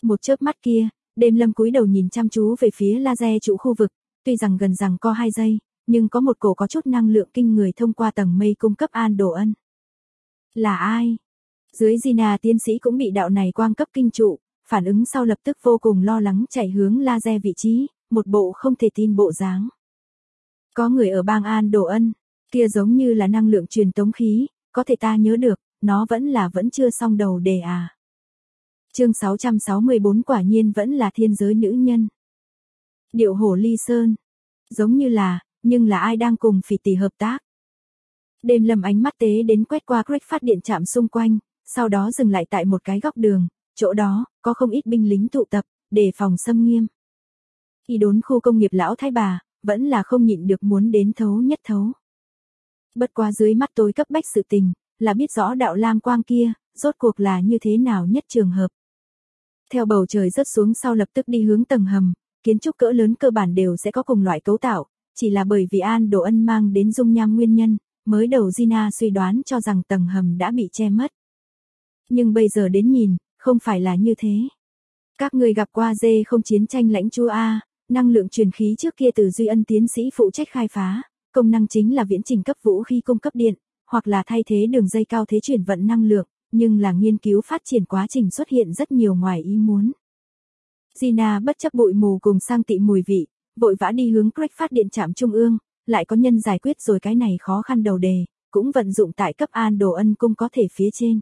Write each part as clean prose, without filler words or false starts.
Một chớp mắt kia, Đêm Lâm cúi đầu nhìn chăm chú về phía laser trụ khu vực, tuy rằng gần giằng co 2 giây, nhưng có một cổ có chút năng lượng kinh người thông qua tầng mây cung cấp An Đồ Ân. Là ai? Dưới Gina tiến sĩ cũng bị đạo này quang cấp kinh trụ, phản ứng sau lập tức vô cùng lo lắng chạy hướng laser vị trí, một bộ không thể tin bộ dáng. Có người ở bang An Đồ Ân, kia giống như là năng lượng truyền tống khí, có thể ta nhớ được, nó vẫn chưa xong đầu đề à. Chương 664 quả nhiên vẫn là thiên giới nữ nhân. Điệu hổ ly sơn. Giống như là, nhưng là ai đang cùng Phỉ Tỷ hợp tác. Đêm Lâm ánh mắt tế đến quét qua Craig phát điện trạm xung quanh, sau đó dừng lại tại một cái góc đường, chỗ đó, có không ít binh lính tụ tập, đề phòng xâm nghiêm. Y đốn khu công nghiệp lão thái bà, vẫn là không nhịn được muốn đến thấu nhất thấu. Bất quá dưới mắt tối cấp bách sự tình, là biết rõ đạo lam quang kia, rốt cuộc là như thế nào nhất trường hợp. Theo bầu trời rớt xuống sau lập tức đi hướng tầng hầm, kiến trúc cỡ lớn cơ bản đều sẽ có cùng loại cấu tạo, chỉ là bởi vì An Đồ Ân mang đến dung nham nguyên nhân, mới đầu Gina suy đoán cho rằng tầng hầm đã bị che mất. Nhưng bây giờ đến nhìn, không phải là như thế. Các người gặp qua dê không chiến tranh lãnh chúa A, năng lượng truyền khí trước kia từ Duy Ân tiến sĩ phụ trách khai phá, công năng chính là viễn trình cấp vũ khí cung cấp điện, hoặc là thay thế đường dây cao thế chuyển vận năng lượng, nhưng là nghiên cứu phát triển quá trình xuất hiện rất nhiều ngoài ý muốn. Gina bất chấp bụi mù cùng sang tị mùi vị, vội vã đi hướng Craig phát điện trạm trung ương, lại có nhân giải quyết rồi cái này khó khăn đầu đề, cũng vận dụng tại cấp An Đồ Ân cung có thể phía trên.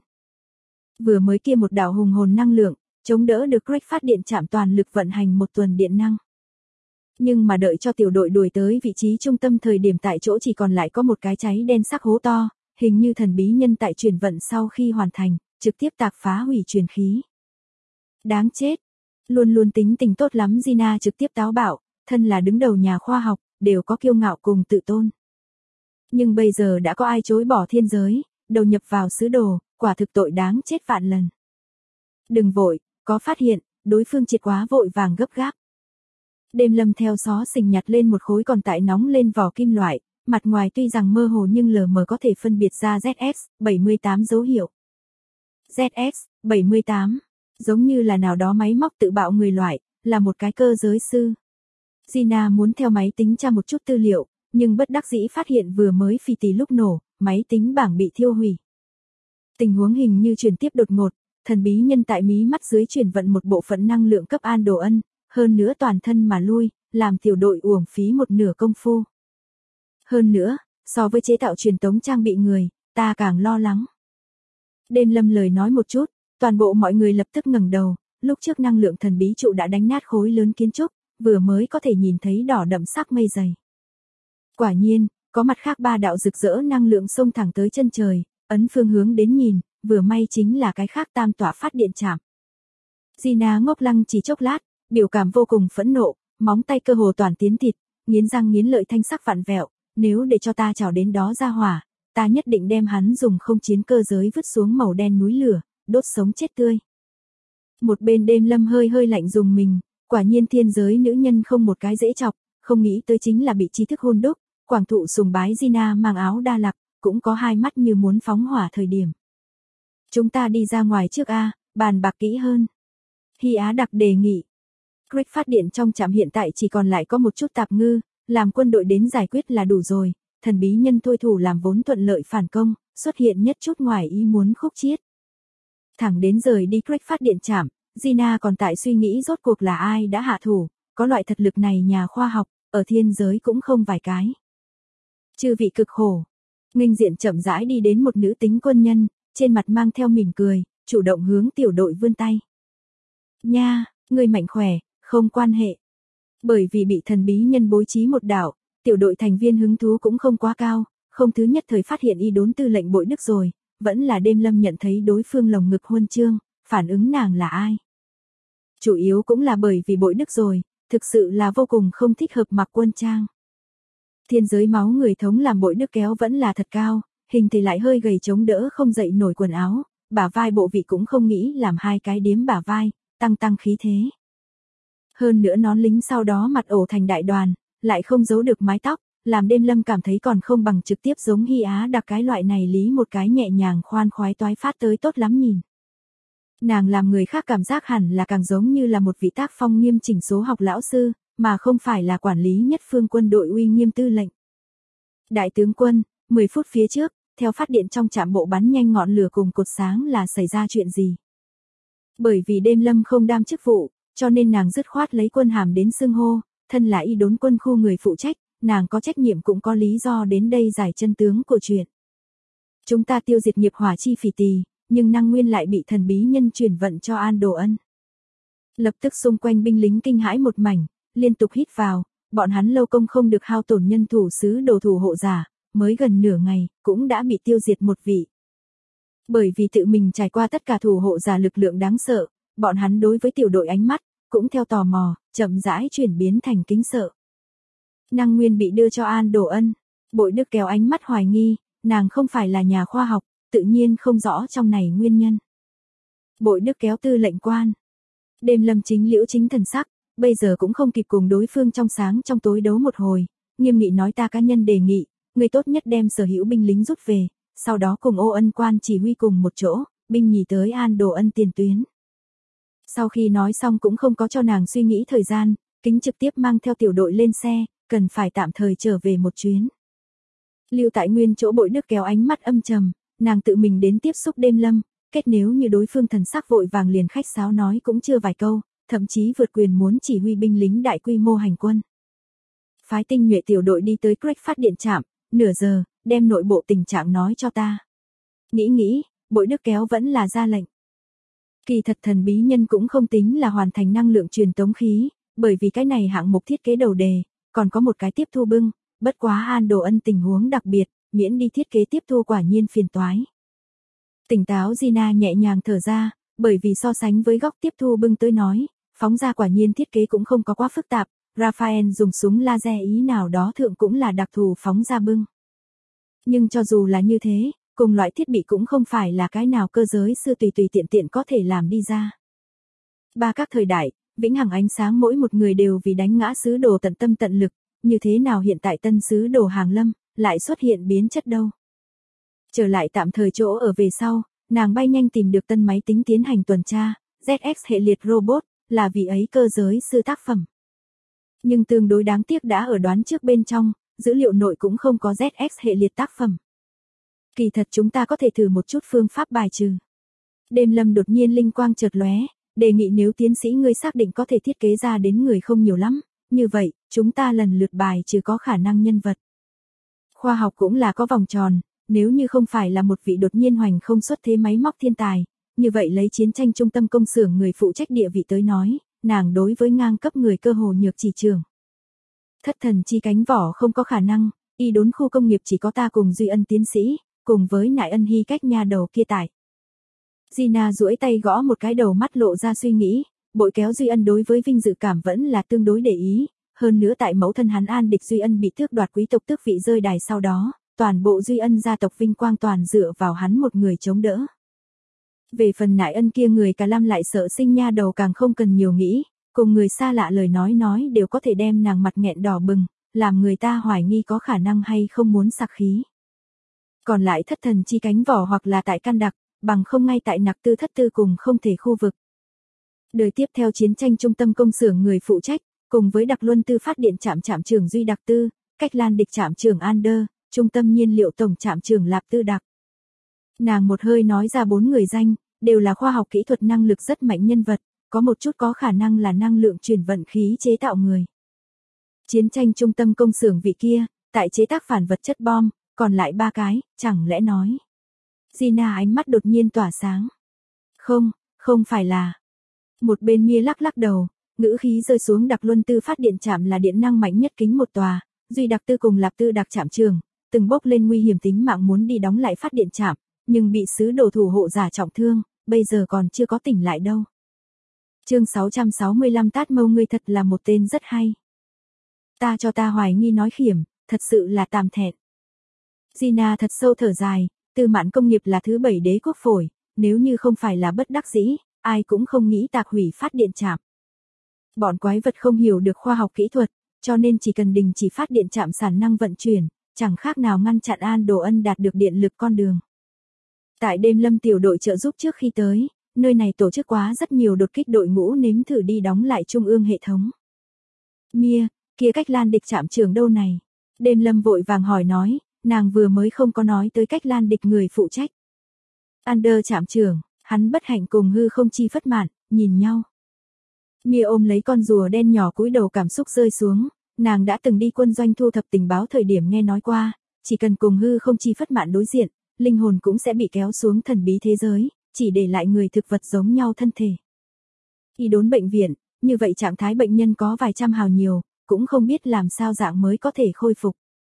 Vừa mới kia một đạo hùng hồn năng lượng, chống đỡ được Craig phát điện trạm toàn lực vận hành một tuần điện năng. Nhưng mà đợi cho tiểu đội đuổi tới vị trí trung tâm thời điểm tại chỗ chỉ còn lại có một cái cháy đen sắc hố to, hình như thần bí nhân tại chuyển vận sau khi hoàn thành, trực tiếp tạc phá hủy truyền khí. Đáng chết. Luôn luôn tính tình tốt lắm Gina trực tiếp táo bạo, thân là đứng đầu nhà khoa học, đều có kiêu ngạo cùng tự tôn. Nhưng bây giờ đã có ai chối bỏ thiên giới, đầu nhập vào sứ đồ, quả thực tội đáng chết vạn lần. Đừng vội, có phát hiện, đối phương triệt quá vội vàng gấp gáp. Đêm Lâm theo xó xình nhặt lên một khối còn tại nóng lên vỏ kim loại, mặt ngoài tuy rằng mơ hồ nhưng lờ mờ có thể phân biệt ra ZX-78 dấu hiệu. ZX-78, giống như là nào đó máy móc tự bạo người loại, là một cái cơ giới sư. Gina muốn theo máy tính tra một chút tư liệu, nhưng bất đắc dĩ phát hiện vừa mới Phỉ Tỷ lúc nổ, máy tính bảng bị thiêu hủy. Tình huống hình như chuyển tiếp đột ngột, thần bí nhân tại mí mắt dưới chuyển vận một bộ phận năng lượng cấp An Đồ Ân, hơn nữa toàn thân mà lui, làm tiểu đội uổng phí một nửa công phu. Hơn nữa, so với chế tạo truyền tống trang bị người, ta càng lo lắng. Đêm Lâm lời nói một chút, toàn bộ mọi người lập tức ngẩng đầu, lúc trước năng lượng thần bí trụ đã đánh nát khối lớn kiến trúc, vừa mới có thể nhìn thấy đỏ đậm sắc mây dày. Quả nhiên, có mặt khác 3 đạo rực rỡ năng lượng xông thẳng tới chân trời, ấn phương hướng đến nhìn, vừa may chính là cái khác tam tỏa phát điện trạm. Gina ngốc lăng chỉ chốc lát, biểu cảm vô cùng phẫn nộ, móng tay cơ hồ toàn tiến thịt, nghiến răng nghiến lợi thanh sắc vặn vẹo, nếu để cho ta chảo đến đó ra hỏa, ta nhất định đem hắn dùng không chiến cơ giới vứt xuống màu đen núi lửa, đốt sống chết tươi. Một bên Đêm Lâm hơi lạnh dùng mình, quả nhiên thiên giới nữ nhân không một cái dễ chọc, không nghĩ tới chính là bị tri thức hôn đúc, quảng thụ sùng bái Gina mang áo đa lạc, cũng có hai mắt như muốn phóng hỏa thời điểm. Chúng ta đi ra ngoài trước a, bàn bạc kỹ hơn. Hy Á đặc đề nghị. Craig phát điện trong trạm hiện tại chỉ còn lại có một chút tạp ngư, làm quân đội đến giải quyết là đủ rồi, thần bí nhân thôi thủ làm vốn thuận lợi phản công, xuất hiện nhất chút ngoài ý muốn khúc chiết. Thẳng đến rời đi Craig phát điện trạm, Gina còn tại suy nghĩ rốt cuộc là ai đã hạ thủ, có loại thực lực này nhà khoa học, ở thiên giới cũng không vài cái. Chư vị cực khổ. Nghênh diện chậm rãi đi đến một nữ tính quân nhân, trên mặt mang theo mỉm cười, chủ động hướng tiểu đội vươn tay. Nha, người mạnh khỏe, không quan hệ. Bởi vì bị thần bí nhân bố trí một đạo, tiểu đội thành viên hứng thú cũng không quá cao, không thứ nhất thời phát hiện y đốn tư lệnh bội đức rồi, vẫn là Đêm Lâm nhận thấy đối phương lồng ngực huân chương, phản ứng nàng là ai. Chủ yếu cũng là bởi vì bội đức rồi, thực sự là vô cùng không thích hợp mặc quân trang. Thiên giới máu người thống làm bội đức kéo vẫn là thật cao, hình thì lại hơi gầy chống đỡ không dậy nổi quần áo, bả vai bộ vị cũng không nghĩ làm hai cái điếm bả vai, tăng khí thế. Hơn nữa nón lính sau đó mặt ổ thành đại đoàn, lại không giấu được mái tóc, làm Đêm Lâm cảm thấy còn không bằng trực tiếp giống Hy Á đặc cái loại này lý một cái nhẹ nhàng khoan khoái toái phát tới tốt lắm nhìn. Nàng làm người khác cảm giác hẳn là càng giống như là một vị tác phong nghiêm chỉnh số học lão sư, mà không phải là quản lý nhất phương quân đội uy nghiêm tư lệnh. Đại tướng quân, 10 phút phía trước, theo phát điện trong trạm bộ bắn nhanh ngọn lửa cùng cột sáng là xảy ra chuyện gì? Bởi vì đêm lâm không đam chức vụ, cho nên nàng dứt khoát lấy quân hàm đến xưng hô, thân là y đốn quân khu người phụ trách, nàng có trách nhiệm cũng có lý do đến đây giải chân tướng của chuyện. Chúng ta tiêu diệt nghiệp hỏa chi phỉ tỳ, nhưng năng nguyên lại bị thần bí nhân chuyển vận cho An Đồ Ân. Lập tức xung quanh binh lính kinh hãi một mảnh, liên tục hít vào, bọn hắn lâu công không được hao tổn nhân thủ sứ đồ thủ hộ giả, mới gần nửa ngày, cũng đã bị tiêu diệt một vị. Bởi vì tự mình trải qua tất cả thủ hộ giả lực lượng đáng sợ, bọn hắn đối với tiểu đội ánh mắt, cũng theo tò mò, chậm rãi chuyển biến thành kính sợ. Năng nguyên bị đưa cho An Đồ Ân, Bội Đức kéo ánh mắt hoài nghi, nàng không phải là nhà khoa học, tự nhiên không rõ trong này nguyên nhân. Bội Đức kéo tư lệnh quan. Đêm lâm chính liễu chính thần sắc, bây giờ cũng không kịp cùng đối phương trong sáng trong tối đấu một hồi, nghiêm nghị nói ta cá nhân đề nghị, người tốt nhất đem sở hữu binh lính rút về, sau đó cùng Ô Ân quan chỉ huy cùng một chỗ, binh nhì tới An Đồ Ân tiền tuyến. Sau khi nói xong cũng không có cho nàng suy nghĩ thời gian, kính trực tiếp mang theo tiểu đội lên xe, cần phải tạm thời trở về một chuyến. Lưu tại nguyên chỗ Bội Đức kéo ánh mắt âm trầm, nàng tự mình đến tiếp xúc đêm lâm, kết nếu như đối phương thần sắc vội vàng liền khách sáo nói cũng chưa vài câu, thậm chí vượt quyền muốn chỉ huy binh lính đại quy mô hành quân. Phái tinh nhuệ tiểu đội đi tới Craig phát điện trạm, nửa giờ, đem nội bộ tình trạng nói cho ta. Nghĩ, Bội Đức kéo vẫn là ra lệnh. Kỳ thật thần bí nhân cũng không tính là hoàn thành năng lượng truyền tống khí, bởi vì cái này hạng mục thiết kế đầu đề, còn có một cái tiếp thu bưng, bất quá An Đồ Ân tình huống đặc biệt, miễn đi thiết kế tiếp thu quả nhiên phiền toái. Tỉnh táo Gina nhẹ nhàng thở ra, bởi vì so sánh với góc tiếp thu bưng tới nói, phóng ra quả nhiên thiết kế cũng không có quá phức tạp, Raphael dùng súng laser ý nào đó thượng cũng là đặc thù phóng ra bưng. Nhưng cho dù là như thế, cùng loại thiết bị cũng không phải là cái nào cơ giới sư tùy tiện tiện có thể làm đi ra. Ba các thời đại, vĩnh hằng ánh sáng mỗi một người đều vì đánh ngã sứ đồ tận tâm tận lực, như thế nào hiện tại tân sứ đồ hàng lâm, lại xuất hiện biến chất đâu. Trở lại tạm thời chỗ ở về sau, nàng bay nhanh tìm được tân máy tính tiến hành tuần tra, ZX hệ liệt robot, là vì ấy cơ giới sư tác phẩm. Nhưng tương đối đáng tiếc đã ở đoán trước bên trong, dữ liệu nội cũng không có ZX hệ liệt tác phẩm. Kỳ thật chúng ta có thể thử một chút phương pháp bài trừ. Đêm lâm đột nhiên linh quang chợt lóe, đề nghị nếu tiến sĩ ngươi xác định có thể thiết kế ra đến người không nhiều lắm, như vậy, chúng ta lần lượt bài trừ có khả năng nhân vật. Khoa học cũng là có vòng tròn, nếu như không phải là một vị đột nhiên hoành không xuất thế máy móc thiên tài, như vậy lấy chiến tranh trung tâm công xưởng người phụ trách địa vị tới nói, nàng đối với ngang cấp người cơ hồ nhược chỉ trường. Thất thần chi cánh vỏ không có khả năng, y đốn khu công nghiệp chỉ có ta cùng Duy Ân tiến sĩ, cùng với Nại Ân Hy cách nhà đầu kia tại. Gina duỗi tay gõ một cái đầu mắt lộ ra suy nghĩ, Bội kéo Duy Ân đối với vinh dự cảm vẫn là tương đối để ý, hơn nữa tại mẫu thân hắn An Địch Duy Ân bị tước đoạt quý tộc tước vị rơi đài sau đó, toàn bộ Duy Ân gia tộc vinh quang toàn dựa vào hắn một người chống đỡ. Về phần Nại Ân kia người cả lâm lại sợ sinh nha đầu càng không cần nhiều nghĩ, cùng người xa lạ lời nói đều có thể đem nàng mặt nghẹn đỏ bừng, làm người ta hoài nghi có khả năng hay không muốn sặc khí. Còn lại thất thần chi cánh vỏ hoặc là tại căn đặc, bằng không ngay tại nặc tư thất tư cùng không thể khu vực. Đời tiếp theo chiến tranh trung tâm công xưởng người phụ trách, cùng với đặc luân tư phát điện trạm trạm trưởng Duy Đặc Tư, cách lan địch trạm trưởng Ander, trung tâm nhiên liệu tổng trạm trưởng Lạp Tư Đặc. Nàng một hơi nói ra 4 người danh, đều là khoa học kỹ thuật năng lực rất mạnh nhân vật, có một chút có khả năng là năng lượng chuyển vận khí chế tạo người. Chiến tranh trung tâm công xưởng vị kia, tại chế tác phản vật chất bom, còn lại 3 cái, chẳng lẽ nói. Gina ánh mắt đột nhiên tỏa sáng. Không phải là. Một bên Mia lắc lắc đầu, ngữ khí rơi xuống đặc luân tư phát điện trạm là điện năng mạnh nhất kính một tòa, Duy Đặc Tư cùng Lạp Tư Đặc trạm trường, từng bốc lên nguy hiểm tính mạng muốn đi đóng lại phát điện trạm, nhưng bị sứ đồ thủ hộ giả trọng thương, bây giờ còn chưa có tỉnh lại đâu. Chương 665 tát mâu ngươi thật là một tên rất hay. Ta hoài nghi nói khiểm, thật sự là tàm thẹn. Gina thật sâu thở dài, Tư Mãn công nghiệp là thứ 7 đế quốc phổi, nếu như không phải là bất đắc dĩ, ai cũng không nghĩ tạc hủy phát điện trạm. Bọn quái vật không hiểu được khoa học kỹ thuật, cho nên chỉ cần đình chỉ phát điện trạm sản năng vận chuyển, chẳng khác nào ngăn chặn An Đồ Ân đạt được điện lực con đường. Tại đêm lâm tiểu đội trợ giúp trước khi tới, nơi này tổ chức quá rất nhiều đột kích đội ngũ nếm thử đi đóng lại trung ương hệ thống. Mia, kia Cách Lan địch trạm trưởng đâu này? Đêm Lâm vội vàng hỏi nói, nàng vừa mới không có nói tới Cách Lan địch người phụ trách. Ander trạm trưởng, hắn bất hạnh cùng hư không chi phất mạn, nhìn nhau. Mia ôm lấy con rùa đen nhỏ cúi đầu cảm xúc rơi xuống, nàng đã từng đi quân doanh thu thập tình báo thời điểm nghe nói qua, chỉ cần cùng hư không chi phất mạn đối diện, linh hồn cũng sẽ bị kéo xuống thần bí thế giới, chỉ để lại người thực vật giống nhau thân thể. Y đốn bệnh viện, như vậy trạng thái bệnh nhân có vài trăm hào nhiều, cũng không biết làm sao dạng mới có thể khôi phục.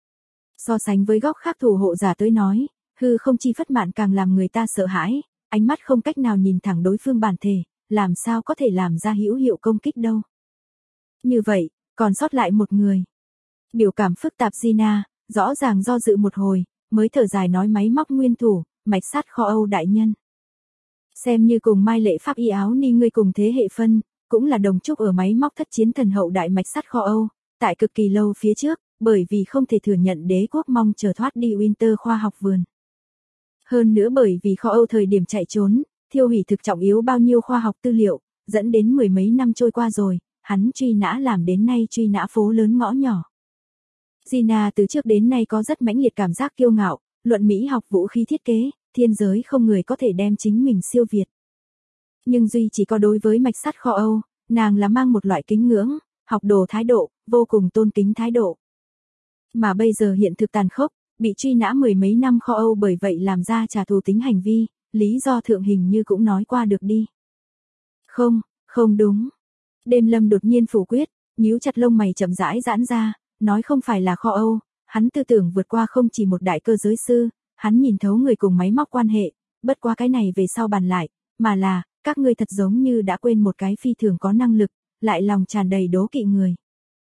So sánh với góc khác thủ hộ giả tới nói, hư không chi phất mạn càng làm người ta sợ hãi, ánh mắt không cách nào nhìn thẳng đối phương bản thể, làm sao có thể làm ra hữu hiệu công kích đâu. Như vậy, còn sót lại một người. Biểu cảm phức tạp Gina, rõ ràng do dự một hồi, mới thở dài nói máy móc nguyên thủ, mạch sát kho Âu đại nhân. Xem như cùng Mai Lệ Pháp y áo ni ngươi cùng thế hệ phân, cũng là đồng trúc ở máy móc thất chiến thần hậu đại mạch sát kho Âu, tại cực kỳ lâu phía trước, bởi vì không thể thừa nhận đế quốc mong chờ thoát đi Winter khoa học vườn. Hơn nữa bởi vì kho Âu thời điểm chạy trốn, thiêu hủy thực trọng yếu bao nhiêu khoa học tư liệu, dẫn đến mười mấy năm trôi qua rồi, hắn truy nã làm đến nay truy nã phố lớn ngõ nhỏ. Gina từ trước đến nay có rất mãnh liệt cảm giác kiêu ngạo, luận mỹ học vũ khí thiết kế, thiên giới không người có thể đem chính mình siêu việt. Nhưng duy chỉ có đối với mạch sắt kho Âu, nàng là mang một loại kính ngưỡng, học đồ thái độ, vô cùng tôn kính thái độ. Mà bây giờ hiện thực tàn khốc, bị truy nã mười mấy năm kho Âu bởi vậy làm ra trả thù tính hành vi, lý do thượng hình như cũng nói qua được đi. Không, không đúng. Đêm Lâm đột nhiên phủ quyết, nhíu chặt lông mày chậm rãi giãn ra, nói không phải là kho Âu, hắn tư tưởng vượt qua không chỉ một đại cơ giới sư, hắn nhìn thấu người cùng máy móc quan hệ, bất qua cái này về sau bàn lại, mà là, các ngươi thật giống như đã quên một cái phi thường có năng lực, lại lòng tràn đầy đố kỵ người.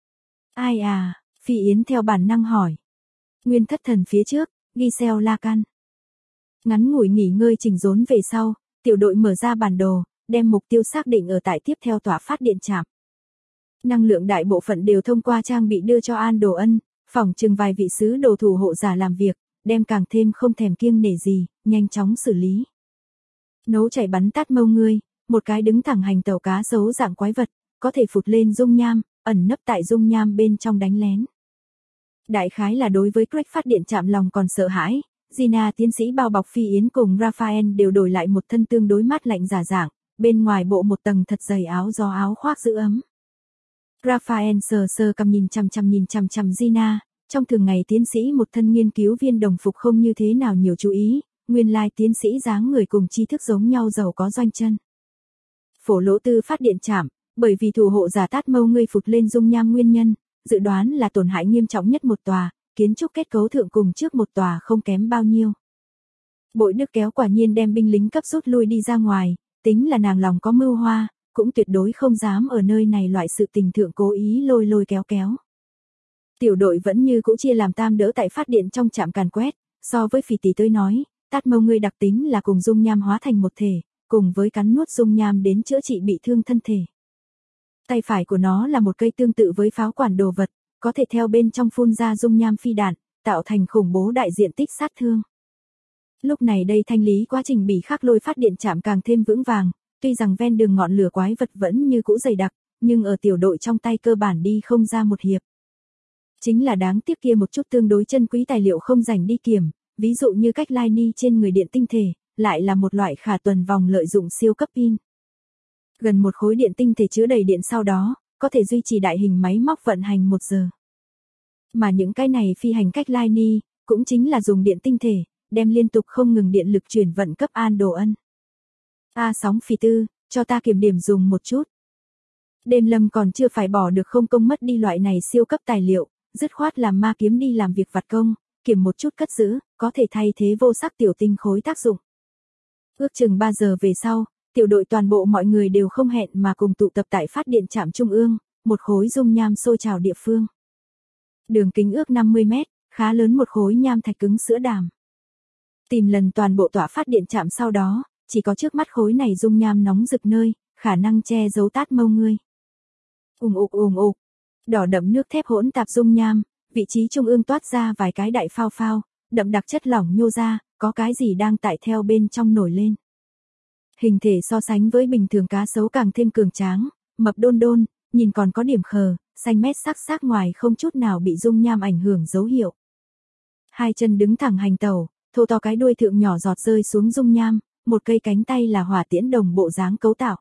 Ai à, Phi Yến theo bản năng hỏi. Nguyên thất thần phía trước, Giselle Lacan. Ngắn ngủi nghỉ ngơi chỉnh rốn về sau, tiểu đội mở ra bản đồ, đem mục tiêu xác định ở tại tiếp theo tỏa phát điện trạm. Năng lượng đại bộ phận đều thông qua trang bị đưa cho An Đồ Ân, phỏng chừng vài vị sứ đồ thủ hộ giả làm việc, đem càng thêm không thèm kiêng nể gì, nhanh chóng xử lý. Nấu chảy bắn tát mâu ngươi, một cái đứng thẳng hành tàu cá sấu dạng quái vật, có thể phụt lên dung nham, ẩn nấp tại dung nham bên trong đánh lén. Đại khái là đối với Craig phát điện chạm lòng còn sợ hãi, Gina tiến sĩ bao bọc Phi Yến cùng Raphael đều đổi lại một thân tương đối mát lạnh giả dạng, bên ngoài bộ một tầng thật dày áo gió áo khoác giữ ấm. Raphael sờ sờ cầm nhìn chằm chằm Gina, trong thường ngày tiến sĩ một thân nghiên cứu viên đồng phục không như thế nào nhiều chú ý, nguyên lai tiến sĩ dáng người cùng tri thức giống nhau giàu có doanh chân. Phổ lỗ tư phát điện chạm, bởi vì thủ hộ giả tát mâu ngươi phụt lên dung nham nguyên nhân, dự đoán là tổn hại nghiêm trọng nhất một tòa, kiến trúc kết cấu thượng cùng trước một tòa không kém bao nhiêu. Bội Đức kéo quả nhiên đem binh lính cấp rút lui đi ra ngoài, tính là nàng lòng có mưu hoa, cũng tuyệt đối không dám ở nơi này loại sự tình thượng cố ý lôi kéo. Tiểu đội vẫn như cũ chia làm tam đỡ tại phát điện trong trạm càn quét, so với Phỉ tỷ tới nói, tát mâu ngươi đặc tính là cùng dung nham hóa thành một thể, cùng với cắn nuốt dung nham đến chữa trị bị thương thân thể. Tay phải của nó là một cây tương tự với pháo quản đồ vật, có thể theo bên trong phun ra dung nham phi đạn, tạo thành khủng bố đại diện tích sát thương. Lúc này đây thanh lý quá trình bị khắc lôi phát điện chạm càng thêm vững vàng, tuy rằng ven đường ngọn lửa quái vật vẫn như cũ dày đặc, nhưng ở tiểu đội trong tay cơ bản đi không ra một hiệp. Chính là đáng tiếc kia một chút tương đối chân quý tài liệu không dành đi kiểm, ví dụ như cách lai ni trên người điện tinh thể, lại là một loại khả tuần vòng lợi dụng siêu cấp pin. Gần một khối điện tinh thể chứa đầy điện sau đó, có thể duy trì đại hình máy móc vận hành 1 giờ. Mà những cái này phi hành cách lai ni, cũng chính là dùng điện tinh thể, đem liên tục không ngừng điện lực chuyển vận cấp An Đồ Ân. Sóng Phỉ tư, cho ta kiểm điểm dùng một chút. Đêm Lâm còn chưa phải bỏ được không công mất đi loại này siêu cấp tài liệu, dứt khoát làm ma kiếm đi làm việc vặt công, kiểm một chút cất giữ, có thể thay thế vô sắc tiểu tinh khối tác dụng. Ước chừng 3 giờ về sau, tiểu đội toàn bộ mọi người đều không hẹn mà cùng tụ tập tại phát điện trạm trung ương, một khối dung nham sôi trào địa phương. Đường kính ước 50 mét, khá lớn một khối nham thạch cứng sữa đàm. Tìm lần toàn bộ tỏa phát điện trạm sau đó, chỉ có trước mắt khối này dung nham nóng rực nơi, khả năng che giấu tát mâu ngươi. Ùng ục. Đỏ đậm nước thép hỗn tạp dung nham, vị trí trung ương toát ra vài cái đại phao phao, đậm đặc chất lỏng nhô ra, có cái gì đang tại theo bên trong nổi lên. Hình thể so sánh với bình thường cá sấu càng thêm cường tráng, mập đôn đôn, nhìn còn có điểm khờ, xanh mét sắc ngoài không chút nào bị dung nham ảnh hưởng dấu hiệu. Hai chân đứng thẳng hành tẩu, thô to cái đuôi thượng nhỏ giọt rơi xuống dung nham, một cây cánh tay là hỏa tiễn đồng bộ dáng cấu tạo.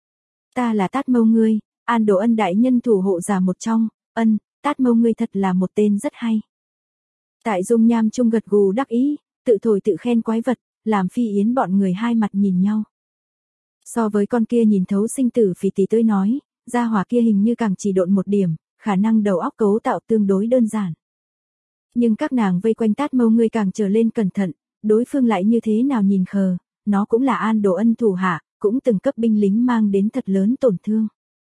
Ta là Tát Mâu ngươi, An Đồ Ân đại nhân thủ hộ giả một trong, Tát Mâu ngươi thật là một tên rất hay. Tại dung nham trung gật gù đắc ý, tự thổi tự khen quái vật, làm Phi Yến bọn người hai mặt nhìn nhau. So với con kia nhìn thấu sinh tử phì tì tới nói, gia hỏa kia hình như càng chỉ độn một điểm, khả năng đầu óc cấu tạo tương đối đơn giản. Nhưng các nàng vây quanh Tát Mâu ngươi càng trở lên cẩn thận, đối phương lại như thế nào nhìn khờ, nó cũng là An Đồ Ân thủ hạ, cũng từng cấp binh lính mang đến thật lớn tổn thương.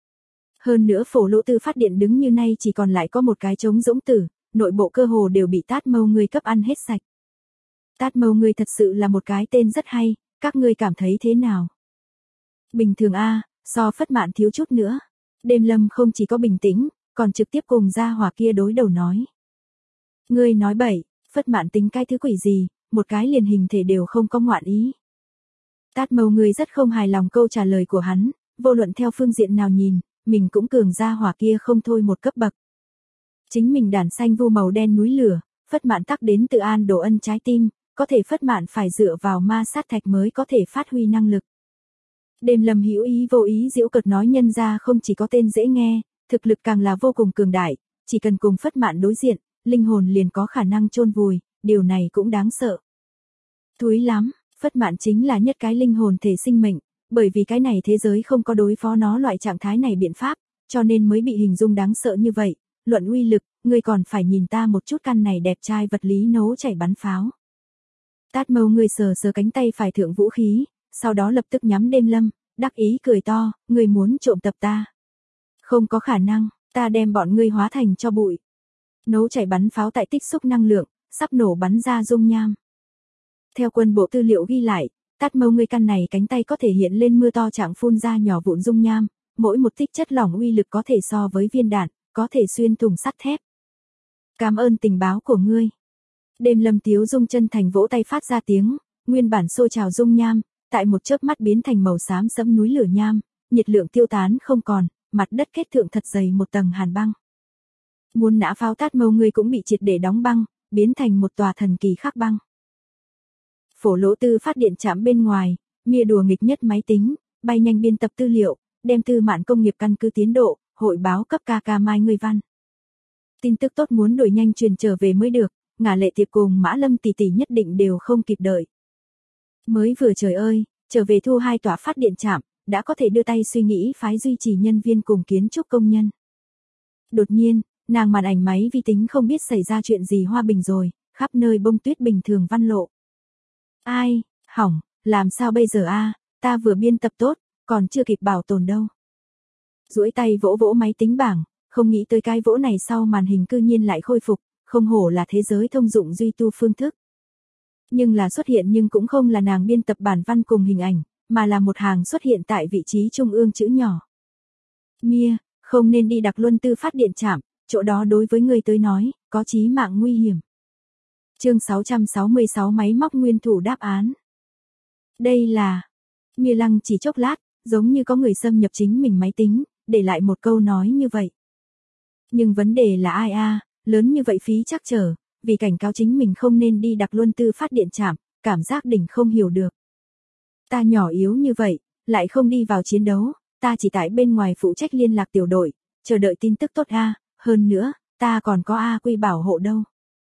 Hơn nữa Phổ Lỗ Tư phát điện đứng như nay chỉ còn lại có một cái trống rỗng tử, nội bộ cơ hồ đều bị Tát Mâu ngươi cấp ăn hết sạch. Tát Mâu ngươi thật sự là một cái tên rất hay, các ngươi cảm thấy thế nào? Bình thường a, so Phất Mạn thiếu chút nữa. Đêm Lâm không chỉ có bình tĩnh, còn trực tiếp cùng gia hỏa kia đối đầu nói. Ngươi nói bậy, Phất Mạn tính cái thứ quỷ gì, một cái liền hình thể đều không có ngoạn ý. Tát Mâu ngươi rất không hài lòng câu trả lời của hắn, vô luận theo phương diện nào nhìn, mình cũng cường gia hỏa kia không thôi một cấp bậc. Chính mình đàn xanh vu màu đen núi lửa, Phất Mạn tắc đến từ An Đồ Ân trái tim, có thể Phất Mạn phải dựa vào ma sát thạch mới có thể phát huy năng lực. Đêm Lâm hữu ý vô ý giễu cợt nói nhân ra không chỉ có tên dễ nghe, thực lực càng là vô cùng cường đại, chỉ cần cùng Phất Mạn đối diện, linh hồn liền có khả năng chôn vùi, điều này cũng đáng sợ. Thúi lắm, Phất Mạn chính là nhất cái linh hồn thể sinh mệnh, bởi vì cái này thế giới không có đối phó nó loại trạng thái này biện pháp, cho nên mới bị hình dung đáng sợ như vậy. Luận uy lực, ngươi còn phải nhìn ta một chút căn này đẹp trai vật lý nấu chảy bắn pháo. Tát Mâu ngươi sờ sờ cánh tay phải thượng vũ khí, sau đó lập tức nhắm Đêm Lâm, đắc ý cười to, ngươi muốn trộm tập ta. Không có khả năng, ta đem bọn ngươi hóa thành cho bụi. Nấu chảy bắn pháo tại tích xúc năng lượng, sắp nổ bắn ra dung nham. Theo quân bộ tư liệu ghi lại, Tát Mâu ngươi căn này cánh tay có thể hiện lên mưa to trạng phun ra nhỏ vụn dung nham, mỗi một tích chất lỏng uy lực có thể so với viên đạn, có thể xuyên thủng sắt thép. Cảm ơn tình báo của ngươi. Đêm Lâm Tiếu Dung chân thành vỗ tay phát ra tiếng, nguyên bản sôi trào dung nham, tại một chớp mắt biến thành màu xám sẫm núi lửa nham, nhiệt lượng tiêu tán không còn, mặt đất kết thượng thật dày một tầng hàn băng. Muôn nã pháo Tát Mâu ngươi cũng bị triệt để đóng băng, biến thành một tòa thần kỳ khắc băng. Phổ Lỗ Tư phát điện trạm bên ngoài, Mia đùa nghịch nhất máy tính, bay nhanh biên tập tư liệu, đem Tư Mạn công nghiệp căn cứ tiến độ, hội báo cấp ca Mai Ngươi Văn. Tin tức tốt muốn đuổi nhanh truyền trở về mới được, Ngả Lệ Tiệp cùng Mã Lâm tỷ tỷ nhất định đều không kịp đợi. Mới vừa trời ơi, trở về thu 2 tòa phát điện trạm, đã có thể đưa tay suy nghĩ phái duy trì nhân viên cùng kiến trúc công nhân. Đột nhiên, nàng màn ảnh máy vi tính không biết xảy ra chuyện gì hoa bình rồi, khắp nơi bông tuyết bình thường văn lộ. Ai, hỏng, làm sao bây giờ a? Ta vừa biên tập tốt, còn chưa kịp bảo tồn đâu. Duỗi tay vỗ vỗ máy tính bảng, không nghĩ tới cái vỗ này sau màn hình cư nhiên lại khôi phục, không hổ là thế giới thông dụng duy tu phương thức. Nhưng là xuất hiện nhưng cũng không là nàng biên tập bản văn cùng hình ảnh, mà là một hàng xuất hiện tại vị trí trung ương chữ nhỏ. Mia, không nên đi Đặc Luân Tư phát điện trạm, chỗ đó đối với người tới nói, có chí mạng nguy hiểm. Chương 666 máy móc nguyên thủ đáp án. Đây là... Mia lăng chỉ chốc lát, giống như có người xâm nhập chính mình máy tính, để lại một câu nói như vậy. Nhưng vấn đề là ai a, lớn như vậy phí chắc trở, vì cảnh cáo chính mình không nên đi Đặc Luân Tư phát điện trạm, cảm giác đỉnh không hiểu được. Ta nhỏ yếu như vậy, lại không đi vào chiến đấu, ta chỉ tại bên ngoài phụ trách liên lạc tiểu đội, chờ đợi tin tức tốt a, hơn nữa, ta còn có A Quy bảo hộ đâu.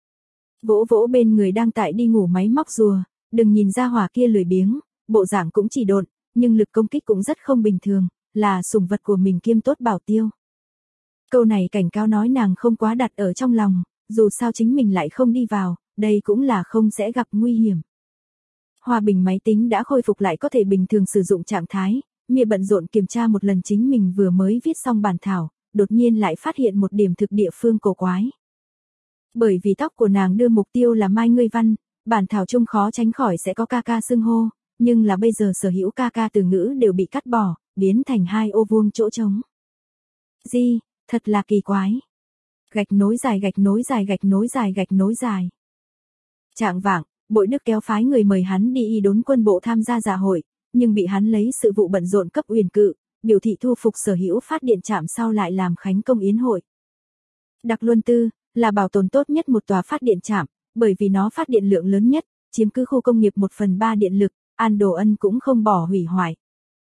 Vỗ vỗ bên người đang tại đi ngủ máy móc rùa, đừng nhìn ra hỏa kia lười biếng, bộ dạng cũng chỉ độn, nhưng lực công kích cũng rất không bình thường, là sủng vật của mình kiêm tốt bảo tiêu. Câu này cảnh cáo nói nàng không quá đặt ở trong lòng, dù sao chính mình lại không đi vào, đây cũng là không sẽ gặp nguy hiểm. Hòa bình máy tính đã khôi phục lại có thể bình thường sử dụng trạng thái, Mia bận rộn kiểm tra một lần chính mình vừa mới viết xong bản thảo, đột nhiên lại phát hiện một điểm thực địa phương cổ quái. Bởi vì tóc của nàng đưa mục tiêu là Mai Ngươi Văn, bản thảo chung khó tránh khỏi sẽ có ca xưng hô, nhưng là bây giờ sở hữu ca từ ngữ đều bị cắt bỏ, biến thành 2 ô vuông chỗ trống. Gì, thật là kỳ quái. Gạch nối dài gạch nối dài gạch nối dài gạch nối dài. Trạng vạng, Bội Đức kéo phái người mời hắn đi y đốn quân bộ tham gia dạ hội, nhưng bị hắn lấy sự vụ bận rộn cấp uyển cự, biểu thị thu phục sở hữu phát điện trạm sau lại làm khánh công yến hội. Đặc Luân Tư là bảo tồn tốt nhất một tòa phát điện trạm, bởi vì nó phát điện lượng lớn nhất, chiếm cứ khu công nghiệp 1/3 điện lực, An Đồ Ân cũng không bỏ hủy hoại.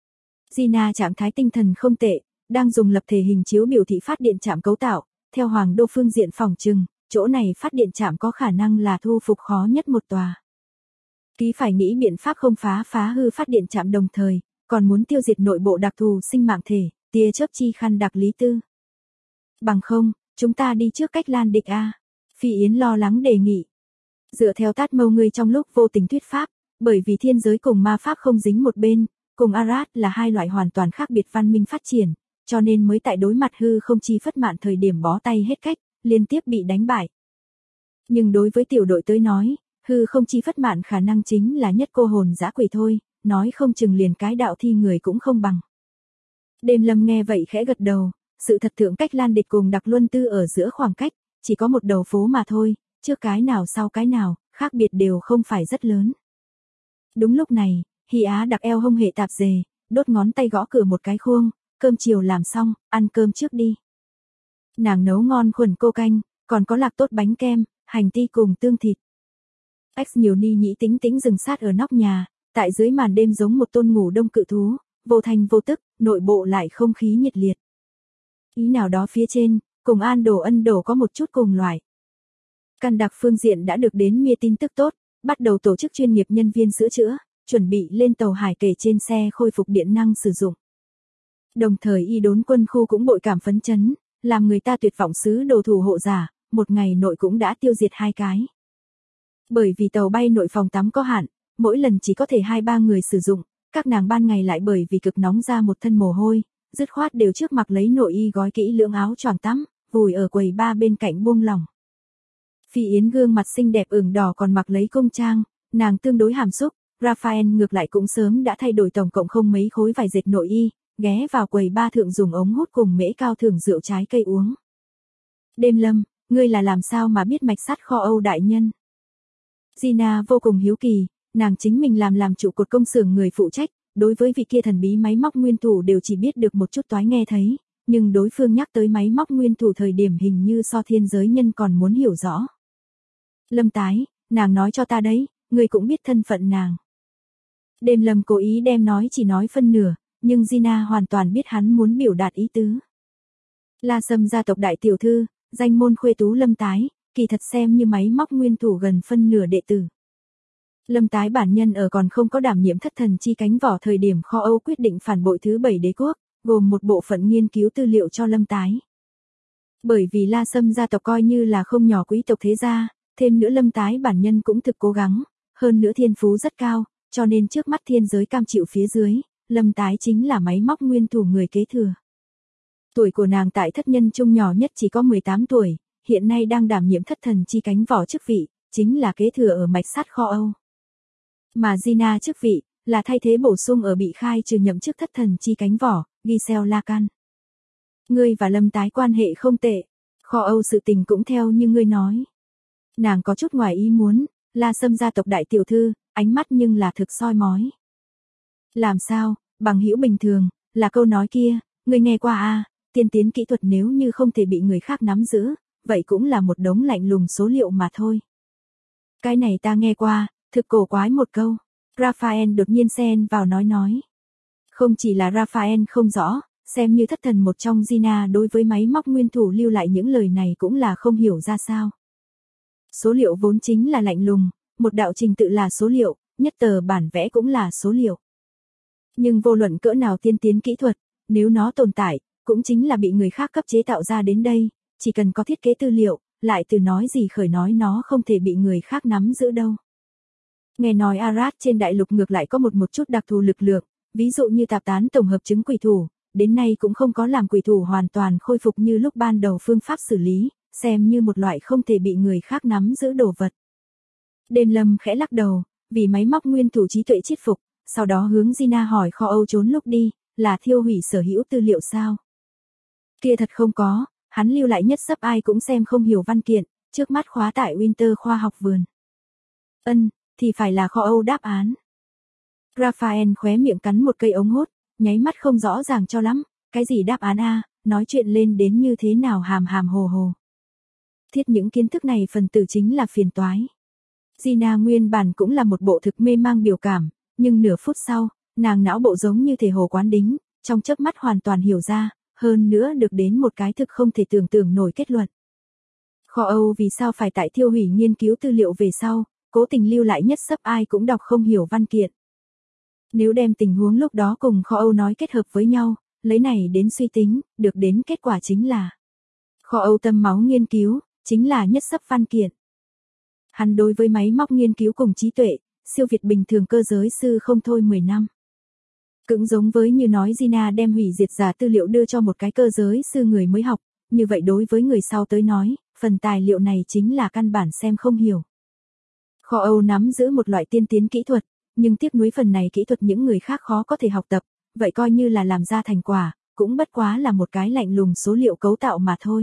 Gina trạng thái tinh thần không tệ, đang dùng lập thể hình chiếu biểu thị phát điện trạm cấu tạo, theo Hoàng Đô phương diện phỏng chừng, chỗ này phát điện trạm có khả năng là thu phục khó nhất một tòa. Ký phải nghĩ biện pháp không phá hư phát điện trạm đồng thời, còn muốn tiêu diệt nội bộ đặc thù sinh mạng thể, tia chớp chi khăn đặc lý tư. Bằng không, chúng ta đi trước cách Lan địch a. Phi Yến lo lắng đề nghị. Dựa theo Tát Mâu ngươi trong lúc vô tình thuyết pháp, bởi vì thiên giới cùng ma pháp không dính một bên, cùng Arad là hai loại hoàn toàn khác biệt văn minh phát triển, cho nên mới tại đối mặt hư không chi phất mạn thời điểm bó tay hết cách, liên tiếp bị đánh bại. Nhưng đối với tiểu đội tới nói, hư không chi phất mạn khả năng chính là nhất cô hồn dã quỷ thôi, nói không chừng liền cái đạo thi người cũng không bằng. Đêm Lâm nghe vậy khẽ gật đầu, sự thật thượng cách Lan địch cùng Đặc Luân Tư ở giữa khoảng cách, chỉ có một đầu phố mà thôi, trước cái nào sau cái nào, khác biệt đều không phải rất lớn. Đúng lúc này, Hy Á đặc eo hông hệ tạp dề, đốt ngón tay gõ cửa một cái khuôn, cơm chiều làm xong, ăn cơm trước đi. Nàng nấu ngon khuẩn cô canh, còn có lạc tốt bánh kem, hành ti cùng tương thịt. X nhiều ni nhĩ tính tĩnh dừng sát ở nóc nhà, tại dưới màn đêm giống một tôn ngủ đông cự thú, vô thành vô tức, nội bộ lại không khí nhiệt liệt. Ý nào đó phía trên, cùng An Đồ Ân đổ có một chút cùng loại. Căn đặc phương diện đã được đến mia tin tức tốt, bắt đầu tổ chức chuyên nghiệp nhân viên sửa chữa, chuẩn bị lên tàu hải kể trên xe khôi phục điện năng sử dụng. Đồng thời y đốn quân khu cũng bội cảm phấn chấn, làm người ta tuyệt vọng sứ đồ thủ hộ giả, một ngày nội cũng đã tiêu diệt 2 cái. Bởi vì tàu bay nội phòng tắm có hạn, mỗi lần chỉ có thể 2-3 người sử dụng, các nàng ban ngày lại bởi vì cực nóng ra một thân mồ hôi, dứt khoát đều trước mặc lấy nội y gói kỹ lưỡng áo choàng tắm, vùi ở quầy bar bên cạnh buông lỏng. Phi Yến gương mặt xinh đẹp ửng đỏ còn mặc lấy công trang, nàng tương đối hàm xúc, Raphael ngược lại cũng sớm đã thay đổi tổng cộng không mấy khối vải dệt nội y, ghé vào quầy bar thượng dùng ống hút cùng mễ cao thưởng rượu trái cây uống. Đêm Lâm, ngươi là làm sao mà biết mạch sắt kho Âu đại nhân? Gina vô cùng hiếu kỳ, nàng chính mình làm trụ cột công xưởng người phụ trách, đối với vị kia thần bí máy móc nguyên thủ đều chỉ biết được một chút toái nghe thấy, nhưng đối phương nhắc tới máy móc nguyên thủ thời điểm hình như so thiên giới nhân còn muốn hiểu rõ. Lâm tái, nàng nói cho ta đấy, ngươi cũng biết thân phận nàng. Đêm Lâm cố ý đem nói chỉ nói phân nửa, nhưng Gina hoàn toàn biết hắn muốn biểu đạt ý tứ. La Sâm gia tộc đại tiểu thư, danh môn khuê tú Lâm tái, kỳ thật xem như máy móc nguyên thủ gần phân nửa đệ tử. Lâm tái bản nhân ở còn không có đảm nhiệm thất thần chi cánh vỏ thời điểm kho Âu quyết định phản bội thứ 7 đế quốc, gồm một bộ phận nghiên cứu tư liệu cho Lâm tái. Bởi vì La Sâm gia tộc coi như là không nhỏ quý tộc thế gia, thêm nữa Lâm tái bản nhân cũng thực cố gắng, hơn nữa thiên phú rất cao, cho nên trước mắt thiên giới cam chịu phía dưới, Lâm tái chính là máy móc nguyên thủ người kế thừa. Tuổi của nàng tại thất nhân trung nhỏ nhất chỉ có 18 tuổi, hiện nay đang đảm nhiệm thất thần chi cánh vỏ chức vị, chính là kế thừa ở mạch sắt kho Âu. Mà Gina chức vị, là thay thế bổ sung ở bị khai trừ nhậm chức thất thần chi cánh vỏ, Giselle Lacan. Ngươi và Lâm tái quan hệ không tệ, kho Âu sự tình cũng theo như ngươi nói. Nàng có chút ngoài ý muốn, La Sâm gia tộc đại tiểu thư, ánh mắt nhưng là thực soi mói. Làm sao, bằng hữu bình thường, là câu nói kia, ngươi nghe qua à, tiên tiến kỹ thuật nếu như không thể bị người khác nắm giữ, vậy cũng là một đống lạnh lùng số liệu mà thôi. Cái này ta nghe qua, thực cổ quái một câu. Raphael đột nhiên xen vào nói. Không chỉ là Raphael không rõ, xem như thất thần một trong Gina đối với máy móc nguyên thủ lưu lại những lời này cũng là không hiểu ra sao. Số liệu vốn chính là lạnh lùng, một đạo trình tự là số liệu, nhất tờ bản vẽ cũng là số liệu. Nhưng vô luận cỡ nào tiên tiến kỹ thuật, nếu nó tồn tại, cũng chính là bị người khác cấp chế tạo ra đến đây, chỉ cần có thiết kế tư liệu, lại từ nói gì khởi nói nó không thể bị người khác nắm giữ đâu. Nghe nói Arad trên đại lục ngược lại có một chút đặc thù lực lượng, ví dụ như tạp tán tổng hợp chứng quỷ thủ, đến nay cũng không có làm quỷ thủ hoàn toàn khôi phục như lúc ban đầu phương pháp xử lý, xem như một loại không thể bị người khác nắm giữ đồ vật. Đêm Lâm khẽ lắc đầu, vì máy móc nguyên thủ trí tuệ chiết phục, sau đó hướng Gina hỏi kho Âu trốn lúc đi, là thiêu hủy sở hữu tư liệu sao? Kia thật không có, hắn lưu lại nhất sấp ai cũng xem không hiểu văn kiện, trước mắt khóa tại Winter khoa học vườn. Thì phải là kho Âu đáp án. Raphael khóe miệng cắn một cây ống hút, nháy mắt không rõ ràng cho lắm, cái gì đáp án A, nói chuyện lên đến như thế nào hàm hàm hồ hồ. Thiết những kiến thức này phần tử chính là phiền toái. Gina nguyên bản cũng là một bộ thực mê mang biểu cảm, nhưng nửa phút sau, nàng não bộ giống như thể hồ quán đính, trong chớp mắt hoàn toàn hiểu ra, hơn nữa được đến một cái thực không thể tưởng tượng nổi kết luận. Kho Âu vì sao phải tại thiêu hủy nghiên cứu tư liệu về sau, cố tình lưu lại nhất sấp ai cũng đọc không hiểu văn kiện. Nếu đem tình huống lúc đó cùng Kho Âu nói kết hợp với nhau, lấy này đến suy tính, được đến kết quả chính là Kho Âu tâm máu nghiên cứu, chính là nhất sấp văn kiện. Hắn đối với máy móc nghiên cứu cùng trí tuệ, siêu việt bình thường cơ giới sư không thôi 10 năm. Cũng giống với như nói Gina đem hủy diệt giả tư liệu đưa cho một cái cơ giới sư người mới học, như vậy đối với người sau tới nói, phần tài liệu này chính là căn bản xem không hiểu. Kho Âu nắm giữ một loại tiên tiến kỹ thuật, nhưng tiếc nuối phần này kỹ thuật những người khác khó có thể học tập, vậy coi như là làm ra thành quả, cũng bất quá là một cái lạnh lùng số liệu cấu tạo mà thôi.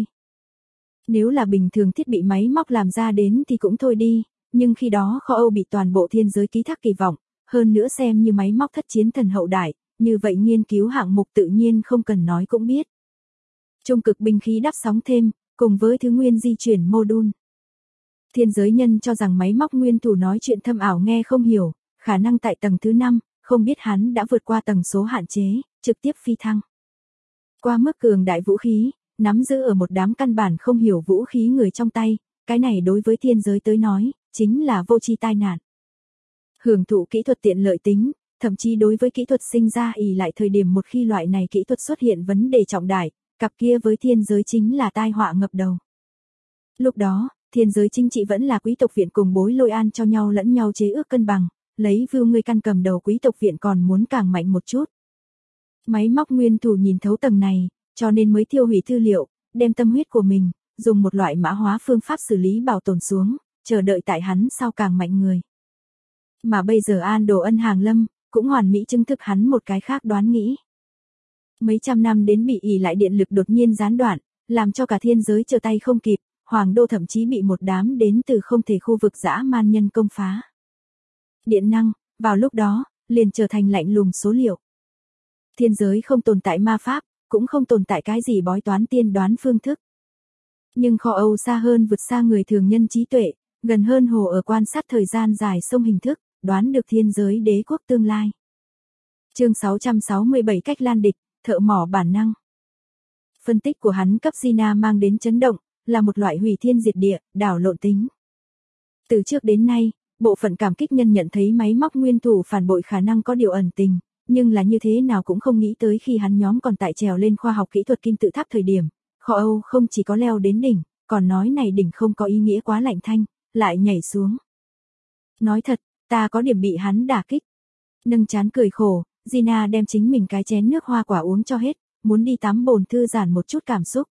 Nếu là bình thường thiết bị máy móc làm ra đến thì cũng thôi đi, nhưng khi đó Kho Âu bị toàn bộ thiên giới ký thác kỳ vọng, hơn nữa xem như máy móc thất chiến thần hậu đại, như vậy nghiên cứu hạng mục tự nhiên không cần nói cũng biết. Trung cực binh khí đắp sóng thêm, cùng với thứ nguyên di chuyển module. Thiên giới nhân cho rằng máy móc nguyên thủ nói chuyện thâm ảo nghe không hiểu, khả năng tại tầng thứ 5, không biết hắn đã vượt qua tầng số hạn chế, trực tiếp phi thăng. Qua mức cường đại vũ khí, nắm giữ ở một đám căn bản không hiểu vũ khí người trong tay, cái này đối với thiên giới tới nói, chính là vô tri tai nạn. Hưởng thụ kỹ thuật tiện lợi tính, thậm chí đối với kỹ thuật sinh ra ỷ lại thời điểm một khi loại này kỹ thuật xuất hiện vấn đề trọng đại, cặp kia với thiên giới chính là tai họa ngập đầu. Lúc đó, thiên giới chính trị vẫn là quý tộc viện cùng bối lôi an cho nhau lẫn nhau chế ước cân bằng, lấy view người căn cầm đầu quý tộc viện còn muốn càng mạnh một chút. Máy móc nguyên thủ nhìn thấu tầng này, cho nên mới thiêu hủy tư liệu, đem tâm huyết của mình, dùng một loại mã hóa phương pháp xử lý bảo tồn xuống, chờ đợi tại hắn sau càng mạnh người. Mà bây giờ An Đồ Ân hàng lâm, cũng hoàn mỹ chứng thực hắn một cái khác đoán nghĩ. Mấy trăm năm đến bị ỷ lại điện lực đột nhiên gián đoạn, làm cho cả thiên giới trở tay không kịp, Hoàng đô thậm chí bị một đám đến từ không thể khu vực dã man nhân công phá. Điện năng, vào lúc đó, liền trở thành lạnh lùng số liệu. Thiên giới không tồn tại ma pháp, cũng không tồn tại cái gì bói toán tiên đoán phương thức. Nhưng Kho Âu xa hơn vượt xa người thường nhân trí tuệ, gần hơn hồ ở quan sát thời gian dài sông hình thức, đoán được thiên giới đế quốc tương lai. Chương 667 cách lan địch, thợ mỏ bản năng. Phân tích của hắn cấp Gina mang đến chấn động, là một loại hủy thiên diệt địa, đảo lộn tính. Từ trước đến nay, bộ phận cảm kích nhân nhận thấy máy móc nguyên thủ phản bội khả năng có điều ẩn tình, nhưng là như thế nào cũng không nghĩ tới khi hắn nhóm còn tại trèo lên khoa học kỹ thuật kim tự tháp thời điểm, Kho Âu không chỉ có leo đến đỉnh, còn nói này đỉnh không có ý nghĩa quá lạnh thanh, lại nhảy xuống. Nói thật, ta có điểm bị hắn đả kích. Nâng chán cười khổ, Gina đem chính mình cái chén nước hoa quả uống cho hết, muốn đi tắm bồn thư giãn một chút cảm xúc.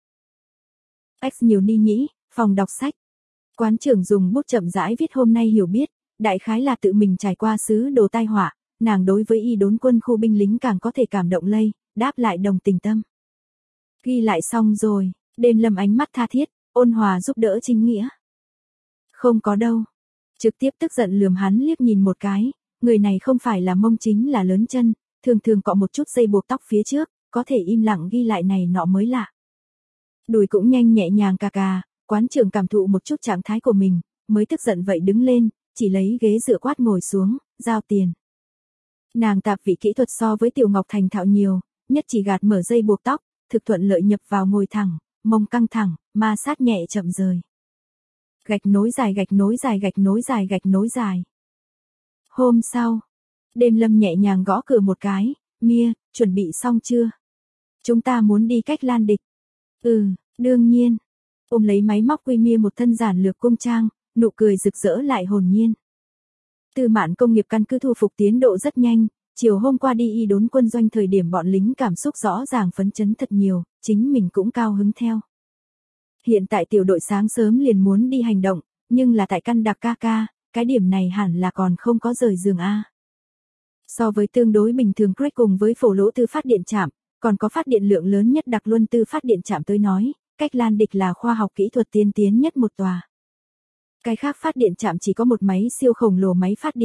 X nhiều ni nhĩ, phòng đọc sách. Quán trưởng dùng bút chậm rãi viết hôm nay hiểu biết, đại khái là tự mình trải qua xứ đồ tai họa, nàng đối với y đốn quân khu binh lính càng có thể cảm động lây, đáp lại đồng tình tâm. Ghi lại xong rồi, Đêm Lâm ánh mắt tha thiết, ôn hòa giúp đỡ chính nghĩa. Không có đâu. Trực tiếp tức giận lườm hắn liếc nhìn một cái, người này không phải là mông chính là lớn chân, thường thường cọ một chút dây buộc tóc phía trước, có thể im lặng ghi lại này nọ mới lạ. Đùi cũng nhanh nhẹ nhàng cà cà, quán trưởng cảm thụ một chút trạng thái của mình, mới tức giận vậy đứng lên, chỉ lấy ghế dựa quát ngồi xuống, giao tiền. Nàng tạp vị kỹ thuật so với Tiểu Ngọc thành thạo nhiều, nhất chỉ gạt mở dây buộc tóc, thực thuận lợi nhập vào ngồi thẳng, mông căng thẳng, ma sát nhẹ chậm rời. Gạch nối dài gạch nối dài gạch nối dài gạch nối dài. Hôm sau, Đêm Lâm nhẹ nhàng gõ cửa một cái, Mia, chuẩn bị xong chưa? Chúng ta muốn đi cách lan địch. Đương nhiên. Ôm lấy máy móc quy Mia một thân giản lược cung trang, nụ cười rực rỡ lại hồn nhiên. Tư Mạn công nghiệp căn cứ thu phục tiến độ rất nhanh, chiều hôm qua đi y đốn quân doanh thời điểm bọn lính cảm xúc rõ ràng phấn chấn thật nhiều, chính mình cũng cao hứng theo. Hiện tại tiểu đội sáng sớm liền muốn đi hành động, nhưng là tại căn đặc ca, cái điểm này hẳn là còn không có rời giường A. So với tương đối bình thường Craig cùng với phổ lỗ tư phát điện trạm, còn có phát điện lượng lớn nhất đặc luân tư phát điện trạm tới nói, cách lan địch là khoa học kỹ thuật tiên tiến nhất một tòa. Cái khác phát điện trạm chỉ có một máy siêu khổng lồ máy phát điện,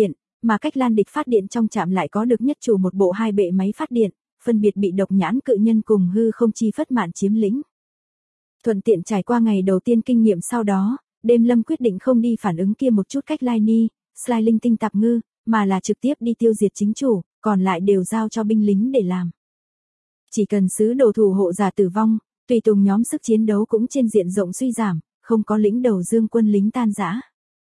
mà cách Lan Địch phát điện trong trạm lại có được nhất chủ một bộ hai bệ máy phát điện, phân biệt bị độc nhãn cự nhân cùng hư không chi phất mạn chiếm lĩnh. Thuận tiện trải qua ngày đầu tiên kinh nghiệm sau đó, Đêm Lâm quyết định không đi phản ứng kia một chút cách Lai Ni, Sly linh tinh tạp ngư, mà là trực tiếp đi tiêu diệt chính chủ, còn lại đều giao cho binh lính để làm. Chỉ cần sứ đồ thủ hộ giả tử vong, tùy tùng nhóm sức chiến đấu cũng trên diện rộng suy giảm, không có lĩnh đầu dương quân lính tan rã.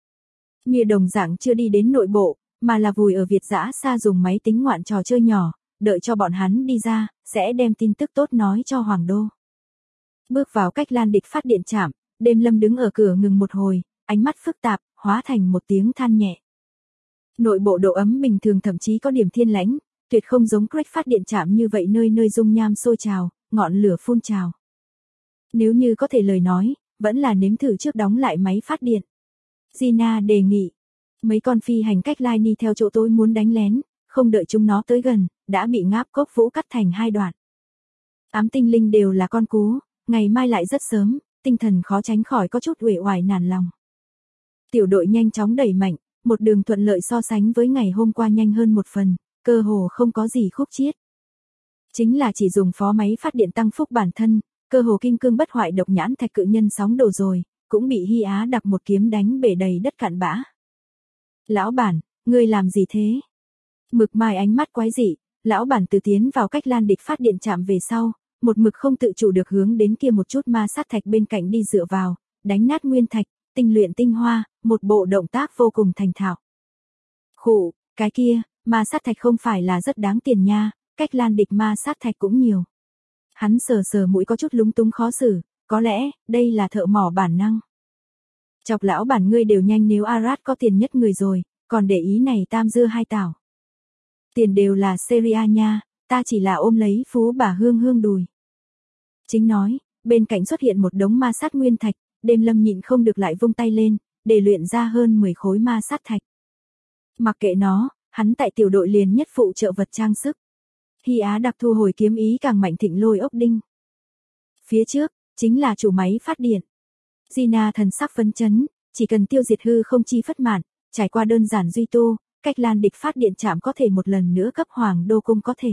Mia đồng dạng chưa đi đến nội bộ, mà là vùi ở Việt dã xa dùng máy tính ngoạn trò chơi nhỏ, đợi cho bọn hắn đi ra, sẽ đem tin tức tốt nói cho Hoàng Đô. Bước vào cách Lan Địch phát điện trạm, Đêm Lâm đứng ở cửa ngừng một hồi, ánh mắt phức tạp, hóa thành một tiếng than nhẹ. Nội bộ độ ấm bình thường thậm chí có điểm thiên lãnh, tuyệt không giống Craig phát điện trạm như vậy nơi nơi dung nham sôi trào, ngọn lửa phun trào. Nếu như có thể lời nói, vẫn là nếm thử trước đóng lại máy phát điện. Gina đề nghị. Mấy con phi hành cách Lai Ni theo chỗ tôi muốn đánh lén, không đợi chúng nó tới gần, đã bị ngáp cốc vũ cắt thành hai đoạn. Ám tinh linh đều là con cú, ngày mai lại rất sớm, tinh thần khó tránh khỏi có chút uể oải nản lòng. Tiểu đội nhanh chóng đẩy mạnh, một đường thuận lợi so sánh với ngày hôm qua nhanh hơn một phần, cơ hồ không có gì khúc chiết. Chính là chỉ dùng phó máy phát điện tăng phúc bản thân, cơ hồ kim cương bất hoại độc nhãn thạch cự nhân sóng đổ rồi, cũng bị Hy Á đặc một kiếm đánh bể đầy đất cạn bã. Lão bản, ngươi làm gì thế? Mực Mai ánh mắt quái dị, lão bản từ tiến vào cách Lan Địch phát điện chạm về sau, một mực không tự chủ được hướng đến kia một chút ma sát thạch bên cạnh đi dựa vào, đánh nát nguyên thạch, tinh luyện tinh hoa, một bộ động tác vô cùng thành thạo. Khụ, cái kia, ma sát thạch không phải là rất đáng tiền nha, cách Lan Địch ma sát thạch cũng nhiều. Hắn sờ sờ mũi có chút lúng túng khó xử, có lẽ, đây là thợ mỏ bản năng. Chọc lão bản ngươi đều nhanh nếu Arad có tiền nhất người rồi, còn để ý này tam dưa hai tảo. Tiền đều là Syria nha, ta chỉ là ôm lấy phú bà Hương Hương đùi. Chính nói, bên cạnh xuất hiện một đống ma sát nguyên thạch, Đêm Lâm nhịn không được lại vung tay lên, để luyện ra hơn 10 khối ma sát thạch. Mặc kệ nó, hắn tại tiểu đội liền nhất phụ trợ vật trang sức. Hy Á đặc thu hồi kiếm ý càng mạnh thịnh lôi ốc đinh. Phía trước, chính là chủ máy phát điện. Gina thần sắc phấn chấn, chỉ cần tiêu diệt hư không chi phất mạn, trải qua đơn giản duy tu, cách Lan Địch phát điện chạm có thể một lần nữa cấp Hoàng Đô cung có thể.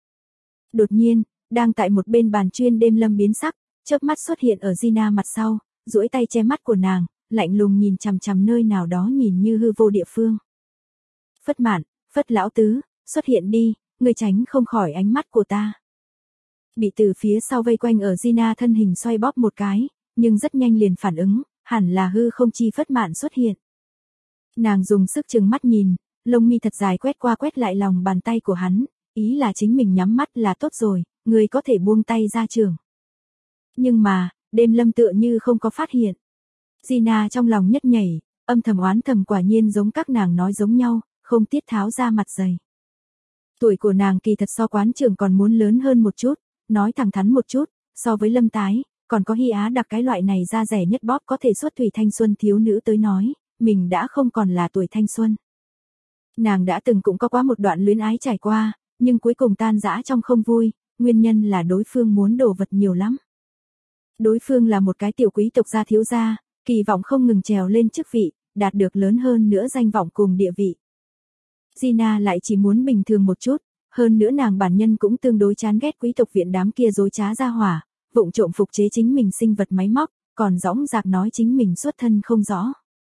Đột nhiên, đang tại một bên bàn chuyên Đêm Lâm biến sắc, chớp mắt xuất hiện ở Gina mặt sau, duỗi tay che mắt của nàng, lạnh lùng nhìn chằm chằm nơi nào đó nhìn như hư vô địa phương. Phất mạn, Phất lão tứ, xuất hiện đi, ngươi tránh không khỏi ánh mắt của ta. Bị từ phía sau vây quanh ở Gina thân hình xoay bóp một cái, nhưng rất nhanh liền phản ứng, hẳn là hư không chi phất mạn xuất hiện. Nàng dùng sức chừng mắt nhìn, lông mi thật dài quét qua quét lại lòng bàn tay của hắn, ý là chính mình nhắm mắt là tốt rồi, người có thể buông tay ra trường. Nhưng mà, Đêm Lâm tựa như không có phát hiện. Gina trong lòng nhất nhảy, âm thầm oán thầm quả nhiên giống các nàng nói giống nhau, không tiết tháo ra mặt dày. Tuổi của nàng kỳ thật so quán trưởng còn muốn lớn hơn một chút, nói thẳng thắn một chút, so với Lâm Tái, còn có Hy Á đặc cái loại này da rẻ nhất bóp có thể xuất thủy thanh xuân thiếu nữ tới nói, mình đã không còn là tuổi thanh xuân. Nàng đã từng cũng có quá một đoạn luyến ái trải qua, nhưng cuối cùng tan rã trong không vui, nguyên nhân là đối phương muốn đồ vật nhiều lắm. Đối phương là một cái tiểu quý tộc gia thiếu gia, kỳ vọng không ngừng trèo lên chức vị, đạt được lớn hơn nữa danh vọng cùng địa vị. Gina lại chỉ muốn bình thường một chút, hơn nữa nàng bản nhân cũng tương đối chán ghét quý tộc viện đám kia dối trá ra hỏa, vụng trộm phục chế chính mình sinh vật máy móc, còn dõng dạc nói chính mình xuất thân không rõ.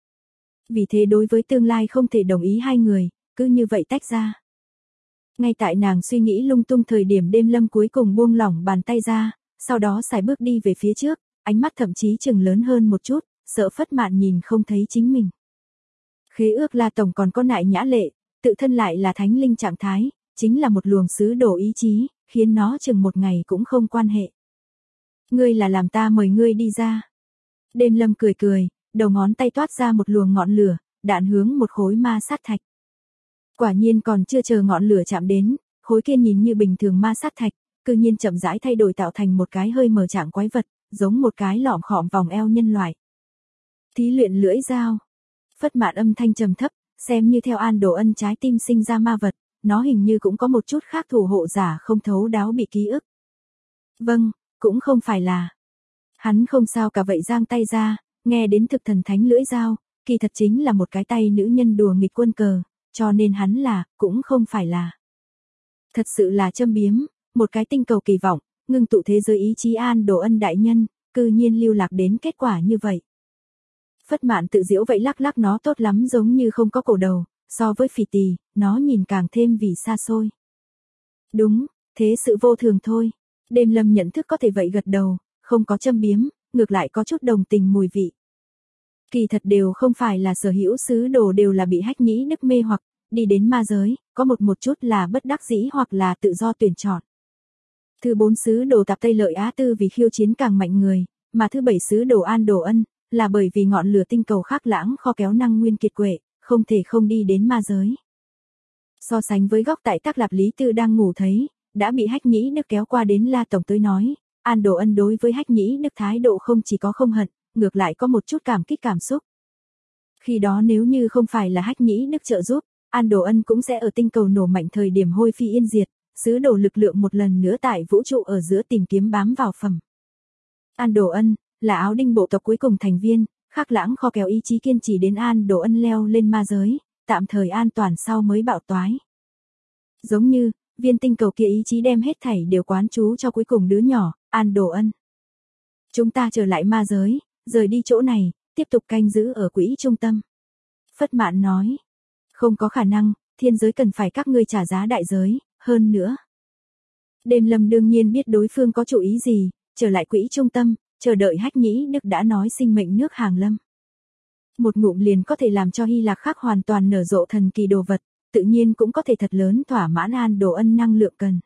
Vì thế đối với tương lai không thể đồng ý hai người, cứ như vậy tách ra. Ngay tại nàng suy nghĩ lung tung thời điểm Đêm Lâm cuối cùng buông lỏng bàn tay ra, sau đó xài bước đi về phía trước, ánh mắt thậm chí chừng lớn hơn một chút, sợ Phất Mạn nhìn không thấy chính mình. Khế ước La Tổng còn có nại nhã lệ, tự thân lại là thánh linh trạng thái, chính là một luồng sứ đồ ý chí, khiến nó chừng một ngày cũng không quan hệ. Ngươi là làm ta mời ngươi đi ra. Đêm Lâm cười cười, đầu ngón tay toát ra một luồng ngọn lửa, đạn hướng một khối ma sát thạch. Quả nhiên còn chưa chờ ngọn lửa chạm đến, khối kia nhìn như bình thường ma sát thạch, cư nhiên chậm rãi thay đổi tạo thành một cái hơi mờ trạng quái vật, giống một cái lọm khọm vòng eo nhân loại. Thí luyện lưỡi dao. Phất Mạn âm thanh trầm thấp, xem như theo An Đồ Ân trái tim sinh ra ma vật, nó hình như cũng có một chút khác thủ hộ giả không thấu đáo bị ký ức. Vâng, cũng không phải là. Hắn không sao cả vậy giang tay ra, nghe đến thực thần thánh lưỡi dao, kỳ thật chính là một cái tay nữ nhân đùa nghịch quân cờ, cho nên hắn cũng không phải là. Thật sự là châm biếm, một cái tinh cầu kỳ vọng, ngưng tụ thế giới ý chí An Đồ Ân đại nhân, cư nhiên lưu lạc đến kết quả như vậy. Phất Mạn tự giễu vậy lắc lắc nó tốt lắm giống như không có cổ đầu, so với phì tỳ, nó nhìn càng thêm vì xa xôi. Đúng, thế sự vô thường thôi. Đêm Lâm nhận thức có thể vậy gật đầu, không có châm biếm, ngược lại có chút đồng tình mùi vị. Kỳ thật đều không phải là sở hữu sứ đồ đều là bị hách nhĩ đức mê hoặc, đi đến ma giới, có một chút là bất đắc dĩ hoặc là tự do tuyển chọn. Thứ 4 sứ đồ Tạp Tây Lợi Á Tư vì khiêu chiến càng mạnh người, mà thứ 7 sứ đồ An Đồ Ân, là bởi vì ngọn lửa tinh cầu Khắc Lãng kho kéo năng nguyên kiệt quệ, không thể không đi đến ma giới. So sánh với góc tại Tác Lạp Lý Tư đang ngủ thấy, đã bị hách nhĩ đức kéo qua đến La Tổng tới nói, An Đồ Ân đối với hách nhĩ đức thái độ không chỉ có không hận, ngược lại có một chút cảm kích cảm xúc. Khi đó nếu như không phải là hách nhĩ đức trợ giúp, An Đồ Ân cũng sẽ ở tinh cầu nổ mạnh thời điểm hôi phi yên diệt, sứ đồ lực lượng một lần nữa tại vũ trụ ở giữa tìm kiếm bám vào phẩm. An Đồ Ân là áo đinh bộ tộc cuối cùng thành viên, Khắc Lãng kho kéo ý chí kiên trì đến An Đồ Ân leo lên ma giới, tạm thời an toàn sau mới bạo toái. Giống như, viên tinh cầu kia ý chí đem hết thảy đều quán chú cho cuối cùng đứa nhỏ, An Đồ Ân. Chúng ta trở lại ma giới, rời đi chỗ này, tiếp tục canh giữ ở quỹ trung tâm. Phất Mạn nói, không có khả năng, thiên giới cần phải các ngươi trả giá đại giới, hơn nữa. Đêm Lâm đương nhiên biết đối phương có chủ ý gì, trở lại quỹ trung tâm, chờ đợi hách nhĩ đức đã nói sinh mệnh nước hàng lâm. Một ngụm liền có thể làm cho Hy Lạc khác hoàn toàn nở rộ thần kỳ đồ vật, tự nhiên cũng có thể thật lớn thỏa mãn An Đồ Ân năng lượng cần.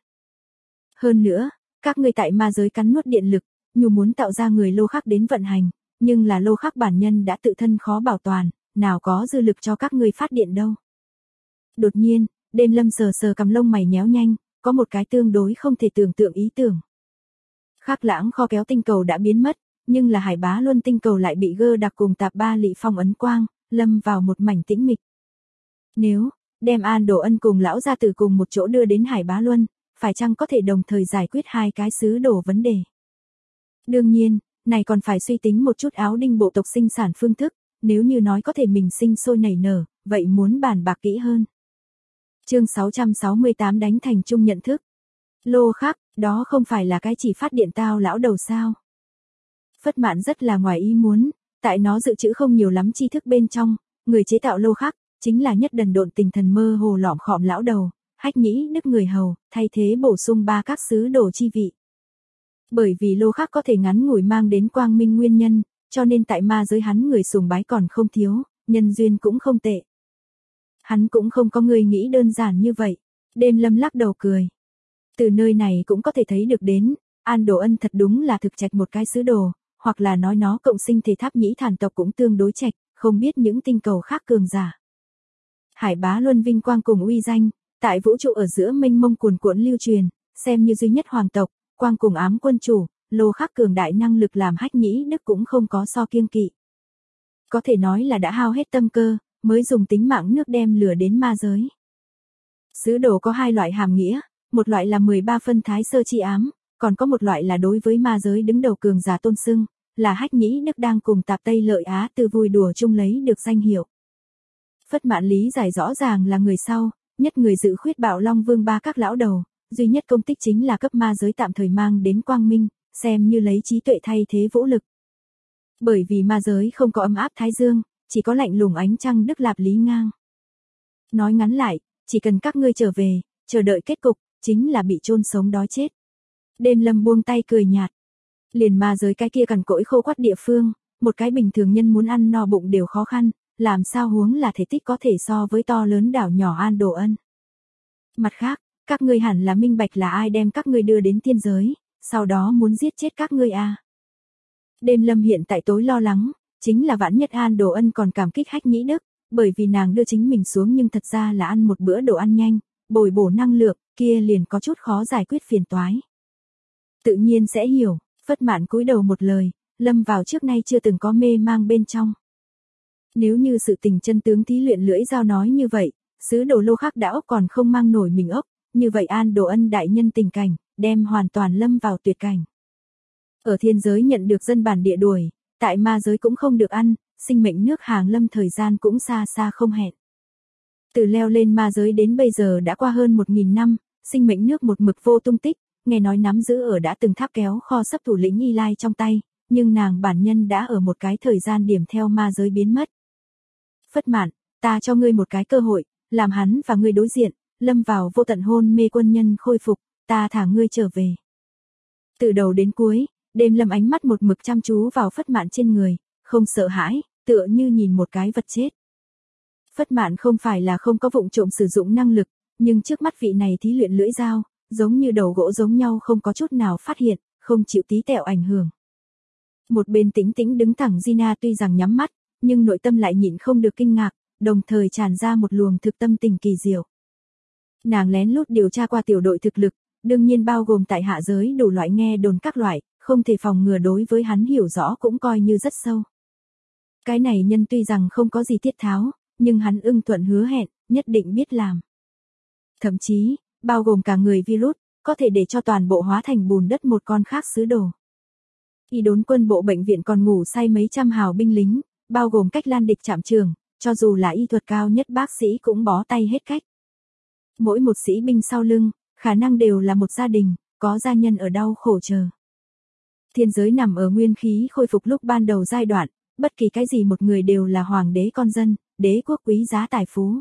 Hơn nữa, các ngươi tại ma giới cắn nuốt điện lực, nhu muốn tạo ra người lô khắc đến vận hành, nhưng là lô khắc bản nhân đã tự thân khó bảo toàn, nào có dư lực cho các ngươi phát điện đâu. Đột nhiên, Đêm Lâm sờ sờ cằm lông mày nhéo nhanh, có một cái tương đối không thể tưởng tượng ý tưởng. Khắc Lãng kho kéo tinh cầu đã biến mất, nhưng là Hải Bá Luân tinh cầu lại bị gơ đặc cùng Tạp Ba Lị phong ấn quang, lâm vào một mảnh tĩnh mịch. Nếu đem An Đồ Ân cùng lão gia tử cùng một chỗ đưa đến Hải Bá Luân, phải chăng có thể đồng thời giải quyết hai cái sứ đồ vấn đề? Đương nhiên, này còn phải suy tính một chút áo đinh bộ tộc sinh sản phương thức, nếu như nói có thể mình sinh sôi nảy nở, vậy muốn bàn bạc kỹ hơn. Chương 668 đánh thành chung nhận thức. Lô khắc, đó không phải là cái chỉ phát điện tao lão đầu sao? Phất Mạn rất là ngoài ý muốn, tại nó dự trữ không nhiều lắm tri thức bên trong, người chế tạo lô khắc, chính là nhất đần độn tình thần mơ hồ lỏm khọm lão đầu, hách nhĩ đức người hầu, thay thế bổ sung 3 các sứ đồ chi vị. Bởi vì lô khắc có thể ngắn ngủi mang đến quang minh nguyên nhân, cho nên tại ma giới hắn người sùng bái còn không thiếu, nhân duyên cũng không tệ. Hắn cũng không có người nghĩ đơn giản như vậy. Đêm Lâm lắc đầu cười. Từ nơi này cũng có thể thấy được đến, An Đồ Ân thật đúng là thực trạch một cái sứ đồ, hoặc là nói nó cộng sinh thể Tháp Nhĩ Thản tộc cũng tương đối trạch, không biết những tinh cầu khác cường giả. Hải Bá Luân vinh quang cùng uy danh, tại vũ trụ ở giữa mênh mông cuồn cuộn lưu truyền, xem như duy nhất hoàng tộc, quang cùng ám quân chủ, lô khắc cường đại năng lực làm hách nhĩ đức cũng không có so kiêng kỵ. Có thể nói là đã hao hết tâm cơ, mới dùng tính mạng nước đem lửa đến ma giới. Sứ đồ có 2 loại hàm nghĩa, một loại là 13 phân thái sơ chi ám, còn có một loại là đối với ma giới đứng đầu cường giả tôn xưng, là hách nhĩ đức đang cùng Tạp Tây Lợi Á Tư vui đùa chung lấy được danh hiệu. Phất Mạn lý giải rõ ràng là người sau, nhất người dự khuyết Bạo Long Vương 3 các lão đầu, duy nhất công tích chính là cấp ma giới tạm thời mang đến quang minh, xem như lấy trí tuệ thay thế vũ lực. Bởi vì ma giới không có ấm áp thái dương, chỉ có lạnh lùng ánh trăng Đức Lạp Lý ngang. Nói ngắn lại, chỉ cần các ngươi trở về, chờ đợi kết cục, chính là bị chôn sống đói chết. Đêm Lâm buông tay cười nhạt. Liền ma giới cái kia cằn cỗi khô quắt địa phương, một cái bình thường nhân muốn ăn no bụng đều khó khăn, làm sao huống là thể tích có thể so với to lớn đảo nhỏ An Đồ Ân. Mặt khác, các ngươi hẳn là minh bạch là ai đem các ngươi đưa đến tiên giới, sau đó muốn giết chết các ngươi à. Đêm Lâm hiện tại tối lo lắng, chính là vạn nhất An Đồ Ân còn cảm kích hách nhĩ đức, bởi vì nàng đưa chính mình xuống nhưng thật ra là ăn một bữa đồ ăn nhanh, bồi bổ năng lượng, kia liền có chút khó giải quyết phiền toái. Tự nhiên sẽ hiểu, Phất Mạn cúi đầu một lời, lâm vào trước nay chưa từng có mê mang bên trong. Nếu như sự tình chân tướng thí luyện lưỡi dao nói như vậy, sứ đồ lô khắc đã ốc còn không mang nổi mình ốc, như vậy An Đồ Ân đại nhân tình cảnh, đem hoàn toàn lâm vào tuyệt cảnh. Ở thiên giới nhận được dân bản địa đuổi, tại ma giới cũng không được ăn, sinh mệnh nước hàng lâm thời gian cũng xa xa không hẹn. Từ leo lên ma giới đến bây giờ đã qua hơn 1.000 năm, sinh mệnh nước một mực vô tung tích, nghe nói nắm giữ ở đã từng tháp kéo kho sắp thủ lĩnh Y Lai trong tay, nhưng nàng bản nhân đã ở một cái thời gian điểm theo ma giới biến mất. Phất Mạn, ta cho ngươi một cái cơ hội, làm hắn và ngươi đối diện, lâm vào vô tận hôn mê quân nhân khôi phục, ta thả ngươi trở về. Từ đầu đến cuối, Đêm Lâm ánh mắt một mực chăm chú vào Phất Mạn trên người, không sợ hãi, tựa như nhìn một cái vật chết. Phất Mạn không phải là không có vụng trộm sử dụng năng lực, nhưng trước mắt vị này thí luyện lưỡi dao, giống như đầu gỗ giống nhau không có chút nào phát hiện, không chịu tí tẹo ảnh hưởng. Một bên tĩnh tĩnh đứng thẳng Gina tuy rằng nhắm mắt, nhưng nội tâm lại nhịn không được kinh ngạc, đồng thời tràn ra một luồng thực tâm tình kỳ diệu. Nàng lén lút điều tra qua tiểu đội thực lực, đương nhiên bao gồm tại hạ giới đủ loại nghe đồn các loại, không thể phòng ngừa đối với hắn hiểu rõ cũng coi như rất sâu. Cái này nhân tuy rằng không có gì tiết tháo, nhưng hắn ưng thuận hứa hẹn, nhất định biết làm. Thậm chí, bao gồm cả người virus, có thể để cho toàn bộ hóa thành bùn đất một con khác sứ đồ. Y đốn quân bộ bệnh viện còn ngủ say mấy trăm hào binh lính, bao gồm Cách Lan địch trạm trường, cho dù là y thuật cao nhất bác sĩ cũng bó tay hết cách. Mỗi một sĩ binh sau lưng, khả năng đều là một gia đình, có gia nhân ở đau khổ chờ. Thiên giới nằm ở nguyên khí khôi phục lúc ban đầu giai đoạn, bất kỳ cái gì một người đều là hoàng đế con dân, đế quốc quý giá tài phú.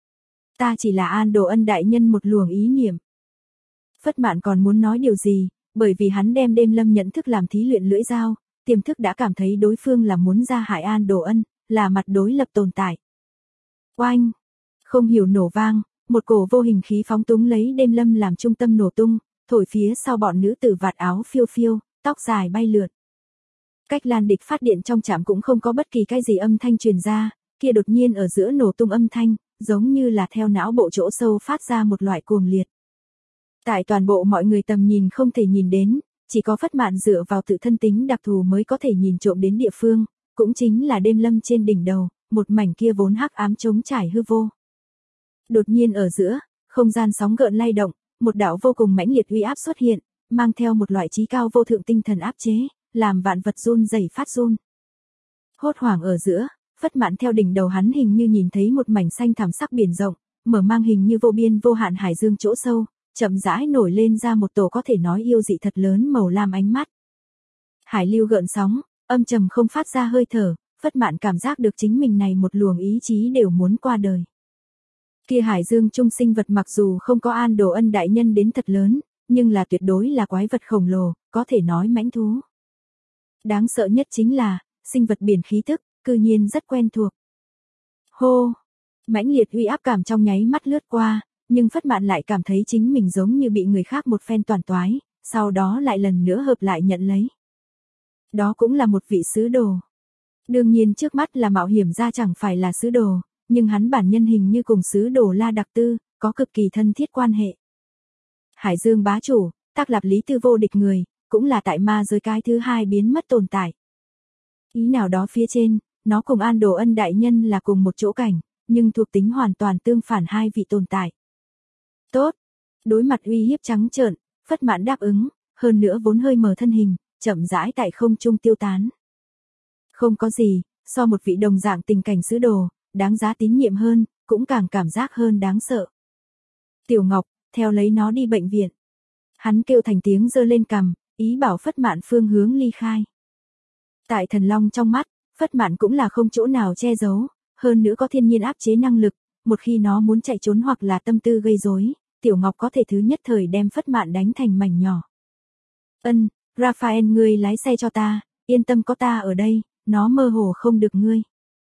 Ta chỉ là An Đồ Ân đại nhân một luồng ý niệm. Phất Mạn còn muốn nói điều gì, bởi vì hắn đem Đêm Lâm nhận thức làm thí luyện lưỡi dao, tiềm thức đã cảm thấy đối phương là muốn ra hại An Đồ Ân, là mặt đối lập tồn tại. Oanh! Không hiểu nổ vang, một cổ vô hình khí phóng túng lấy Đêm Lâm làm trung tâm nổ tung, thổi phía sau bọn nữ tử vạt áo phiêu phiêu, tóc dài bay lượn. Cách Lan địch phát điện trong trạm cũng không có bất kỳ cái gì âm thanh truyền ra, kia đột nhiên ở giữa nổ tung âm thanh, giống như là theo não bộ chỗ sâu phát ra một loại cuồng liệt. Tại toàn bộ mọi người tầm nhìn không thể nhìn đến, chỉ có Phất Mạn dựa vào tự thân tính đặc thù mới có thể nhìn trộm đến địa phương, cũng chính là Đêm Lâm trên đỉnh đầu, một mảnh kia vốn hắc ám trống trải hư vô. Đột nhiên ở giữa, không gian sóng gợn lay động, một đạo vô cùng mãnh liệt uy áp xuất hiện, mang theo một loại trí cao vô thượng tinh thần áp chế, làm vạn vật run rẩy phát run. Hốt hoảng ở giữa, Phất Mạn theo đỉnh đầu hắn hình như nhìn thấy một mảnh xanh thẳm sắc biển rộng, mở mang hình như vô biên vô hạn hải dương chỗ sâu, chậm rãi nổi lên ra một tổ có thể nói yêu dị thật lớn màu lam ánh mắt. Hải lưu gợn sóng, âm trầm không phát ra hơi thở, Phất Mạn cảm giác được chính mình này một luồng ý chí đều muốn qua đời. Kia hải dương trung sinh vật mặc dù không có An Đồ Ân đại nhân đến thật lớn, nhưng là tuyệt đối là quái vật khổng lồ, có thể nói mãnh thú. Đáng sợ nhất chính là, sinh vật biển khí tức, cư nhiên rất quen thuộc. Hô! Mãnh liệt uy áp cảm trong nháy mắt lướt qua, nhưng Phất Mạn lại cảm thấy chính mình giống như bị người khác một phen toàn toái, sau đó lại lần nữa hợp lại nhận lấy. Đó cũng là một vị sứ đồ. Đương nhiên trước mắt là mạo hiểm ra chẳng phải là sứ đồ, nhưng hắn bản nhân hình như cùng sứ đồ La Đặc Tư, có cực kỳ thân thiết quan hệ. Hải Dương bá chủ, Tác Lạp Lý Tư vô địch người, cũng là tại ma giới cái thứ hai biến mất tồn tại. Ý nào đó phía trên, nó cùng An Đồ Ân đại nhân là cùng một chỗ cảnh, nhưng thuộc tính hoàn toàn tương phản hai vị tồn tại. Tốt, đối mặt uy hiếp trắng trợn, Phất Mạn đáp ứng, hơn nữa vốn hơi mờ thân hình, chậm rãi tại không trung tiêu tán. Không có gì, so một vị đồng dạng tình cảnh sứ đồ, đáng giá tín nhiệm hơn, cũng càng cảm giác hơn đáng sợ. Tiểu Ngọc, theo lấy nó đi bệnh viện. Hắn kêu thành tiếng giơ lên cằm, ý bảo Phất Mạn phương hướng ly khai. Tại Thần Long trong mắt, Phất Mạn cũng là không chỗ nào che giấu, hơn nữa có thiên nhiên áp chế năng lực, một khi nó muốn chạy trốn hoặc là tâm tư gây rối, Tiểu Ngọc có thể thứ nhất thời đem Phất Mạn đánh thành mảnh nhỏ. Raphael ngươi lái xe cho ta, yên tâm có ta ở đây, nó mơ hồ không được ngươi.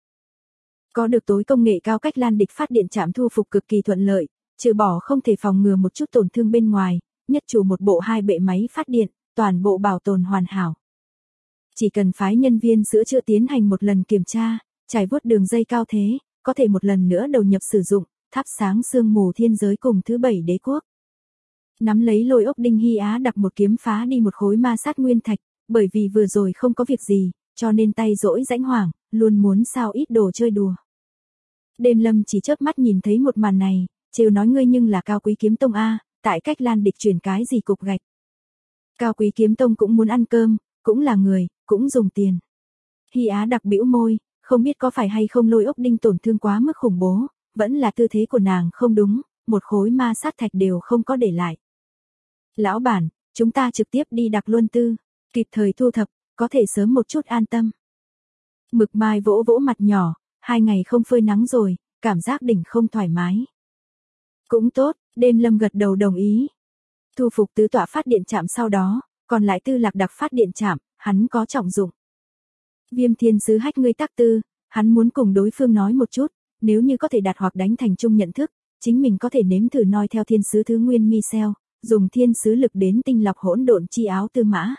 Có được tối công nghệ cao Cách Lan địch phát điện trạm thu phục cực kỳ thuận lợi, trừ bỏ không thể phòng ngừa một chút tổn thương bên ngoài, nhất chủ một bộ 2 bệ máy phát điện, toàn bộ bảo tồn hoàn hảo. Chỉ cần phái nhân viên sửa chữa tiến hành một lần kiểm tra, trải vuốt đường dây cao thế, có thể một lần nữa đầu nhập sử dụng, thắp sáng sương mù thiên giới cùng thứ 7 đế quốc. Nắm lấy Lôi Ốc Đinh Hy Á đặc một kiếm phá đi một khối ma sát nguyên thạch, bởi vì vừa rồi không có việc gì, cho nên tay rỗi rãnh hoảng, luôn muốn sao ít đồ chơi đùa. Đêm Lâm chỉ chớp mắt nhìn thấy một màn này, trêu nói ngươi nhưng là Cao Quý Kiếm Tông a, tại Cách Lan địch chuyển cái gì cục gạch. Cao Quý Kiếm Tông cũng muốn ăn cơm, cũng là người, cũng dùng tiền. Hy Á đặc bĩu môi, không biết có phải hay không Lôi Ốc Đinh tổn thương quá mức khủng bố, vẫn là tư thế của nàng không đúng, một khối ma sát thạch đều không có để lại. Lão bản, chúng ta trực tiếp đi Đặc Luân Tư, kịp thời thu thập, có thể sớm một chút an tâm. Mực Mai vỗ vỗ mặt nhỏ, 2 ngày không phơi nắng rồi, cảm giác đỉnh không thoải mái. Cũng tốt, Đêm Lâm gật đầu đồng ý. Thu phục tứ tọa phát điện trạm sau đó, còn lại Tư Lạc Đặc phát điện trạm, hắn có trọng dụng. Viêm Thiên Sứ hách ngươi tác tư, hắn muốn cùng đối phương nói một chút, nếu như có thể đạt hoặc đánh thành chung nhận thức, chính mình có thể nếm thử noi theo Thiên Sứ Thứ Nguyên Michel, dùng Thiên Sứ lực đến tinh lọc hỗn độn chi áo Tư Mã.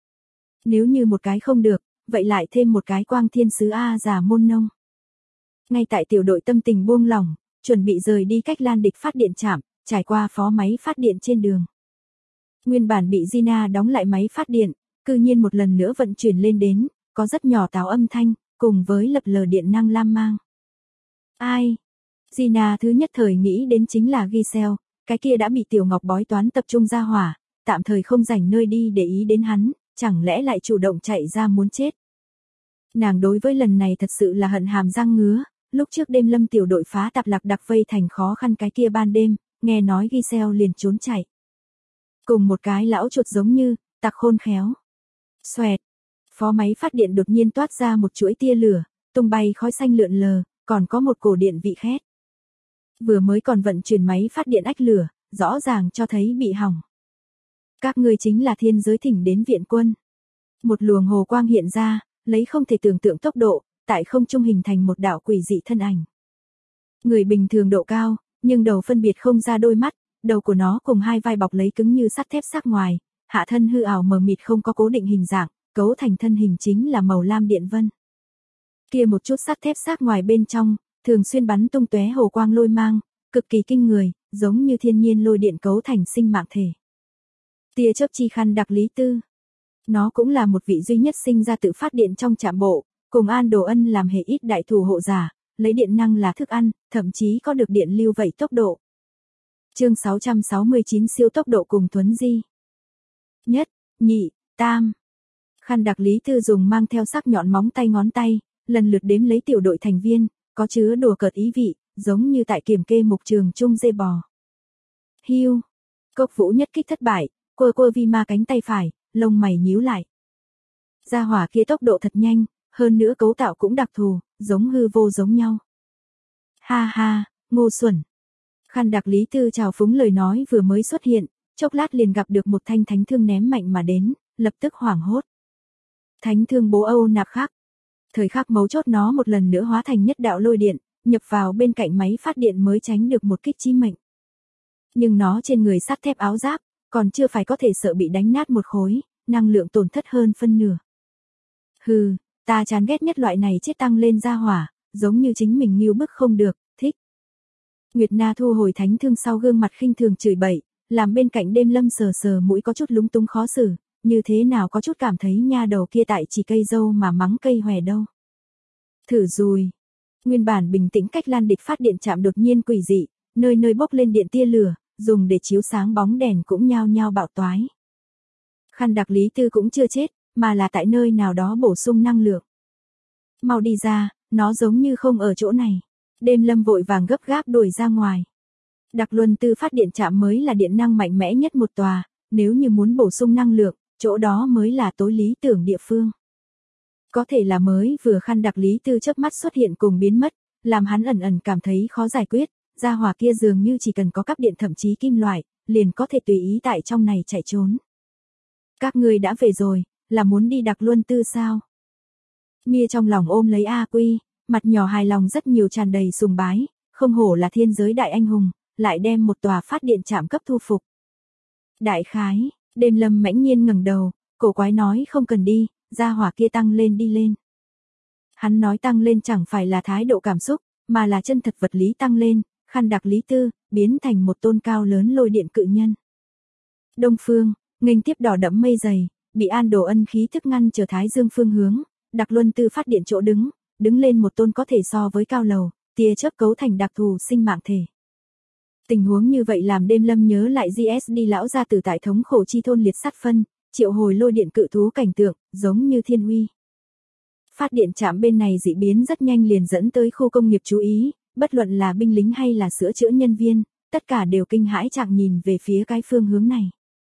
Nếu như một cái không được, vậy lại thêm một cái Quang Thiên Sứ A Già Môn Nông. Ngay tại tiểu đội tâm tình buông lỏng, chuẩn bị rời đi cách Lan Địch phát điện trạm, trải qua phó máy phát điện trên đường. Nguyên bản bị Gina đóng lại máy phát điện, cư nhiên một lần nữa vận chuyển lên đến, có rất nhỏ táo âm thanh, cùng với lập lờ điện năng lam mang. Ai? Gina thứ nhất thời nghĩ đến chính là Giselle, cái kia đã bị Tiểu Ngọc bói toán tập trung ra hỏa, tạm thời không dành nơi đi để ý đến hắn, chẳng lẽ lại chủ động chạy ra muốn chết. Nàng đối với lần này thật sự là hận hàm răng ngứa, lúc trước Đêm Lâm tiểu đội phá Tạp Lạc Đặc vây thành khó khăn cái kia ban đêm, nghe nói Giselle liền trốn chạy. Cùng một cái lão chuột giống như, tặc khôn khéo. Xoẹt. Phó máy phát điện đột nhiên toát ra một chuỗi tia lửa, tung bay khói xanh lượn lờ, còn có một cổ điện vị khét. Vừa mới còn vận chuyển máy phát điện ách lửa, rõ ràng cho thấy bị hỏng. Các ngươi chính là thiên giới thỉnh đến viện quân. Một luồng hồ quang hiện ra, lấy không thể tưởng tượng tốc độ, tại không trung hình thành một đạo quỷ dị thân ảnh. Người bình thường độ cao, nhưng đầu phân biệt không ra đôi mắt, đầu của nó cùng hai vai bọc lấy cứng như sắt thép sắc ngoài, hạ thân hư ảo mờ mịt không có cố định hình dạng, cấu thành thân hình chính là màu lam điện vân. Kia một chút sắt thép sắc ngoài bên trong, thường xuyên bắn tung tóe hồ quang lôi mang, cực kỳ kinh người, giống như thiên nhiên lôi điện cấu thành sinh mạng thể. Tia chớp chi khăn đặc lý tư. Nó cũng là một vị duy nhất sinh ra tự phát điện trong trạm bộ, cùng An Đồ Ân làm hệ ít đại thủ hộ giả, lấy điện năng là thức ăn, thậm chí có được điện lưu vậy tốc độ. Chương 669 siêu tốc độ cùng thuấn di. Nhất, nhị, tam. Khăn đặc lý tư dùng mang theo sắc nhọn móng tay ngón tay, lần lượt đếm lấy tiểu đội thành viên, có chứa đùa cợt ý vị, giống như tại kiểm kê mục trường chung dê bò. Hiu. Cốc Vũ nhất kích thất bại, quơ vi ma cánh tay phải, lông mày nhíu lại. Gia hỏa kia tốc độ thật nhanh, hơn nữa cấu tạo cũng đặc thù, giống hư vô giống nhau. Ha ha, ngu xuẩn. Khăn đặc lý tư chào phúng lời nói vừa mới xuất hiện, chốc lát liền gặp được một thanh thánh thương ném mạnh mà đến, lập tức hoảng hốt. Thánh thương bố Âu nạp khắc. Thời khắc mấu chốt nó một lần nữa hóa thành nhất đạo lôi điện, nhập vào bên cạnh máy phát điện mới tránh được một kích chí mệnh. Nhưng nó trên người sắt thép áo giáp, còn chưa phải có thể sợ bị đánh nát một khối, năng lượng tổn thất hơn phân nửa. Hừ, ta chán ghét nhất loại này chết tăng lên ra hỏa, giống như chính mình nghiêu bức không được, thích. Nguyệt Na thu hồi thánh thương sau gương mặt khinh thường chửi bậy, làm bên cạnh Đêm Lâm sờ sờ mũi có chút lúng túng khó xử, như thế nào có chút cảm thấy nha đầu kia tại chỉ cây dâu mà mắng cây hòe đâu. Thử rồi. Nguyên bản bình tĩnh cách Lan Địch phát điện trạm đột nhiên quỷ dị, nơi nơi bốc lên điện tia lửa, dùng để chiếu sáng bóng đèn cũng nhao nhao bạo toái. Khăn đặc lý tư cũng chưa chết, mà là tại nơi nào đó bổ sung năng lượng. Mau đi ra, nó giống như không ở chỗ này. Đêm Lâm vội vàng gấp gáp đuổi ra ngoài. Đặc Luân Tư phát điện trạm mới là điện năng mạnh mẽ nhất một tòa, nếu như muốn bổ sung năng lượng, chỗ đó mới là tối lý tưởng địa phương. Có thể là mới vừa khăn đặc lý tư chớp mắt xuất hiện cùng biến mất, làm hắn ẩn ẩn cảm thấy khó giải quyết, gia hỏa kia dường như chỉ cần có cắp điện thậm chí kim loại, liền có thể tùy ý tại trong này chạy trốn. Các ngươi đã về rồi, là muốn đi Đặc Luân Tư sao? Mia trong lòng ôm lấy A Quy, mặt nhỏ hài lòng rất nhiều tràn đầy sùng bái, không hổ là thiên giới đại anh hùng, lại đem một tòa phát điện trạm cấp thu phục. Đại khái, Đêm Lâm mãnh nhiên ngẩng đầu, cổ quái nói không cần đi, gia hỏa kia tăng lên đi lên. Hắn nói tăng lên chẳng phải là thái độ cảm xúc, mà là chân thật vật lý tăng lên, khăn đặc lý tư, biến thành một tôn cao lớn lôi điện cự nhân. Đông phương, nghênh tiếp đỏ đẫm mây dày, bị An Đồ Ân khí thức ngăn trở Thái Dương phương hướng, Đặc Luân Tư phát điện chỗ đứng lên một tôn có thể so với cao lầu, tia chớp cấu thành đặc thù sinh mạng thể. Tình huống như vậy làm Đêm Lâm nhớ lại GSD lão gia tử tại thống khổ chi thôn liệt sát phân, triệu hồi lôi điện cự thú cảnh tượng, giống như thiên uy. Phát điện trạm bên này dị biến rất nhanh liền dẫn tới khu công nghiệp chú ý, bất luận là binh lính hay là sữa chữa nhân viên, tất cả đều kinh hãi chạng nhìn về phía cái phương hướng này.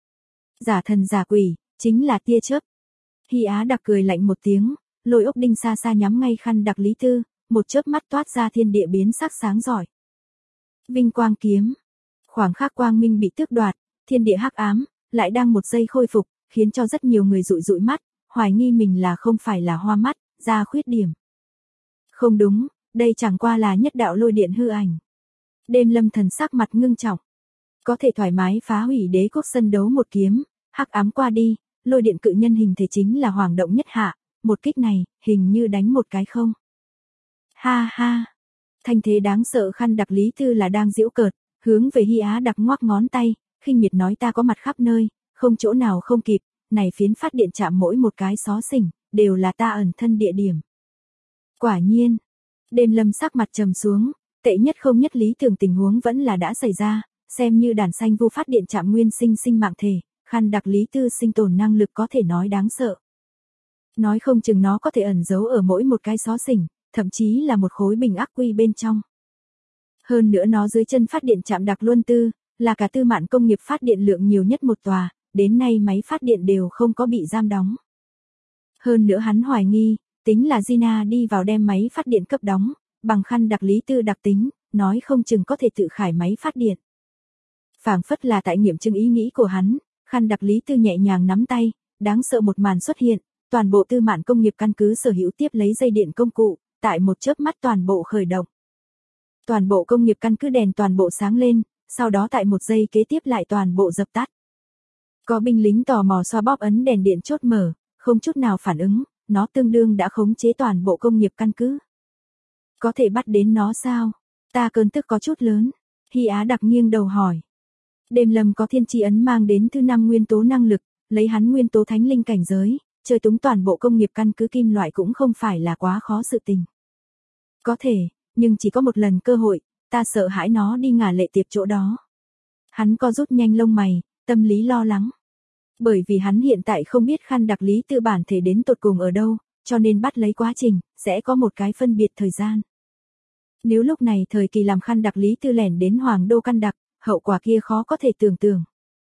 Giả thần giả quỷ, chính là tia chớp. Hy Á Đặc cười lạnh một tiếng, lôi ốc đinh xa xa nhắm ngay khăn đặc Lý Tư, một chớp mắt toát ra thiên địa biến sắc sáng rọi. Vinh quang kiếm. Khoảng khắc quang minh bị tước đoạt, thiên địa hắc ám, lại đang một giây khôi phục, khiến cho rất nhiều người dụi dụi mắt, hoài nghi mình là không phải là hoa mắt, ra khuyết điểm. Không đúng, đây chẳng qua là nhất đạo lôi điện hư ảnh. Đêm Lâm thần sắc mặt ngưng trọng. Có thể thoải mái phá hủy đế quốc sân đấu một kiếm, hắc ám qua đi, lôi điện cự nhân hình thể chính là hoàng động nhất hạ, một kích này, hình như đánh một cái không. Ha ha, thanh thế đáng sợ khăn đặc Lý Tư là đang giễu cợt, hướng về Hy Á Đặc ngoắc ngón tay, khinh miệt nói ta có mặt khắp nơi, không chỗ nào không kịp, này phiến phát điện chạm mỗi một cái xó xỉnh, đều là ta ẩn thân địa điểm. Quả nhiên, Đêm Lâm sắc mặt trầm xuống, tệ nhất không nhất lý tưởng tình huống vẫn là đã xảy ra, xem như đàn xanh vu phát điện chạm nguyên sinh sinh mạng thể, khăn đặc Lý Tư sinh tồn năng lực có thể nói đáng sợ. Nói không chừng nó có thể ẩn giấu ở mỗi một cái xó xỉnh, thậm chí là một khối bình ắc quy bên trong. Hơn nữa nó dưới chân phát điện chạm đặc Luân Tư, là cả tư mạn công nghiệp phát điện lượng nhiều nhất một tòa, đến nay máy phát điện đều không có bị giam đóng. Hơn nữa hắn hoài nghi, tính là Gina đi vào đem máy phát điện cấp đóng, bằng khăn đặc Lý Tư đặc tính, nói không chừng có thể tự khải máy phát điện. Phảng phất là tại nghiệm chứng ý nghĩ của hắn, khăn đặc Lý Tư nhẹ nhàng nắm tay, đáng sợ một màn xuất hiện, toàn bộ tư mạn công nghiệp căn cứ sở hữu tiếp lấy dây điện công cụ, tại một chớp mắt toàn bộ khởi động. Toàn bộ công nghiệp căn cứ đèn toàn bộ sáng lên, sau đó tại một giây kế tiếp lại toàn bộ dập tắt. Có binh lính tò mò xoa bóp ấn đèn điện chốt mở, không chút nào phản ứng, nó tương đương đã khống chế toàn bộ công nghiệp căn cứ. Có thể bắt đến nó sao? Ta cơn tức có chút lớn. Hy Á Đặc nghiêng đầu hỏi. Đêm Lâm có thiên tri ấn mang đến thứ 5 nguyên tố năng lực, lấy hắn nguyên tố thánh linh cảnh giới, chơi túng toàn bộ công nghiệp căn cứ kim loại cũng không phải là quá khó sự tình. Có thể, nhưng chỉ có một lần cơ hội, ta sợ hãi nó đi ngả lệ tiệp chỗ đó. Hắn co rút nhanh lông mày, tâm lý lo lắng. Bởi vì hắn hiện tại không biết khăn đặc Lý Tư bản thể đến tột cùng ở đâu, cho nên bắt lấy quá trình, sẽ có một cái phân biệt thời gian. Nếu lúc này thời kỳ làm khăn đặc Lý Tư lẻn đến Hoàng Đô căn đặc, hậu quả kia khó có thể tưởng tượng.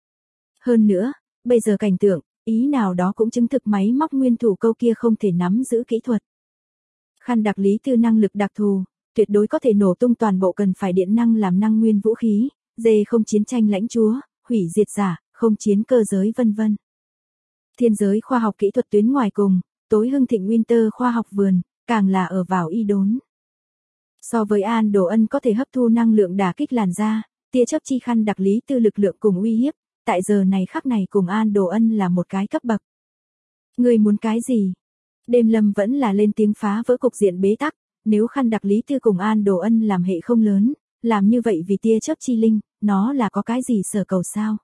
Hơn nữa, bây giờ cảnh tượng, ý nào đó cũng chứng thực máy móc nguyên thủ câu kia không thể nắm giữ kỹ thuật. Khăn đặc Lý Tư năng lực đặc thù, tuyệt đối có thể nổ tung toàn bộ cần phải điện năng làm năng nguyên vũ khí, dê không chiến tranh lãnh chúa, hủy diệt giả, không chiến cơ giới vân vân. Thiên giới khoa học kỹ thuật tuyến ngoài cùng, tối hưng thịnh Winter khoa học vườn, càng là ở vào y đốn. So với An Đồ Ân có thể hấp thu năng lượng đả kích làn da, tia chớp chi khăn đặc Lý Tư lực lượng cùng uy hiếp, tại giờ này khắc này cùng An Đồ Ân là một cái cấp bậc. Người muốn cái gì? Đêm Lâm vẫn là lên tiếng phá vỡ cục diện bế tắc, nếu khăn đặc Lý Tư cùng An Đồ Ân làm hệ không lớn, làm như vậy vì tia chớp chi linh, nó là có cái gì sở cầu sao?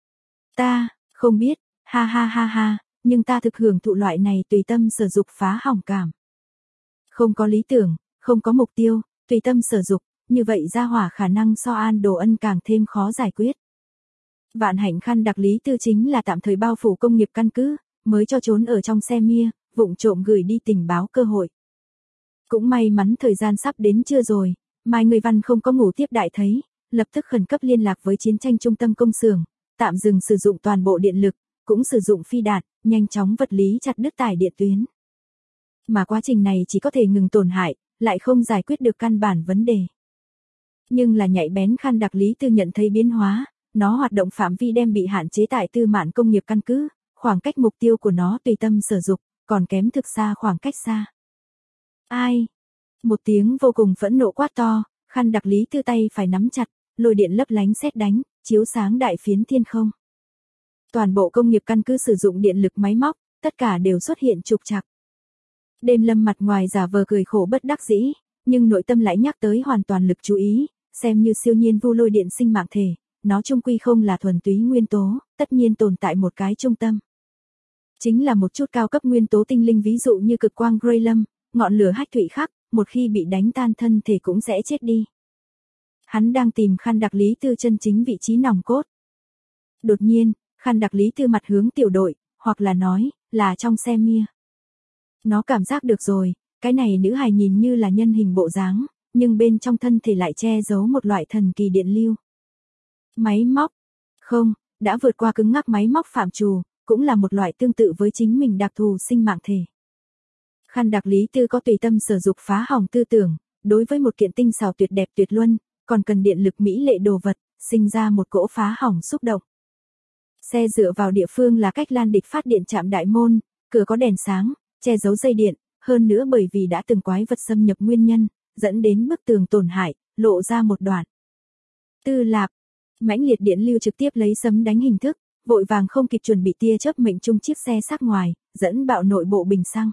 Ta, không biết, ha ha ha ha, nhưng ta thực hưởng thụ loại này tùy tâm sở dục phá hỏng cảm. Không có lý tưởng, không có mục tiêu, tùy tâm sở dục, như vậy gia hỏa khả năng so An Đồ Ân càng thêm khó giải quyết. Vạn hạnh khăn đặc Lý Tư chính là tạm thời bao phủ công nghiệp căn cứ, mới cho trốn ở trong xe mia, vụng trộm gửi đi tình báo cơ hội. Cũng may mắn thời gian sắp đến chưa rồi, Mai Người Văn không có ngủ tiếp đại thấy, lập tức khẩn cấp liên lạc với chiến tranh trung tâm công xưởng, tạm dừng sử dụng toàn bộ điện lực, cũng sử dụng phi đạn, nhanh chóng vật lý chặt đứt tải điện tuyến. Mà quá trình này chỉ có thể ngừng tổn hại, lại không giải quyết được căn bản vấn đề. Nhưng là nhạy bén khăn đặc Lý Tư nhận thấy biến hóa, nó hoạt động phạm vi đem bị hạn chế tại tư mạn công nghiệp căn cứ, khoảng cách mục tiêu của nó tùy tâm sở dục, còn kém thực xa khoảng cách xa. Ai? Một tiếng vô cùng phẫn nộ quát to, khăn đặc Lý Tư tay phải nắm chặt, lôi điện lấp lánh sét đánh, chiếu sáng đại phiến thiên không. Toàn bộ công nghiệp căn cứ sử dụng điện lực máy móc, tất cả đều xuất hiện trục trặc. Đêm Lâm mặt ngoài giả vờ cười khổ bất đắc dĩ, nhưng nội tâm lại nhắc tới hoàn toàn lực chú ý, xem như siêu nhiên vu lôi điện sinh mạng thể, nó chung quy không là thuần túy nguyên tố, tất nhiên tồn tại một cái trung tâm. Chính là một chút cao cấp nguyên tố tinh linh ví dụ như cực quang Grey Lâm, ngọn lửa hách thủy khắc, một khi bị đánh tan thân thể cũng sẽ chết đi. Hắn đang tìm khăn đặc Lý Tư chân chính vị trí nòng cốt. Đột nhiên, khăn đặc Lý Tư mặt hướng tiểu đội, hoặc là nói, là trong xe mia. Nó cảm giác được rồi, cái này nữ hài nhìn như là nhân hình bộ dáng, nhưng bên trong thân thể lại che giấu một loại thần kỳ điện lưu. Máy móc? Không, đã vượt qua cứng ngắc máy móc phạm trù, cũng là một loại tương tự với chính mình đặc thù sinh mạng thể. Khăn đặc Lý Tư có tùy tâm sở dục phá hỏng tư tưởng, đối với một kiện tinh xảo tuyệt đẹp tuyệt luân, còn cần điện lực mỹ lệ đồ vật, sinh ra một cỗ phá hỏng xúc động. Xe dựa vào địa phương là cách Lan Địch phát điện trạm đại môn, cửa có đèn sáng, che giấu dây điện, hơn nữa bởi vì đã từng quái vật xâm nhập nguyên nhân, dẫn đến bức tường tổn hại, lộ ra một đoạn. Tư Lạp, mãnh liệt điện lưu trực tiếp lấy sấm đánh hình thức, vội vàng không kịp chuẩn bị tia chớp mệnh trung chiếc xe sát ngoài, dẫn bạo nội bộ bình xăng.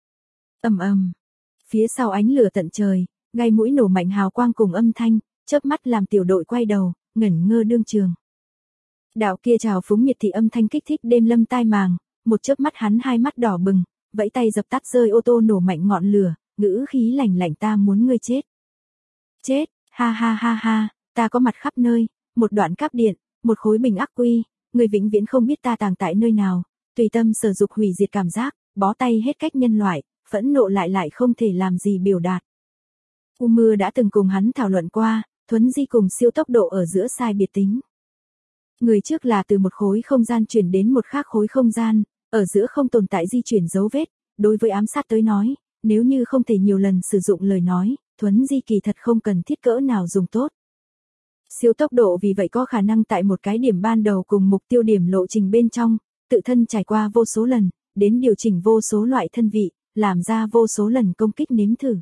Ầm ầm, phía sau ánh lửa tận trời, gai mũi nổ mạnh hào quang cùng âm thanh, chớp mắt làm tiểu đội quay đầu, ngẩn ngơ đương trường. Đạo kia trào phúng miệt thị âm thanh kích thích Đêm Lâm tai màng, một chớp mắt hắn hai mắt đỏ bừng, vẫy tay dập tắt rơi ô tô nổ mạnh ngọn lửa, ngữ khí lạnh lạnh ta muốn ngươi chết. Chết, ha ha ha ha, ta có mặt khắp nơi, một đoạn cáp điện, một khối bình ắc quy, ngươi vĩnh viễn không biết ta tàng tại nơi nào, tùy tâm sở dục hủy diệt cảm giác, bó tay hết cách nhân loại, phẫn nộ lại không thể làm gì biểu đạt. U Mưa đã từng cùng hắn thảo luận qua, thuấn di cùng siêu tốc độ ở giữa sai biệt tính. Người trước là từ một khối không gian chuyển đến một khác khối không gian, ở giữa không tồn tại di chuyển dấu vết, đối với ám sát tới nói, nếu như không thể nhiều lần sử dụng lời nói, thuấn di kỳ thật không cần thiết cỡ nào dùng tốt. Siêu tốc độ vì vậy có khả năng tại một cái điểm ban đầu cùng mục tiêu điểm lộ trình bên trong, tự thân trải qua vô số lần, đến điều chỉnh vô số loại thân vị, làm ra vô số lần công kích nếm thử.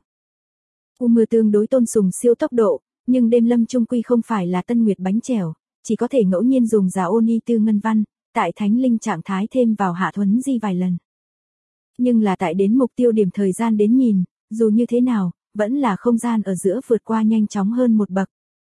U Mưa tương đối tôn sùng siêu tốc độ, nhưng Đêm Lâm trung quy không phải là Tân Nguyệt bánh chèo, chỉ có thể ngẫu nhiên dùng giả ô ni tư ngân văn, tại thánh linh trạng thái thêm vào hạ thuấn di vài lần. Nhưng là tại đến mục tiêu điểm thời gian đến nhìn, dù như thế nào, vẫn là không gian ở giữa vượt qua nhanh chóng hơn một bậc.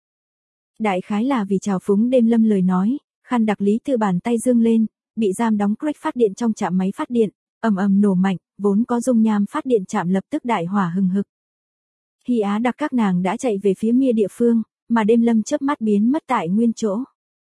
Đại khái là vì trào phúng Đêm Lâm lời nói, Khăn đặc Lý Tư bàn tay dương lên, bị giam đóng Craig phát điện trong trạm máy phát điện, ầm ầm nổ mạnh, vốn có dung nham phát điện trạm lập tức đại hỏa hừng hực. Hy Á đặc các nàng đã chạy về phía Mia địa phương, mà Đêm Lâm chớp mắt biến mất tại nguyên chỗ.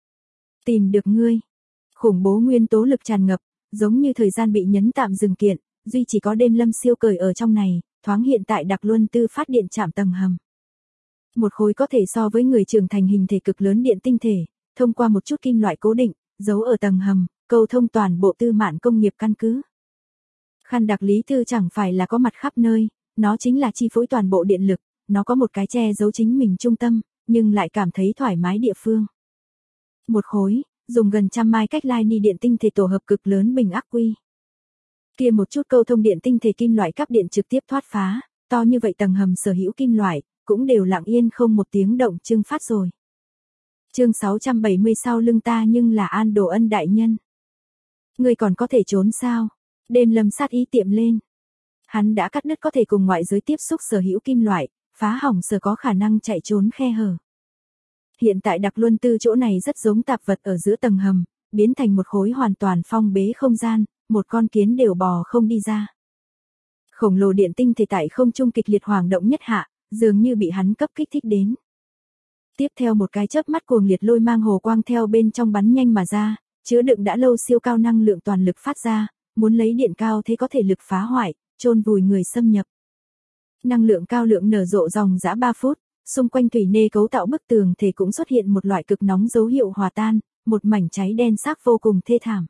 Tìm được ngươi. Khủng bố nguyên tố lực tràn ngập, giống như thời gian bị nhấn tạm dừng kiện, duy chỉ có Đêm Lâm siêu cởi ở trong này, thoáng hiện tại Đặc Luân Tư phát điện trạm tầng hầm. Một khối có thể so với người trưởng thành hình thể cực lớn điện tinh thể, thông qua một chút kim loại cố định, giấu ở tầng hầm, cầu thông toàn bộ tư mạn công nghiệp căn cứ. Khăn đặc Lý Tư chẳng phải là có mặt khắp nơi, nó chính là chi phối toàn bộ điện lực, nó có một cái che giấu chính mình trung tâm, nhưng lại cảm thấy thoải mái địa phương. Một khối, dùng gần 100 mai cách lai ni điện tinh thể tổ hợp cực lớn bình ắc quy. Kia một chút câu thông điện tinh thể kim loại cáp điện trực tiếp thoát phá, to như vậy tầng hầm sở hữu kim loại, cũng đều lặng yên không một tiếng động trưng phát rồi. Chương 670 sau lưng ta nhưng là An Đồ Ân đại nhân. Ngươi còn có thể trốn sao? Đêm Lâm sát ý tiệm lên. Hắn đã cắt đứt có thể cùng ngoại giới tiếp xúc sở hữu kim loại, phá hỏng sở có khả năng chạy trốn khe hở. Hiện tại Đặc Luân Tư chỗ này rất giống tạp vật ở giữa tầng hầm, biến thành một khối hoàn toàn phong bế không gian, một con kiến đều bò không đi ra. Khổng lồ điện tinh thể tại không trung kịch liệt hoàng động nhất hạ, dường như bị hắn cấp kích thích đến. Tiếp theo một cái chớp mắt cuồng liệt lôi mang hồ quang theo bên trong bắn nhanh mà ra, chứa đựng đã lâu siêu cao năng lượng toàn lực phát ra, muốn lấy điện cao thế có thể lực phá hoại, chôn vùi người xâm nhập. Năng lượng cao lượng nở rộ dòng dã 3 phút, xung quanh thủy nê cấu tạo bức tường thể cũng xuất hiện một loại cực nóng dấu hiệu hòa tan, một mảnh cháy đen xác vô cùng thê thảm.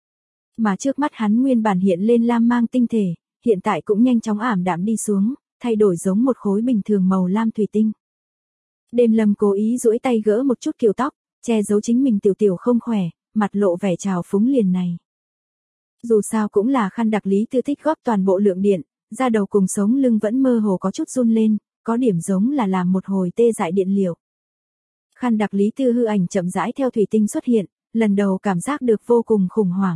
Mà trước mắt hắn nguyên bản hiện lên lam mang tinh thể, hiện tại cũng nhanh chóng ảm đạm đi xuống, thay đổi giống một khối bình thường màu lam thủy tinh. Đêm Lâm cố ý duỗi tay gỡ một chút kiều tóc, che giấu chính mình tiểu tiểu không khỏe, mặt lộ vẻ trào phúng liền này. Dù sao cũng là Khăn đặc Lý Tư thích góp toàn bộ lượng điện, da đầu cùng sống lưng vẫn mơ hồ có chút run lên, có điểm giống là làm một hồi tê dại điện liệu. Khăn đặc Lý Tư hư ảnh chậm rãi theo thủy tinh xuất hiện, lần đầu cảm giác được vô cùng khủng hoảng.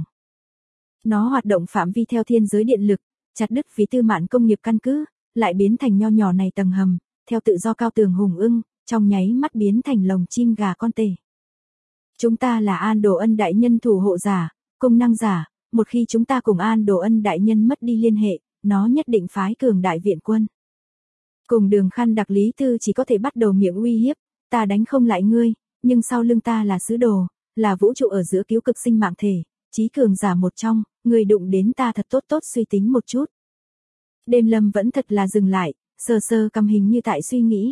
Nó hoạt động phạm vi theo thiên giới điện lực, chặt đứt phí tư mạn công nghiệp căn cứ, lại biến thành nho nhỏ này tầng hầm, theo tự do cao tường hùng ưng, trong nháy mắt biến thành lồng chim gà con tê. Chúng ta là An Đồ Ân đại nhân thủ hộ giả, công năng giả, một khi chúng ta cùng An Đồ Ân đại nhân mất đi liên hệ, nó nhất định phái cường đại viện quân. Cùng Đường Khăn đặc Lý Tư chỉ có thể bắt đầu miệng uy hiếp, ta đánh không lại ngươi, nhưng sau lưng ta là sứ đồ, là vũ trụ ở giữa cứu cực sinh mạng thể, chí cường giả một trong, ngươi đụng đến ta thật tốt tốt suy tính một chút. Đêm Lâm vẫn thật là dừng lại, sờ sờ cằm hình như tại suy nghĩ.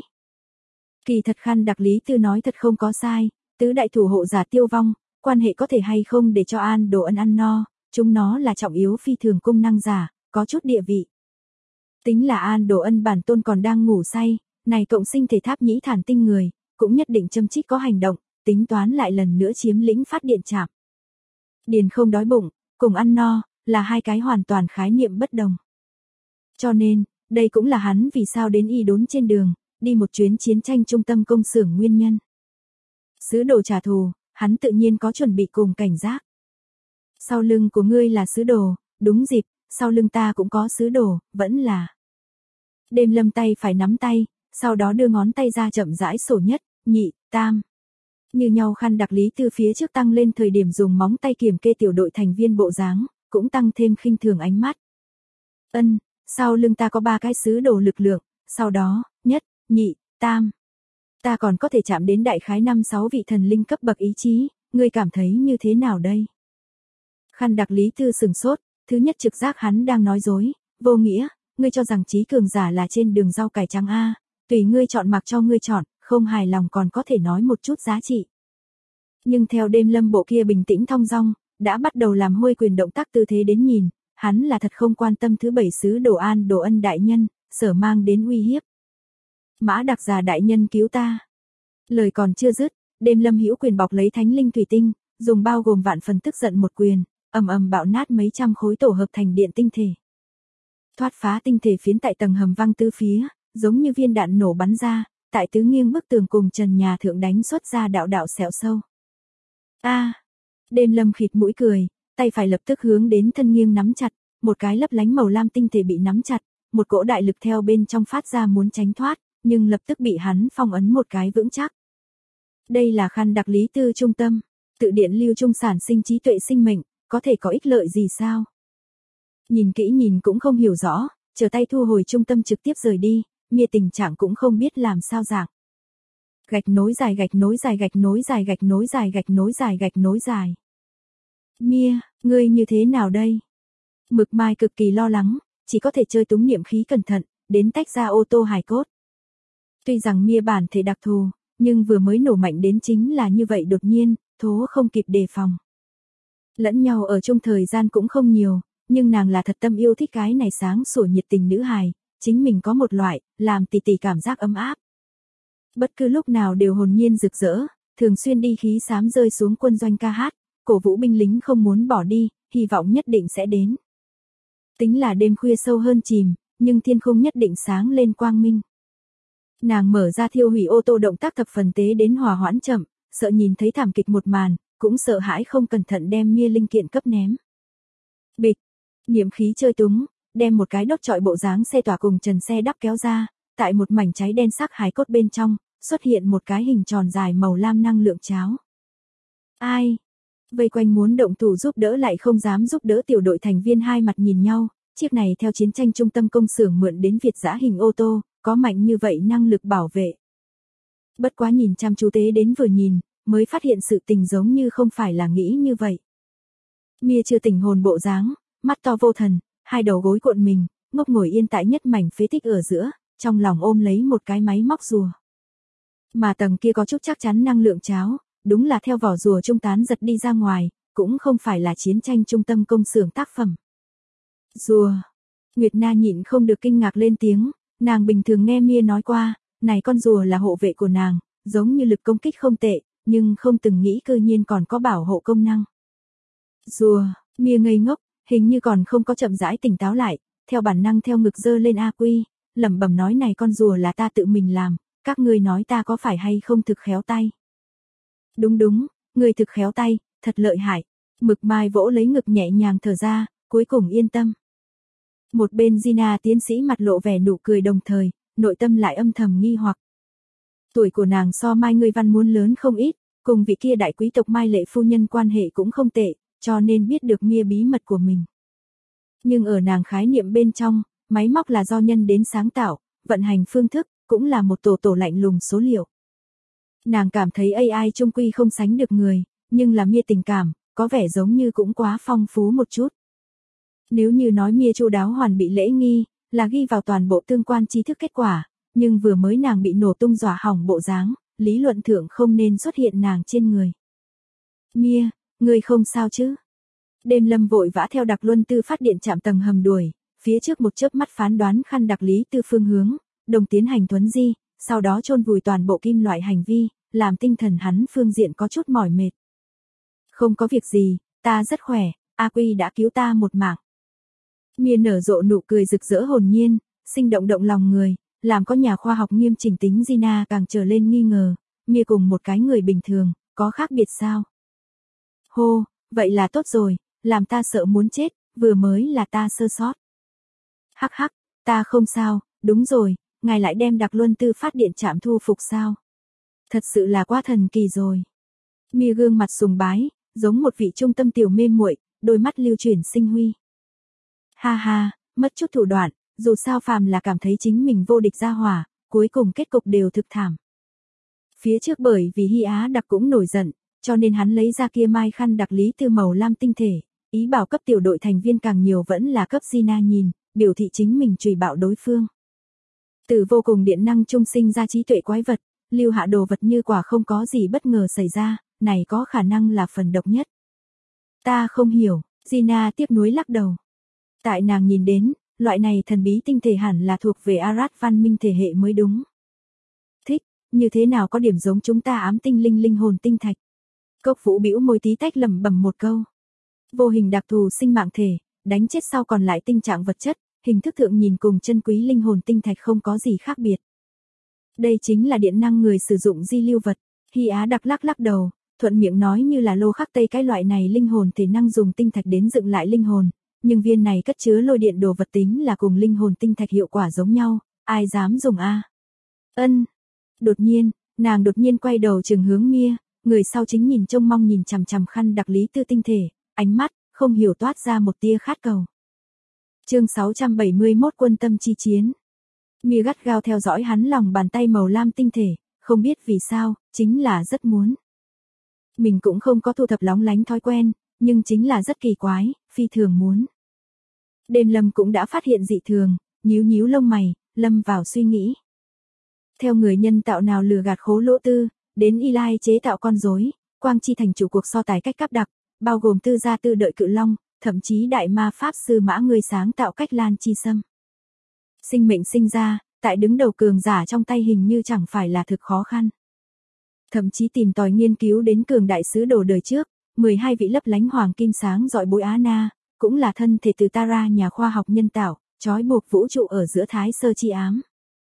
Kỳ thật Khăn Đặc Lý Tư nói thật không có sai, tứ đại thủ hộ giả tiêu vong, quan hệ có thể hay không để cho An Đồ Ân ăn no, chúng nó là trọng yếu phi thường cung năng giả, có chút địa vị. Tính là An Đồ Ân bản tôn còn đang ngủ say, này cộng sinh thể tháp nhĩ thản tinh người, cũng nhất định châm chích có hành động, tính toán lại lần nữa chiếm lĩnh phát điện trạm. Điền không đói bụng, cùng ăn no, là hai cái hoàn toàn khái niệm bất đồng. Cho nên, đây cũng là hắn vì sao đến y đốn trên đường, đi một chuyến chiến tranh trung tâm công xưởng nguyên nhân. Sứ đồ trả thù, hắn tự nhiên có chuẩn bị cùng cảnh giác. Sau lưng của ngươi là sứ đồ, đúng dịp, sau lưng ta cũng có sứ đồ, vẫn là. Đêm Lâm tay phải nắm tay, sau đó đưa ngón tay ra chậm rãi sổ nhất, nhị, tam. Như nhau Khăn Đặc Lý Tư phía trước tăng lên thời điểm dùng móng tay kiểm kê tiểu đội thành viên bộ dáng, cũng tăng thêm khinh thường ánh mắt. Ân, sau lưng ta có 3 cái sứ đồ lực lượng, sau đó, nhất, nhị, tam. Ta còn có thể chạm đến đại khái 5-6 vị thần linh cấp bậc ý chí, ngươi cảm thấy như thế nào đây? Khăn Đặc Lý Tư sừng sốt, thứ nhất trực giác hắn đang nói dối, vô nghĩa, ngươi cho rằng trí cường giả là trên đường rau cải trắng A, tùy ngươi chọn mặc cho ngươi chọn, không hài lòng còn có thể nói một chút giá trị. Nhưng theo Đêm Lâm bộ kia bình tĩnh thong dong, đã bắt đầu làm huôi quyền động tác tư thế đến nhìn, hắn là thật không quan tâm thứ 7 sứ đồ An Đồ Ân đại nhân, sở mang đến uy hiếp. Mã Đặc Già đại nhân cứu ta. Lời còn chưa dứt, Đêm Lâm hữu quyền bọc lấy thánh linh thủy tinh, dùng bao gồm vạn phần tức giận một quyền, ầm ầm bạo nát mấy trăm khối tổ hợp thành điện tinh thể. Thoát phá tinh thể phiến tại tầng hầm văng tứ phía, giống như viên đạn nổ bắn ra, tại tứ nghiêng bức tường cùng trần nhà thượng đánh xuất ra đạo đạo sẹo sâu. A! Đêm Lâm khịt mũi cười, tay phải lập tức hướng đến thân nghiêng nắm chặt, một cái lấp lánh màu lam tinh thể bị nắm chặt, một cỗ đại lực theo bên trong phát ra muốn tránh thoát, nhưng lập tức bị hắn phong ấn một cái vững chắc. Đây là Khăn Đặc Lý Tư trung tâm, tự điện lưu trung sản sinh trí tuệ sinh mệnh, có thể có ích lợi gì sao? Nhìn kỹ nhìn cũng không hiểu rõ, trở tay thu hồi trung tâm trực tiếp rời đi, Mia tình trạng cũng không biết làm sao dạng. Gạch nối dài gạch nối dài gạch nối dài gạch nối dài gạch nối dài gạch nối dài. Mia, ngươi như thế nào đây? Mực Mai cực kỳ lo lắng, chỉ có thể chơi túng niệm khí cẩn thận, đến tách ra ô tô hài cốt. Tuy rằng Mia bản thể đặc thù, nhưng vừa mới nổ mạnh đến chính là như vậy đột nhiên, thố không kịp đề phòng. Lẫn nhau ở chung thời gian cũng không nhiều, nhưng nàng là thật tâm yêu thích cái này sáng sủa nhiệt tình nữ hài, chính mình có một loại, làm tỷ tỷ cảm giác ấm áp. Bất cứ lúc nào đều hồn nhiên rực rỡ, thường xuyên đi khí xám rơi xuống quân doanh ca hát, cổ vũ binh lính không muốn bỏ đi, hy vọng nhất định sẽ đến. Tính là đêm khuya sâu hơn chìm, nhưng thiên không nhất định sáng lên quang minh. Nàng mở ra thiêu hủy ô tô động tác thập phần tế đến hòa hoãn chậm, sợ nhìn thấy thảm kịch một màn, cũng sợ hãi không cẩn thận đem Mia linh kiện cấp ném. Bịch, niệm khí chơi túng, đem một cái đốt trọi bộ dáng xe tỏa cùng trần xe đắp kéo ra, tại một mảnh cháy đen sắc hài cốt bên trong, xuất hiện một cái hình tròn dài màu lam năng lượng cháo. Ai? Vây quanh muốn động thủ giúp đỡ lại không dám giúp đỡ tiểu đội thành viên hai mặt nhìn nhau, chiếc này theo chiến tranh trung tâm công xưởng mượn đến Việt giã hình ô tô, có mạnh như vậy năng lực bảo vệ. Bất quá nhìn chăm chú tế đến vừa nhìn, mới phát hiện sự tình giống như không phải là nghĩ như vậy. Mia chưa tỉnh hồn bộ dáng, mắt to vô thần, hai đầu gối cuộn mình, ngốc ngồi yên tại nhất mảnh phế tích ở giữa, trong lòng ôm lấy một cái máy móc rùa. Mà tầng kia có chút chắc chắn năng lượng cháo, đúng là theo vỏ rùa trung tán giật đi ra ngoài, cũng không phải là chiến tranh trung tâm công xưởng tác phẩm. Rùa. Nguyệt Na nhịn không được kinh ngạc lên tiếng, nàng bình thường nghe Mia nói qua, này con rùa là hộ vệ của nàng, giống như lực công kích không tệ, nhưng không từng nghĩ cơ nhiên còn có bảo hộ công năng. Rùa, Mia ngây ngốc, hình như còn không có chậm rãi tỉnh táo lại, theo bản năng theo ngực giơ lên a quy, lẩm bẩm nói này con rùa là ta tự mình làm, các ngươi nói ta có phải hay không thực khéo tay. Đúng đúng, người thực khéo tay, thật lợi hại. Mực Mai vỗ lấy ngực nhẹ nhàng thở ra, cuối cùng yên tâm. Một bên Gina tiến sĩ mặt lộ vẻ nụ cười đồng thời, nội tâm lại âm thầm nghi hoặc. Tuổi của nàng so Mai Ngươi Văn muốn lớn không ít, cùng vị kia đại quý tộc Mai Lệ phu nhân quan hệ cũng không tệ, cho nên biết được Mia bí mật của mình. Nhưng ở nàng khái niệm bên trong, máy móc là do nhân đến sáng tạo, vận hành phương thức, cũng là một tổ lạnh lùng số liệu. Nàng cảm thấy AI chung quy không sánh được người, nhưng là Mia tình cảm, có vẻ giống như cũng quá phong phú một chút. Nếu như nói Mia chu đáo hoàn bị lễ nghi, là ghi vào toàn bộ tương quan tri thức kết quả, nhưng vừa mới nàng bị nổ tung dọa hỏng bộ dáng, lý luận thượng không nên xuất hiện nàng trên người. Mia, ngươi không sao chứ? Đêm Lâm vội vã theo Đặc Luân Tư phát điện chạm tầng hầm đuổi, phía trước một chớp mắt phán đoán khăn đặc Lý Tư phương hướng, đồng tiến hành thuấn di, sau đó chôn vùi toàn bộ kim loại hành vi, làm tinh thần hắn phương diện có chút mỏi mệt. Không có việc gì, ta rất khỏe, A Quy đã cứu ta một mạng. Mia nở rộ nụ cười rực rỡ hồn nhiên, sinh động động lòng người, làm có nhà khoa học nghiêm chỉnh tính Gina càng trở lên nghi ngờ, Mia cùng một cái người bình thường, có khác biệt sao? Hô, vậy là tốt rồi, làm ta sợ muốn chết, vừa mới là ta sơ sót. Hắc hắc, ta không sao, đúng rồi, ngài lại đem Đặc Luân Tư phát điện trạm thu phục sao? Thật sự là quá thần kỳ rồi. Mia gương mặt sùng bái, giống một vị trung tâm tiểu mê muội, đôi mắt lưu chuyển sinh huy. Ha ha, mất chút thủ đoạn, dù sao phàm là cảm thấy chính mình vô địch ra hỏa, cuối cùng kết cục đều thực thảm. Phía trước bởi vì Hy Á Đặc cũng nổi giận, cho nên hắn lấy ra kia mai khăn đặc Lý Tư màu lam tinh thể, ý bảo cấp tiểu đội thành viên càng nhiều vẫn là cấp Gina nhìn, biểu thị chính mình trùy bạo đối phương. Từ vô cùng điện năng trung sinh ra trí tuệ quái vật, lưu hạ đồ vật như quả không có gì bất ngờ xảy ra, này có khả năng là phần độc nhất. Ta không hiểu, Gina tiếc nuối lắc đầu. Tại nàng nhìn đến, loại này thần bí tinh thể hẳn là thuộc về Arad văn minh thể hệ mới đúng. Thích, như thế nào có điểm giống chúng ta ám tinh linh linh hồn tinh thạch. Cốc Vũ bĩu môi tí tách lẩm bẩm một câu. Vô hình đặc thù sinh mạng thể, đánh chết sau còn lại tinh trạng vật chất, hình thức thượng nhìn cùng chân quý linh hồn tinh thạch không có gì khác biệt. Đây chính là điện năng người sử dụng di lưu vật. Hy Á Đặc lắc lắc đầu, thuận miệng nói như là lô khắc tây cái loại này linh hồn thể năng dùng tinh thạch đến dựng lại linh hồn, nhưng viên này cất chứa lôi điện đồ vật tính là cùng linh hồn tinh thạch hiệu quả giống nhau, ai dám dùng a? Ân. Đột nhiên, nàng đột nhiên quay đầu trừng hướng Mia, người sau chính nhìn trông mong nhìn chằm chằm khăn đặc Lý Tư tinh thể, ánh mắt không hiểu toát ra một tia khát cầu. Chương 671 Quân tâm chi chiến. Mia gắt gao theo dõi hắn lòng bàn tay màu lam tinh thể, không biết vì sao, chính là rất muốn. Mình cũng không có thu thập lóng lánh thói quen, nhưng chính là rất kỳ quái, phi thường muốn. Đêm Lâm cũng đã phát hiện dị thường, nhíu nhíu lông mày, lâm vào suy nghĩ. Theo người nhân tạo nào lừa gạt Khố Lỗ Tư, đến Eli chế tạo con rối, Quang Chi thành chủ cuộc so tài cách cấp đặc, bao gồm Tư gia Tư đợi cự long, thậm chí đại ma pháp sư Mã người sáng tạo cách lan chi sâm. Sinh mệnh sinh ra, tại đứng đầu cường giả trong tay hình như chẳng phải là thực khó khăn. Thậm chí tìm tòi nghiên cứu đến cường đại sứ đồ đời trước, 12 vị lấp lánh hoàng kim sáng rọi bối Á Na, cũng là thân thể từ Tara nhà khoa học nhân tạo, trói buộc vũ trụ ở giữa thái sơ chi ám.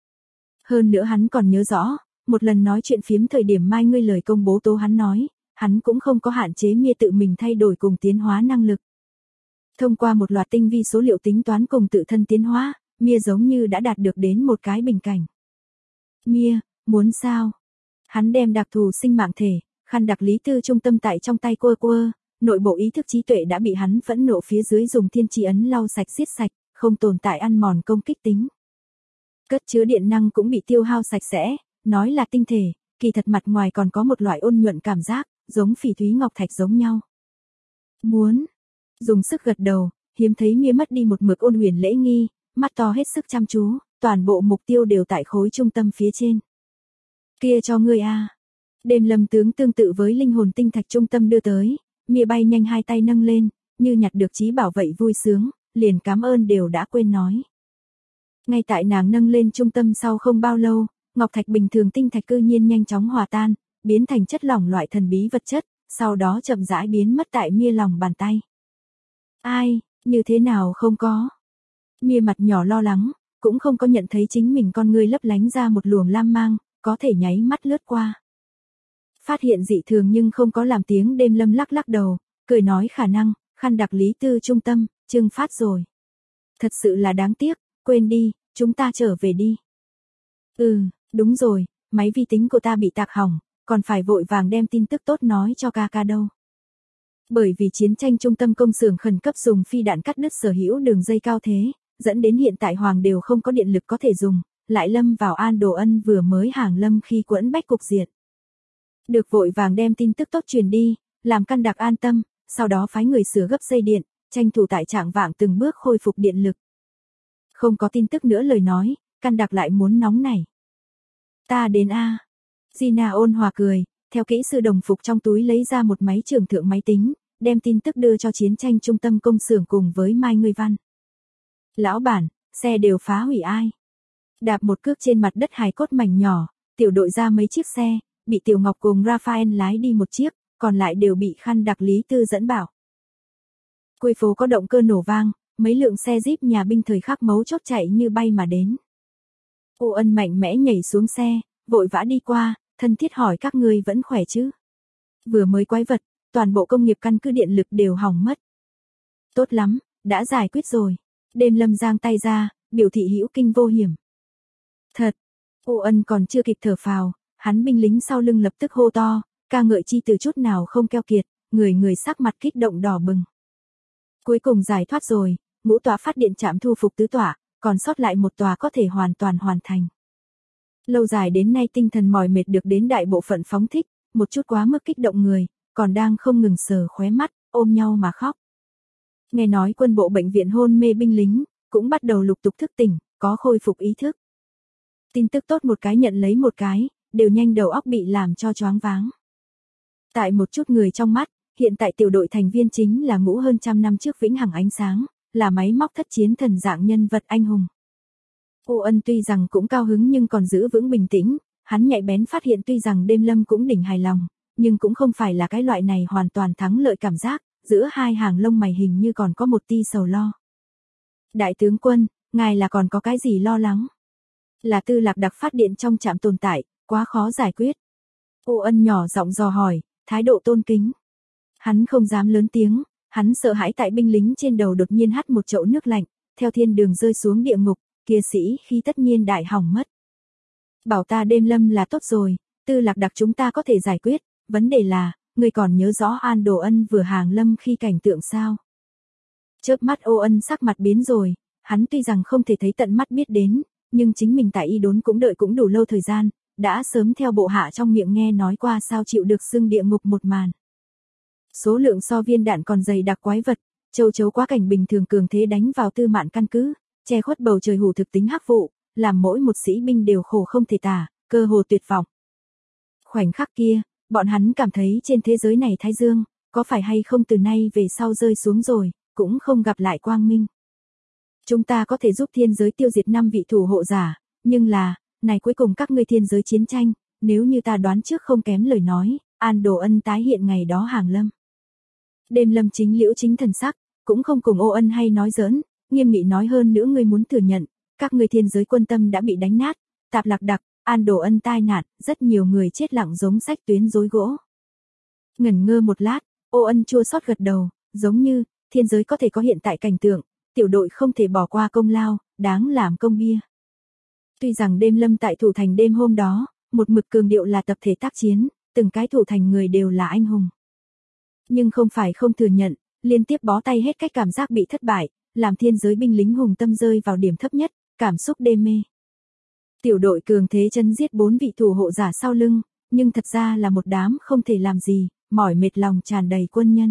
Hơn nữa hắn còn nhớ rõ, một lần nói chuyện phiếm thời điểm Mai Ngươi lời công bố tố hắn nói, hắn cũng không có hạn chế Mia tự mình thay đổi cùng tiến hóa năng lực. Thông qua một loạt tinh vi số liệu tính toán cùng tự thân tiến hóa, Mia giống như đã đạt được đến một cái bình cảnh. Mia, muốn sao? Hắn đem đặc thù sinh mạng thể, khăn đặc Lý Tư trung tâm tại trong tay quơ, nội bộ ý thức trí tuệ đã bị hắn phẫn nộ phía dưới dùng thiên chi ấn lau sạch xiết sạch, không tồn tại ăn mòn công kích tính. Cất chứa điện năng cũng bị tiêu hao sạch sẽ, nói là tinh thể, kỳ thật mặt ngoài còn có một loại ôn nhuận cảm giác, giống phỉ thúy ngọc thạch giống nhau. Muốn, dùng sức gật đầu, hiếm thấy Mia mất đi một mực ôn huyền lễ nghi, mắt to hết sức chăm chú, toàn bộ mục tiêu đều tại khối trung tâm phía trên. Kia cho ngươi a. Đêm Lâm tướng tương tự với linh hồn tinh thạch trung tâm đưa tới, Mia bay nhanh hai tay nâng lên, như nhặt được trí bảo vậy vui sướng, liền cảm ơn đều đã quên nói. Ngay tại nàng nâng lên trung tâm sau không bao lâu, ngọc thạch bình thường tinh thạch cư nhiên nhanh chóng hòa tan, biến thành chất lỏng loại thần bí vật chất, sau đó chậm rãi biến mất tại Mia lòng bàn tay. Ai, như thế nào không có? Mia mặt nhỏ lo lắng, cũng không có nhận thấy chính mình con ngươi lấp lánh ra một luồng lam mang, có thể nháy mắt lướt qua. Phát hiện dị thường nhưng không có làm tiếng. Đêm Lâm lắc lắc đầu, cười nói khả năng, khăn đặc Lý Tư trung tâm, trừng phát rồi. Thật sự là đáng tiếc, quên đi, chúng ta trở về đi. Đúng rồi, máy vi tính của ta bị tạc hỏng, còn phải vội vàng đem tin tức tốt nói cho ca đâu. Bởi vì chiến tranh trung tâm công xưởng khẩn cấp dùng phi đạn cắt đứt sở hữu đường dây cao thế, dẫn đến hiện tại Hoàng đều không có điện lực có thể dùng, lại lâm vào An Đồ Ân vừa mới hàng lâm khi quẫn bách cục diện. Được vội vàng đem tin tức tốt truyền đi, làm căn đặc an tâm, sau đó phái người sửa gấp dây điện, tranh thủ tại trạng vạng từng bước khôi phục điện lực. Không có tin tức nữa lời nói, Căn Đặc lại muốn nóng nảy. Ta đến a. Gina ôn hòa cười, theo kỹ sư đồng phục trong túi lấy ra một máy trưởng thượng máy tính, đem tin tức đưa cho chiến tranh trung tâm công xưởng cùng với Mai Ngươi Văn. Lão bản, xe đều phá hủy ai? Đạp một cước trên mặt đất hài cốt mảnh nhỏ, tiểu đội ra mấy chiếc xe, bị Tiểu Ngọc cùng Raphael lái đi một chiếc, còn lại đều bị Khăn Đặc Lý Tư dẫn bảo. Cuối phố có động cơ nổ vang, mấy lượng xe Jeep nhà binh thời khắc mấu chốt chạy như bay mà đến. Ô Ân mạnh mẽ nhảy xuống xe, vội vã đi qua, thân thiết hỏi các ngươi vẫn khỏe chứ? Vừa mới quái vật, toàn bộ công nghiệp căn cứ điện lực đều hỏng mất. Tốt lắm, đã giải quyết rồi. Đêm Lâm giang tay ra, biểu thị hữu kinh vô hiểm. Thật, Ô Ân còn chưa kịp thở phào, hắn binh lính sau lưng lập tức hô to, ca ngợi chi từ chút nào không keo kiệt, người sắc mặt kích động đỏ bừng. Cuối cùng giải thoát rồi, ngũ tòa phát điện trạm thu phục tứ tòa, còn sót lại một tòa có thể hoàn toàn hoàn thành. Lâu dài đến nay tinh thần mỏi mệt được đến đại bộ phận phóng thích, một chút quá mức kích động người, còn đang không ngừng sờ khóe mắt, ôm nhau mà khóc. Nghe nói quân bộ bệnh viện hôn mê binh lính, cũng bắt đầu lục tục thức tỉnh, có khôi phục ý thức. Tin tức tốt một cái nhận lấy một cái, đều nhanh đầu óc bị làm cho choáng váng. Tại một chút người trong mắt, hiện tại tiểu đội thành viên chính là ngũ hơn trăm năm trước vĩnh hằng ánh sáng, là máy móc thất chiến thần dạng nhân vật anh hùng. Ô Ân tuy rằng cũng cao hứng nhưng còn giữ vững bình tĩnh, hắn nhạy bén phát hiện tuy rằng Đêm Lâm cũng đỉnh hài lòng, nhưng cũng không phải là cái loại này hoàn toàn thắng lợi cảm giác, giữa hai hàng lông mày hình như còn có một tia sầu lo. Đại tướng quân, ngài là còn có cái gì lo lắng? Là Tư Lạc Đặc phát điện trong trạm tồn tại, quá khó giải quyết. Ô Ân nhỏ giọng dò hỏi, thái độ tôn kính. Hắn không dám lớn tiếng, hắn sợ hãi tại binh lính trên đầu đột nhiên hắt một chậu nước lạnh, theo thiên đường rơi xuống địa ngục, kia sĩ khi tất nhiên đại hỏng mất. Bảo ta Đêm Lâm là tốt rồi, Tư Lạc Đặc chúng ta có thể giải quyết, vấn đề là, người còn nhớ rõ An Đồ Ân vừa hàng lâm khi cảnh tượng sao? Chớp mắt Ô Ân sắc mặt biến rồi, hắn tuy rằng không thể thấy tận mắt biết đến, nhưng chính mình tại y đốn cũng đợi cũng đủ lâu thời gian, đã sớm theo bộ hạ trong miệng nghe nói qua sao chịu được xưng địa ngục một màn. Số lượng so viên đạn còn dày đặc quái vật, châu chấu quá cảnh bình thường cường thế đánh vào Tư Mạn căn cứ, che khuất bầu trời hủ thực tính hắc vụ, làm mỗi một sĩ binh đều khổ không thể tả, cơ hồ tuyệt vọng. Khoảnh khắc kia, bọn hắn cảm thấy trên thế giới này thái dương, có phải hay không từ nay về sau rơi xuống rồi, cũng không gặp lại quang minh. Chúng ta có thể giúp thiên giới tiêu diệt 5 vị thủ hộ giả, nhưng là, này cuối cùng các ngươi thiên giới chiến tranh, nếu như ta đoán trước không kém lời nói, An Đồ Ân tái hiện ngày đó hàng lâm. Đêm Lâm chính liễu chính thần sắc, cũng không cùng Ô Ân hay nói giỡn, nghiêm nghị nói hơn nữa ngươi muốn thừa nhận, các ngươi thiên giới quân tâm đã bị đánh nát, Tạp Lạc Đặc, An Đồ Ân tai nạn, rất nhiều người chết lặng giống sách tuyến rối gỗ. Ngẩn ngơ một lát, Ô Ân chua xót gật đầu, giống như, thiên giới có thể có hiện tại cảnh tượng, tiểu đội không thể bỏ qua công lao, đáng làm công bia. Tuy rằng Đêm Lâm tại thủ thành đêm hôm đó, một mực cường điệu là tập thể tác chiến, từng cái thủ thành người đều là anh hùng. Nhưng không phải không thừa nhận, liên tiếp bó tay hết cách cảm giác bị thất bại, làm thiên giới binh lính hùng tâm rơi vào điểm thấp nhất, cảm xúc đê mê. Tiểu đội cường thế chân giết 4 vị thủ hộ giả sau lưng, nhưng thật ra là một đám không thể làm gì, mỏi mệt lòng tràn đầy quân nhân.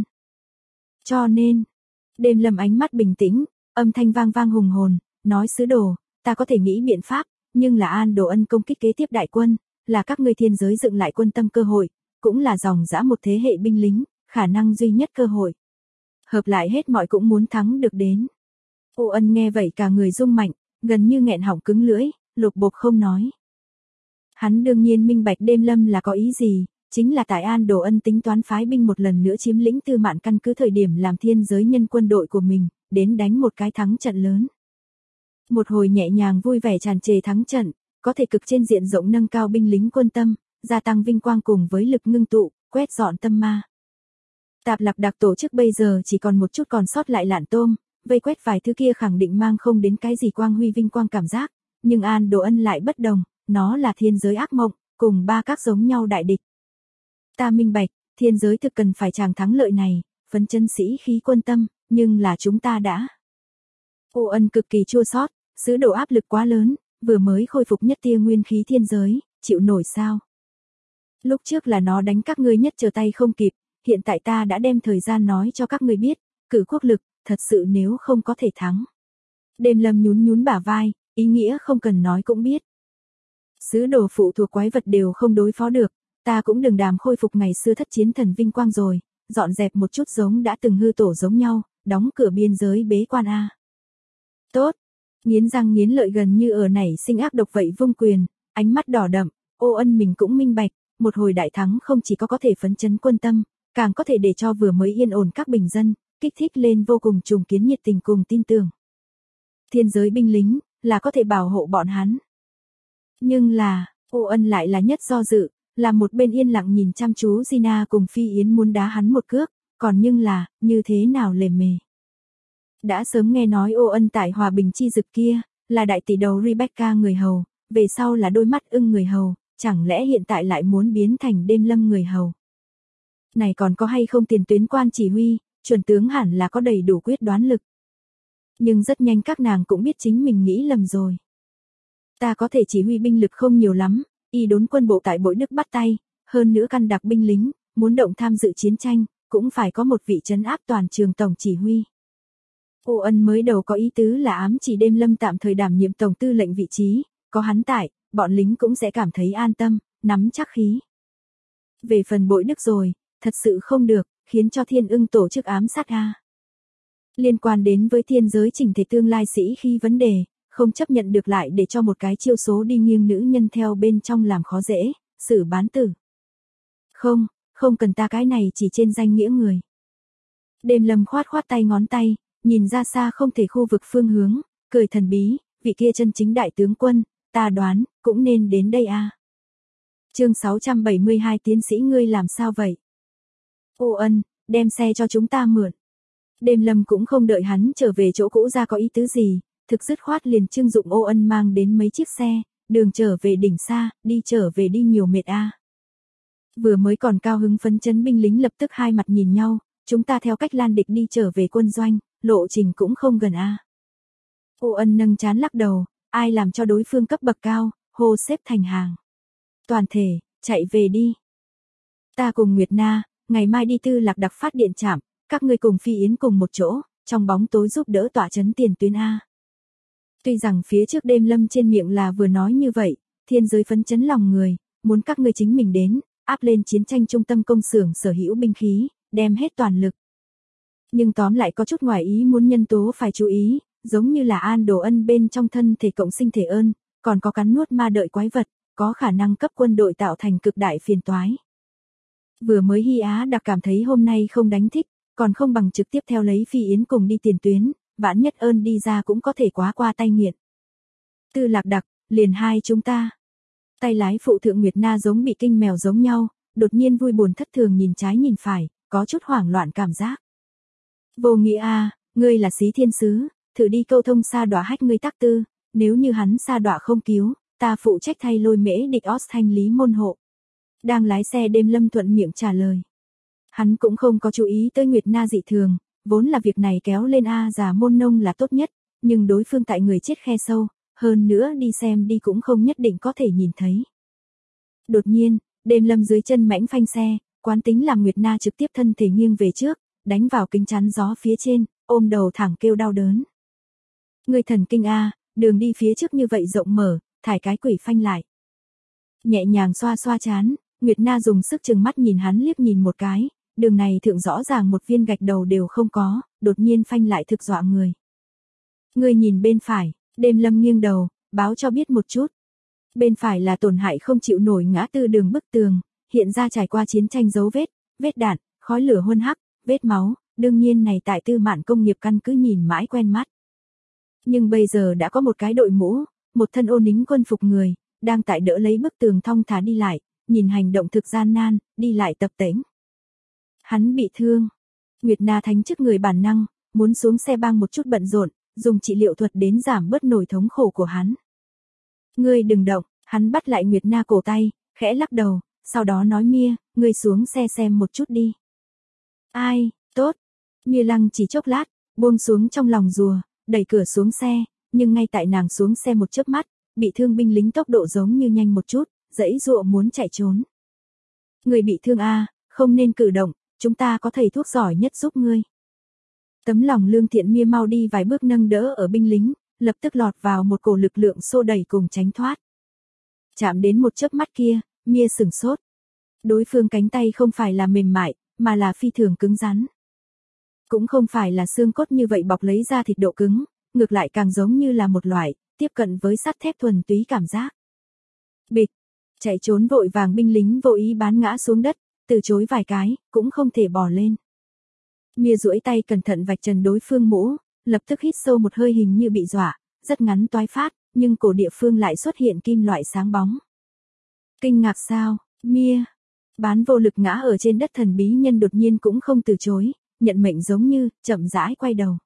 Cho nên, Đêm Lâm ánh mắt bình tĩnh, âm thanh vang vang hùng hồn, nói sứ đồ, ta có thể nghĩ biện pháp, nhưng là An Đồ Ân công kích kế tiếp đại quân, là các ngươi thiên giới dựng lại quân tâm cơ hội, cũng là dòng dã một thế hệ binh lính, khả năng duy nhất cơ hội. Hợp lại hết mọi cũng muốn thắng được đến. Ô Ân nghe vậy cả người rung mạnh, gần như nghẹn họng cứng lưỡi, lục bộp không nói. Hắn đương nhiên minh bạch Đêm Lâm là có ý gì, chính là tại An Đồ Ân tính toán phái binh một lần nữa chiếm lĩnh Tư Mạn căn cứ thời điểm làm thiên giới nhân quân đội của mình, đến đánh một cái thắng trận lớn. Một hồi nhẹ nhàng vui vẻ tràn trề thắng trận, có thể cực trên diện rộng nâng cao binh lính quân tâm, gia tăng vinh quang cùng với lực ngưng tụ, quét dọn tâm ma. Tạp Lạc Đặc tổ chức bây giờ chỉ còn một chút còn sót lại lạn tôm, vây quét vài thứ kia khẳng định mang không đến cái gì quang huy vinh quang cảm giác, nhưng An Đồ Ân lại bất đồng, nó là thiên giới ác mộng, cùng ba các giống nhau đại địch. Ta minh bạch, thiên giới thực cần phải chàng thắng lợi này, phấn chân sĩ khí quân tâm, nhưng là chúng ta đã. Ô Ân cực kỳ chua xót, sứ đồ áp lực quá lớn, vừa mới khôi phục nhất tia nguyên khí thiên giới, chịu nổi sao? Lúc trước là nó đánh các ngươi nhất trở tay không kịp, hiện tại ta đã đem thời gian nói cho các ngươi biết, cử quốc lực, thật sự nếu không có thể thắng. Đêm Lâm nhún nhún bả vai, ý nghĩa không cần nói cũng biết. Sứ đồ phụ thuộc quái vật đều không đối phó được, ta cũng đừng đàm khôi phục ngày xưa thất chiến thần vinh quang rồi, dọn dẹp một chút giống đã từng hư tổ giống nhau, đóng cửa biên giới bế quan a. Tốt, nghiến răng nghiến lợi gần như ở nảy sinh ác độc vậy vung quyền, ánh mắt đỏ đậm, Ô Ân mình cũng minh bạch, một hồi đại thắng không chỉ có thể phấn chấn quân tâm, càng có thể để cho vừa mới yên ổn các bình dân, kích thích lên vô cùng trùng kiến nhiệt tình cùng tin tưởng. Thiên giới binh lính, là có thể bảo hộ bọn hắn. Nhưng là, Ô Ân lại là nhất do dự, là một bên yên lặng nhìn chăm chú Gina cùng Phi Yến muốn đá hắn một cước, còn nhưng là, như thế nào lề mề. Đã sớm nghe nói Ô Ân tại Hòa Bình chi dực kia, là đại tỷ đầu Rebecca người hầu, về sau là đôi mắt ưng người hầu, chẳng lẽ hiện tại lại muốn biến thành Đêm Lâm người hầu. Này còn có hay không tiền tuyến quan chỉ huy, chuẩn tướng hẳn là có đầy đủ quyết đoán lực. Nhưng rất nhanh các nàng cũng biết chính mình nghĩ lầm rồi. Ta có thể chỉ huy binh lực không nhiều lắm, y đốn quân bộ tại Bội Đức bắt tay, hơn nữa căn đặc binh lính, muốn động tham dự chiến tranh, cũng phải có một vị trấn áp toàn trường tổng chỉ huy. Ô Ân mới đầu có ý tứ là ám chỉ Đêm Lâm tạm thời đảm nhiệm tổng tư lệnh vị trí, có hắn tại, bọn lính cũng sẽ cảm thấy an tâm, nắm chắc khí. Về phần Bội Đức rồi, thật sự không được, khiến cho Thiên Ưng tổ chức ám sát a. Liên quan đến với thiên giới chỉnh thể tương lai sĩ khi vấn đề, không chấp nhận được lại để cho một cái chiêu số đi nghiêng nữ nhân theo bên trong làm khó dễ, xử bán tử. Không, không cần ta cái này chỉ trên danh nghĩa người. Đêm Lâm khoát khoát tay ngón tay, nhìn ra xa không thể khu vực phương hướng, cười thần bí, vị kia chân chính đại tướng quân, ta đoán, cũng nên đến đây a. Chương 672 tiến sĩ ngươi làm sao vậy? Ô Ân, đem xe cho chúng ta mượn. Đêm Lâm cũng không đợi hắn trở về chỗ cũ ra có ý tứ gì, thực dứt khoát liền trưng dụng Ô Ân mang đến mấy chiếc xe, đường trở về đỉnh xa, đi trở về đi nhiều mệt a. Vừa mới còn cao hứng phấn chấn binh lính lập tức hai mặt nhìn nhau, chúng ta theo cách lan địch đi trở về quân doanh, lộ trình cũng không gần a. Ô Ân nâng trán lắc đầu, ai làm cho đối phương cấp bậc cao, hô xếp thành hàng. Toàn thể, chạy về đi. Ta cùng Nguyệt Na, ngày mai đi Tư Lạc đặc phát điện trạm, các ngươi cùng Phi Yến cùng một chỗ, trong bóng tối giúp đỡ tỏa chấn tiền tuyến a. Tuy rằng phía trước Đêm Lâm trên miệng là vừa nói như vậy, thiên giới phấn chấn lòng người, muốn các ngươi chính mình đến, áp lên chiến tranh trung tâm công xưởng sở hữu binh khí, đem hết toàn lực. Nhưng tóm lại có chút ngoài ý muốn nhân tố phải chú ý, giống như là An Đồ Ân bên trong thân thể cộng sinh thể ơn, còn có cắn nuốt ma đợi quái vật, có khả năng cấp quân đội tạo thành cực đại phiền toái. Vừa mới Hy Á đặc cảm thấy hôm nay không đánh thích, còn không bằng trực tiếp theo lấy Phi Yến cùng đi tiền tuyến, vãn nhất ơn đi ra cũng có thể quá qua tay nghiện. Tư Lạc đặc, liền hai chúng ta. Tay lái phụ thượng Nguyệt Na giống bị kinh mèo giống nhau, đột nhiên vui buồn thất thường nhìn trái nhìn phải, có chút hoảng loạn cảm giác. Vô nghĩa a, ngươi là Xí Thiên Sứ, thử đi câu thông Sa Đọa hách ngươi tác tư, nếu như hắn Sa Đọa không cứu, ta phụ trách thay Lôi Mễ địch Os thanh lý môn hộ. Đang lái xe Đêm Lâm thuận miệng trả lời. Hắn cũng không có chú ý tới Nguyệt Na dị thường, vốn là việc này kéo lên A già môn nông là tốt nhất, nhưng đối phương tại người chết khe sâu, hơn nữa đi xem đi cũng không nhất định có thể nhìn thấy. Đột nhiên, Đêm Lâm dưới chân mãnh phanh xe, quán tính làm Nguyệt Na trực tiếp thân thể nghiêng về trước, đánh vào kính chắn gió phía trên, ôm đầu thẳng kêu đau đớn. Người thần kinh A, đường đi phía trước như vậy rộng mở, thải cái quỷ phanh lại. Nhẹ nhàng xoa xoa chán, Nguyệt Na dùng sức chừng mắt nhìn hắn liếc nhìn một cái, đường này thượng rõ ràng một viên gạch đầu đều không có, đột nhiên phanh lại thực dọa người. Người nhìn bên phải, Đêm Lâm nghiêng đầu, báo cho biết một chút. Bên phải là tổn hại không chịu nổi ngã tư đường bức tường, hiện ra trải qua chiến tranh dấu vết, vết đạn, khói lửa huân hắc, vết máu, đương nhiên này tại Tư Mạn công nghiệp căn cứ nhìn mãi quen mắt. Nhưng bây giờ đã có một cái đội mũ, một thân ô nính quân phục người, đang tại đỡ lấy bức tường thong thả đi lại, nhìn hành động thực gian nan, đi lại tập tễnh. Hắn bị thương. Nguyệt Na thánh chức người bản năng, muốn xuống xe bang một chút bận rộn, dùng trị liệu thuật đến giảm bớt nỗi thống khổ của hắn. Ngươi đừng động, hắn bắt lại Nguyệt Na cổ tay, khẽ lắc đầu, sau đó nói Mia, ngươi xuống xe xem một chút đi. Ai, tốt. Mia lăng chỉ chốc lát, buông xuống trong lòng rùa, đẩy cửa xuống xe, nhưng ngay tại nàng xuống xe một chớp mắt, bị thương binh lính tốc độ giống như nhanh một chút, giãy giụa muốn chạy trốn. Người bị thương a, không nên cử động, chúng ta có thầy thuốc giỏi nhất giúp ngươi. Tấm lòng lương thiện Mia mau đi vài bước nâng đỡ ở binh lính, lập tức lọt vào một cổ lực lượng xô đẩy cùng tránh thoát. Chạm đến một chớp mắt kia, Mia sửng sốt. Đối phương cánh tay không phải là mềm mại, mà là phi thường cứng rắn. Cũng không phải là xương cốt như vậy bọc lấy ra thịt độ cứng, ngược lại càng giống như là một loại, tiếp cận với sắt thép thuần túy cảm giác. Bịch, chạy trốn vội vàng binh lính vô ý bán ngã xuống đất, từ chối vài cái, cũng không thể bò lên. Mia duỗi tay cẩn thận vạch trần đối phương mũ, lập tức hít sâu một hơi hình như bị dọa, rất ngắn toái phát, nhưng cổ địa phương lại xuất hiện kim loại sáng bóng. Kinh ngạc sao, Mia? Bán vô lực ngã ở trên đất thần bí nhân đột nhiên cũng không từ chối, nhận mệnh giống như, chậm rãi quay đầu.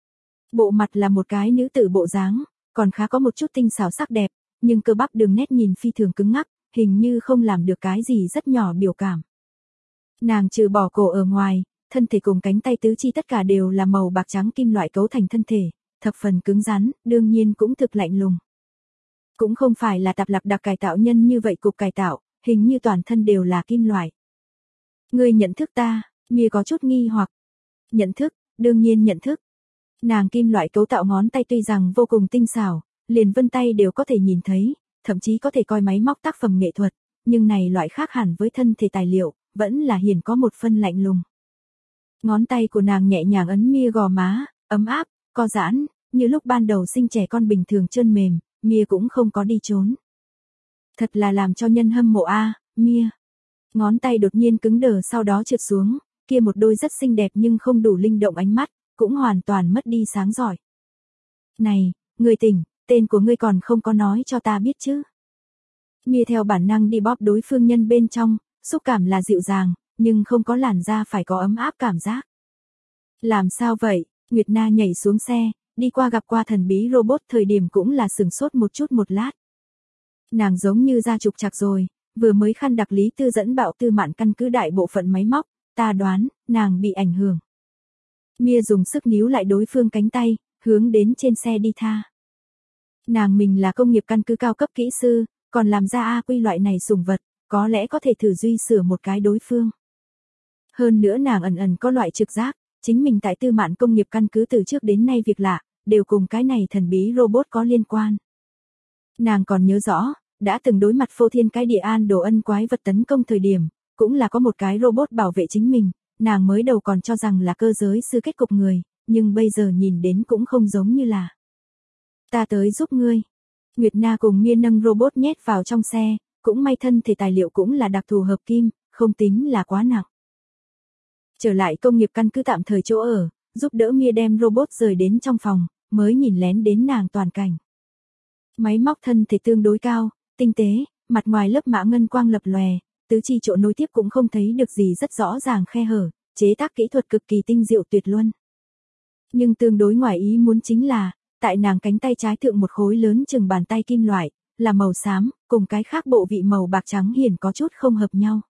Bộ mặt là một cái nữ tử bộ dáng, còn khá có một chút tinh xảo sắc đẹp, nhưng cơ bắp đường nét nhìn phi thường cứng ngắc, hình như không làm được cái gì rất nhỏ biểu cảm. Nàng trừ bỏ cổ ở ngoài, thân thể cùng cánh tay tứ chi tất cả đều là màu bạc trắng kim loại cấu thành thân thể, thập phần cứng rắn, đương nhiên cũng thực lạnh lùng. Cũng không phải là tạp lạp đặc cải tạo nhân như vậy cục cải tạo, hình như toàn thân đều là kim loại. Ngươi nhận thức ta, Mia có chút nghi hoặc. Nhận thức, đương nhiên nhận thức. Nàng kim loại cấu tạo ngón tay tuy rằng vô cùng tinh xảo, liền vân tay đều có thể nhìn thấy, thậm chí có thể coi máy móc tác phẩm nghệ thuật, nhưng này loại khác hẳn với thân thể tài liệu, vẫn là hiển có một phân lạnh lùng. Ngón tay của nàng nhẹ nhàng ấn Mia gò má, ấm áp, co giãn, như lúc ban đầu sinh trẻ con bình thường trơn mềm, Mia cũng không có đi trốn. Thật là làm cho nhân hâm mộ a, Mia. Ngón tay đột nhiên cứng đờ sau đó trượt xuống, kia một đôi rất xinh đẹp nhưng không đủ linh động ánh mắt, cũng hoàn toàn mất đi sáng giỏi. Này, người tỉnh, tên của ngươi còn không có nói cho ta biết chứ. Mia theo bản năng đi bóp đối phương nhân bên trong, xúc cảm là dịu dàng, nhưng không có làn da phải có ấm áp cảm giác. Làm sao vậy? Nguyệt Na nhảy xuống xe, đi qua gặp qua thần bí robot thời điểm cũng là sửng sốt một chút một lát. Nàng giống như ra trục trặc rồi, vừa mới khăn đặc Lý Tư dẫn bạo Tư Mạn căn cứ đại bộ phận máy móc, ta đoán, nàng bị ảnh hưởng. Mia dùng sức níu lại đối phương cánh tay, hướng đến trên xe đi tha. Nàng mình là công nghiệp căn cứ cao cấp kỹ sư, còn làm ra AQ loại này sủng vật, có lẽ có thể thử duy sửa một cái đối phương. Hơn nữa nàng ẩn ẩn có loại trực giác, chính mình tại Tư Mạn công nghiệp căn cứ từ trước đến nay việc lạ, đều cùng cái này thần bí robot có liên quan. Nàng còn nhớ rõ, đã từng đối mặt phô thiên cái địa an đồ ân quái vật tấn công thời điểm, cũng là có một cái robot bảo vệ chính mình, nàng mới đầu còn cho rằng là cơ giới sư kết cục người, nhưng bây giờ nhìn đến cũng không giống như là. Ta tới giúp ngươi. Nguyệt Na cùng Mia nâng robot nhét vào trong xe, cũng may thân thể tài liệu cũng là đặc thù hợp kim, không tính là quá nặng. Trở lại công nghiệp căn cứ tạm thời chỗ ở, giúp đỡ Mia đem robot rời đến trong phòng, mới nhìn lén đến nàng toàn cảnh. Máy móc thân thể tương đối cao, tinh tế, mặt ngoài lớp mạ ngân quang lập lòe, tứ chi chỗ nối tiếp cũng không thấy được gì rất rõ ràng khe hở, chế tác kỹ thuật cực kỳ tinh diệu tuyệt luân. Nhưng tương đối ngoài ý muốn chính là, tại nàng cánh tay trái thượng một khối lớn chừng bàn tay kim loại, là màu xám, cùng cái khác bộ vị màu bạc trắng hiển có chút không hợp nhau.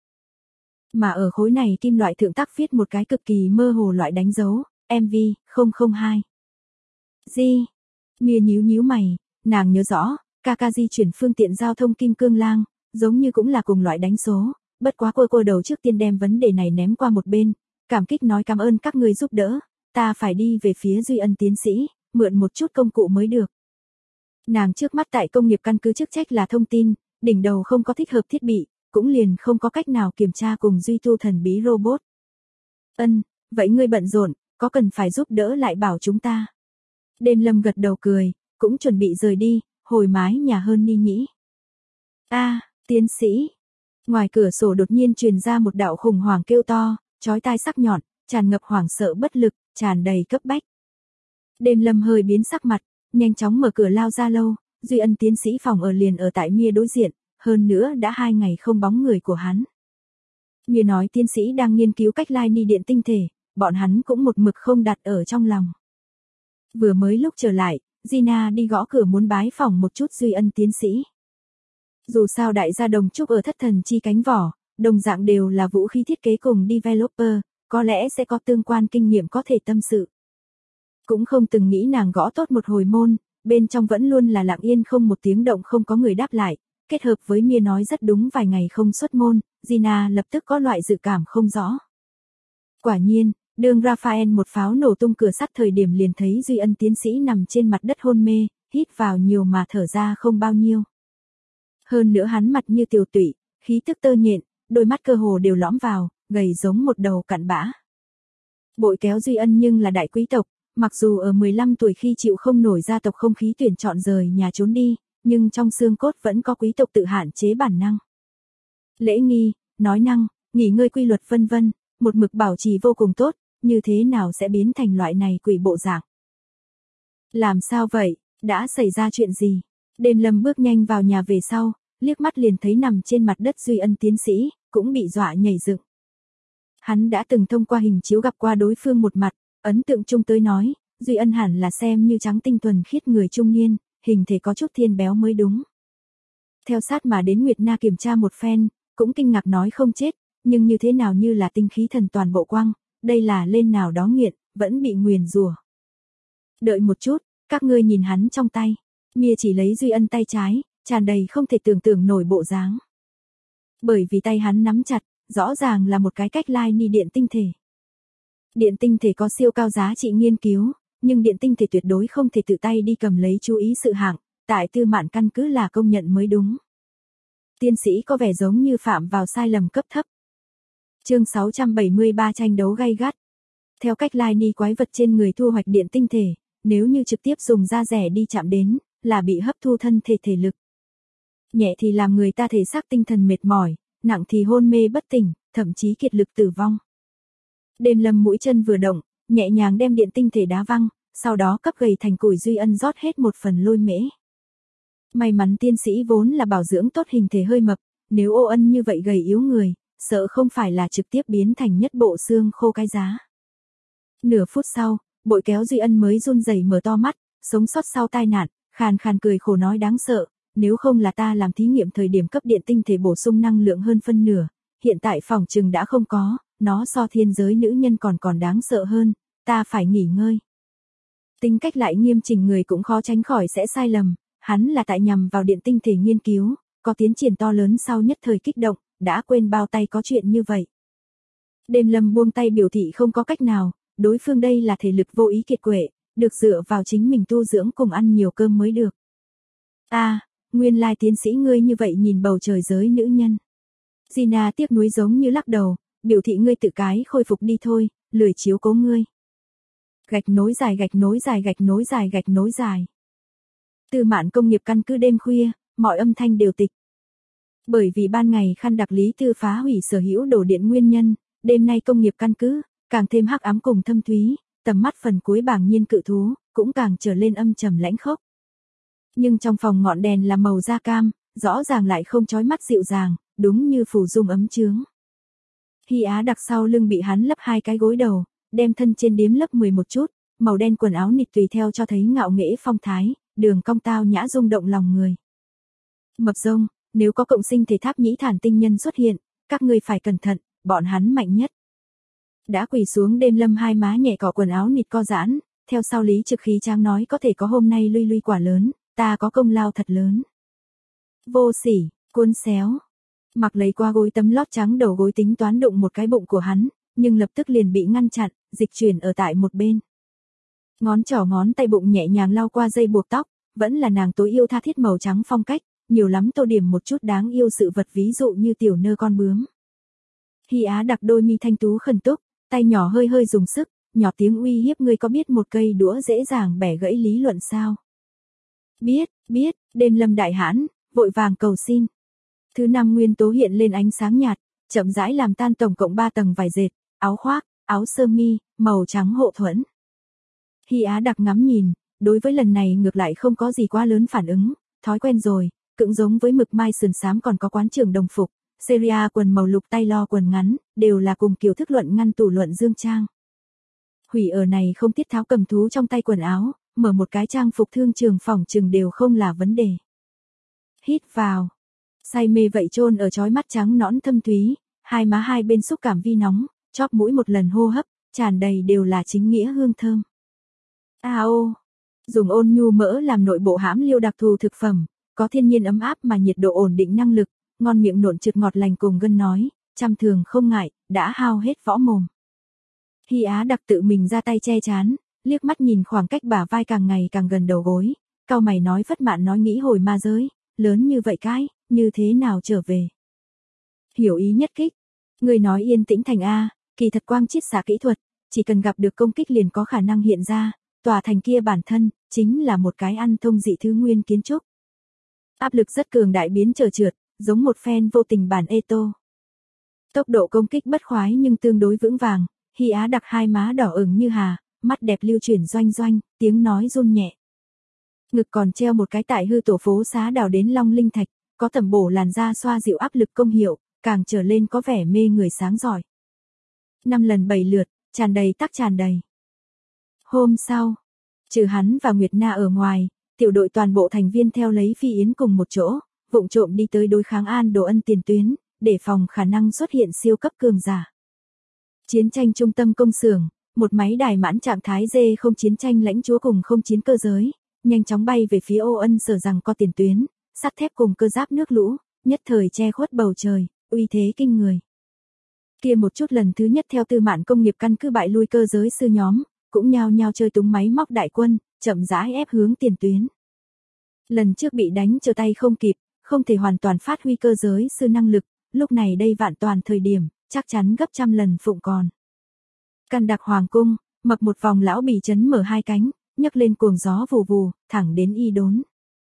Mà ở khối này kim loại thượng tác viết một cái cực kỳ mơ hồ loại đánh dấu, MV002. Di, Mia nhíu mày, nàng nhớ rõ, Kaka di chuyển phương tiện giao thông kim cương lang, giống như cũng là cùng loại đánh số, bất quá cô đầu trước tiên đem vấn đề này ném qua một bên, cảm kích nói cảm ơn các người giúp đỡ, ta phải đi về phía Duy Ân tiến sĩ, mượn một chút công cụ mới được. Nàng trước mắt tại công nghiệp căn cứ chức trách là thông tin, đỉnh đầu không có thích hợp thiết bị, cũng liền không có cách nào kiểm tra cùng duy tu thần bí robot. Vậy ngươi bận rộn, có cần phải giúp đỡ lại bảo chúng ta. Đêm Lâm gật đầu cười, cũng chuẩn bị rời đi, hồi mái nhà hơn ni nhĩ. Tiến sĩ. Ngoài cửa sổ đột nhiên truyền ra một đạo khủng hoảng kêu to, chói tai sắc nhọn, tràn ngập hoảng sợ bất lực, tràn đầy cấp bách. Đêm Lâm hơi biến sắc mặt, nhanh chóng mở cửa lao ra lâu, Duy Ân tiến sĩ phòng ở liền ở tại Mia đối diện, hơn nữa đã 2 ngày không bóng người của hắn. Mia nói tiến sĩ đang nghiên cứu cách lai ni điện tinh thể, bọn hắn cũng một mực không đặt ở trong lòng. Vừa mới lúc trở lại, Gina đi gõ cửa muốn bái phỏng một chút Duy Ân tiến sĩ. Dù sao đại gia đồng trúc ở thất thần chi cánh vỏ, đồng dạng đều là vũ khí thiết kế cùng developer, có lẽ sẽ có tương quan kinh nghiệm có thể tâm sự. Cũng không từng nghĩ nàng gõ tốt một hồi môn, bên trong vẫn luôn là lặng yên không một tiếng động không có người đáp lại, kết hợp với Mia nói rất đúng vài ngày không xuất môn, Gina lập tức có loại dự cảm không rõ. Quả nhiên, Đương Raphael một pháo nổ tung cửa sắt thời điểm liền thấy Duy Ân tiến sĩ nằm trên mặt đất hôn mê, hít vào nhiều mà thở ra không bao nhiêu. Hơn nữa hắn mặt như tiều tụy, khí tức tơ nhện, đôi mắt cơ hồ đều lõm vào, gầy giống một đầu cặn bã. Bội kéo Duy Ân nhưng là đại quý tộc, mặc dù ở 15 tuổi khi chịu không nổi gia tộc không khí tuyển chọn rời nhà trốn đi, nhưng trong xương cốt vẫn có quý tộc tự hạn chế bản năng. Lễ nghi, nói năng, nghỉ ngơi quy luật vân vân, một mực bảo trì vô cùng tốt, như thế nào sẽ biến thành loại này quỷ bộ dạng. Làm sao vậy, đã xảy ra chuyện gì? Đêm Lâm bước nhanh vào nhà về sau, liếc mắt liền thấy nằm trên mặt đất Duy Ân tiến sĩ, cũng bị dọa nhảy dựng. Hắn đã từng thông qua hình chiếu gặp qua đối phương một mặt, ấn tượng chung tới nói, Duy Ân hẳn là xem như trắng tinh thuần khiết người trung niên, hình thể có chút thiên béo mới đúng. Theo sát mà đến Nguyệt Na kiểm tra một phen, cũng kinh ngạc nói không chết, nhưng như thế nào như là tinh khí thần toàn bộ quang, đây là lên nào đó nghiện, vẫn bị nguyền rủa. Đợi một chút, các ngươi nhìn hắn trong tay. Mia chỉ lấy Duy Ân tay trái, tràn đầy không thể tưởng tượng nổi bộ dáng. Bởi vì tay hắn nắm chặt, rõ ràng là một cái cách lai ni điện tinh thể. Điện tinh thể có siêu cao giá trị nghiên cứu, nhưng điện tinh thể tuyệt đối không thể tự tay đi cầm lấy chú ý sự hạng, tại Tư Mạn căn cứ là công nhận mới đúng. Tiên sĩ có vẻ giống như phạm vào sai lầm cấp thấp. Chương 673 tranh đấu gay gắt. Theo cách lai ni quái vật trên người thu hoạch điện tinh thể, nếu như trực tiếp dùng da rẻ đi chạm đến, là bị hấp thu thân thể thể lực. Nhẹ thì làm người ta thể xác tinh thần mệt mỏi, nặng thì hôn mê bất tỉnh, thậm chí kiệt lực tử vong. Đêm Lâm mũi chân vừa động, nhẹ nhàng đem điện tinh thể đá văng, sau đó cấp gầy thành củi Duy Ân rót hết một phần lôi mễ. May mắn tiên sĩ vốn là bảo dưỡng tốt hình thể hơi mập, nếu Ô Ân như vậy gầy yếu người, sợ không phải là trực tiếp biến thành nhất bộ xương khô cái giá. Nửa phút sau, bội kéo Duy Ân mới run rẩy mở to mắt, sống sót sau tai nạn, khàn khàn cười khổ nói đáng sợ, nếu không là ta làm thí nghiệm thời điểm cấp điện tinh thể bổ sung năng lượng hơn phân nửa, hiện tại phòng trừng đã không có, nó so thiên giới nữ nhân còn đáng sợ hơn, ta phải nghỉ ngơi. Tính cách lại nghiêm chỉnh người cũng khó tránh khỏi sẽ sai lầm, hắn là tại nhằm vào điện tinh thể nghiên cứu, có tiến triển to lớn sau nhất thời kích động, đã quên bao tay có chuyện như vậy. Đêm Lâm buông tay biểu thị không có cách nào, đối phương đây là thể lực vô ý kiệt quệ, được dựa vào chính mình tu dưỡng cùng ăn nhiều cơm mới được. Nguyên lai tiến sĩ ngươi như vậy nhìn bầu trời giới nữ nhân. Gina tiếc nuối giống như lắc đầu, biểu thị ngươi tự cái khôi phục đi thôi, lười chiếu cố ngươi. Gạch nối dài gạch nối dài gạch nối dài gạch nối dài. Tư Mạn công nghiệp căn cứ đêm khuya, mọi âm thanh đều tịch. Bởi vì ban ngày khăn đặc lý tư phá hủy sở hữu đổ điện nguyên nhân, đêm nay công nghiệp căn cứ, càng thêm hắc ám cùng thâm thúy, tầm mắt phần cuối bảng nhiên cự thú, cũng càng trở lên âm trầm lãnh khốc. Nhưng trong phòng ngọn đèn là màu da cam, rõ ràng lại không chói mắt dịu dàng, đúng như phủ dung ấm chướng. Hy Á đặc sau lưng bị hắn lấp hai cái gối đầu, đem thân trên điếm lấp 11 chút, màu đen quần áo nịt tùy theo cho thấy ngạo nghễ phong thái, đường cong tao nhã rung động lòng người. Mập rông, nếu có cộng sinh thể tháp nhĩ thản tinh nhân xuất hiện, các ngươi phải cẩn thận, bọn hắn mạnh nhất. Đã quỳ xuống Đêm Lâm hai má nhẹ cọ quần áo nịt co giãn, theo sau Lý Trực khí trang nói có thể có hôm nay lui lui quả lớn, ta có công lao thật lớn. Vô sỉ, cuốn xéo. Mặc lấy qua gối tấm lót trắng đầu gối tính toán đụng một cái bụng của hắn, nhưng lập tức liền bị ngăn chặn, dịch chuyển ở tại một bên. Ngón trỏ ngón tay bụng nhẹ nhàng lau qua dây buộc tóc, vẫn là nàng tối yêu tha thiết màu trắng phong cách, nhiều lắm tô điểm một chút đáng yêu sự vật ví dụ như tiểu nơ con bướm. Hy Á đặc đôi mi thanh tú khẩn túc, tay nhỏ hơi hơi dùng sức, nhỏ tiếng uy hiếp ngươi có biết một cây đũa dễ dàng bẻ gãy lý luận sao? Biết, Đêm Lâm đại hãn, vội vàng cầu xin. Thứ năm nguyên tố hiện lên ánh sáng nhạt, chậm rãi làm tan tổng cộng 3 tầng vải dệt, áo khoác, áo sơ mi, màu trắng hộ thuẫn. Hy Á đặc ngắm nhìn, đối với lần này ngược lại không có gì quá lớn phản ứng, thói quen rồi, cũng giống với mực mai sườn xám còn có quán trường đồng phục, Seria quần màu lục tay lo quần ngắn, đều là cùng kiểu thức luận ngăn tủ luận dương trang. Hủy ở này không tiết tháo cầm thú trong tay quần áo, mở một cái trang phục thương trường phòng trường đều không là vấn đề. Hít vào. Say mê vậy chôn ở chói mắt trắng nõn thâm thúy, hai má hai bên xúc cảm vi nóng, chóp mũi một lần hô hấp, tràn đầy đều là chính nghĩa hương thơm. Dùng ôn nhu mỡ làm nội bộ hãm liêu đặc thù thực phẩm, có thiên nhiên ấm áp mà nhiệt độ ổn định năng lực, ngon miệng nộn trượt ngọt lành cùng gân nói, trăm thường không ngại, đã hao hết võ mồm. Hy Á Đặc tự mình ra tay che chán, liếc mắt nhìn khoảng cách bả vai càng ngày càng gần đầu gối, cau mày nói phất mạn nói nghĩ hồi ma giới, lớn như vậy cái, như thế nào trở về. Hiểu ý nhất kích, người nói yên tĩnh thành A, kỳ thật quang chiết xạ kỹ thuật, chỉ cần gặp được công kích liền có khả năng hiện ra, tòa thành kia bản thân, chính là một cái ăn thông dị thứ nguyên kiến trúc. Áp lực rất cường đại biến trở trượt, giống một phen vô tình bản ê tô. Tốc độ công kích bất khoái nhưng tương đối vững vàng, Hy Á Đặc hai má đỏ ửng như hà, mắt đẹp lưu chuyển doanh doanh, tiếng nói run nhẹ. Ngực còn treo một cái tại hư tổ phố xá đào đến long linh thạch, có tẩm bổ làn da xoa dịu áp lực công hiệu, càng trở lên có vẻ mê người sáng giỏi. 5 lần 7 lượt, tràn đầy tắc tràn đầy. Hôm sau, trừ hắn và Nguyệt Na ở ngoài, tiểu đội toàn bộ thành viên theo lấy Phi Yến cùng một chỗ, vụng trộm đi tới đối kháng An Đồ Ân tiền tuyến, để phòng khả năng xuất hiện siêu cấp cường giả. Chiến tranh trung tâm công xưởng, một máy đài mãn trạng thái D0 chiến tranh lãnh chúa cùng không chiến cơ giới, nhanh chóng bay về phía Ô Ân sở rằng có tiền tuyến, sắt thép cùng cơ giáp nước lũ, nhất thời che khuất bầu trời, uy thế kinh người. Kia một chút lần thứ nhất theo Tư Mạn công nghiệp căn cứ bại lui cơ giới sư nhóm, cũng nhao nhao chơi túng máy móc đại quân, chậm rãi ép hướng tiền tuyến. Lần trước bị đánh trở tay không kịp, không thể hoàn toàn phát huy cơ giới sư năng lực, lúc này đây vạn toàn thời điểm, chắc chắn gấp trăm lần phụng còn. Căn đặc hoàng cung, mập một vòng lão bì chấn mở hai cánh, nhấc lên cuồng gió vù vù, thẳng đến y đốn.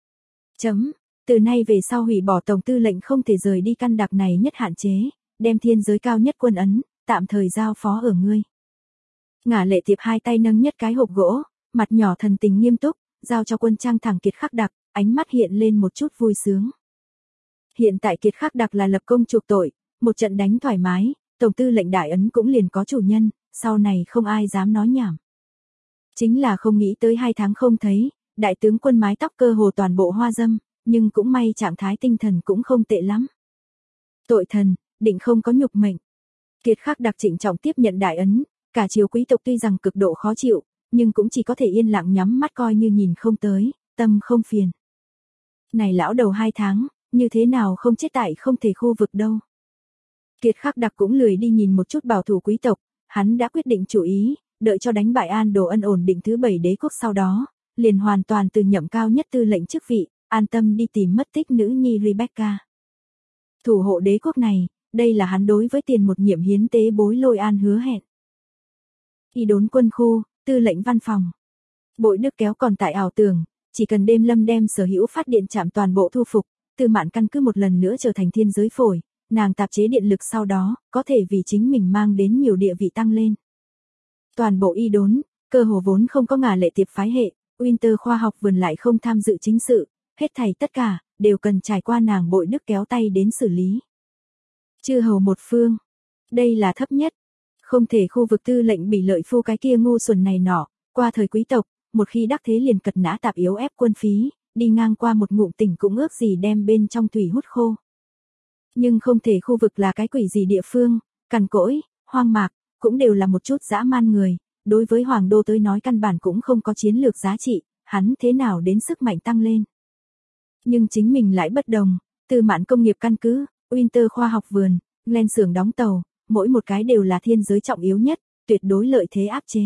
Từ nay về sau hủy bỏ tổng tư lệnh không thể rời đi căn đặc này nhất hạn chế, đem thiên giới cao nhất quân ấn, tạm thời giao phó ở ngươi. Ngả Lệ Tiệp hai tay nâng nhất cái hộp gỗ, mặt nhỏ thần tình nghiêm túc, giao cho quân trang thẳng Kiệt Khắc Đặc, ánh mắt hiện lên một chút vui sướng. Hiện tại Kiệt Khắc Đặc là lập công chuộc tội, một trận đánh thoải mái, tổng tư lệnh đại ấn cũng liền có chủ nhân, sau này không ai dám nói nhảm. Chính là không nghĩ tới 2 tháng không thấy, đại tướng quân mái tóc cơ hồ toàn bộ hoa dâm, nhưng cũng may trạng thái tinh thần cũng không tệ lắm. Tội thần, định không có nhục mệnh. Kiệt Khắc Đặc trịnh trọng tiếp nhận đại ấn, cả triều quý tộc tuy rằng cực độ khó chịu, nhưng cũng chỉ có thể yên lặng nhắm mắt coi như nhìn không tới, tâm không phiền. Này lão đầu 2 tháng, như thế nào không chết tại không thể khu vực đâu. Kiệt Khắc Đặc cũng lười đi nhìn một chút bảo thủ quý tộc, hắn đã quyết định chủ ý, đợi cho đánh bại An Đồ Ân ổn định thứ 7 đế quốc sau đó, liền hoàn toàn từ nhậm cao nhất tư lệnh chức vị, an tâm đi tìm mất tích nữ nhi Rebecca. Thủ hộ đế quốc này, đây là hắn đối với tiền một nhiệm hiến tế bối Lôi An hứa hẹn. Y đốn quân khu, tư lệnh văn phòng. Bội Đức kéo còn tại ảo tưởng, chỉ cần đêm lâm đem sở hữu phát điện trạm toàn bộ thu phục, Tư Mạn căn cứ một lần nữa trở thành thiên giới phổi, nàng tạp chế điện lực sau đó, có thể vì chính mình mang đến nhiều địa vị tăng lên. Toàn bộ y đốn, cơ hồ vốn không có Ngả Lệ Tiệp phái hệ, Winter khoa học vườn lại không tham dự chính sự, hết thảy tất cả, đều cần trải qua nàng Bội Đức kéo tay đến xử lý. Chư hầu một phương, đây là thấp nhất. Không thể khu vực tư lệnh bị lợi phu cái kia ngu xuẩn này nọ, qua thời quý tộc, một khi đắc thế liền cật nã tạp yếu ép quân phí, đi ngang qua một ngụm tỉnh cũng ước gì đem bên trong thủy hút khô. Nhưng không thể khu vực là cái quỷ gì địa phương, cằn cỗi, hoang mạc, cũng đều là một chút dã man người, đối với hoàng đô tới nói căn bản cũng không có chiến lược giá trị, hắn thế nào đến sức mạnh tăng lên. Nhưng chính mình lại bất đồng, Tư Mạn công nghiệp căn cứ, Winter khoa học vườn, Glen xưởng đóng tàu, mỗi một cái đều là thiên giới trọng yếu nhất, tuyệt đối lợi thế áp chế.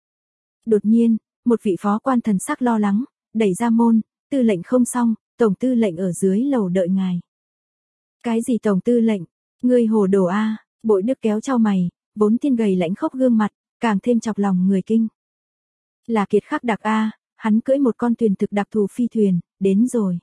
Đột nhiên, một vị phó quan thần sắc lo lắng, đẩy ra môn, tư lệnh không xong, tổng tư lệnh ở dưới lầu đợi ngài. Cái gì tổng tư lệnh, ngươi hồ đồ a? Bội Đức kéo chau mày, vốn thiên gầy lãnh khốc gương mặt, càng thêm chọc lòng người kinh. Là Kiệt Khắc Đặc a, hắn cưỡi một con thuyền thực đặc thù phi thuyền, đến rồi.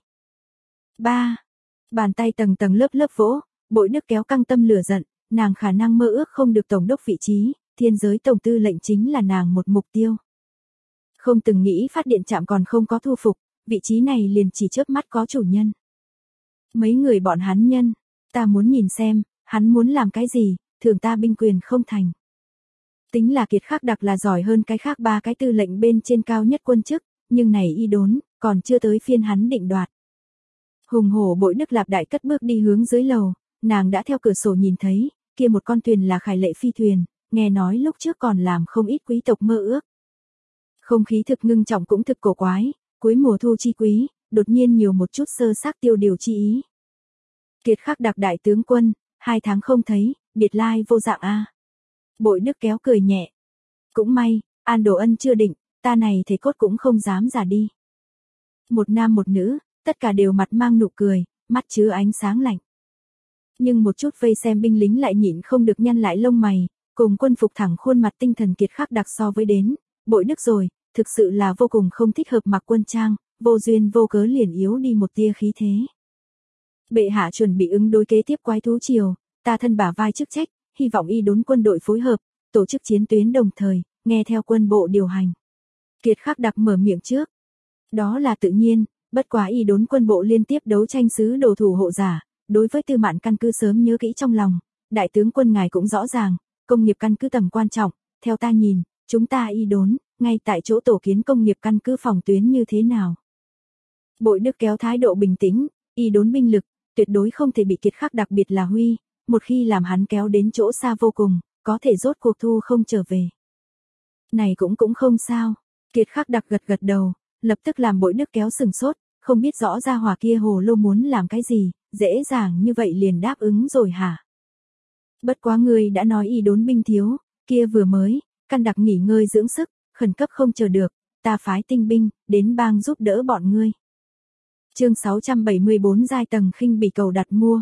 3. Bàn tay tầng tầng lớp lớp vỗ, Bội Đức kéo căng tâm lửa giận, nàng khả năng mơ ước không được tổng đốc vị trí, thiên giới tổng tư lệnh chính là nàng một mục tiêu. Không từng nghĩ phát điện trạm còn không có thu phục, vị trí này liền chỉ chớp mắt có chủ nhân. Mấy người bọn hắn nhân, ta muốn nhìn xem, hắn muốn làm cái gì, thường ta binh quyền không thành. Tính là Kiệt Khắc Đặc là giỏi hơn cái khác 3 cái tư lệnh bên trên cao nhất quân chức, nhưng này y đốn, còn chưa tới phiên hắn định đoạt. Hùng hổ Bội Đức lạp đại cất bước đi hướng dưới lầu, nàng đã theo cửa sổ nhìn thấy, kia một con thuyền là Khải Lệ phi thuyền, nghe nói lúc trước còn làm không ít quý tộc mơ ước. Không khí thực ngưng trọng cũng thực cổ quái, cuối mùa thu chi quý, đột nhiên nhiều một chút sơ xác tiêu điều chi ý. Kiệt Khắc Đặc đại tướng quân, 2 tháng không thấy, biệt lai vô dạng a. Bội Đức kéo cười nhẹ, Cũng may, An Đồ Ân chưa định, ta này thể cốt cũng không dám giả đi. Một nam một nữ, tất cả đều mặt mang nụ cười, mắt chứa ánh sáng lạnh. Nhưng một chút vây xem binh lính lại nhịn không được nhăn lại lông mày, cùng quân phục thẳng khuôn mặt tinh thần kiệt khắc đặc so với đến, bội đức rồi, thực sự là vô cùng không thích hợp mặc quân trang, vô duyên vô cớ liền yếu đi một tia khí thế. Bệ hạ chuẩn bị ứng đối kế tiếp quái thú triều, ta thân bả vai chức trách, hy vọng y đốn quân đội phối hợp, tổ chức chiến tuyến đồng thời, nghe theo quân bộ điều hành. Kiệt khắc đặc mở miệng trước. Đó là tự nhiên, bất quá y đốn quân bộ liên tiếp đấu tranh sứ đồ thủ hộ giả, đối với Tư Mạn căn cứ sớm nhớ kỹ trong lòng, đại tướng quân ngài cũng rõ ràng, công nghiệp căn cứ tầm quan trọng, theo ta nhìn, chúng ta y đốn, ngay tại chỗ tổ kiến công nghiệp căn cứ phòng tuyến như thế nào. Bội Đức kéo thái độ bình tĩnh, y đốn binh lực, tuyệt đối không thể bị Kiệt khắc đặc biệt là Huy, một khi làm hắn kéo đến chỗ xa vô cùng, có thể rốt cuộc thu không trở về. Này cũng không sao, Kiệt khắc đặc gật đầu, lập tức làm Bội Đức kéo sừng sốt, không biết rõ ra hỏa kia hồ lô muốn làm cái gì, dễ dàng như vậy liền đáp ứng rồi hả? Bất quá ngươi đã nói y đốn binh thiếu, kia vừa mới, căn đặc nghỉ ngơi dưỡng sức, khẩn cấp không chờ được, ta phái tinh binh, đến bang giúp đỡ bọn ngươi. Chương 674 giai tầng khinh bỉ cầu đặt mua.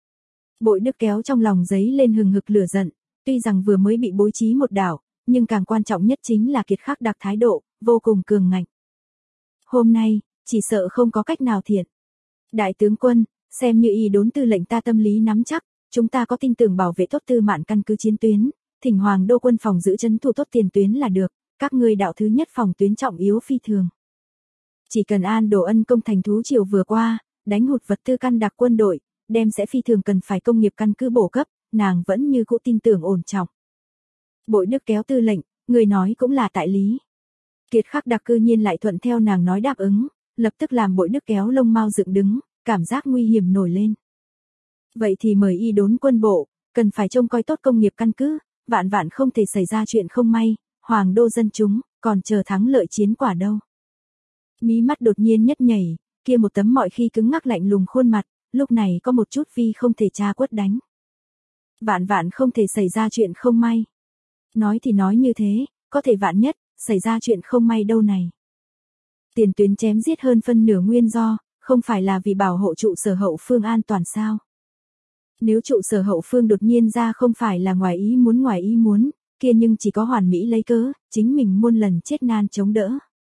Bội Đức kéo trong lòng giấy lên hừng hực lửa giận, tuy rằng vừa mới bị bố trí một đảo, nhưng càng quan trọng nhất chính là Kiệt khắc đặc thái độ, vô cùng cường ngạnh. Hôm nay, chỉ sợ không có cách nào thiện. Đại tướng quân, xem như y đốn tư lệnh ta tâm lý nắm chắc, chúng ta có tin tưởng bảo vệ tốt Tư Mạn căn cứ chiến tuyến, thỉnh Hoàng đô quân phòng giữ trấn thủ tốt tiền tuyến là được, các ngươi đạo thứ nhất phòng tuyến trọng yếu phi thường. Chỉ cần An Đồ Ân công thành thú triều vừa qua, đánh hụt vật tư căn đặc quân đội, đem sẽ phi thường cần phải công nghiệp căn cứ bổ cấp, nàng vẫn như cũ tin tưởng ổn trọng. Bội Đức kéo tư lệnh, người nói cũng là tại lý. Kiệt khắc đặc cư nhiên lại thuận theo nàng nói đáp ứng, lập tức làm Bội Đức kéo lông mau dựng đứng, cảm giác nguy hiểm nổi lên. Vậy thì mời y đốn quân bộ, cần phải trông coi tốt công nghiệp căn cứ, vạn vạn không thể xảy ra chuyện không may, Hoàng đô dân chúng, còn chờ thắng lợi chiến quả đâu. Mí mắt đột nhiên nhất nhảy, kia một tấm mọi khi cứng ngắc lạnh lùng khuôn mặt, lúc này có một chút vi không thể tra quất đánh. Vạn vạn không thể xảy ra chuyện không may. Nói thì nói như thế, có thể vạn nhất, xảy ra chuyện không may đâu này. Tiền tuyến chém giết hơn phân nửa nguyên do, không phải là vì bảo hộ trụ sở hậu phương an toàn sao. Nếu trụ sở hậu phương đột nhiên ra không phải là ngoài ý muốn, kia nhưng chỉ có hoàn mỹ lấy cớ, chính mình muôn lần chết nan chống đỡ.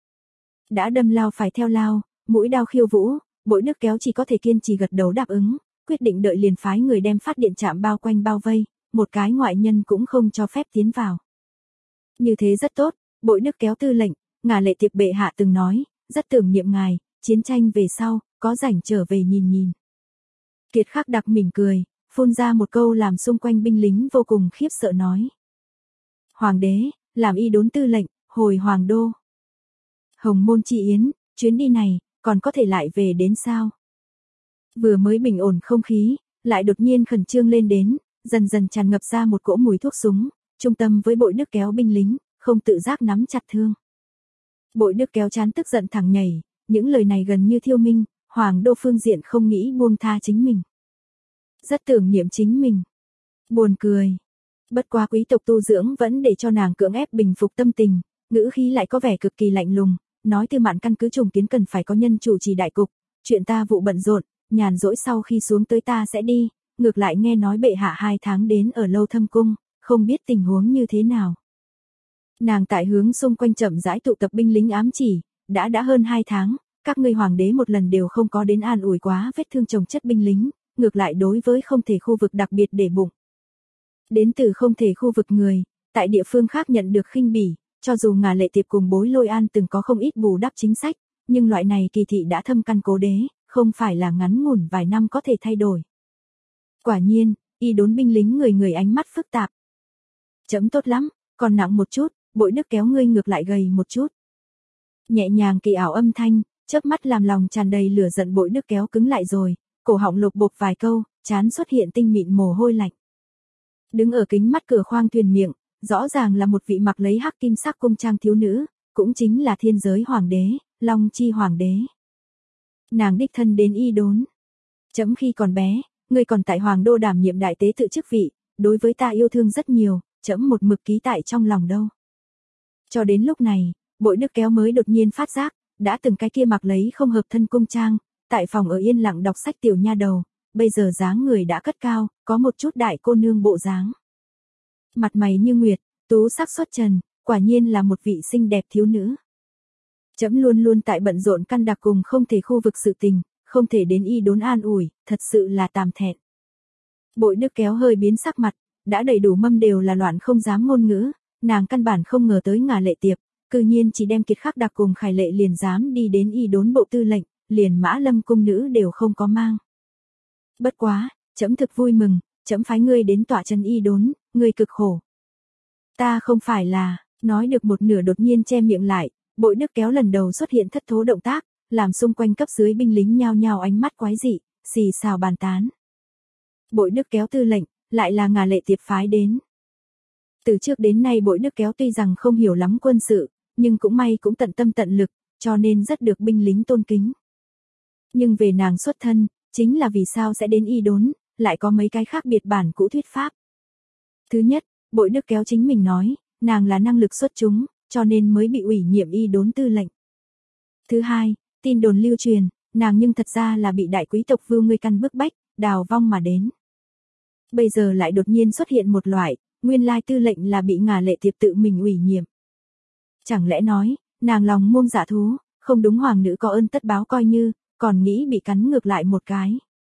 Đã đâm lao phải theo lao, mũi đao khiêu vũ, Bội Đức kéo chỉ có thể kiên trì gật đầu đáp ứng, quyết định đợi liền phái người đem phát điện trạm bao quanh bao vây, một cái ngoại nhân cũng không cho phép tiến vào. Như thế rất tốt, Bội Đức kéo tư lệnh, ngả lệ tiệp bệ hạ từng nói, rất tưởng niệm ngài, chiến tranh về sau, có rảnh trở về nhìn. Kiệt khắc đặc mỉm cười, phun ra một câu làm xung quanh binh lính vô cùng khiếp sợ nói. Hoàng đế, làm y đốn tư lệnh, hồi Hoàng đô. Hồng môn chi yến, chuyến đi này, còn có thể lại về đến sao? Vừa mới bình ổn không khí, lại đột nhiên khẩn trương lên đến, dần dần tràn ngập ra một cỗ mùi thuốc súng, trung tâm với Bội Đức kéo binh lính, không tự giác nắm chặt thương. Bội Đức kéo chán tức giận thẳng nhảy, những lời này gần như thiêu minh, Hoàng đô phương diện không nghĩ buông tha chính mình. Rất tưởng niệm chính mình. Buồn cười. Bất quá quý tộc tu dưỡng vẫn để cho nàng cưỡng ép bình phục tâm tình, ngữ khí lại có vẻ cực kỳ lạnh lùng, nói Tư Mạn căn cứ trùng kiến cần phải có nhân chủ trì đại cục, chuyện ta vụ bận rộn, nhàn rỗi sau khi xuống tới ta sẽ đi, ngược lại nghe nói bệ hạ 2 tháng đến ở Lâu Thâm cung, không biết tình huống như thế nào. Nàng tại hướng xung quanh chậm rãi tụ tập binh lính ám chỉ, đã hơn 2 tháng, các ngươi hoàng đế một lần đều không có đến an ủi quá vết thương chồng chất binh lính, ngược lại đối với không thể khu vực đặc biệt để bụng. Đến từ không thể khu vực người, tại địa phương khác nhận được khinh bỉ, cho dù ngả lệ tiệp cùng Bối Lôi An từng có không ít bù đắp chính sách, nhưng loại này kỳ thị đã thâm căn cố đế, không phải là ngắn ngủn vài năm có thể thay đổi. Quả nhiên, y đốn binh lính người ánh mắt phức tạp. Chấm tốt lắm, còn nặng một chút, Bội Đức kéo ngươi ngược lại gầy một chút. Nhẹ nhàng kỳ ảo âm thanh, chớp mắt làm lòng tràn đầy lửa giận Bội Đức kéo cứng lại rồi, cổ họng lục bộp vài câu, trán xuất hiện tinh mịn mồ hôi lạnh. Đứng ở kính mắt cửa khoang thuyền miệng, rõ ràng là một vị mặc lấy hắc kim sắc cung trang thiếu nữ, cũng chính là thiên giới hoàng đế, Long Chi hoàng đế. Nàng đích thân đến y đốn. Chấm khi còn bé, ngươi còn tại hoàng đô đảm nhiệm đại tế tự chức vị, đối với ta yêu thương rất nhiều, chấm một mực ký tại trong lòng đâu. Cho đến lúc này, Bội Đức Kéo mới đột nhiên phát giác, đã từng cái kia mặc lấy không hợp thân cung trang, tại phòng ở yên lặng đọc sách tiểu nha đầu, bây giờ dáng người đã cất cao, có một chút đại cô nương bộ dáng. Mặt mày như nguyệt, tú sắc xuất trần, quả nhiên là một vị xinh đẹp thiếu nữ. Trẫm luôn luôn tại bận rộn căn đặc cùng không thể khu vực sự tình, không thể đến y đốn an ủi, thật sự là tàm thẹn. Bội Đức Kéo hơi biến sắc mặt, đã đầy đủ mâm đều là loạn không dám ngôn ngữ, nàng căn bản không ngờ tới Ngà Lệ Tiệp, cư nhiên chỉ đem Kiệt Khắc Đặc cùng Khải Lệ liền dám đi đến y đốn bộ tư lệnh, liền Mã Lâm cung nữ đều không có mang. Bất quá, trẫm thực vui mừng, trẫm phái ngươi đến tọa chân y đốn, ngươi cực khổ. Ta không phải là, nói được một nửa đột nhiên che miệng lại, Bội Đức Kéo lần đầu xuất hiện thất thố động tác, làm xung quanh cấp dưới binh lính nhao nhao ánh mắt quái dị, xì xào bàn tán. Bội Đức Kéo tư lệnh, lại là Ngà Lệ Tiệp phái đến. Từ trước đến nay Bội Đức Kéo tuy rằng không hiểu lắm quân sự, nhưng cũng may cũng tận tâm tận lực, cho nên rất được binh lính tôn kính. Nhưng về nàng xuất thân, chính là vì sao sẽ đến y đốn, lại có mấy cái khác biệt bản cũ thuyết pháp. Thứ nhất, Bội Đức Kéo chính mình nói, nàng là năng lực xuất chúng, cho nên mới bị ủy nhiệm y đốn tư lệnh. Thứ hai, tin đồn lưu truyền, nàng nhưng thật ra là bị đại quý tộc Vưu Ngươi Căn bức bách, đào vong mà đến. Bây giờ lại đột nhiên xuất hiện một loại, nguyên lai tư lệnh là bị Ngà Lệ Tiệp tự mình ủy nhiệm. Chẳng lẽ nói, nàng lòng muông dạ thú, không đúng hoàng nữ có ơn tất báo coi như, còn nghĩ bị cắn ngược lại một cái.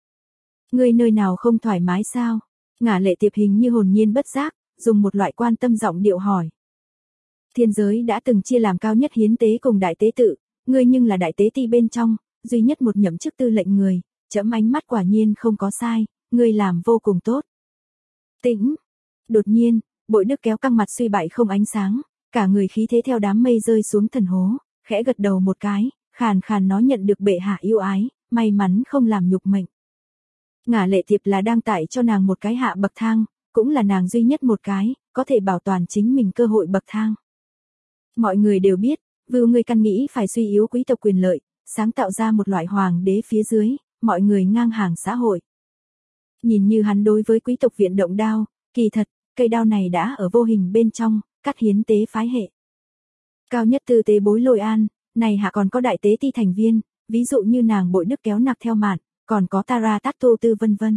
Ngươi nơi nào không thoải mái sao? Ngà Lệ Tiệp hình như hồn nhiên bất giác, dùng một loại quan tâm giọng điệu hỏi. Thiên giới đã từng chia làm cao nhất hiến tế cùng đại tế tự, ngươi nhưng là đại tế ti bên trong, duy nhất một nhậm chức tư lệnh người, trẫm ánh mắt quả nhiên không có sai, ngươi làm vô cùng tốt. Tĩnh. Đột nhiên, Bội Đức Kéo căng mặt suy bại không ánh sáng, cả người khí thế theo đám mây rơi xuống thần hố, khẽ gật đầu một cái, khàn khàn nói nhận được bệ hạ yêu ái, may mắn không làm nhục mệnh. Ngà Lệ Tiệp là đang tại cho nàng một cái hạ bậc thang, cũng là nàng duy nhất một cái, có thể bảo toàn chính mình cơ hội bậc thang. Mọi người đều biết, Vưu Ngươi Căn nghĩ phải suy yếu quý tộc quyền lợi, sáng tạo ra một loại hoàng đế phía dưới, mọi người ngang hàng xã hội. Nhìn như hắn đối với quý tộc viện động đao, kỳ thật, cây đao này đã ở vô hình bên trong, cắt hiến tế phái hệ. Cao nhất tư tế Bối Lôi An, này hạ còn có đại tế ti thành viên, ví dụ như nàng Bội Đức Kéo nặc theo mạn, còn có Tara Tát Tô Tư vân vân.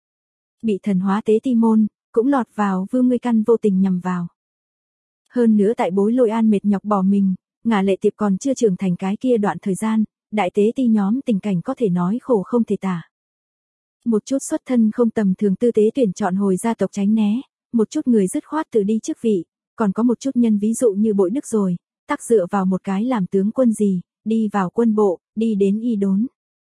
Bị thần hóa tế ti môn, cũng lọt vào Vưu Ngươi Căn vô tình nhằm vào. Hơn nữa tại Bối Lôi An mệt nhọc bỏ mình, Ngà Lệ Tiệp còn chưa trưởng thành cái kia đoạn thời gian, đại tế ti nhóm tình cảnh có thể nói khổ không thể tả. Một chút xuất thân không tầm thường tư tế tuyển chọn hồi gia tộc tránh né, một chút người dứt khoát từ đi chức vị, còn có một chút nhân ví dụ như Bội Đức rồi, tắc dựa vào một cái làm tướng quân gì, đi vào quân bộ, đi đến y đốn.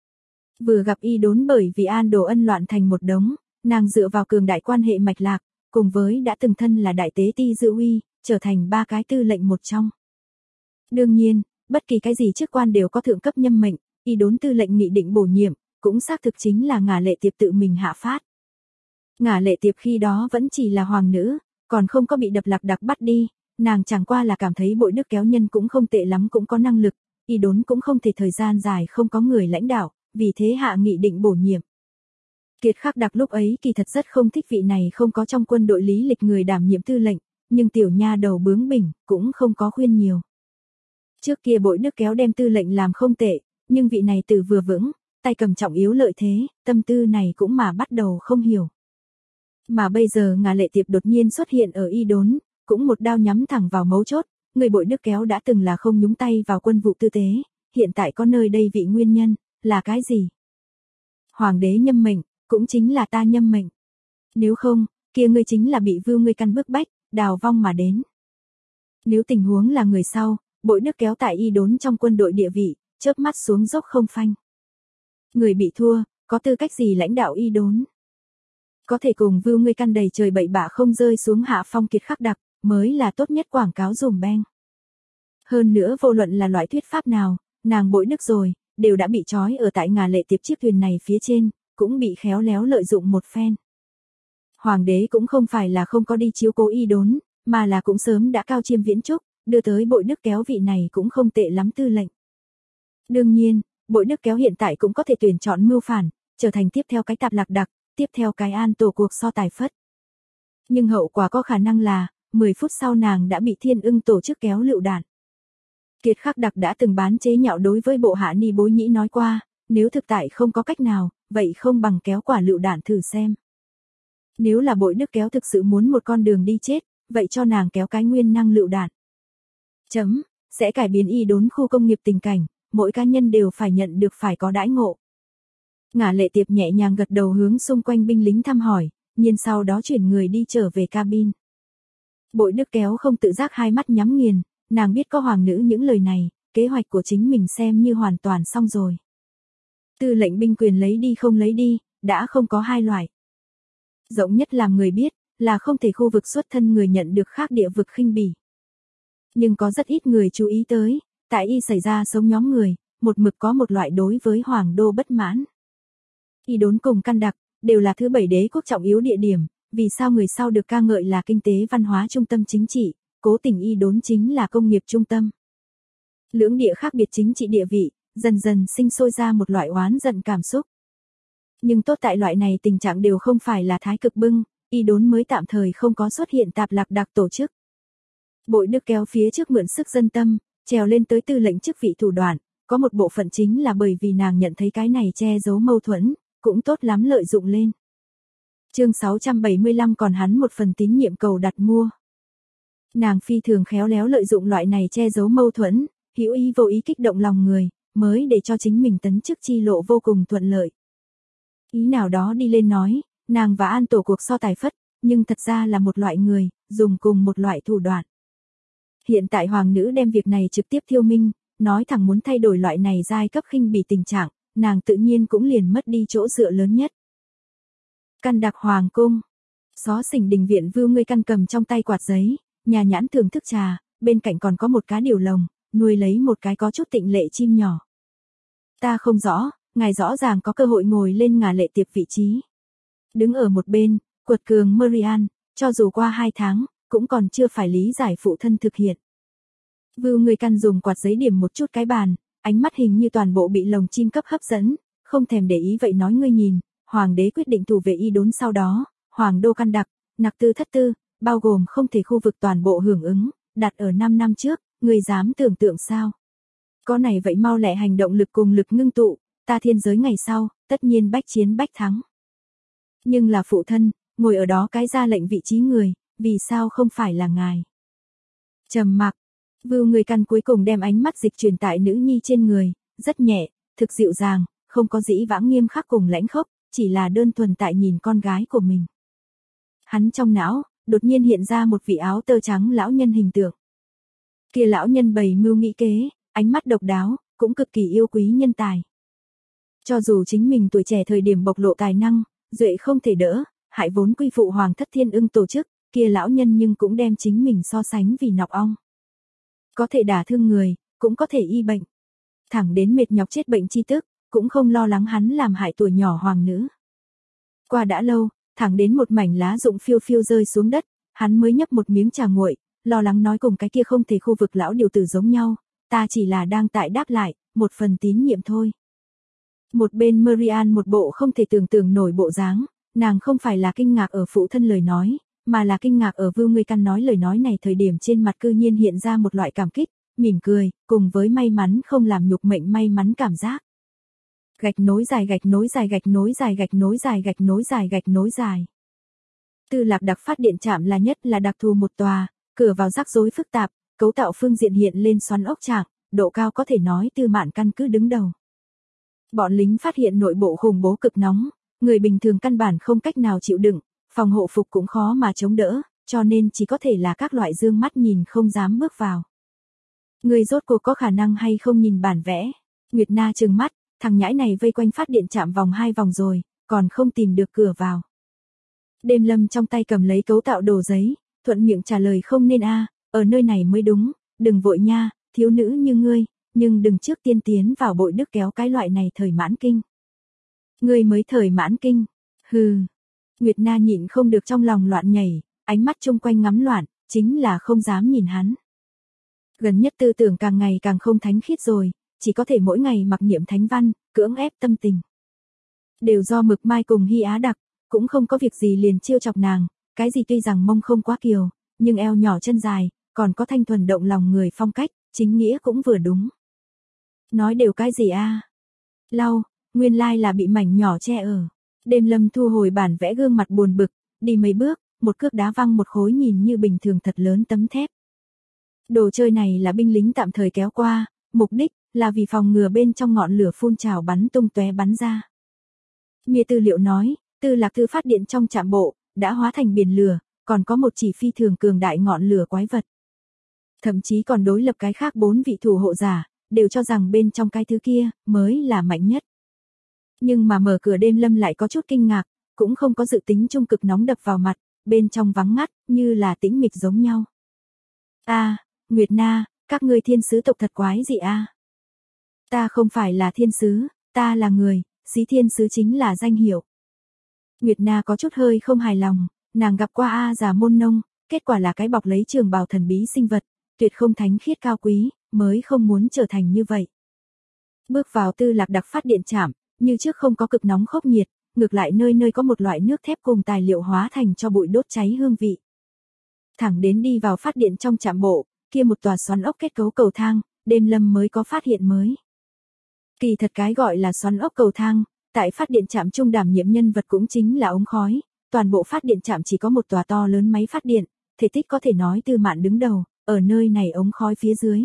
Vừa gặp y đốn bởi vì An Đồ Ân loạn thành một đống, nàng dựa vào cường đại quan hệ mạch lạc, cùng với đã từng thân là đại tế ti dự uy, trở thành ba cái tư lệnh một trong. Đương nhiên, bất kỳ cái gì chức quan đều có thượng cấp nhâm mệnh, y đốn tư lệnh nghị định bổ nhiệm, cũng xác thực chính là Ngà Lệ Tiệp tự mình hạ phát. Ngà Lệ Tiệp khi đó vẫn chỉ là hoàng nữ, còn không có bị đập lạc đặc bắt đi, nàng chẳng qua là cảm thấy Bội Đức Kéo nhân cũng không tệ lắm cũng có năng lực, y đốn cũng không thể thời gian dài không có người lãnh đạo, vì thế hạ nghị định bổ nhiệm. Kiệt Khắc Đặc lúc ấy kỳ thật rất không thích vị này không có trong quân đội lý lịch người đảm nhiệm tư lệnh, nhưng tiểu nha đầu bướng bỉnh, cũng không có khuyên nhiều. Trước kia Bội Đức Kéo đem tư lệnh làm không tệ, nhưng vị này từ vừa vững, tay cầm trọng yếu lợi thế, tâm tư này cũng mà bắt đầu không hiểu. Mà bây giờ Ngà Lệ Tiệp đột nhiên xuất hiện ở y đốn, cũng một đao nhắm thẳng vào mấu chốt, người Bội Đức Kéo đã từng là không nhúng tay vào quân vụ tư tế, hiện tại có nơi đây vị nguyên nhân, là cái gì? Hoàng đế nhâm mệnh, cũng chính là ta nhâm mệnh. Nếu không, kia ngươi chính là bị Vưu Ngươi Căn bức bách, đào vong mà đến. Nếu tình huống là người sau, Bội Đức Kéo tại y đốn trong quân đội địa vị, chớp mắt xuống dốc không phanh. Người bị thua, có tư cách gì lãnh đạo y đốn? Có thể cùng Vưu Ngươi Căn đầy trời bậy bạ không rơi xuống hạ phong Kiệt Khắc Đặc, mới là tốt nhất quảng cáo dùm beng. Hơn nữa vô luận là loại thuyết pháp nào, nàng Bội Đức rồi, đều đã bị trói ở tại Ngà Lệ Tiệp chiếc thuyền này phía trên, cũng bị khéo léo lợi dụng một phen. Hoàng đế cũng không phải là không có đi chiếu cố y đốn, mà là cũng sớm đã cao chiêm viễn trúc, đưa tới Bội Đức Kéo vị này cũng không tệ lắm tư lệnh. Đương nhiên, Bội Đức Kéo hiện tại cũng có thể tuyển chọn mưu phản, trở thành tiếp theo cái Tạp Lạc Đặc, tiếp theo cái An Tổ cuộc so tài phất. Nhưng hậu quả có khả năng là, 10 phút sau nàng đã bị Thiên Ưng tổ chức kéo lựu đạn. Kiệt Khắc Đặc đã từng bán chế nhạo đối với bộ hạ ni bối nhĩ nói qua, nếu thực tại không có cách nào, vậy không bằng kéo quả lựu đạn thử xem. Nếu là Bội Đức kéo thực sự muốn một con đường đi chết, vậy cho nàng kéo cái nguyên năng lựu đạn. Sẽ cải biến y đốn khu công nghiệp tình cảnh, mỗi cá nhân đều phải nhận được phải có đãi ngộ. Ngả Lệ Tiệp nhẹ nhàng gật đầu hướng xung quanh binh lính thăm hỏi, nhưng sau đó chuyển người đi trở về cabin. Bội Đức kéo không tự giác hai mắt nhắm nghiền, nàng biết có hoàng nữ những lời này, kế hoạch của chính mình xem như hoàn toàn xong rồi. Tư lệnh binh quyền lấy đi không lấy đi, đã không có hai loại. Rộng nhất làm người biết, là không thể khu vực xuất thân người nhận được khác địa vực khinh bỉ. Nhưng có rất ít người chú ý tới, tại y xảy ra sống nhóm người, một mực có một loại đối với hoàng đô bất mãn. Y đốn cùng Căn Đặc, đều là thứ 7 đế quốc trọng yếu địa điểm, vì sao người sau được ca ngợi là kinh tế văn hóa trung tâm chính trị, cố tình y đốn chính là công nghiệp trung tâm. Lưỡng địa khác biệt chính trị địa vị, dần dần sinh sôi ra một loại oán giận cảm xúc. Nhưng tốt tại loại này tình trạng đều không phải là thái cực bưng, y đốn mới tạm thời không có xuất hiện tạp lạc đặc tổ chức. Bội Đức kéo phía trước mượn sức dân tâm, trèo lên tới tư lệnh chức vị thủ đoạn, có một bộ phận chính là bởi vì nàng nhận thấy cái này che giấu mâu thuẫn, cũng tốt lắm lợi dụng lên. Chương 675 còn hắn một phần tín nhiệm cầu đặt mua. Nàng phi thường khéo léo lợi dụng loại này che giấu mâu thuẫn, hữu ý vô ý kích động lòng người, mới để cho chính mình tấn chức chi lộ vô cùng thuận lợi. Ý nào đó đi lên nói, nàng và An tổ cuộc so tài phất, nhưng thật ra là một loại người, dùng cùng một loại thủ đoạn. Hiện tại hoàng nữ đem việc này trực tiếp thiêu minh, nói thẳng muốn thay đổi loại này giai cấp khinh bỉ tình trạng, nàng tự nhiên cũng liền mất đi chỗ dựa lớn nhất. Căn Đặc hoàng cung. Xó xỉnh đình viện Vưu Ngươi Căn cầm trong tay quạt giấy, nhà nhãn thưởng thức trà, bên cạnh còn có một cá điều lồng, nuôi lấy một cái có chút tịnh lệ chim nhỏ. Ta không rõ, ngài rõ ràng có cơ hội ngồi lên Ngả Lệ Tiệp vị trí. Đứng ở một bên, quật cường Marian, cho dù qua 2 tháng, cũng còn chưa phải lý giải phụ thân thực hiện. Vưu Ngươi Căn dùng quạt giấy điểm một chút cái bàn, ánh mắt hình như toàn bộ bị lồng chim cấp hấp dẫn, không thèm để ý vậy nói ngươi nhìn, hoàng đế quyết định thủ vệ y đốn sau đó, hoàng đô Căn Đặc, nặc tư thất tư, bao gồm không thể khu vực toàn bộ hưởng ứng, đặt ở 5 năm trước, ngươi dám tưởng tượng sao? Có này vậy mau lẹ hành động lực cùng lực ngưng tụ, ta thiên giới ngày sau, tất nhiên bách chiến bách thắng. Nhưng là phụ thân, ngồi ở đó cái ra lệnh vị trí người, vì sao không phải là ngài? Trầm mặc, Vưu Ngươi Căn cuối cùng đem ánh mắt dịch chuyển tại nữ nhi trên người, rất nhẹ, thực dịu dàng, không có dĩ vãng nghiêm khắc cùng lãnh khốc, chỉ là đơn thuần tại nhìn con gái của mình. Hắn trong não, đột nhiên hiện ra một vị áo tơ trắng lão nhân hình tượng. Kia lão nhân bày mưu nghĩ kế, ánh mắt độc đáo, cũng cực kỳ yêu quý nhân tài. Cho dù chính mình tuổi trẻ thời điểm bộc lộ tài năng, duệ không thể đỡ, hại vốn quy phụ hoàng thất Thiên Ưng tổ chức, kia lão nhân nhưng cũng đem chính mình so sánh vì nọc ong. Có thể đả thương người, cũng có thể y bệnh. Thẳng đến mệt nhọc chết bệnh chi tức, cũng không lo lắng hắn làm hại tuổi nhỏ hoàng nữ. Qua đã lâu, thẳng đến một mảnh lá rụng phiêu phiêu rơi xuống đất, hắn mới nhấp một miếng trà nguội, lo lắng nói cùng cái kia không thể khu vực lão điều tử giống nhau, ta chỉ là đang tại đáp lại, một phần tín nhiệm thôi. Một bên Marian một bộ không thể tưởng tượng nổi bộ dáng, nàng không phải là kinh ngạc ở phụ thân lời nói, mà là kinh ngạc ở Vưu Ngươi Căn nói lời nói này thời điểm trên mặt cư nhiên hiện ra một loại cảm kích, mỉm cười, cùng với may mắn không làm nhục mệnh may mắn cảm giác. Gạch nối dài gạch nối dài gạch nối dài gạch nối dài gạch nối dài gạch nối dài. Tư Lạc Đặc phát điện trạm là nhất là đặc thù một tòa, cửa vào rắc rối phức tạp, cấu tạo phương diện hiện lên xoắn ốc trạng, độ cao có thể nói Tư Mạn căn cứ đứng đầu. Bọn lính phát hiện nội bộ khủng bố cực nóng, người bình thường căn bản không cách nào chịu đựng, phòng hộ phục cũng khó mà chống đỡ, cho nên chỉ có thể là các loại dương mắt nhìn không dám bước vào. Người rốt cuộc có khả năng hay không nhìn bản vẽ? Nguyệt Na trừng mắt, thằng nhãi này vây quanh phát điện trạm vòng 2 vòng rồi, còn không tìm được cửa vào. Đêm Lâm trong tay cầm lấy cấu tạo đồ giấy, thuận miệng trả lời không nên ở nơi này mới đúng, đừng vội nha, thiếu nữ như ngươi, nhưng đừng trước tiên tiến vào Bội Đức kéo cái loại này thời mãn kinh. Ngươi mới thời mãn kinh, hừ. Nguyệt Na nhịn không được trong lòng loạn nhảy, ánh mắt chung quanh ngắm loạn, chính là không dám nhìn hắn. Gần nhất tư tưởng càng ngày càng không thánh khiết rồi, chỉ có thể mỗi ngày mặc niệm thánh văn, cưỡng ép tâm tình. Đều do Mực Mai cùng Hy Á Đặc, cũng không có việc gì liền chiêu chọc nàng, cái gì tuy rằng mông không quá kiều, nhưng eo nhỏ chân dài, còn có thanh thuần động lòng người phong cách, chính nghĩa cũng vừa đúng. Nói đều cái gì a? Lau, nguyên lai là bị mảnh nhỏ che ở. Đêm Lâm thu hồi bản vẽ gương mặt buồn bực, đi mấy bước, một cước đá văng một khối nhìn như bình thường thật lớn tấm thép. Đồ chơi này là binh lính tạm thời kéo qua, mục đích là vì phòng ngừa bên trong ngọn lửa phun trào bắn tung tóe bắn ra. Mia tư liệu nói, Tư Lạc Thư phát điện trong trạm bộ đã hóa thành biển lửa, còn có một chỉ phi thường cường đại ngọn lửa quái vật. Thậm chí còn đối lập cái khác 4 vị thủ hộ giả, đều cho rằng bên trong cái thứ kia mới là mạnh nhất. Nhưng mà mở cửa Đêm Lâm lại có chút kinh ngạc, cũng không có dự tính trung cực nóng đập vào mặt, bên trong vắng ngắt, như là tĩnh mịch giống nhau. Nguyệt Na, các ngươi thiên sứ tộc thật quái gì a? Ta không phải là thiên sứ, ta là người, xí thiên sứ chính là danh hiệu. Nguyệt Na có chút hơi không hài lòng, nàng gặp qua A Già Môn Nông, kết quả là cái bọc lấy trường bào thần bí sinh vật, tuyệt không thánh khiết cao quý, mới không muốn trở thành như vậy. Bước vào Tư Lạc đặc phát điện trạm, như trước không có cực nóng khốc nhiệt, ngược lại nơi nơi có một loại nước thép cùng tài liệu hóa thành cho bụi đốt cháy hương vị. Thẳng đến đi vào phát điện trong trạm bộ, kia một tòa xoắn ốc kết cấu cầu thang, Đêm Lâm mới có phát hiện mới. Kỳ thật cái gọi là xoắn ốc cầu thang, tại phát điện trạm trung đảm nhiệm nhân vật cũng chính là ống khói, toàn bộ phát điện trạm chỉ có một tòa to lớn máy phát điện, thể tích có thể nói Tư Mạn đứng đầu, ở nơi này ống khói phía dưới.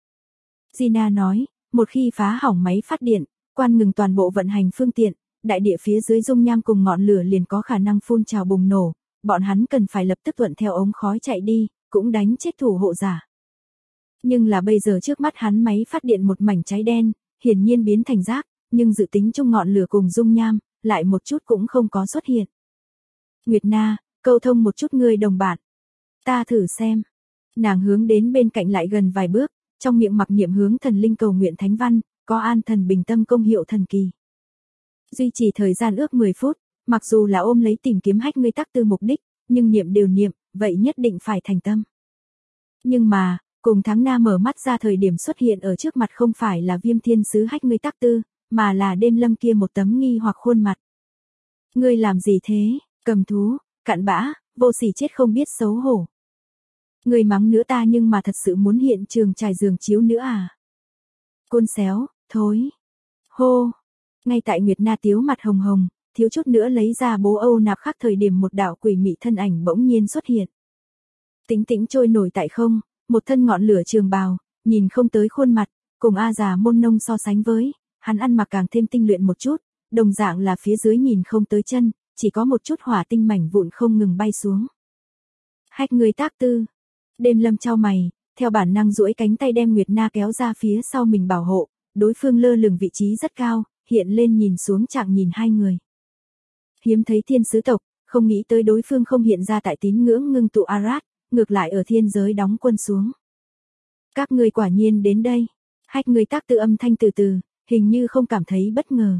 Gina nói, một khi phá hỏng máy phát điện, quan ngừng toàn bộ vận hành phương tiện, đại địa phía dưới dung nham cùng ngọn lửa liền có khả năng phun trào bùng nổ, bọn hắn cần phải lập tức thuận theo ống khói chạy đi, cũng đánh chết thủ hộ giả. Nhưng là bây giờ trước mắt hắn máy phát điện một mảnh cháy đen, hiển nhiên biến thành rác, nhưng dự tính chung ngọn lửa cùng dung nham, lại một chút cũng không có xuất hiện. Nguyệt Na, câu thông một chút ngươi đồng bạn. Ta thử xem. Nàng hướng đến bên cạnh lại gần vài bước, trong miệng mặc niệm hướng thần linh cầu nguyện thánh văn, có an thần bình tâm công hiệu thần kỳ. Duy trì thời gian ước 10 phút, mặc dù là ôm lấy tìm kiếm hách ngươi tắc tư mục đích, nhưng niệm đều niệm, vậy nhất định phải thành tâm. Nhưng mà, cùng tháng na mở mắt ra thời điểm xuất hiện ở trước mặt không phải là Viêm thiên sứ hách ngươi tắc tư, mà là Đêm Lâm kia một tấm nghi hoặc khuôn mặt. Ngươi làm gì thế, cầm thú, cặn bã, vô sỉ chết không biết xấu hổ. Ngươi mắng nữa ta nhưng mà thật sự muốn hiện trường trải giường chiếu nữa à? Côn xéo, thối. Hô. Ngay tại Nguyệt Na tiếu mặt hồng hồng, thiếu chút nữa lấy ra bố Âu nạp khác thời điểm một đạo quỷ mị thân ảnh bỗng nhiên xuất hiện. Tĩnh tĩnh trôi nổi tại không, một thân ngọn lửa trường bào, nhìn không tới khuôn mặt, cùng A Già Môn Nông so sánh với, hắn ăn mặc càng thêm tinh luyện một chút, đồng dạng là phía dưới nhìn không tới chân, chỉ có một chút hỏa tinh mảnh vụn không ngừng bay xuống. Hách ngươi tác tư. Đêm Lâm chau mày, theo bản năng duỗi cánh tay đem Nguyệt Na kéo ra phía sau mình bảo hộ, đối phương lơ lửng vị trí rất cao, hiện lên nhìn xuống chạng nhìn hai người. Hiếm thấy thiên sứ tộc, không nghĩ tới đối phương không hiện ra tại tín ngưỡng ngưng tụ Arad, ngược lại ở thiên giới đóng quân xuống. Các ngươi quả nhiên đến đây. Hách ngươi tác tư âm thanh từ từ, hình như không cảm thấy bất ngờ.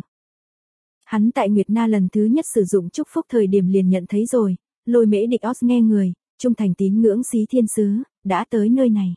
Hắn tại Nguyệt Na lần thứ nhất sử dụng chúc phúc thời điểm liền nhận thấy rồi, Lôi Mễ Địch Os nghe người, trung thành tín ngưỡng xí thiên sứ, đã tới nơi này.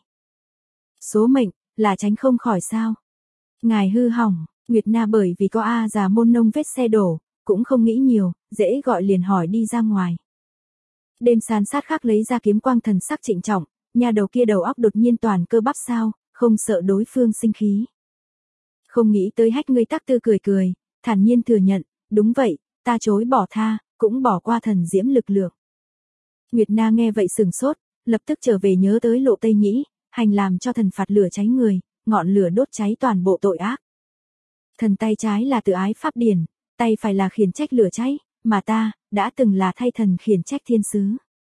Số mệnh, là tránh không khỏi sao. Ngài hư hỏng, Nguyệt Na bởi vì có A Già Môn Nông vết xe đổ, cũng không nghĩ nhiều, dễ gọi liền hỏi đi ra ngoài. Đêm San sát khác lấy ra kiếm quang thần sắc trịnh trọng, nhà đầu kia đầu óc đột nhiên toàn cơ bắp sao, không sợ đối phương sinh khí. Không nghĩ tới hách ngươi tắc tư cười cười, thản nhiên thừa nhận, đúng vậy, ta chối bỏ tha, cũng bỏ qua thần diễm lực lượng. Nguyệt Na nghe vậy sừng sốt, lập tức trở về nhớ tới Lộ Tây Nhĩ, hành làm cho thần phạt lửa cháy người, ngọn lửa đốt cháy toàn bộ tội ác. Thần tay trái là tự ái pháp điển, tay phải là khiển trách lửa cháy, mà ta, đã từng là thay thần khiển trách thiên sứ.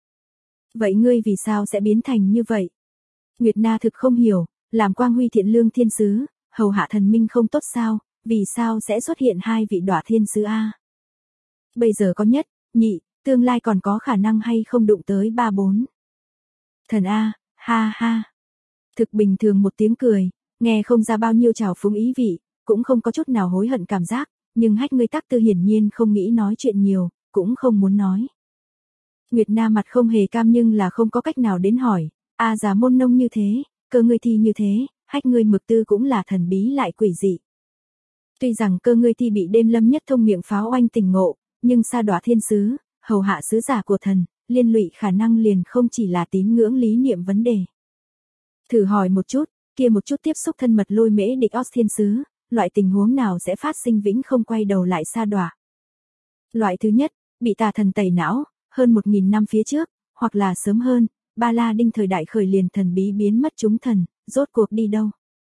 Vậy ngươi vì sao sẽ biến thành như vậy? Nguyệt Na thực không hiểu, làm quang huy thiện lương thiên sứ, hầu hạ thần minh không tốt sao, vì sao sẽ xuất hiện hai vị đọa thiên sứ a? Bây giờ có nhất, nhị, tương lai còn có khả năng hay không đụng tới 3, 4. Thần a, ha ha. Thực bình thường một tiếng cười, nghe không ra bao nhiêu trào phúng ý vị, cũng không có chút nào hối hận cảm giác, nhưng hách ngươi tắc tư hiển nhiên không nghĩ nói chuyện nhiều, cũng không muốn nói. Nguyệt Na mặt không hề cam nhưng là không có cách nào đến hỏi, A Già Môn Nông như thế, cơ ngươi thi như thế, hách ngươi mực tư cũng là thần bí lại quỷ dị. Tuy rằng cơ ngươi thi bị Đêm Lâm nhất thông miệng pháo oanh tình ngộ, nhưng sa đọa thiên sứ, hầu hạ sứ giả của thần, liên lụy khả năng liền không chỉ là tín ngưỡng lý niệm vấn đề. Thử hỏi một chút, kia một chút tiếp xúc thân mật lôi mễ địch Oz thiên sứ, loại tình huống nào sẽ phát sinh vĩnh không quay đầu lại sa đọa? Loại thứ nhất, bị tà thần tẩy não, hơn 1000 năm phía trước, hoặc là sớm hơn, Ba La Đinh thời đại khởi liền thần bí biến mất chúng thần, rốt cuộc đi đâu?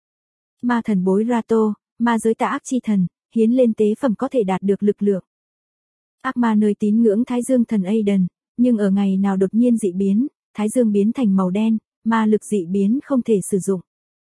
Ma thần bối Rato, ma giới tà ác chi thần, hiến lên tế phẩm có thể đạt được lực lượng. Ác ma nơi tín ngưỡng Thái Dương thần Aiden, nhưng ở ngày nào đột nhiên dị biến, Thái Dương biến thành màu đen, ma lực dị biến không thể sử dụng.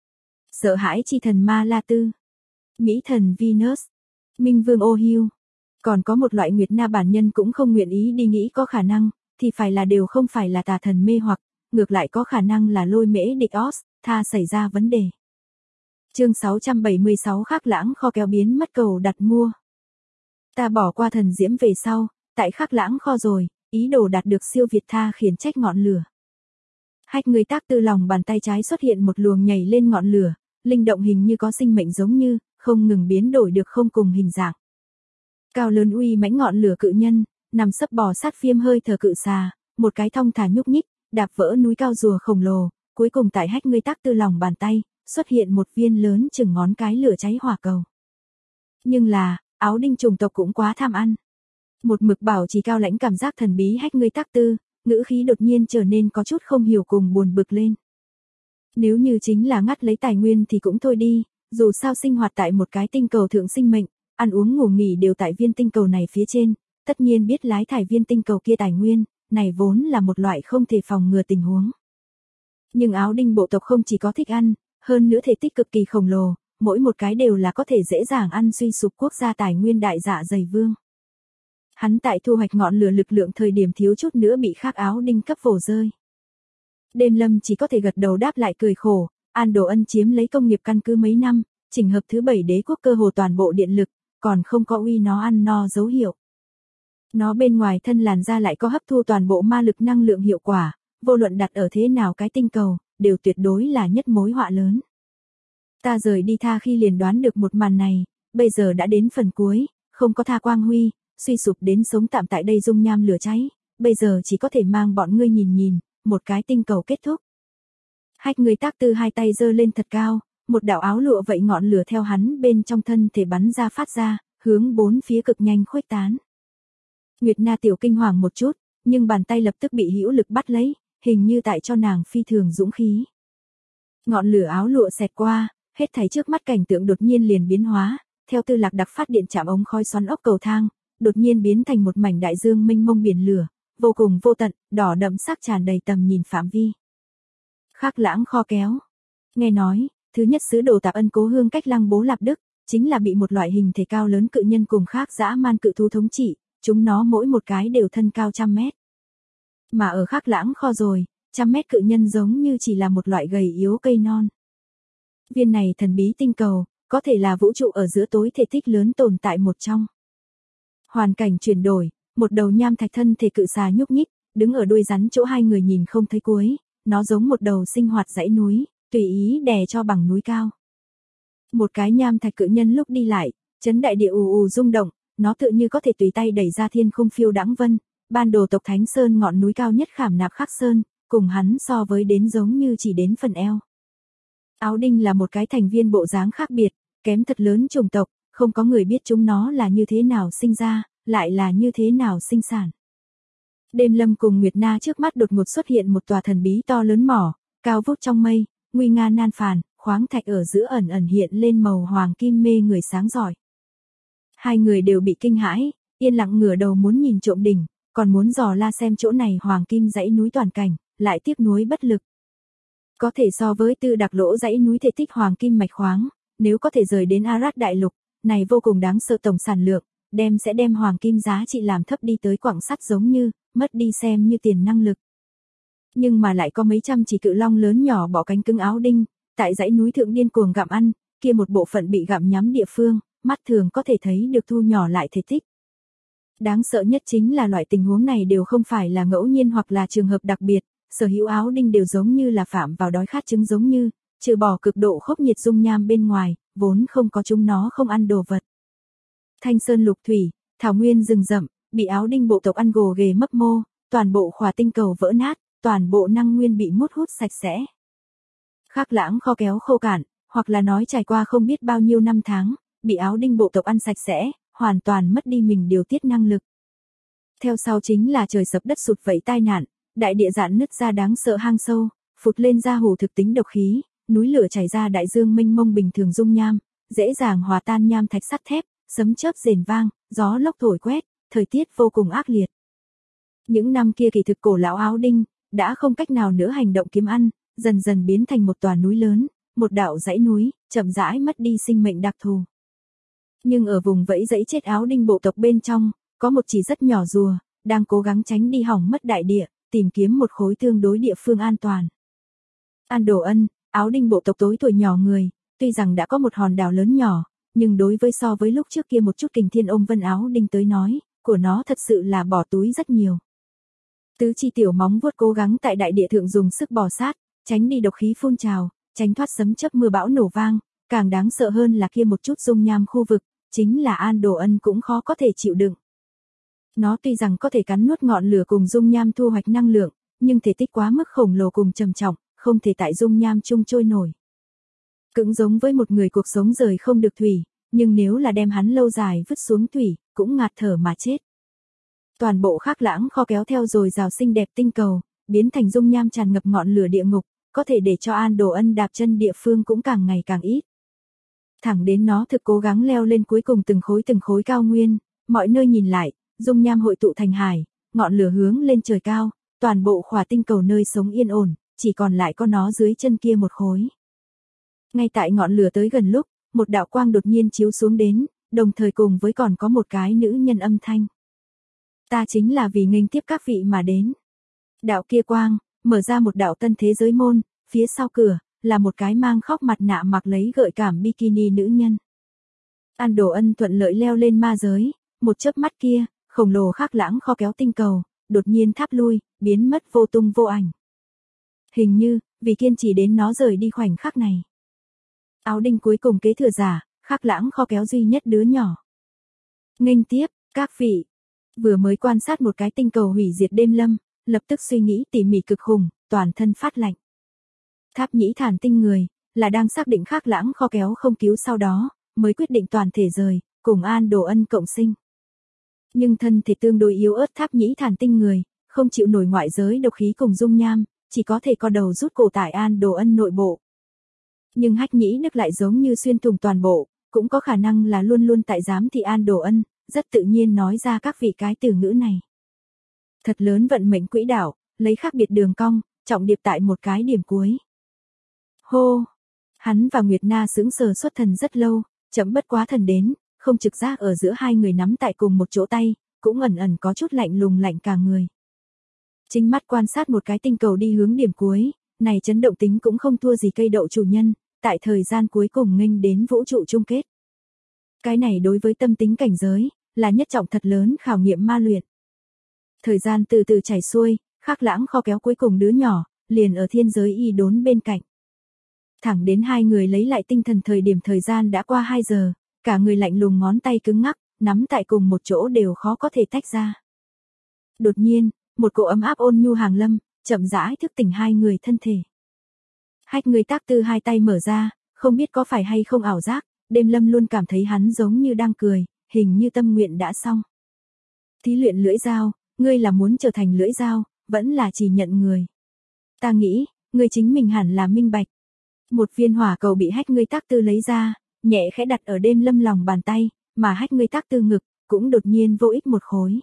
Sợ hãi chi thần Ma La Tư, Mỹ thần Venus, Minh vương Ohiu. Còn có một loại Nguyệt Na bản nhân cũng không nguyện ý đi nghĩ có khả năng, thì phải là đều không phải là tà thần mê hoặc, ngược lại có khả năng là lôi mễ địch Oz, tha xảy ra vấn đề. Chương 676 Khắc Lãng kho kéo biến mất cầu đặt mua. Ta bỏ qua thần diễm về sau, tại Khắc Lãng kho rồi, ý đồ đạt được siêu việt tha khiển trách ngọn lửa. Hách người tác tư lòng bàn tay trái xuất hiện một luồng nhảy lên ngọn lửa, linh động hình như có sinh mệnh giống như, không ngừng biến đổi được không cùng hình dạng. Cao lớn uy mãnh ngọn lửa cự nhân, nằm sấp bò sát phiêm hơi thở cự xà, một cái thong thả nhúc nhích, đạp vỡ núi cao rùa khổng lồ, cuối cùng tại hách người tác tư lòng bàn tay, xuất hiện một viên lớn chừng ngón cái lửa cháy hỏa cầu. Nhưng là, áo đinh chủng tộc cũng quá tham ăn. Một mực bảo trì cao lãnh cảm giác thần bí hách người tác tư, ngữ khí đột nhiên trở nên có chút không hiểu cùng buồn bực lên. Nếu như chính là ngắt lấy tài nguyên thì cũng thôi đi, dù sao sinh hoạt tại một cái tinh cầu thượng sinh mệnh, ăn uống ngủ nghỉ đều tại viên tinh cầu này phía trên, tất nhiên biết lái thải viên tinh cầu kia tài nguyên, này vốn là một loại không thể phòng ngừa tình huống. Nhưng áo đinh bộ tộc không chỉ có thích ăn, hơn nữa thể tích cực kỳ khổng lồ, mỗi một cái đều là có thể dễ dàng ăn suy sụp quốc gia tài nguyên đại dạ dày vương. Hắn tại thu hoạch ngọn lửa lực lượng thời điểm thiếu chút nữa bị khác áo đinh cấp vồ rơi. Đêm Lâm chỉ có thể gật đầu đáp lại cười khổ, An Đồ Ân chiếm lấy công nghiệp căn cứ mấy năm, chỉnh hợp thứ 7 đế quốc cơ hồ toàn bộ điện lực, còn không có uy nó ăn no dấu hiệu. Nó bên ngoài thân làn da lại có hấp thu toàn bộ ma lực năng lượng hiệu quả, vô luận đặt ở thế nào cái tinh cầu, đều tuyệt đối là nhất mối họa lớn. Ta rời đi tha khi liền đoán được một màn này, bây giờ đã đến phần cuối, không có tha quang huy, suy sụp đến sống tạm tại đây dung nham lửa cháy, bây giờ chỉ có thể mang bọn ngươi nhìn nhìn, một cái tinh cầu kết thúc. Hách người tác tư hai tay giơ lên thật cao, một đạo áo lụa vậy ngọn lửa theo hắn bên trong thân thể bắn ra phát ra, hướng bốn phía cực nhanh khuếch tán. Nguyệt Na tiểu kinh hoàng một chút, nhưng bàn tay lập tức bị hữu lực bắt lấy, hình như tại cho nàng phi thường dũng khí. Ngọn lửa áo lụa xẹt qua, hết thảy trước mắt cảnh tượng đột nhiên liền biến hóa, theo Tư Lạc đặc phát điện chạm ống khói xoắn ốc cầu thang, đột nhiên biến thành một mảnh đại dương mênh mông biển lửa, vô cùng vô tận, đỏ đậm sắc tràn đầy tầm nhìn phạm vi. Khắc Lãng kho kéo. Nghe nói, thứ nhất sứ đồ Tạp Ân cố hương cách Lăng Bố Lạp Đức, chính là bị một loại hình thể cao lớn cự nhân cùng khác dã man cự thú thống trị, chúng nó mỗi một cái đều thân cao 100 mét. Mà ở Khắc Lãng kho rồi, 100 mét cự nhân giống như chỉ là một loại gầy yếu cây non. Viên này thần bí tinh cầu, có thể là vũ trụ ở giữa tối thể tích lớn tồn tại một trong. Hoàn cảnh chuyển đổi, một đầu nham thạch thân thể cự xà nhúc nhích, đứng ở đuôi rắn chỗ hai người nhìn không thấy cuối, nó giống một đầu sinh hoạt dãy núi, tùy ý đè cho bằng núi cao. Một cái nham thạch cự nhân lúc đi lại, chấn đại địa ù ù rung động, nó tựa như có thể tùy tay đẩy ra thiên không phiêu đãng vân, ban đồ tộc Thánh Sơn ngọn núi cao nhất Khảm Nạp Khắc Sơn, cùng hắn so với đến giống như chỉ đến phần eo. Áo đinh là một cái thành viên bộ dáng khác biệt, kém thật lớn chủng tộc, không có người biết chúng nó là như thế nào sinh ra, lại là như thế nào sinh sản. Đêm Lâm cùng Nguyệt Na trước mắt đột ngột xuất hiện một tòa thần bí to lớn mỏ, cao vút trong mây, nguy nga nan phàn, khoáng thạch ở giữa ẩn ẩn hiện lên màu hoàng kim mê người sáng giỏi. Hai người đều bị kinh hãi, yên lặng ngửa đầu muốn nhìn trộm đỉnh, còn muốn dò la xem chỗ này hoàng kim dãy núi toàn cảnh, lại tiếc nuối bất lực. Có thể so với Tư Đặc lỗ dãy núi thể tích hoàng kim mạch khoáng, nếu có thể rời đến Arad đại lục, này vô cùng đáng sợ tổng sản lượng, sẽ đem hoàng kim giá trị làm thấp đi tới quặng sắt giống như, mất đi xem như tiền năng lực. Nhưng mà lại có mấy trăm chỉ cự long lớn nhỏ bỏ cánh cứng áo đinh, tại dãy núi thượng điên cuồng gặm ăn, kia một bộ phận bị gặm nhắm địa phương, mắt thường có thể thấy được thu nhỏ lại thể tích. Đáng sợ nhất chính là loại tình huống này đều không phải là ngẫu nhiên hoặc là trường hợp đặc biệt, sở hữu áo đinh đều giống như là phạm vào đói khát chứng giống như, trừ bỏ cực độ khốc nhiệt dung nham bên ngoài, vốn không có chúng nó không ăn đồ vật. Thanh sơn lục thủy, thảo nguyên rừng rậm, bị áo đinh bộ tộc ăn gồ ghề mấp mô, toàn bộ khỏa tinh cầu vỡ nát, toàn bộ năng nguyên bị hút sạch sẽ. Khắc Lãng kho kéo khô cạn, hoặc là nói trải qua không biết bao nhiêu năm tháng, bị áo đinh bộ tộc ăn sạch sẽ, hoàn toàn mất đi mình điều tiết năng lực. Theo sau chính là trời sập đất sụt vậy tai nạn, đại địa rạn nứt ra đáng sợ hang sâu, phụt lên ra hồ thực tính độc khí, núi lửa chảy ra đại dương mênh mông bình thường dung nham, dễ dàng hòa tan nham thạch sắt thép, sấm chớp rền vang, gió lốc thổi quét, thời tiết vô cùng ác liệt. Những năm kia kỳ thực cổ lão áo đinh đã không cách nào nữa hành động kiếm ăn, dần dần biến thành một tòa núi lớn, một đạo dãy núi, chậm rãi mất đi sinh mệnh đặc thù. Nhưng ở vùng vẫy dãy chết áo đinh bộ tộc bên trong, có một chỉ rất nhỏ rùa, đang cố gắng tránh đi hỏng mất đại địa, tìm kiếm một khối tương đối địa phương an toàn. An Đồ Ân, áo đinh bộ tộc tối tuổi nhỏ người, tuy rằng đã có một hòn đảo lớn nhỏ, nhưng đối với so với lúc trước kia một chút kình thiên ôm vân áo đinh tới nói, của nó thật sự là bỏ túi rất nhiều. Tứ chi tiểu móng vuốt cố gắng tại đại địa thượng dùng sức bò sát, tránh đi độc khí phun trào, tránh thoát sấm chớp mưa bão nổ vang, càng đáng sợ hơn là kia một chút dung nham khu vực, chính là An Đồ Ân cũng khó có thể chịu đựng. Nó tuy rằng có thể cắn nuốt ngọn lửa cùng dung nham thu hoạch năng lượng, nhưng thể tích quá mức khổng lồ cùng trầm trọng, không thể tại dung nham chung trôi nổi. Cũng giống với một người cuộc sống rời không được thủy, nhưng nếu là đem hắn lâu dài vứt xuống thủy, cũng ngạt thở mà chết. Toàn bộ Khắc Lãng kho kéo theo rồi rào xinh đẹp tinh cầu, biến thành dung nham tràn ngập ngọn lửa địa ngục, có thể để cho An Đồ Ân đạp chân địa phương cũng càng ngày càng ít. Thẳng đến nó thực cố gắng leo lên cuối cùng từng khối cao nguyên, mọi nơi nhìn lại, dung nham hội tụ thành hải, ngọn lửa hướng lên trời cao, toàn bộ khỏa tinh cầu nơi sống yên ổn, chỉ còn lại có nó dưới chân kia một khối. Ngay tại ngọn lửa tới gần lúc, một đạo quang đột nhiên chiếu xuống đến, đồng thời cùng với còn có một cái nữ nhân âm thanh. Ta chính là vì nghênh tiếp các vị mà đến. Đạo kia quang, mở ra một đạo tân thế giới môn, phía sau cửa, là một cái mang khóc mặt nạ mặc lấy gợi cảm bikini nữ nhân. An Đồ Ân thuận lợi leo lên ma giới, một chớp mắt kia, khổng lồ Khắc Lãng kho kéo tinh cầu, đột nhiên tháp lui, biến mất vô tung vô ảnh. Hình như, vì kiên trì đến nó rời đi khoảnh khắc này. Áo đinh cuối cùng kế thừa giả, Khắc Lãng kho kéo duy nhất đứa nhỏ. Nghênh tiếp, các vị. Vừa mới quan sát một cái tinh cầu hủy diệt đêm lâm, lập tức suy nghĩ tỉ mỉ cực khủng, toàn thân phát lạnh. Tháp Nhĩ Thản tinh người, là đang xác định Khắc Lãng kho kéo không cứu sau đó, mới quyết định toàn thể rời, cùng An Đồ Ân cộng sinh. Nhưng thân thể tương đối yếu ớt Tháp Nhĩ Thản tinh người, không chịu nổi ngoại giới độc khí cùng dung nham, chỉ có thể co đầu rút cổ tại An Đồ Ân nội bộ. Nhưng Hách Nhĩ Đức lại giống như xuyên thủng toàn bộ, cũng có khả năng là luôn luôn tại giám thị An Đồ Ân, rất tự nhiên nói ra các vị cái từ ngữ này. Thật lớn vận mệnh quỹ đạo, lấy khác biệt đường cong, trọng điệp tại một cái điểm cuối. Hô! Hắn và Nguyệt Na sững sờ xuất thần rất lâu, chậm bất quá thần đến, không trực giác ở giữa hai người nắm tại cùng một chỗ tay, cũng ẩn ẩn có chút lạnh lùng lạnh cả người. Chính mắt quan sát một cái tinh cầu đi hướng điểm cuối, này chấn động tính cũng không thua gì cây đậu chủ nhân, tại thời gian cuối cùng nghênh đến vũ trụ chung kết. Cái này đối với tâm tính cảnh giới, là nhất trọng thật lớn khảo nghiệm ma luyện. Thời gian từ từ chảy xuôi, Khắc Lãng kho kéo cuối cùng đứa nhỏ, liền ở thiên giới y đốn bên cạnh. Thẳng đến hai người lấy lại tinh thần thời gian đã qua 2 giờ, cả người lạnh lùng ngón tay cứng ngắc, nắm tại cùng một chỗ đều khó có thể tách ra. Đột nhiên, một cỗ ấm áp ôn nhu hàng lâm, chậm rãi thức tỉnh hai người thân thể. Hách người tác tư hai tay mở ra, không biết có phải hay không ảo giác, đêm lâm luôn cảm thấy hắn giống như đang cười, hình như tâm nguyện đã xong. Thí luyện lưỡi dao, ngươi là muốn trở thành lưỡi dao, vẫn là chỉ nhận người. Ta nghĩ, ngươi chính mình hẳn là minh bạch. Một viên hỏa cầu bị Hách người tác tư lấy ra, nhẹ khẽ đặt ở đêm lâm lòng bàn tay, mà Hách người tác tư ngực, cũng đột nhiên vô ích một khối.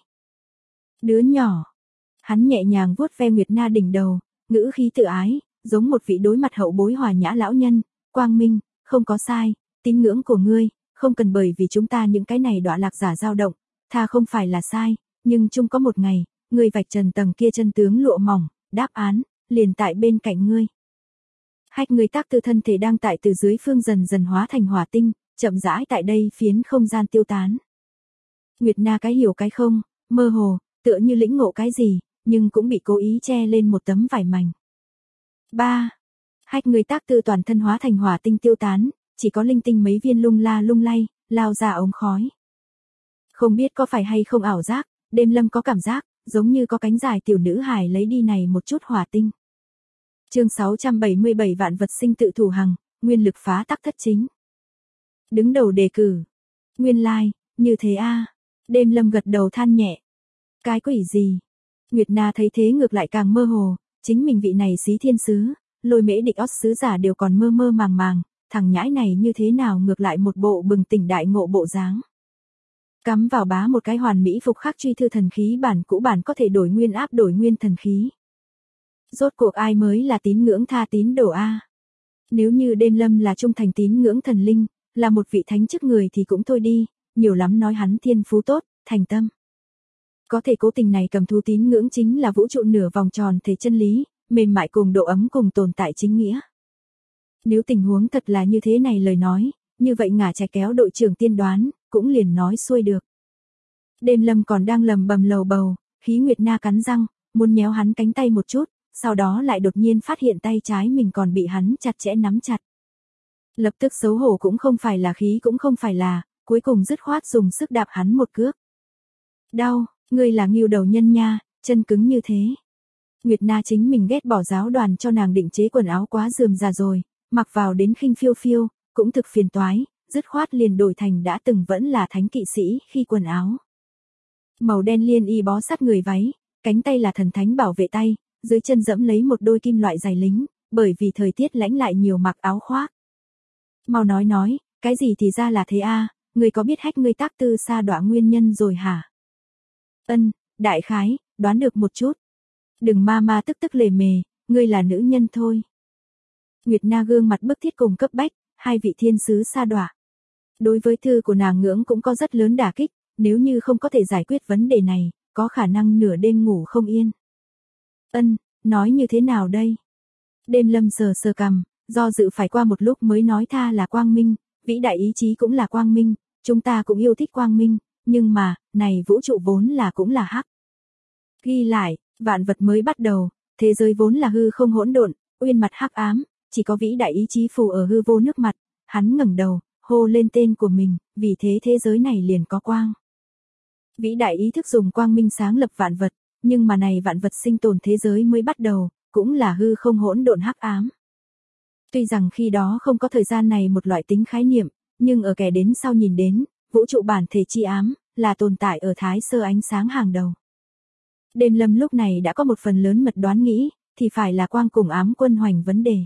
Đứa nhỏ. Hắn nhẹ nhàng vuốt ve Nguyệt Na đỉnh đầu, ngữ khí tự ái, giống một vị đối mặt hậu bối hòa nhã lão nhân, quang minh, không có sai, tín ngưỡng của ngươi, không cần bởi vì chúng ta những cái này đọa lạc giả dao động, tha không phải là sai, nhưng chung có một ngày, ngươi vạch trần tầng kia chân tướng lụa mỏng, đáp án, liền tại bên cạnh ngươi. Hách người tác tư thân thể đang tại từ dưới phương dần dần hóa thành hỏa tinh, chậm rãi tại đây phiến không gian tiêu tán. Nguyệt Na cái hiểu cái không, mơ hồ, tựa như lĩnh ngộ cái gì, nhưng cũng bị cố ý che lên một tấm vải mảnh. 3. Hách người tác tư toàn thân hóa thành hỏa tinh tiêu tán, chỉ có linh tinh mấy viên lung la lung lay, lao ra ống khói. Không biết có phải hay không ảo giác, đêm lâm có cảm giác, giống như có cánh dài tiểu nữ hài lấy đi này một chút hỏa tinh. Chương 677 vạn vật sinh tự thủ hằng, nguyên lực phá tắc thất chính. Đứng đầu đề cử. Nguyên lai, như thế a. Đêm Lâm gật đầu than nhẹ. Cái quỷ gì? Nguyệt Na thấy thế ngược lại càng mơ hồ, chính mình vị này xí thiên sứ, Lôi Mễ Địch Ót sứ giả đều còn mơ mơ màng màng, thằng nhãi này như thế nào ngược lại một bộ bừng tỉnh đại ngộ bộ dáng. Cắm vào bá một cái hoàn mỹ phục khắc truy thư thần khí bản cũ bản có thể đổi nguyên áp đổi nguyên thần khí. Rốt cuộc ai mới là tín ngưỡng tha tín đồ a? Nếu như Đêm Lâm là trung thành tín ngưỡng thần linh, là một vị thánh chức người thì cũng thôi đi, nhiều lắm nói hắn thiên phú tốt, thành tâm. Có thể cố tình này cầm thú tín ngưỡng chính là vũ trụ nửa vòng tròn thể chân lý, mềm mại cùng độ ấm cùng tồn tại chính nghĩa. Nếu tình huống thật là như thế này lời nói, như vậy ngả trái kéo đội trưởng tiên đoán, cũng liền nói xuôi được. Đêm Lâm còn đang lầm bầm lầu bầu, Khí Nguyệt Na cắn răng, muốn nhéo hắn cánh tay một chút, sau đó lại đột nhiên phát hiện tay trái mình còn bị hắn chặt chẽ nắm chặt. Lập tức xấu hổ cũng không phải là khí cũng không phải là, cuối cùng dứt khoát dùng sức đạp hắn một cước. Đau, ngươi là ngưu đầu nhân nha, chân cứng như thế. Nguyệt Na chính mình ghét bỏ giáo đoàn cho nàng định chế quần áo quá rườm rà rồi, mặc vào đến khinh phiêu phiêu, cũng thực phiền toái, dứt khoát liền đổi thành đã từng vẫn là thánh kỵ sĩ khi quần áo. Màu đen liên y bó sát người váy, cánh tay là thần thánh bảo vệ tay, dưới chân dẫm lấy một đôi kim loại giày lính, bởi vì thời tiết lạnh lại nhiều mặc áo khoác. Mau nói, cái gì thì ra là thế a, người có biết hách ngươi tác tư sa đọa nguyên nhân rồi hả? Ân, đại khái, đoán được một chút. Đừng ma tức lề mề, ngươi là nữ nhân thôi. Nguyệt Na gương mặt bức thiết cùng cấp bách, hai vị thiên sứ sa đọa. Đối với thư của nàng ngưỡng cũng có rất lớn đả kích, nếu như không có thể giải quyết vấn đề này, có khả năng nửa đêm ngủ không yên. Ân, nói như thế nào đây? Đêm Lâm sờ cằm, do dự phải qua một lúc mới nói tha là quang minh, vĩ đại ý chí cũng là quang minh, chúng ta cũng yêu thích quang minh, nhưng mà, này vũ trụ vốn là cũng là hắc. Ghi lại, vạn vật mới bắt đầu, thế giới vốn là hư không hỗn độn, uyên mặt hắc ám, chỉ có vĩ đại ý chí phù ở hư vô nước mặt, hắn ngẩng đầu, hô lên tên của mình, vì thế thế giới này liền có quang. Vĩ đại ý thức dùng quang minh sáng lập vạn vật, nhưng mà này vạn vật sinh tồn thế giới mới bắt đầu, cũng là hư không hỗn độn hắc ám. Tuy rằng khi đó không có thời gian này một loại tính khái niệm, nhưng ở kẻ đến sau nhìn đến, vũ trụ bản thể chi ám, là tồn tại ở thái sơ ánh sáng hàng đầu. Đêm Lâm lúc này đã có một phần lớn mật đoán nghĩ, thì phải là quang cùng ám quân hoành vấn đề.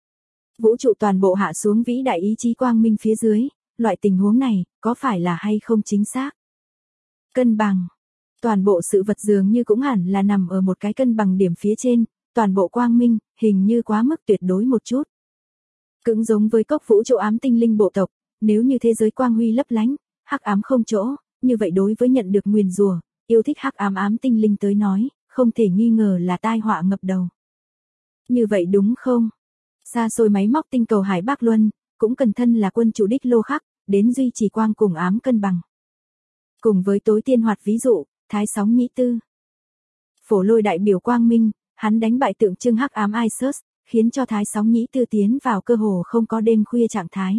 Vũ trụ toàn bộ hạ xuống vĩ đại ý chí quang minh phía dưới, loại tình huống này, có phải là hay không chính xác? Cân bằng. Toàn bộ sự vật dường như cũng hẳn là nằm ở một cái cân bằng điểm phía trên, toàn bộ quang minh, hình như quá mức tuyệt đối một chút. Cũng giống với cốc vũ trụ ám tinh linh bộ tộc, nếu như thế giới quang huy lấp lánh, hắc ám không chỗ, như vậy đối với nhận được nguyền rủa, yêu thích hắc ám tinh linh tới nói, không thể nghi ngờ là tai họa ngập đầu. Như vậy đúng không? Xa xôi máy móc tinh cầu Hải Bắc Luân, cũng cần thân là quân chủ đích lô khắc, đến duy trì quang cùng ám cân bằng. Cùng với tối tiên hoạt ví dụ, Thái Sóng Nhĩ Tư. Phổ Lôi đại biểu quang minh, hắn đánh bại tượng trưng hắc ám Isus, khiến cho Thái Sóng Nhĩ Tư tiến vào cơ hồ không có đêm khuya trạng thái.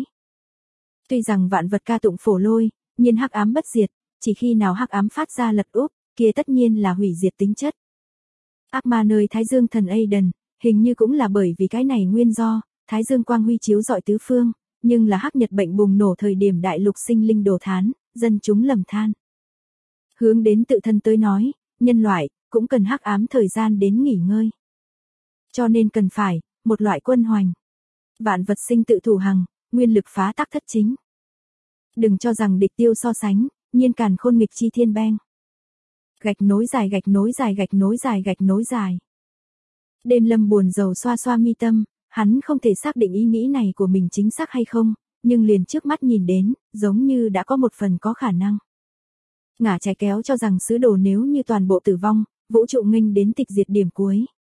Tuy rằng vạn vật ca tụng Phổ Lôi, nhưng hắc ám bất diệt, chỉ khi nào hắc ám phát ra lật úp, kia tất nhiên là hủy diệt tính chất. Ác ma nơi Thái Dương thần Aiden, hình như cũng là bởi vì cái này nguyên do, Thái Dương quang huy chiếu rọi tứ phương, nhưng là hắc nhật bệnh bùng nổ thời điểm đại lục sinh linh đổ thán, dân chúng lầm than. Hướng đến tự thân tới nói, nhân loại cũng cần hắc ám thời gian đến nghỉ ngơi. Cho nên cần phải một loại quân hoành. Vạn vật sinh tự thủ hằng, nguyên lực phá tắc thất chính. Đừng cho rằng địch tiêu so sánh, nhiên càn khôn nghịch chi thiên beng. Gạch nối dài gạch nối dài gạch nối dài gạch nối dài. Đêm Lâm buồn rầu xoa xoa mi tâm, hắn không thể xác định ý nghĩ này của mình chính xác hay không, nhưng liền trước mắt nhìn đến, giống như đã có một phần có khả năng. Ngả trái kéo cho rằng sứ đồ nếu như toàn bộ tử vong, vũ trụ nghênh đến tịch diệt điểm cuối.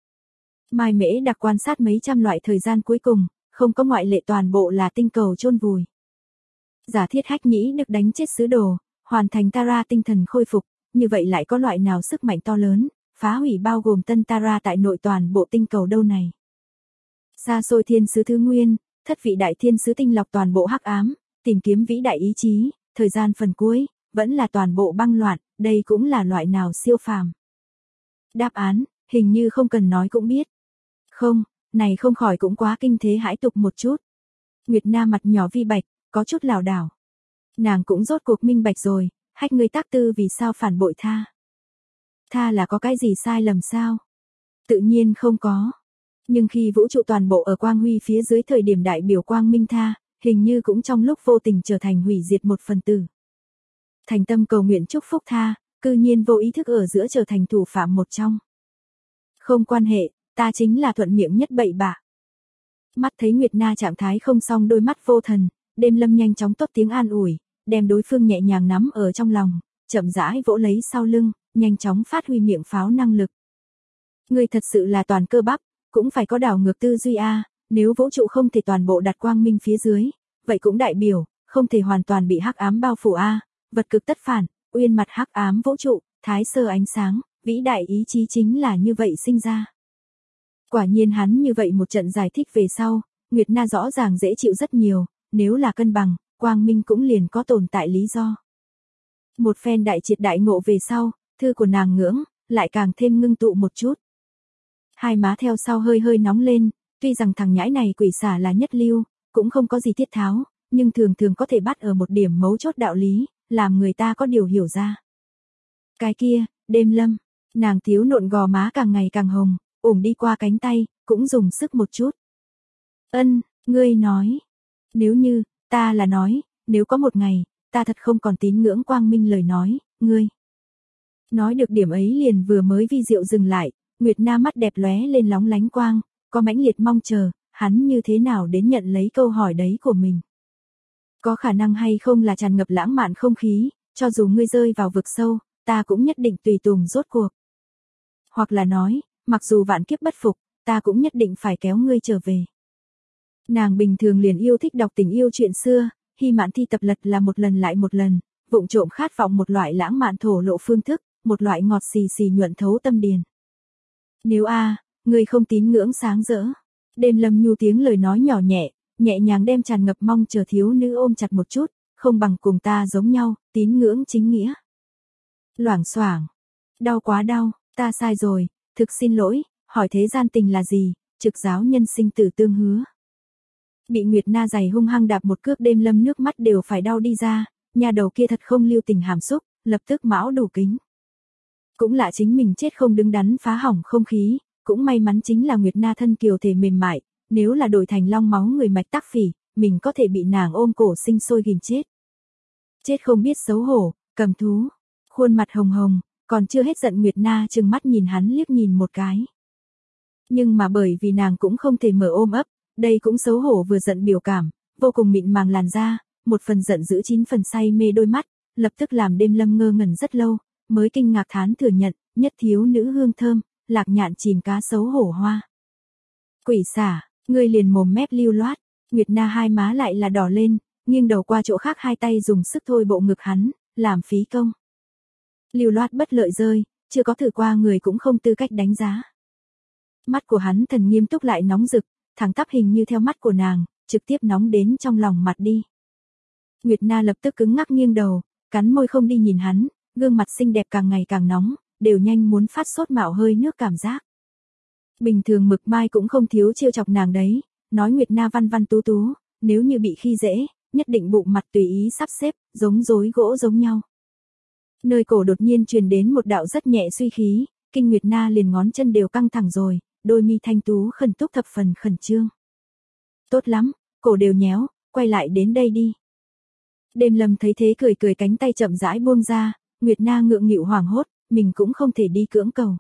Mai Mễ Đặc quan sát mấy trăm loại thời gian cuối cùng, không có ngoại lệ toàn bộ là tinh cầu chôn vùi. Giả thiết Hách Nhĩ được đánh chết sứ đồ, hoàn thành Tara tinh thần khôi phục, như vậy lại có loại nào sức mạnh to lớn, phá hủy bao gồm tân Tara tại nội toàn bộ tinh cầu đâu này. Xa xôi thiên sứ thứ nguyên, thất vị đại thiên sứ tinh lọc toàn bộ hắc ám, tìm kiếm vĩ đại ý chí, thời gian phần cuối, vẫn là toàn bộ băng loạn, đây cũng là loại nào siêu phàm. Đáp án, hình như không cần nói cũng biết. Không, này không khỏi cũng quá kinh thế hãi tục một chút. Nguyệt Na mặt nhỏ vi bạch, có chút lảo đảo. Nàng cũng rốt cuộc minh bạch rồi, hách ngươi tác tư vì sao phản bội tha. Tha là có cái gì sai lầm sao? Tự nhiên không có. Nhưng khi vũ trụ toàn bộ ở quang huy phía dưới thời điểm đại biểu quang minh tha, hình như cũng trong lúc vô tình trở thành hủy diệt một phần tử. Thành tâm cầu nguyện chúc phúc tha, cư nhiên vô ý thức ở giữa trở thành thủ phạm một trong. Không quan hệ, ta chính là thuận miệng nhất bậy bạ. Mắt thấy Nguyệt Na trạng thái không xong, đôi mắt vô thần, Đêm Lâm nhanh chóng tốt tiếng an ủi, đem đối phương nhẹ nhàng nắm ở trong lòng, chậm rãi vỗ lấy sau lưng, nhanh chóng phát huy miệng pháo năng lực. Ngươi thật sự là toàn cơ bắp, cũng phải có đảo ngược tư duy a, nếu vũ trụ không thể toàn bộ đặt quang minh phía dưới, vậy cũng đại biểu không thể hoàn toàn bị hắc ám bao phủ a, vật cực tất phản, uyên mặt hắc ám vũ trụ, thái sơ ánh sáng, vĩ đại ý chí chính là như vậy sinh ra. Quả nhiên hắn như vậy một trận giải thích về sau, Nguyệt Na rõ ràng dễ chịu rất nhiều, nếu là cân bằng, quang minh cũng liền có tồn tại lý do. Một phen đại triệt đại ngộ về sau, thư của nàng ngưỡng, lại càng thêm ngưng tụ một chút. Hai má theo sau hơi hơi nóng lên, tuy rằng thằng nhãi này quỷ xả là nhất lưu, cũng không có gì thiết tháo, nhưng thường thường có thể bắt ở một điểm mấu chốt đạo lý, làm người ta có điều hiểu ra. Cái kia, Đêm Lâm, nàng thiếu nộn gò má càng ngày càng hồng, ủng đi qua cánh tay, cũng dùng sức một chút. Ân, ngươi nói. Nếu như, ta là nói, nếu có một ngày, ta thật không còn tín ngưỡng quang minh lời nói, ngươi. Nói được điểm ấy liền vừa mới vi diệu dừng lại, Nguyệt Na mắt đẹp lóe lên lóng lánh quang, có mãnh liệt mong chờ, hắn như thế nào đến nhận lấy câu hỏi đấy của mình. Có khả năng hay không là tràn ngập lãng mạn không khí, cho dù ngươi rơi vào vực sâu, ta cũng nhất định tùy tùng rốt cuộc. Hoặc là nói, mặc dù vạn kiếp bất phục, ta cũng nhất định phải kéo ngươi trở về. Nàng bình thường liền yêu thích đọc tình yêu chuyện xưa, Hy Mạn Thi tập lật là một lần lại một lần, vụng trộm khát vọng một loại lãng mạn thổ lộ phương thức, một loại ngọt xì xì nhuận thấu tâm điền. Nếu ngươi không tín ngưỡng sáng rỡ. Đêm Lâm nhu tiếng lời nói nhỏ nhẹ, nhẹ nhàng đem tràn ngập mong chờ thiếu nữ ôm chặt một chút, không bằng cùng ta giống nhau, tín ngưỡng chính nghĩa. Loảng xoảng, đau quá đau, ta sai rồi, thực xin lỗi, hỏi thế gian tình là gì, trực giáo nhân sinh tử tương hứa. Bị Nguyệt Na giày hung hăng đạp một cước, Đêm Lâm nước mắt đều phải đau đi ra, nhà đầu kia thật không lưu tình hàm xúc, lập tức mão đủ kính. Cũng là chính mình chết không đứng đắn phá hỏng không khí, cũng may mắn chính là Nguyệt Na thân kiều thể mềm mại, nếu là đổi thành long máu người mạch tắc phỉ, mình có thể bị nàng ôm cổ sinh sôi ghim chết. Chết không biết xấu hổ, cầm thú, khuôn mặt hồng hồng, còn chưa hết giận Nguyệt Na trừng mắt nhìn hắn liếc nhìn một cái. Nhưng mà bởi vì nàng cũng không thể mở ôm ấp, đây cũng xấu hổ vừa giận biểu cảm, vô cùng mịn màng làn da, một phần giận dữ 9 phần say mê đôi mắt, lập tức làm Đêm Lâm ngơ ngẩn rất lâu, mới kinh ngạc thán thừa nhận, nhất thiếu nữ hương thơm, lạc nhạn chìm cá xấu hổ hoa. Quỷ xả, ngươi liền mồm mép lưu loát, Nguyệt Na hai má lại là đỏ lên, nghiêng đầu qua chỗ khác, hai tay dùng sức thôi bộ ngực hắn, làm phí công. Lưu loát bất lợi rơi, chưa có thử qua người cũng không tư cách đánh giá. Mắt của hắn thần nghiêm túc lại nóng rực, thẳng tắp hình như theo mắt của nàng, trực tiếp nóng đến trong lòng mặt đi. Nguyệt Na lập tức cứng ngắc nghiêng đầu, cắn môi không đi nhìn hắn, gương mặt xinh đẹp càng ngày càng nóng, đều nhanh muốn phát sốt mạo hơi nước cảm giác. Bình thường Mực Mai cũng không thiếu trêu chọc nàng đấy, nói Nguyệt Na văn văn tú tú, nếu như bị khi dễ, nhất định bụng mặt tùy ý sắp xếp, giống rối gỗ giống nhau. Nơi cổ đột nhiên truyền đến một đạo rất nhẹ suy khí, kinh Nguyệt Na liền ngón chân đều căng thẳng rồi, đôi mi thanh tú khẩn túc thập phần khẩn trương. Tốt lắm, cổ đều nhéo, quay lại đến đây đi. Đêm Lâm thấy thế cười cười, cánh tay chậm rãi buông ra, Nguyệt Na ngượng nghịu hoảng hốt, mình cũng không thể đi cưỡng cầu.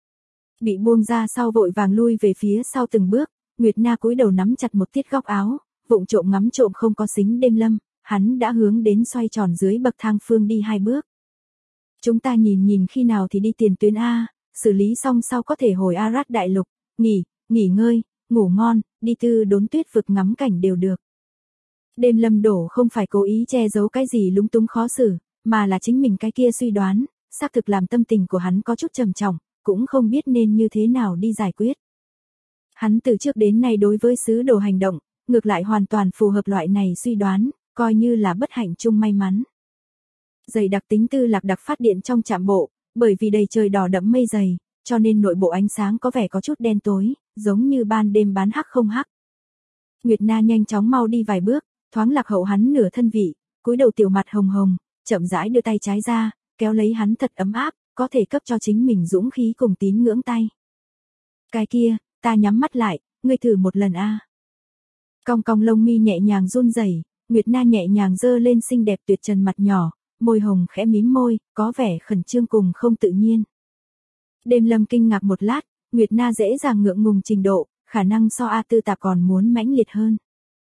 Bị buông ra sau vội vàng lui về phía sau từng bước, Nguyệt Na cúi đầu nắm chặt một tiết góc áo, vụng trộm ngắm trộm không có xính Đêm Lâm, hắn đã hướng đến xoay tròn dưới bậc thang phương đi 2 bước. Chúng ta nhìn khi nào thì đi tiền tuyến a, xử lý xong sau có thể hồi Arat đại lục, nghỉ ngơi, ngủ ngon, đi tư đốn tuyết vực ngắm cảnh đều được. Đêm Lâm đổ không phải cố ý che giấu cái gì lúng túng khó xử, mà là chính mình cái kia suy đoán, xác thực làm tâm tình của hắn có chút trầm trọng, cũng không biết nên như thế nào đi giải quyết. Hắn từ trước đến nay đối với sứ đồ hành động, ngược lại hoàn toàn phù hợp loại này suy đoán, coi như là bất hạnh chung may mắn. Dày đặc tính tư lạc đặc phát điện trong trạm bộ, bởi vì đầy trời đỏ đẫm mây dày, cho nên nội bộ ánh sáng có vẻ có chút đen tối, giống như ban đêm bán hắc không hắc. Nguyệt Na nhanh chóng mau đi vài bước, thoáng lạc hậu hắn nửa thân vị, cúi đầu tiểu mặt hồng hồng, chậm rãi đưa tay trái ra, kéo lấy hắn thật ấm áp, có thể cấp cho chính mình dũng khí cùng tín ngưỡng tay. Cái kia, ta nhắm mắt lại, ngươi thử một lần a. Cong cong lông mi nhẹ nhàng run rẩy, Nguyệt Na nhẹ nhàng dơ lên xinh đẹp tuyệt trần mặt nhỏ, môi hồng khẽ mím môi, có vẻ khẩn trương cùng không tự nhiên. Đêm Lâm kinh ngạc một lát, Nguyệt Na dễ dàng ngượng ngùng trình độ, khả năng so A Tư Tạp còn muốn mãnh liệt hơn.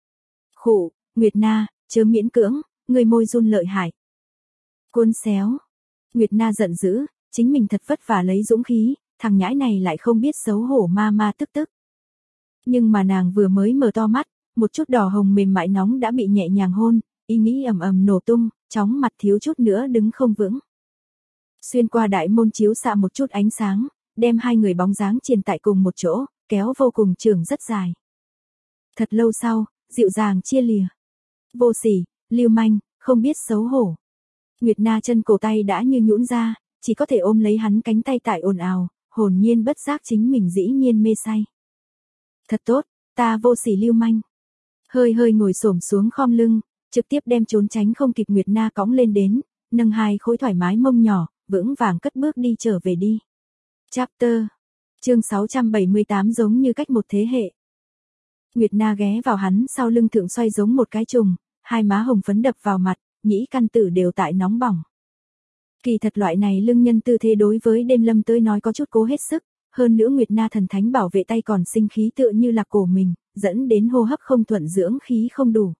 Khụ, Nguyệt Na, chớ miễn cưỡng, người môi run lợi hại. Cuốn xéo. Nguyệt Na giận dữ, chính mình thật vất vả lấy dũng khí, thằng nhãi này lại không biết xấu hổ ma tức tức. Nhưng mà nàng vừa mới mở to mắt, một chút đỏ hồng mềm mại nóng đã bị nhẹ nhàng hôn, ý nghĩ ầm ầm nổ tung, chóng mặt thiếu chút nữa đứng không vững. Xuyên qua đại môn chiếu xạ một chút ánh sáng, đem hai người bóng dáng triền tại cùng một chỗ, kéo vô cùng trường rất dài. Thật lâu sau, dịu dàng chia lìa. Vô sỉ, lưu manh, không biết xấu hổ. Nguyệt Na chân cổ tay đã như nhũn ra, chỉ có thể ôm lấy hắn cánh tay tại ồn ào, hồn nhiên bất giác chính mình dĩ nhiên mê say. Thật tốt, ta vô sỉ lưu manh. Hơi hơi ngồi xổm xuống khom lưng, trực tiếp đem trốn tránh không kịp Nguyệt Na cõng lên đến, nâng hai khối thoải mái mông nhỏ, vững vàng cất bước đi trở về đi. Chapter chương 678 giống như cách một thế hệ. Nguyệt Na ghé vào hắn sau lưng thượng xoay giống một cái trùng, hai má hồng phấn đập vào mặt, nhĩ căn tử đều tại nóng bỏng. Kỳ thật loại này lưng nhân tư thế đối với Đêm Lâm tới nói có chút cố hết sức, hơn nữa Nguyệt Na thần thánh bảo vệ tay còn sinh khí tựa như là cổ mình, dẫn đến hô hấp không thuận dưỡng khí không đủ.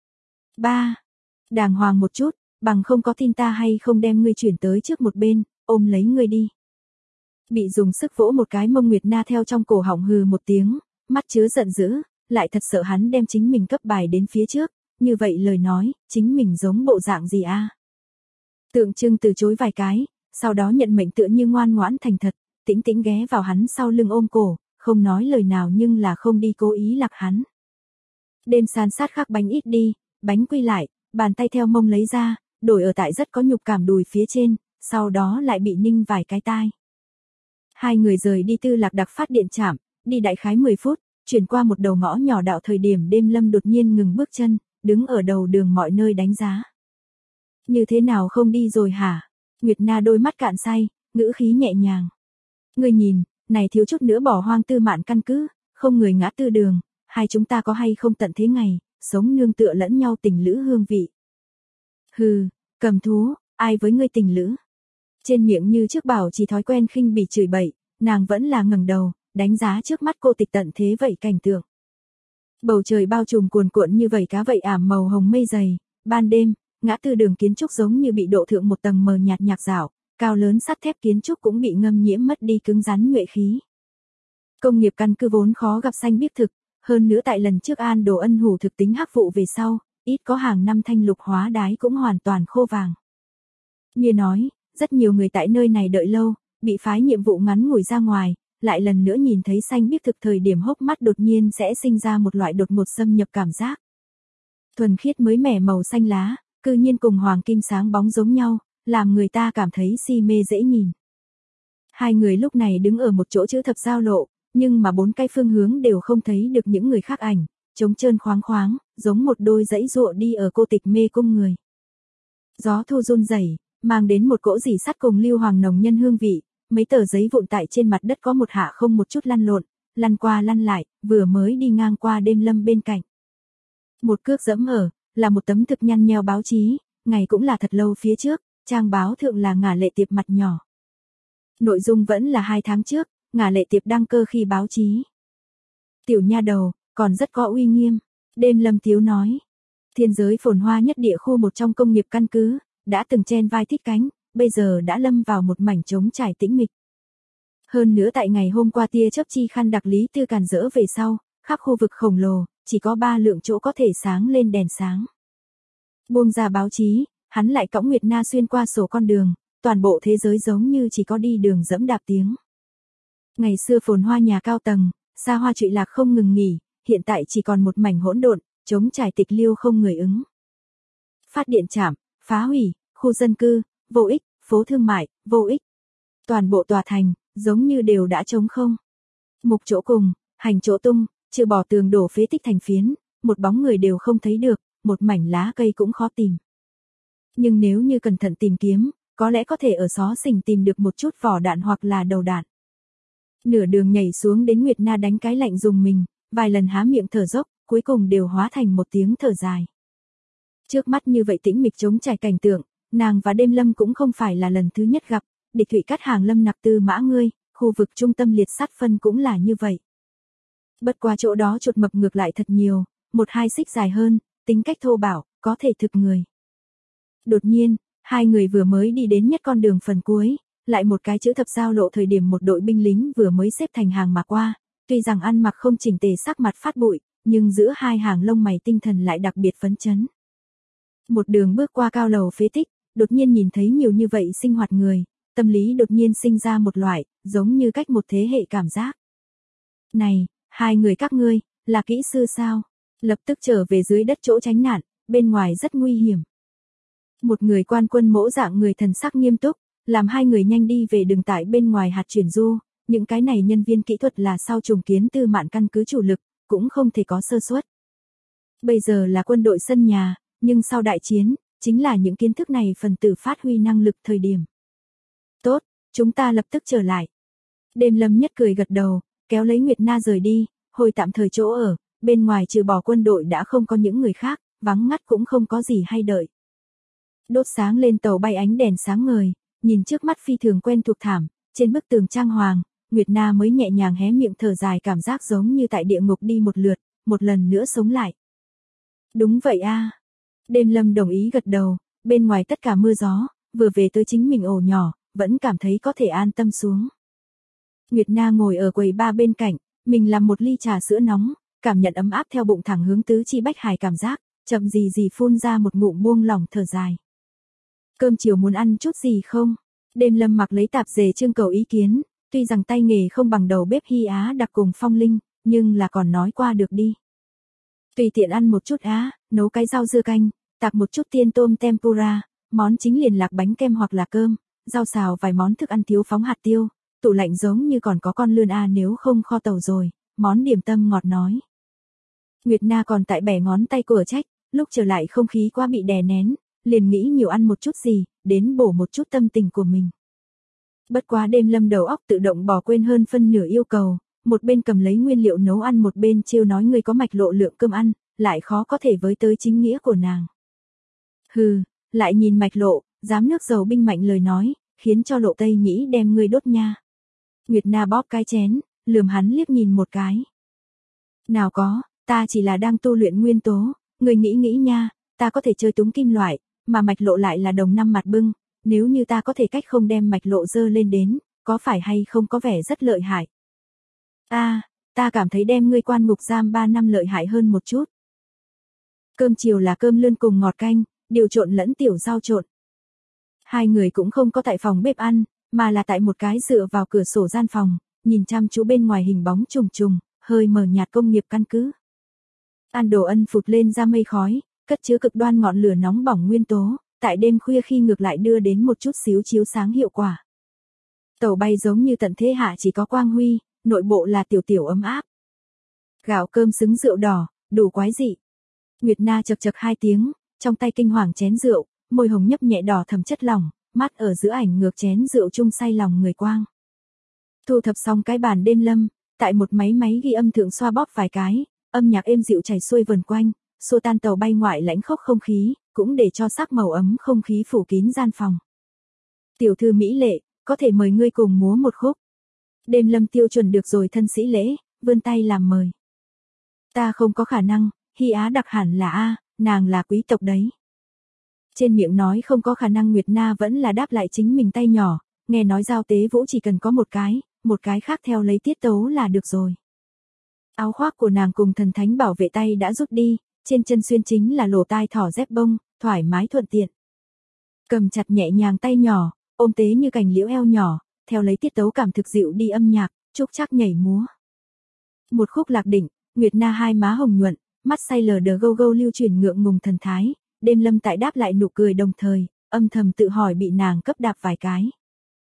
3. Đàng hoàng một chút, bằng không có tin ta hay không đem ngươi chuyển tới trước một bên, ôm lấy ngươi đi. Bị dùng sức vỗ một cái mông Nguyệt Na theo trong cổ họng hừ một tiếng, mắt chứa giận dữ, lại thật sợ hắn đem chính mình cấp bài đến phía trước, như vậy lời nói, chính mình giống bộ dạng gì a? Tượng trưng từ chối vài cái, sau đó nhận mệnh tựa như ngoan ngoãn thành thật, tĩnh tĩnh ghé vào hắn sau lưng ôm cổ, không nói lời nào nhưng là không đi cố ý lạc hắn. Đêm san sát khắc bánh ít đi, bánh quy lại, bàn tay theo mông lấy ra, đổi ở tại rất có nhục cảm đùi phía trên, sau đó lại bị ninh vài cái tai. Hai người rời đi Tư Lạc Đặc phát điện trạm, đi đại khái 10 phút, chuyển qua một đầu ngõ nhỏ đạo thời điểm Đêm Lâm đột nhiên ngừng bước chân, đứng ở đầu đường mọi nơi đánh giá. Như thế nào không đi rồi hả? Nguyệt Na đôi mắt cạn say, ngữ khí nhẹ nhàng. Ngươi nhìn, này thiếu chút nữa bỏ hoang Tư Mạn căn cứ, không người ngã tư đường, hai chúng ta có hay không tận thế ngày, sống nương tựa lẫn nhau tình lữ hương vị. Hừ, cầm thú, ai với ngươi tình lữ? Trên miệng như trước bảo chỉ thói quen khinh bỉ chửi bậy, nàng vẫn là ngẩng đầu, đánh giá trước mắt cô tịch tận thế vậy cảnh tượng. Bầu trời bao trùm cuồn cuộn như vảy cá vậy ảm màu hồng mây dày, ban đêm, ngã tư đường kiến trúc giống như bị độ thượng một tầng mờ nhạt nhạc rạo, cao lớn sắt thép kiến trúc cũng bị ngâm nhiễm mất đi cứng rắn nhuệ khí. Công nghiệp căn cứ vốn khó gặp xanh biếc thực, hơn nữa tại lần trước An Đồ Ân hủ thực tính hắc vụ về sau, ít có hàng năm thanh lục hóa đái cũng hoàn toàn khô vàng. Như nói, rất nhiều người tại nơi này đợi lâu, bị phái nhiệm vụ ngắn ngủi ra ngoài, lại lần nữa nhìn thấy xanh biếc thực thời điểm hốc mắt đột nhiên sẽ sinh ra một loại đột ngột xâm nhập cảm giác. Thuần khiết mới mẻ màu xanh lá, cư nhiên cùng hoàng kim sáng bóng giống nhau, làm người ta cảm thấy si mê dễ nhìn. Hai người lúc này đứng ở một chỗ chữ thập giao lộ, nhưng mà bốn cái phương hướng đều không thấy được những người khác ảnh, trống trơn khoáng khoáng, giống một đôi dãy ruộ đi ở cô tịch mê cung người. Gió thu run rẩy, mang đến một cỗ dì sắt cùng lưu hoàng nồng nhân hương vị, mấy tờ giấy vụn tại trên mặt đất có một hạ không một chút lăn lộn, lăn qua lăn lại, vừa mới đi ngang qua Đêm Lâm bên cạnh. Một cước dẫm ở, là một tấm thực nhăn nheo báo chí, ngày cũng là thật lâu phía trước, trang báo thượng là Ngả Lệ Tiệp mặt nhỏ. Nội dung vẫn là 2 tháng trước, Ngả Lệ Tiệp đăng cơ khi báo chí. Tiểu nha đầu, còn rất có uy nghiêm, Đêm Lâm tiếu nói. Thiên giới phồn hoa nhất địa khu một trong công nghiệp căn cứ, đã từng chen vai thích cánh, bây giờ đã lâm vào một mảnh trống trải tĩnh mịch. Hơn nữa tại ngày hôm qua tia chớp chi khăn đặc Lý Tư càn rỡ về sau, khắp khu vực khổng lồ, chỉ có 3 lượng chỗ có thể sáng lên đèn sáng. Buông ra báo chí, hắn lại cõng Nguyệt Na xuyên qua sổ con đường, toàn bộ thế giới giống như chỉ có đi đường dẫm đạp tiếng. Ngày xưa phồn hoa nhà cao tầng, xa hoa trụy lạc không ngừng nghỉ, hiện tại chỉ còn một mảnh hỗn độn, trống trải tịch liêu không người ứng. Phát điện trạm, phá hủy, khu dân cư, vô ích, phố thương mại, vô ích. Toàn bộ tòa thành, giống như đều đã trống không. Mục chỗ cùng, hành chỗ tung, trừ bỏ tường đổ phế tích thành phiến, một bóng người đều không thấy được, một mảnh lá cây cũng khó tìm. Nhưng nếu như cẩn thận tìm kiếm, có lẽ có thể ở xó xỉnh tìm được một chút vỏ đạn hoặc là đầu đạn. Nửa đường nhảy xuống đến Nguyệt Na đánh cái lạnh dùng mình, vài lần há miệng thở dốc, cuối cùng đều hóa thành một tiếng thở dài. Trước mắt như vậy tĩnh mịch trống trải cảnh tượng, nàng và Đêm Lâm cũng không phải là lần thứ nhất gặp, địch thủy cắt hàng lâm nặc tư mã ngươi, khu vực trung tâm liệt sát phân cũng là như vậy. Bất qua chỗ đó chuột mập ngược lại thật nhiều, 1-2 xích dài hơn, tính cách thô bạo, có thể thực người. Đột nhiên, hai người vừa mới đi đến nhất con đường phần cuối, lại một cái chữ thập giao lộ thời điểm một đội binh lính vừa mới xếp thành hàng mà qua, tuy rằng ăn mặc không chỉnh tề sắc mặt phát bụi, nhưng giữa hai hàng lông mày tinh thần lại đặc biệt phấn chấn. Một đường bước qua cao lầu phế tích, đột nhiên nhìn thấy nhiều như vậy sinh hoạt người, tâm lý đột nhiên sinh ra một loại, giống như cách một thế hệ cảm giác. Này, hai người các ngươi, là kỹ sư sao? Lập tức trở về dưới đất chỗ tránh nạn, bên ngoài rất nguy hiểm. Một người quan quân mỗ dạng người thần sắc nghiêm túc, làm hai người nhanh đi về đường tại bên ngoài hạt chuyển du, những cái này nhân viên kỹ thuật là sau trùng kiến Tư Mạn căn cứ chủ lực, cũng không thể có sơ suất. Bây giờ là quân đội sân nhà, nhưng sau đại chiến, chính là những kiến thức này phần tử phát huy năng lực thời điểm. Tốt, chúng ta lập tức trở lại. Đêm Lâm nhất cười gật đầu, kéo lấy Nguyệt Na rời đi, hồi tạm thời chỗ ở, bên ngoài trừ bỏ quân đội đã không có những người khác, vắng ngắt cũng không có gì hay đợi. Đốt sáng lên tàu bay ánh đèn sáng ngời, nhìn trước mắt phi thường quen thuộc thảm, trên bức tường trang hoàng, Nguyệt Na mới nhẹ nhàng hé miệng thở dài cảm giác giống như tại địa ngục đi một lượt, một lần nữa sống lại. Đúng vậy a. Đêm Lâm đồng ý gật đầu, bên ngoài tất cả mưa gió, vừa về tới chính mình ổ nhỏ, vẫn cảm thấy có thể an tâm xuống. Nguyệt Na ngồi ở quầy bar bên cạnh, mình làm một ly trà sữa nóng, cảm nhận ấm áp theo bụng thẳng hướng tứ chi bách hải cảm giác, chậm gì gì phun ra một ngụm buông lỏng thở dài. Cơm chiều muốn ăn chút gì không? Đêm Lâm mặc lấy tạp dề trưng cầu ý kiến, tuy rằng tay nghề không bằng đầu bếp Hy Á đặc cùng Phong Linh, nhưng là còn nói qua được đi. Tùy tiện ăn một chút á, nấu cái rau dưa canh, tạc một chút tiên tôm tempura, món chính liền lạc bánh kem hoặc là cơm, rau xào vài món thức ăn thiếu phóng hạt tiêu, tủ lạnh giống như còn có con lươn nếu không kho tàu rồi, món điểm tâm ngọt nói. Nguyệt Na còn tại bẻ ngón tay cửa trách, lúc trở lại không khí quá bị đè nén, liền nghĩ nhiều ăn một chút gì, đến bổ một chút tâm tình của mình. Bất quá Đêm Lâm đầu óc tự động bỏ quên hơn phân nửa yêu cầu, một bên cầm lấy nguyên liệu nấu ăn một bên trêu nói người có mạch lộ lượng cơm ăn, lại khó có thể với tới chính nghĩa của nàng. Hừ, lại nhìn mạch lộ, dám nước dầu binh mạnh lời nói, khiến cho Lộ Tây Nhĩ đem ngươi đốt nha. Nguyệt Na bóp cái chén, lườm hắn liếc nhìn một cái. Nào có, ta chỉ là đang tu luyện nguyên tố, người nghĩ nha, ta có thể chơi túng kim loại, mà mạch lộ lại là đồng năm mặt bưng, nếu như ta có thể cách không đem mạch lộ dơ lên đến, có phải hay không có vẻ rất lợi hại. Ta cảm thấy đem ngươi quan ngục giam 3 năm lợi hại hơn một chút. Cơm chiều là cơm lươn cùng ngọt canh, điều trộn lẫn tiểu rau trộn. Hai người cũng không có tại phòng bếp ăn, mà là tại một cái dựa vào cửa sổ gian phòng, nhìn chăm chú bên ngoài hình bóng trùng trùng, hơi mờ nhạt công nghiệp căn cứ. Ăn đồ ăn phụt lên ra mây khói, cất chứa cực đoan ngọn lửa nóng bỏng nguyên tố, tại đêm khuya khi ngược lại đưa đến một chút xíu chiếu sáng hiệu quả. Tàu bay giống như tận thế hạ chỉ có quang huy, nội bộ là tiểu tiểu ấm áp. Gạo cơm xứng rượu đỏ, đủ quái dị. Nguyệt Na chật chật 2 tiếng, trong tay kinh hoàng chén rượu, môi hồng nhấp nhẹ đỏ thầm chất lỏng, mắt ở giữa ảnh ngược chén rượu chung say lòng người quang. Thu thập xong cái bàn Đêm Lâm, tại một máy ghi âm thượng xoa bóp vài cái, âm nhạc êm dịu chảy xuôi vần quanh, xua tan tàu bay ngoại lãnh khốc không khí, cũng để cho sắc màu ấm không khí phủ kín gian phòng. Tiểu thư mỹ lệ, có thể mời ngươi cùng múa một khúc. Đêm Lâm tiêu chuẩn được rồi thân sĩ lễ, vươn tay làm mời. Ta không có khả năng, Hy Á đặc hẳn là nàng là quý tộc đấy. Trên miệng nói không có khả năng Nguyệt Na vẫn là đáp lại chính mình tay nhỏ, nghe nói giao tế vũ chỉ cần có một cái khác theo lấy tiết tấu là được rồi. Áo khoác của nàng cùng thần thánh bảo vệ tay đã rút đi, trên chân xuyên chính là lỗ tai thỏ dép bông, thoải mái thuận tiện. Cầm chặt nhẹ nhàng tay nhỏ, ôm tế như cành liễu eo nhỏ, theo lấy tiết tấu cảm thực dịu đi âm nhạc, trúc chắc nhảy múa. Một khúc lạc định, Nguyệt Na hai má hồng nhuận, mắt say lờ đờ gâu gâu lưu truyền ngượng ngùng thần thái, Đêm Lâm tại đáp lại nụ cười đồng thời, âm thầm tự hỏi bị nàng cấp đạp vài cái.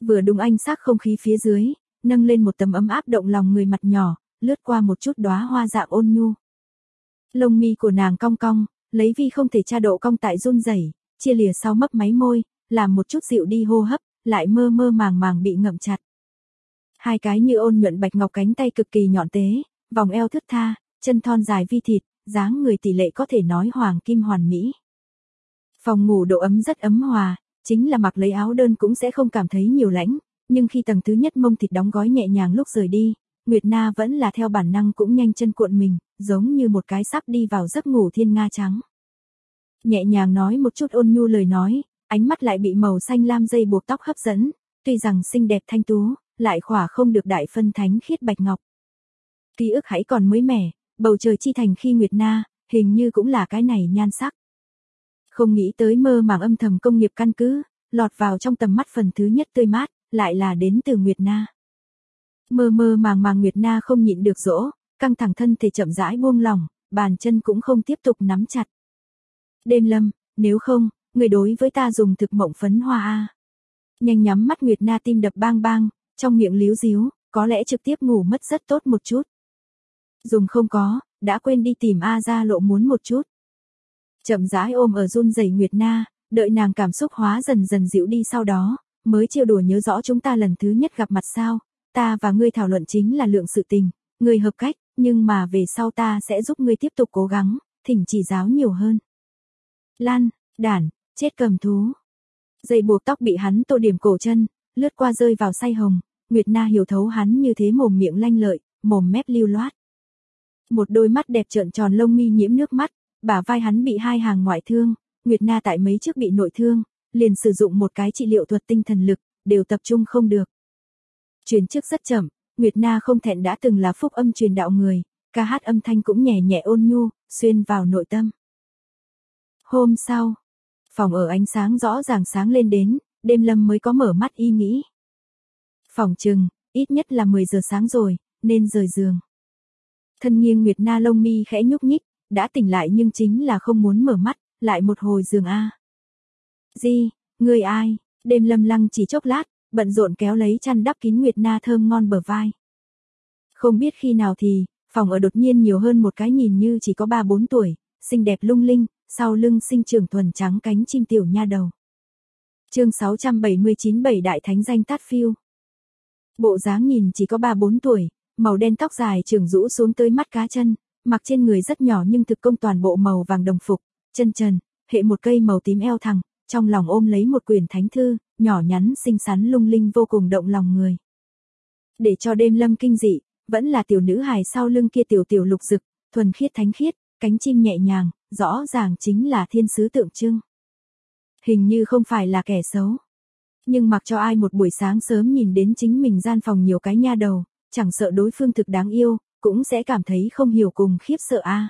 Vừa đúng ánh sắc không khí phía dưới, nâng lên một tấm ấm áp động lòng người mặt nhỏ, lướt qua một chút đóa hoa dạng ôn nhu. Lông mi của nàng cong cong, lấy vi không thể tra độ cong tại run rẩy, chia lìa sau mấp máy môi, làm một chút dịu đi hô hấp, lại mơ mơ màng màng bị ngậm chặt. Hai cái như ôn nhuận bạch ngọc cánh tay cực kỳ nhọn tế, vòng eo thướt tha, chân thon dài vi thịt, dáng người tỷ lệ có thể nói hoàng kim hoàn mỹ. Phòng ngủ độ ấm rất ấm hòa, chính là mặc lấy áo đơn cũng sẽ không cảm thấy nhiều lạnh, nhưng khi tầng thứ nhất mông thịt đóng gói nhẹ nhàng lúc rời đi, Nguyệt Na vẫn là theo bản năng cũng nhanh chân cuộn mình, giống như một cái sắp đi vào giấc ngủ thiên nga trắng. Nhẹ nhàng nói một chút ôn nhu lời nói, ánh mắt lại bị màu xanh lam dây buộc tóc hấp dẫn, tuy rằng xinh đẹp thanh tú, lại khỏa không được đại phân thánh khiết bạch ngọc. Ký ức hãy còn mới mẻ, bầu trời chi thành khi Nguyệt Na, hình như cũng là cái này nhan sắc. Không nghĩ tới mơ màng âm thầm công nghiệp căn cứ, lọt vào trong tầm mắt phần thứ nhất tươi mát, lại là đến từ Nguyệt Na. Mơ mơ màng màng Nguyệt Na không nhịn được dỗ, căng thẳng thân thể chậm rãi buông lỏng, bàn chân cũng không tiếp tục nắm chặt. Đêm Lâm, nếu không, người đối với ta dùng thực mộng phấn hoa a. Nhanh nhắm mắt Nguyệt Na tim đập bang bang, trong miệng líu díu, có lẽ trực tiếp ngủ mất rất tốt một chút. Dùng không có, đã quên đi tìm A Gia Lộ muốn một chút. Chậm rãi ôm ở run rẩy Nguyệt Na, đợi nàng cảm xúc hóa dần dần dịu đi sau đó, mới trêu đùa nhớ rõ chúng ta lần thứ nhất gặp mặt sao, ta và ngươi thảo luận chính là lượng sự tình, ngươi hợp cách, nhưng mà về sau ta sẽ giúp ngươi tiếp tục cố gắng, thỉnh chỉ giáo nhiều hơn. Lan, đản, chết cầm thú. Dây buộc tóc bị hắn tô điểm cổ chân, lướt qua rơi vào say hồng, Nguyệt Na hiểu thấu hắn như thế mồm miệng lanh lợi, mồm mép lưu loát. Một đôi mắt đẹp trợn tròn lông mi nhiễm nước mắt, bả vai hắn bị hai hàng ngoại thương, Nguyệt Na tại mấy trước bị nội thương, liền sử dụng một cái trị liệu thuật tinh thần lực, đều tập trung không được. Truyền chức rất chậm, Nguyệt Na không thẹn đã từng là phúc âm truyền đạo người, ca hát âm thanh cũng nhẹ nhẹ ôn nhu, xuyên vào nội tâm. Hôm sau, phòng ở ánh sáng rõ ràng sáng lên đến, Đêm Lâm mới có mở mắt y nghĩ. Phòng chừng, ít nhất là 10 giờ sáng rồi, nên rời giường. Thân nghiêng Nguyệt Na lông mi khẽ nhúc nhích, đã tỉnh lại nhưng chính là không muốn mở mắt, lại một hồi giường a. Gì, người ai? Đêm Lâm lăng chỉ chốc lát, bận rộn kéo lấy chăn đắp kín Nguyệt Na thơm ngon bờ vai. Không biết khi nào thì, phòng ở đột nhiên nhiều hơn một cái nhìn như chỉ có 3-4 tuổi, xinh đẹp lung linh, sau lưng sinh trưởng thuần trắng cánh chim tiểu nha đầu. Chương 679 bảy đại thánh danh tát phiêu. Bộ dáng nhìn chỉ có 3-4 tuổi, màu đen tóc dài trưởng rũ xuống tới mắt cá chân, mặc trên người rất nhỏ nhưng thực công toàn bộ màu vàng đồng phục, chân trần, hệ một cây màu tím eo thẳng, trong lòng ôm lấy một quyển thánh thư, nhỏ nhắn xinh xắn lung linh vô cùng động lòng người. Để cho Đêm Lâm kinh dị, vẫn là tiểu nữ hài sau lưng kia tiểu tiểu lục rực, thuần khiết thánh khiết, cánh chim nhẹ nhàng, rõ ràng chính là thiên sứ tượng trưng. Hình như không phải là kẻ xấu. Nhưng mặc cho ai một buổi sáng sớm nhìn đến chính mình gian phòng nhiều cái nha đầu, chẳng sợ đối phương thực đáng yêu, cũng sẽ cảm thấy không hiểu cùng khiếp sợ a.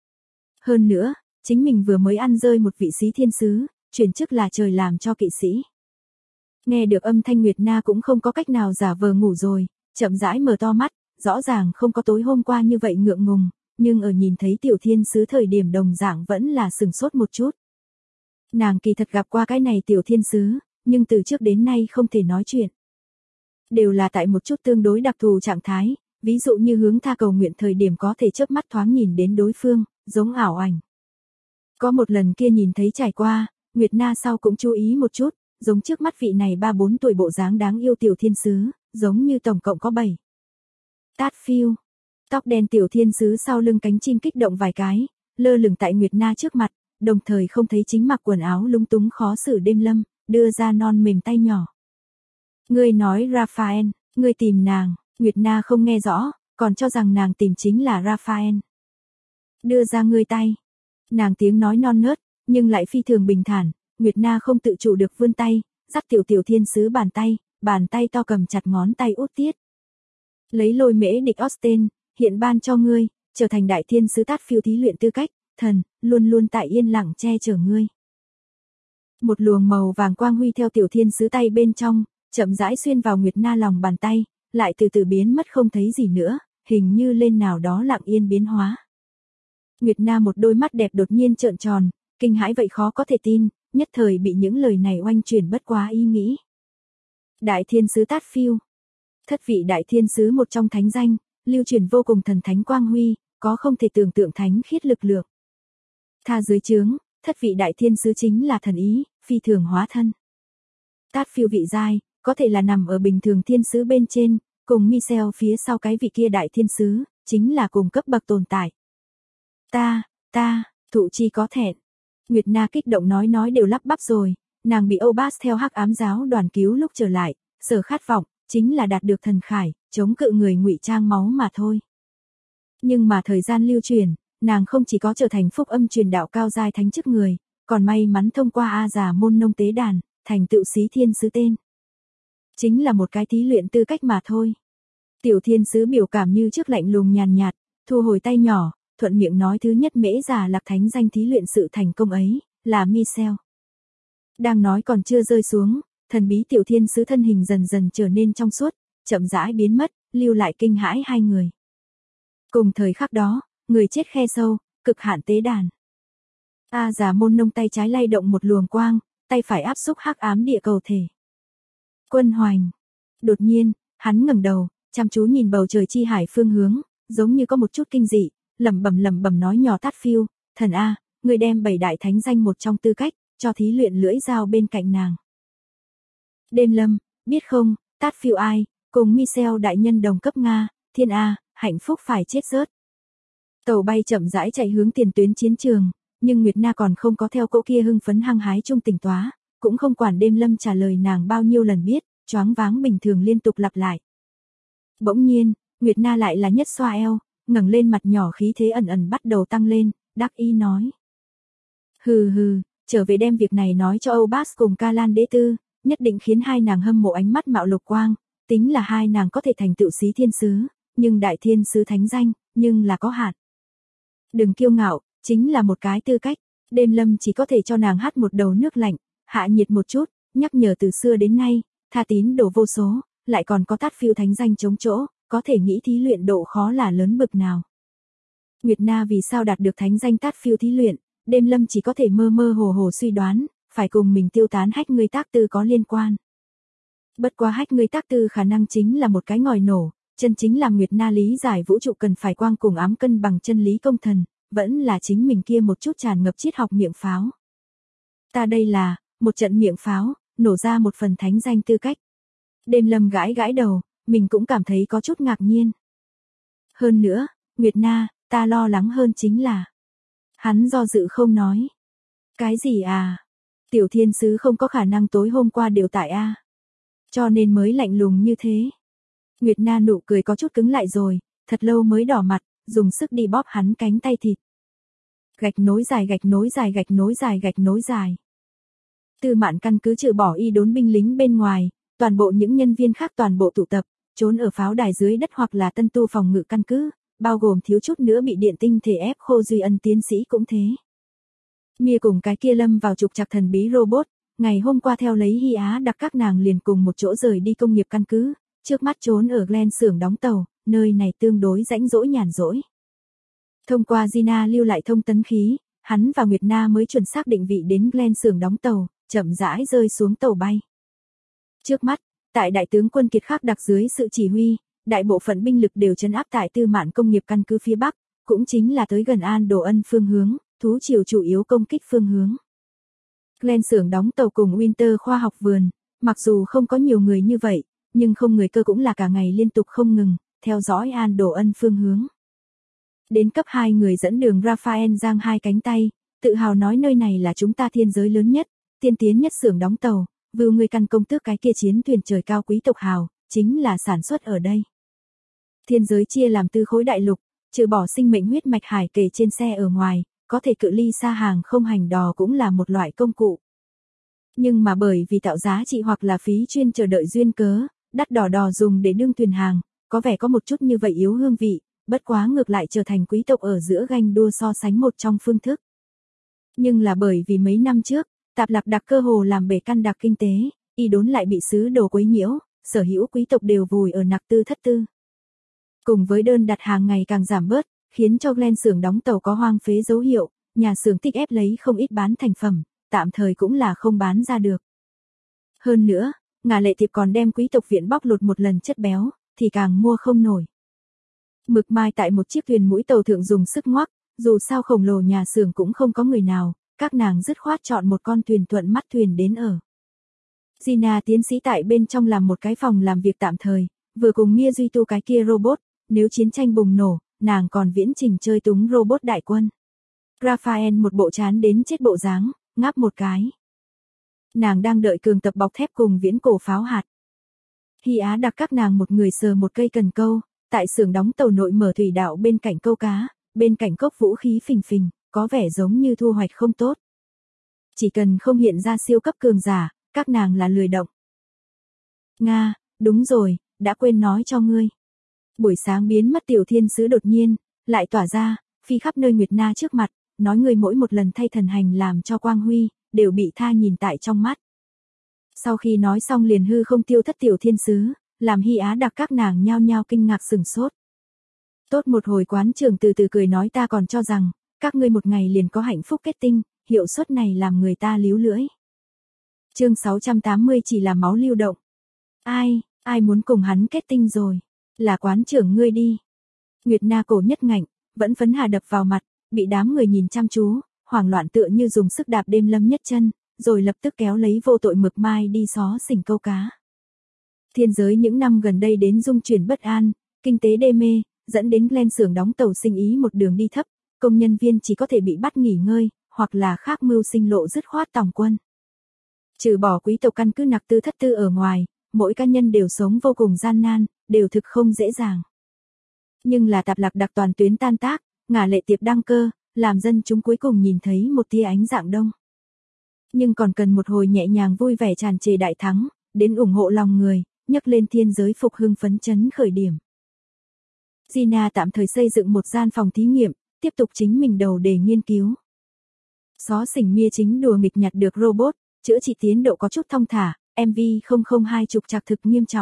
Hơn nữa, chính mình vừa mới ăn rơi một vị sĩ thiên sứ, chuyển chức là trời làm cho kỵ sĩ. Nghe được âm thanh Nguyệt Na cũng không có cách nào giả vờ ngủ rồi, chậm rãi mở to mắt, rõ ràng không có tối hôm qua như vậy ngượng ngùng, nhưng ở nhìn thấy tiểu thiên sứ thời điểm đồng dạng vẫn là sừng sốt một chút. Nàng kỳ thật gặp qua cái này tiểu thiên sứ, nhưng từ trước đến nay không thể nói chuyện. Đều là tại một chút tương đối đặc thù trạng thái, ví dụ như hướng tha cầu nguyện thời điểm có thể chớp mắt thoáng nhìn đến đối phương, giống ảo ảnh. Có một lần kia nhìn thấy trải qua, Nguyệt Na sau cũng chú ý một chút, giống trước mắt vị này 3-4 tuổi bộ dáng đáng yêu tiểu thiên sứ, giống như tổng cộng có 7. Tát phiêu. Tóc đen tiểu thiên sứ sau lưng cánh chim kích động vài cái, lơ lửng tại Nguyệt Na trước mặt, đồng thời không thấy chính mặc quần áo lung túng khó xử Đêm Lâm, đưa ra non mềm tay nhỏ. Ngươi nói Raphael, ngươi tìm nàng, Nguyệt Na không nghe rõ, còn cho rằng nàng tìm chính là Raphael. Đưa ra ngươi tay. Nàng tiếng nói non nớt, nhưng lại phi thường bình thản, Nguyệt Na không tự chủ được vươn tay, dắt tiểu tiểu thiên sứ bàn tay to cầm chặt ngón tay út tiết. Lấy lôi mễ địch Austin, hiện ban cho ngươi, trở thành đại thiên sứ tát phiêu thí luyện tư cách, thần, luôn luôn tại yên lặng che chở ngươi. Một luồng màu vàng quang huy theo tiểu thiên sứ tay bên trong, chậm rãi xuyên vào Nguyệt Na lòng bàn tay, lại từ từ biến mất không thấy gì nữa, hình như lên nào đó lặng yên biến hóa. Nguyệt Na một đôi mắt đẹp đột nhiên trợn tròn, kinh hãi vậy khó có thể tin, nhất thời bị những lời này oanh chuyển bất quá ý nghĩ. Đại thiên sứ Tát Phiêu. Thất vị đại thiên sứ một trong thánh danh, lưu truyền vô cùng thần thánh quang huy, có không thể tưởng tượng thánh khiết lực lượng. Tha dưới trướng, thất vị đại thiên sứ chính là thần ý, phi thường hóa thân. Tát Phiêu vị giai, có thể là nằm ở bình thường thiên sứ bên trên, cùng Michel phía sau cái vị kia đại thiên sứ, chính là cùng cấp bậc tồn tại. Ta, thụ chi có thẹn. Nguyệt Na kích động nói đều lắp bắp rồi, nàng bị Obas theo Hắc Ám giáo đoàn cứu lúc trở lại, sở khát vọng, chính là đạt được thần khải, chống cự người ngụy trang máu mà thôi. Nhưng mà thời gian lưu truyền, nàng không chỉ có trở thành phúc âm truyền đạo cao giai thánh chức người, còn may mắn thông qua A Già môn nông tế đàn, thành tựu xí thiên sứ tên. Chính là một cái thí luyện tư cách mà thôi. Tiểu thiên sứ biểu cảm như trước lạnh lùng nhàn nhạt, thu hồi tay nhỏ, thuận miệng nói thứ nhất Mễ Già Lạc thánh danh thí luyện sự thành công ấy, là Michel. Đang nói còn chưa rơi xuống, thần bí tiểu thiên sứ thân hình dần dần trở nên trong suốt, chậm rãi biến mất, lưu lại kinh hãi hai người. Cùng thời khắc đó, người chết khe sâu, cực hạn tế đàn. A Già môn nông tay trái lay động một luồng quang, tay phải áp xúc hắc ám địa cầu thể. Quân hoành. Đột nhiên, hắn ngẩng đầu, chăm chú nhìn bầu trời chi hải phương hướng, giống như có một chút kinh dị, lẩm bẩm nói nhỏ Tát Phiêu, thần A, người đem 7 đại thánh danh một trong tư cách, cho thí luyện lưỡi dao bên cạnh nàng. Đêm Lâm, biết không, Tát Phiêu ai, cùng Michel đại nhân đồng cấp Nga, thiên A, hạnh phúc phải chết rớt. Tàu bay chậm rãi chạy hướng tiền tuyến chiến trường, nhưng Nguyệt Na còn không có theo cỗ kia hưng phấn hăng hái trung tỉnh tóa, cũng không quản Đêm Lâm trả lời nàng bao nhiêu lần biết, choáng váng bình thường liên tục lặp lại. Bỗng nhiên, Nguyệt Na lại là nhất xoa eo, ngẩng lên mặt nhỏ khí thế ẩn bắt đầu tăng lên, đắc ý nói. Hừ, trở về đem việc này nói cho Obas cùng Ca Lan đế tư, nhất định khiến hai nàng hâm mộ ánh mắt mạo lục quang, tính là hai nàng có thể thành tựu xí thiên sứ, nhưng đại thiên sứ thánh danh, nhưng là có hạn. Đừng kiêu ngạo, chính là một cái tư cách, Đêm Lâm chỉ có thể cho nàng hát một đầu nước lạnh, hạ nhiệt một chút, nhắc nhở từ xưa đến nay, tha tín đồ vô số, lại còn có Tát Phiêu thánh danh chống chỗ, có thể nghĩ thí luyện độ khó là lớn bực nào. Nguyệt Na vì sao đạt được thánh danh Tát Phiêu thí luyện, Đêm Lâm chỉ có thể mơ hồ suy đoán, phải cùng mình tiêu tán hách ngươi tác tư có liên quan. Bất quá hách ngươi tác tư khả năng chính là một cái ngòi nổ, chân chính là Nguyệt Na lý giải vũ trụ cần phải quang cùng ám cân bằng chân lý công thần, vẫn là chính mình kia một chút tràn ngập triết học miệng pháo. Ta đây là, một trận miệng pháo, nổ ra một phần thánh danh tư cách. Đêm Lâm gãi đầu, mình cũng cảm thấy có chút ngạc nhiên. Hơn nữa, Nguyệt Na, ta lo lắng hơn chính là. Hắn do dự không nói. Cái gì à? Tiểu thiên sứ không có khả năng tối hôm qua đều tại a. Cho nên mới lạnh lùng như thế. Nguyệt Na nụ cười có chút cứng lại rồi, thật lâu mới đỏ mặt, dùng sức đi bóp hắn cánh tay thịt. Gạch nối dài. Tư Mạn căn cứ trừ bỏ y đốn binh lính bên ngoài, toàn bộ những nhân viên khác toàn bộ tụ tập, trốn ở pháo đài dưới đất hoặc là tân tu phòng ngự căn cứ, bao gồm thiếu chút nữa bị điện tinh thể ép khô Duy Ân tiến sĩ cũng thế. Mia cùng cái kia lâm vào trục trặc thần bí robot, ngày hôm qua theo lấy Hy Á đặc các nàng liền cùng một chỗ rời đi công nghiệp căn cứ, trước mắt trốn ở Glen xưởng đóng tàu, nơi này tương đối rãnh rỗi nhàn rỗi. Thông qua Gina lưu lại thông tấn khí, hắn và Nguyệt Na mới chuẩn xác định vị đến Glen xưởng đóng tàu, chậm rãi rơi xuống tàu bay. Trước mắt, tại đại tướng quân Kiệt Khắc đặc dưới sự chỉ huy, đại bộ phận binh lực đều trấn áp tại Tư Mạn công nghiệp căn cứ phía Bắc, cũng chính là tới gần An Đồ Ân phương hướng, thú triều chủ yếu công kích phương hướng. Glen xưởng đóng tàu cùng Winter khoa học vườn, mặc dù không có nhiều người như vậy, nhưng không người cơ cũng là cả ngày liên tục không ngừng, theo dõi An Đồ Ân phương hướng. Đến cấp 2 người dẫn đường Raphael giang hai cánh tay, tự hào nói nơi này là chúng ta thiên giới lớn nhất, tiên tiến nhất xưởng đóng tàu, vưu người căn công tước cái kia chiến thuyền trời cao quý tộc hào, chính là sản xuất ở đây. Thiên giới chia làm 4 khối đại lục, trừ bỏ sinh mệnh huyết mạch hải kề trên xe ở ngoài, có thể cự ly xa hàng không hành đò cũng là một loại công cụ. Nhưng mà bởi vì tạo giá trị hoặc là phí chuyên chờ đợi duyên cớ, đắt đỏ dùng để đương thuyền hàng, có vẻ có một chút như vậy yếu hương vị, bất quá ngược lại trở thành quý tộc ở giữa ganh đua so sánh một trong phương thức. Nhưng là bởi vì mấy năm trước, tạp lạc đặc cơ hồ làm bể căn đặc kinh tế, y đốn lại bị sứ đồ quấy nhiễu, sở hữu quý tộc đều vùi ở nặc tư thất tư. Cùng với đơn đặt hàng ngày càng giảm bớt, khiến cho Glen xưởng đóng tàu có hoang phế dấu hiệu, nhà xưởng tích ép lấy không ít bán thành phẩm, tạm thời cũng là không bán ra được. Hơn nữa, Ngà Lệ Tiệp còn đem quý tộc viện bóc lột một lần chất béo, thì càng mua không nổi. Mực Mai tại một chiếc thuyền mũi tàu thượng dùng sức ngoắc, dù sao khổng lồ nhà xưởng cũng không có người nào, các nàng dứt khoát chọn một con thuyền thuận mắt thuyền đến ở. Gina tiến sĩ tại bên trong làm một cái phòng làm việc tạm thời, vừa cùng Mia Duy tu cái kia robot, nếu chiến tranh bùng nổ, nàng còn viễn trình chơi túng robot đại quân. Raphael một bộ chán đến chết bộ dáng, ngáp một cái. Nàng đang đợi Cường tập bọc thép cùng viễn cổ pháo hạt. Hy Á đặt các nàng một người sờ một cây cần câu, tại xưởng đóng tàu nội mở thủy đạo bên cạnh câu cá, bên cạnh cốc vũ khí phình phình, có vẻ giống như thu hoạch không tốt. Chỉ cần không hiện ra siêu cấp cường giả, các nàng là lười động. Nga, đúng rồi, đã quên nói cho ngươi. Buổi sáng biến mất tiểu thiên sứ đột nhiên, lại tỏa ra, phi khắp nơi Nguyệt Na trước mặt, nói ngươi mỗi một lần thay thần hành làm cho quang huy, đều bị tha nhìn tại trong mắt. Sau khi nói xong liền hư không tiêu thất tiểu thiên sứ, làm Hy Á đặc các nàng nhao nhao kinh ngạc sửng sốt. Tốt một hồi quán trưởng từ từ cười nói ta còn cho rằng, các ngươi một ngày liền có hạnh phúc kết tinh, hiệu suất này làm người ta líu lưỡi. Chương 680 chỉ là máu lưu động. Ai muốn cùng hắn kết tinh rồi? Là quán trưởng ngươi đi. Nguyệt Na cổ nhất ngạnh, vẫn phấn hà đập vào mặt, bị đám người nhìn chăm chú, hoảng loạn tựa như dùng sức đạp đêm lâm nhất chân, rồi lập tức kéo lấy vô tội Mực Mai đi xó xỉnh câu cá. Thiên giới những năm gần đây đến dung chuyển bất an, kinh tế đê mê, dẫn đến Glen xưởng đóng tàu sinh ý một đường đi thấp, công nhân viên chỉ có thể bị bắt nghỉ ngơi, hoặc là khác mưu sinh lộ dứt khoát tòng quân. Trừ bỏ quý tộc căn cứ nặc tư thất tư ở ngoài, mỗi cá nhân đều sống vô cùng gian nan, đều thực không dễ dàng. Nhưng là tạp lạc đặc toàn tuyến tan tác, Ngà Lệ Tiệp đăng cơ, làm dân chúng cuối cùng nhìn thấy một tia ánh dạng đông. Nhưng còn cần một hồi nhẹ nhàng vui vẻ tràn trề đại thắng, đến ủng hộ lòng người, nhấc lên thiên giới phục hưng phấn chấn khởi điểm. Gina tạm thời xây dựng một gian phòng thí nghiệm, tiếp tục chính mình đầu để nghiên cứu. Xó xỉnh Mia chính đùa nghịch nhặt được robot, chữa trị tiến độ có chút thong thả, MV002 trục trặc thực nghiêm trọng.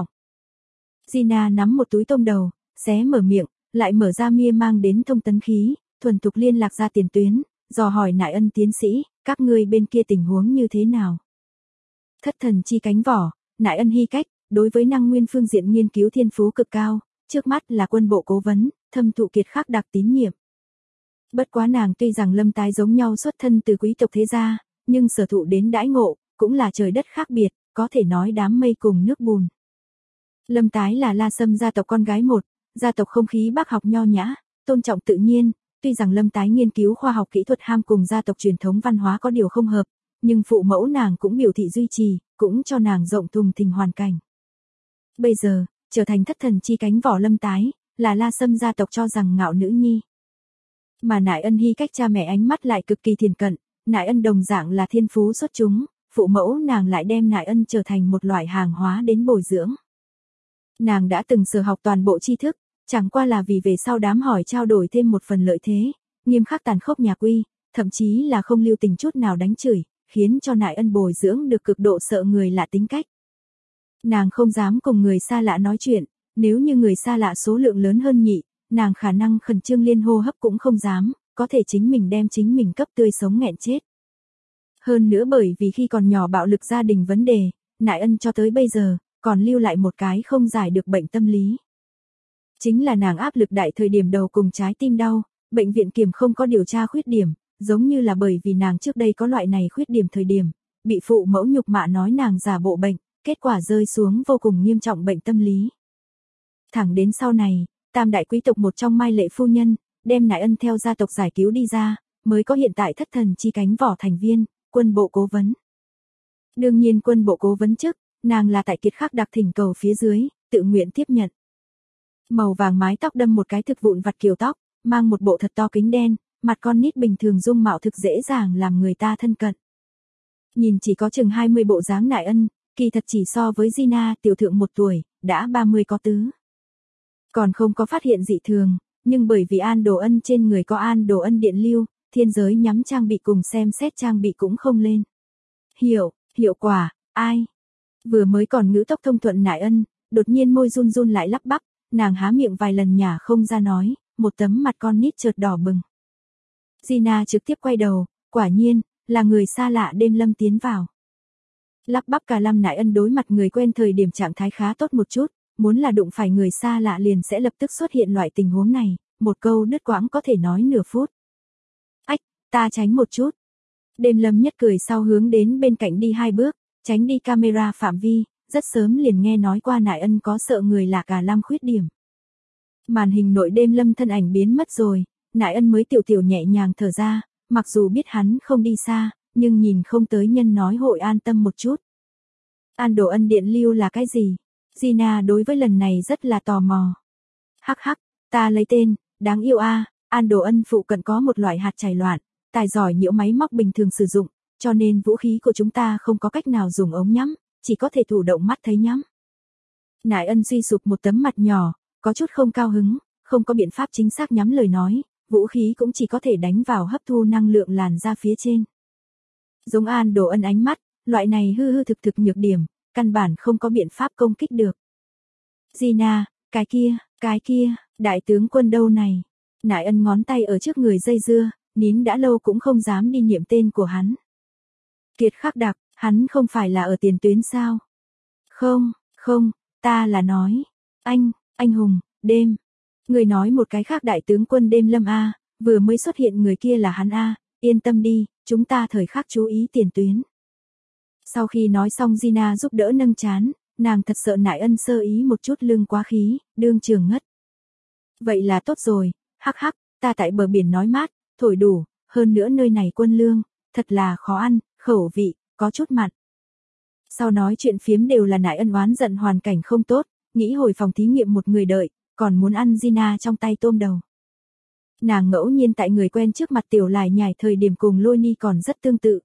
Gina nắm một túi tôm đầu, xé mở miệng, lại mở ra Mia mang đến thông tấn khí, thuần thục liên lạc ra tiền tuyến, dò hỏi Nại Ân tiến sĩ, các ngươi bên kia tình huống như thế nào? Thất thần chi cánh vỏ, Nại Ân Hy cách, đối với năng nguyên phương diện nghiên cứu thiên phú cực cao, trước mắt là quân bộ cố vấn, thâm thụ kiệt khắc đặc tín nhiệm. Bất quá nàng tuy rằng Lâm Tái giống nhau xuất thân từ quý tộc thế gia, nhưng sở thụ đến đãi ngộ, cũng là trời đất khác biệt, có thể nói đám mây cùng nước bùn. Lâm Tái là La Sâm gia tộc con gái một, gia tộc không khí bác học nho nhã, tôn trọng tự nhiên, tuy rằng Lâm Tái nghiên cứu khoa học kỹ thuật ham cùng gia tộc truyền thống văn hóa có điều không hợp, nhưng phụ mẫu nàng cũng biểu thị duy trì, cũng cho nàng rộng thùng thình hoàn cảnh. Bây giờ, trở thành thất thần chi cánh vỏ Lâm Tái, là La Sâm gia tộc cho rằng ngạo nữ nhi. Mà Nại Ân Hy cách cha mẹ ánh mắt lại cực kỳ thiền cận, Nại Ân đồng dạng là thiên phú xuất chúng, phụ mẫu nàng lại đem Nại Ân trở thành một loại hàng hóa đến bồi dưỡng. Nàng đã từng sở học toàn bộ tri thức, chẳng qua là vì về sau đám hỏi trao đổi thêm một phần lợi thế, nghiêm khắc tàn khốc nhà quy, thậm chí là không lưu tình chút nào đánh chửi, khiến cho Nại Ân bồi dưỡng được cực độ sợ người lạ tính cách. Nàng không dám cùng người xa lạ nói chuyện, nếu như người xa lạ số lượng lớn hơn nhị, nàng khả năng khẩn trương liên hô hấp cũng không dám, có thể chính mình đem chính mình cấp tươi sống nghẹn chết. Hơn nữa bởi vì khi còn nhỏ bạo lực gia đình vấn đề, Nại Ân cho tới bây giờ, còn lưu lại một cái không giải được bệnh tâm lý. Chính là nàng áp lực đại thời điểm đầu cùng trái tim đau, bệnh viện kiểm không có điều tra khuyết điểm, giống như là bởi vì nàng trước đây có loại này khuyết điểm thời điểm, bị phụ mẫu nhục mạ nói nàng giả bộ bệnh, kết quả rơi xuống vô cùng nghiêm trọng bệnh tâm lý. Thẳng đến sau này, tam đại quý tộc một trong Mai Lệ phu nhân, đem Nại Ân theo gia tộc giải cứu đi ra, mới có hiện tại thất thần chi cánh vỏ thành viên, quân bộ cố vấn. Đương nhiên quân bộ cố vấn chức, nàng là tại kiệt khắc đặc thỉnh cầu phía dưới, tự nguyện tiếp nhận. Màu vàng mái tóc đâm một cái thực vụn vặt kiểu tóc, mang một bộ thật to kính đen, mặt con nít bình thường dung mạo thực dễ dàng làm người ta thân cận. Nhìn chỉ có chừng 20 bộ dáng Nại Ân, kỳ thật chỉ so với Gina tiểu thượng 1 tuổi, đã 30 có tứ. Còn không có phát hiện dị thường, nhưng bởi vì An Đồ Ân trên người có An Đồ Ân điện lưu, thiên giới nhắm trang bị cùng xem xét trang bị cũng không lên. Hiệu quả, ai? Vừa mới còn ngữ tốc thông thuận Nại Ân, đột nhiên môi run run lại lắp bắp, nàng há miệng vài lần nhả không ra nói, một tấm mặt con nít chợt đỏ bừng. Gina trực tiếp quay đầu, quả nhiên, là người xa lạ đêm lâm tiến vào. Lắp bắp cả Lâm Nại Ân đối mặt người quen thời điểm trạng thái khá tốt một chút, muốn là đụng phải người xa lạ liền sẽ lập tức xuất hiện loại tình huống này, một câu đứt quãng có thể nói nửa phút. Ách, ta tránh một chút. Đêm Lâm Nhất cười sau hướng đến bên cạnh đi 2 bước, tránh đi camera phạm vi, rất sớm liền nghe nói qua Nại Ân có sợ người lạ cả Lâm khuyết điểm. Màn hình nội Đêm Lâm thân ảnh biến mất rồi, Nại Ân mới tiểu tiểu nhẹ nhàng thở ra, mặc dù biết hắn không đi xa, nhưng nhìn không tới nhân nói hội an tâm một chút. An Đồ Ân điện lưu là cái gì? Gina đối với lần này rất là tò mò. Hắc hắc, ta lấy tên, đáng yêu a. An Đồ Ân phụ cận có một loại hạt chảy loạn, tài giỏi nhiễu máy móc bình thường sử dụng, cho nên vũ khí của chúng ta không có cách nào dùng ống nhắm, chỉ có thể thủ động mắt thấy nhắm. Nại Ân suy sụp một tấm mặt nhỏ, có chút không cao hứng, không có biện pháp chính xác nhắm lời nói, vũ khí cũng chỉ có thể đánh vào hấp thu năng lượng làn ra phía trên. Giống An Đồ Ân ánh mắt, loại này hư hư thực thực nhược điểm, căn bản không có biện pháp công kích được. Gina, cái kia, đại tướng quân đâu này? Nại Ân ngón tay ở trước người dây dưa, nín đã lâu cũng không dám đi niệm tên của hắn. Kiệt Khắc Đặc, hắn không phải là ở tiền tuyến sao? Không, ta là nói, anh hùng, Đêm. Người nói một cái khác đại tướng quân Đêm Lâm a, vừa mới xuất hiện người kia là hắn a, yên tâm đi, chúng ta thời khắc chú ý tiền tuyến. Sau khi nói xong Gina giúp đỡ nâng chán, nàng thật sợ Nại Ân sơ ý một chút lưng quá khí, đương trường ngất. Vậy là tốt rồi, hắc hắc, ta tại bờ biển nói mát, thổi đủ, hơn nữa nơi này quân lương, thật là khó ăn, khẩu vị, có chút mặn. Sau nói chuyện phiếm đều là Nại Ân oán giận hoàn cảnh không tốt, nghĩ hồi phòng thí nghiệm một người đợi, còn muốn ăn Gina trong tay tôm đầu. Nàng ngẫu nhiên tại người quen trước mặt tiểu lải nhải thời điểm cùng Lôi Ni còn rất tương tự.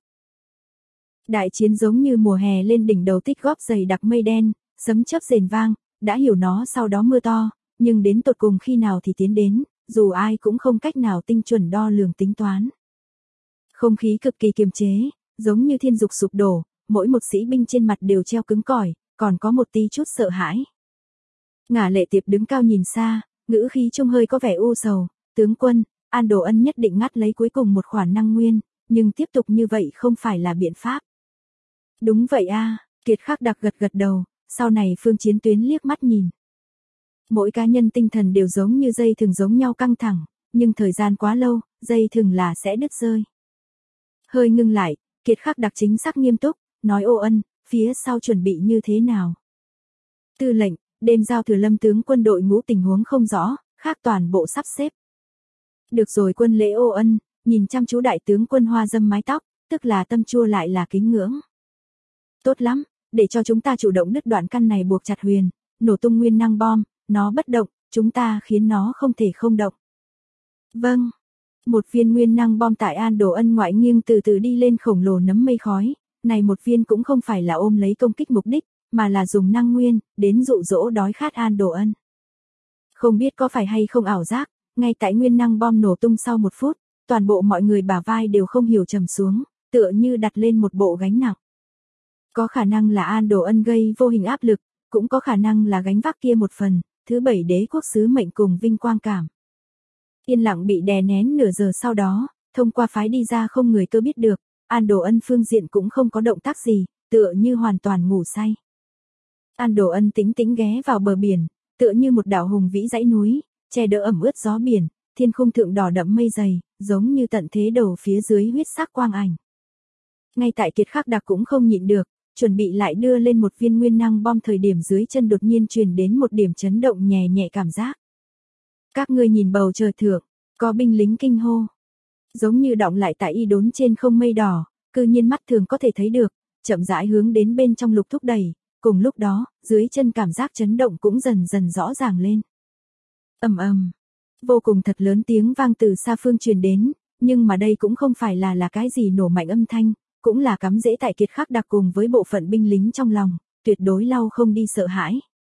Đại chiến giống như mùa hè lên đỉnh đầu tích góp dày đặc mây đen, sấm chớp rền vang, đã hiểu nó sau đó mưa to, nhưng đến tột cùng khi nào thì tiến đến, dù ai cũng không cách nào tinh chuẩn đo lường tính toán. Không khí cực kỳ kiềm chế, giống như thiên dục sụp đổ, mỗi một sĩ binh trên mặt đều treo cứng cỏi, còn có một tí chút sợ hãi. Ngả Lệ Tiệp đứng cao nhìn xa, ngữ khí trông hơi có vẻ u sầu, tướng quân, An Đồ Ân nhất định ngắt lấy cuối cùng một khoản năng nguyên, nhưng tiếp tục như vậy không phải là biện pháp. Đúng vậy a, Kiệt Khắc Đặc gật gật đầu, sau này phương chiến tuyến liếc mắt nhìn. Mỗi cá nhân tinh thần đều giống như dây thừng giống nhau căng thẳng, nhưng thời gian quá lâu, dây thừng là sẽ đứt rơi. Hơi ngưng lại, Kiệt Khắc Đặc chính xác nghiêm túc, nói Ô Ân, phía sau chuẩn bị như thế nào? Tư lệnh, đêm giao thừa Lâm tướng quân đội ngũ tình huống không rõ, khác toàn bộ sắp xếp. Được rồi quân lễ Ô Ân, nhìn chăm chú đại tướng quân hoa dâm mái tóc, tức là tâm chua lại là kính ngưỡng. Tốt lắm, để cho chúng ta chủ động đứt đoạn căn này buộc chặt Huyền, nổ tung nguyên năng bom, nó bất động, chúng ta khiến nó không thể không động. Vâng. Một viên nguyên năng bom tại An Đồ Ân ngoại nghiêng từ từ đi lên khổng lồ nấm mây khói, này một viên cũng không phải là ôm lấy công kích mục đích, mà là dùng năng nguyên, đến dụ dỗ đói khát An Đồ Ân. Không biết có phải hay không ảo giác, ngay tại nguyên năng bom nổ tung sau 1 phút, toàn bộ mọi người bả vai đều không hiểu trầm xuống, tựa như đặt lên một bộ gánh nặng. Có khả năng là An Đồ Ân gây vô hình áp lực, cũng có khả năng là gánh vác kia một phần, thứ 7 đế quốc sứ mệnh cùng vinh quang cảm. Yên lặng bị đè nén nửa giờ sau đó, thông qua phái đi ra không người cơ biết được, An Đồ Ân phương diện cũng không có động tác gì, tựa như hoàn toàn ngủ say. An Đồ Ân tĩnh tĩnh ghé vào bờ biển, tựa như một đảo hùng vĩ dãy núi, che đỡ ẩm ướt gió biển, thiên khung thượng đỏ đậm mây dày, giống như tận thế đầu phía dưới huyết sắc quang ảnh. Ngay tại Kiệt Khắc Đặc cũng không nhịn được, chuẩn bị lại đưa lên một viên nguyên năng bom thời điểm dưới chân đột nhiên truyền đến một điểm chấn động nhẹ nhẹ cảm giác. Các ngươi nhìn bầu trời thượng, có binh lính kinh hô. Giống như đọng lại tại y đốn trên không mây đỏ, cư nhiên mắt thường có thể thấy được, chậm rãi hướng đến bên trong lục thúc đẩy, cùng lúc đó, dưới chân cảm giác chấn động cũng dần dần rõ ràng lên. Ầm ầm, vô cùng thật lớn tiếng vang từ xa phương truyền đến, nhưng mà đây cũng không phải là cái gì nổ mạnh âm thanh, cũng là cắm rễ tại Kiệt Khắc Đặc cùng với bộ phận binh lính trong lòng, tuyệt đối lau không đi sợ hãi.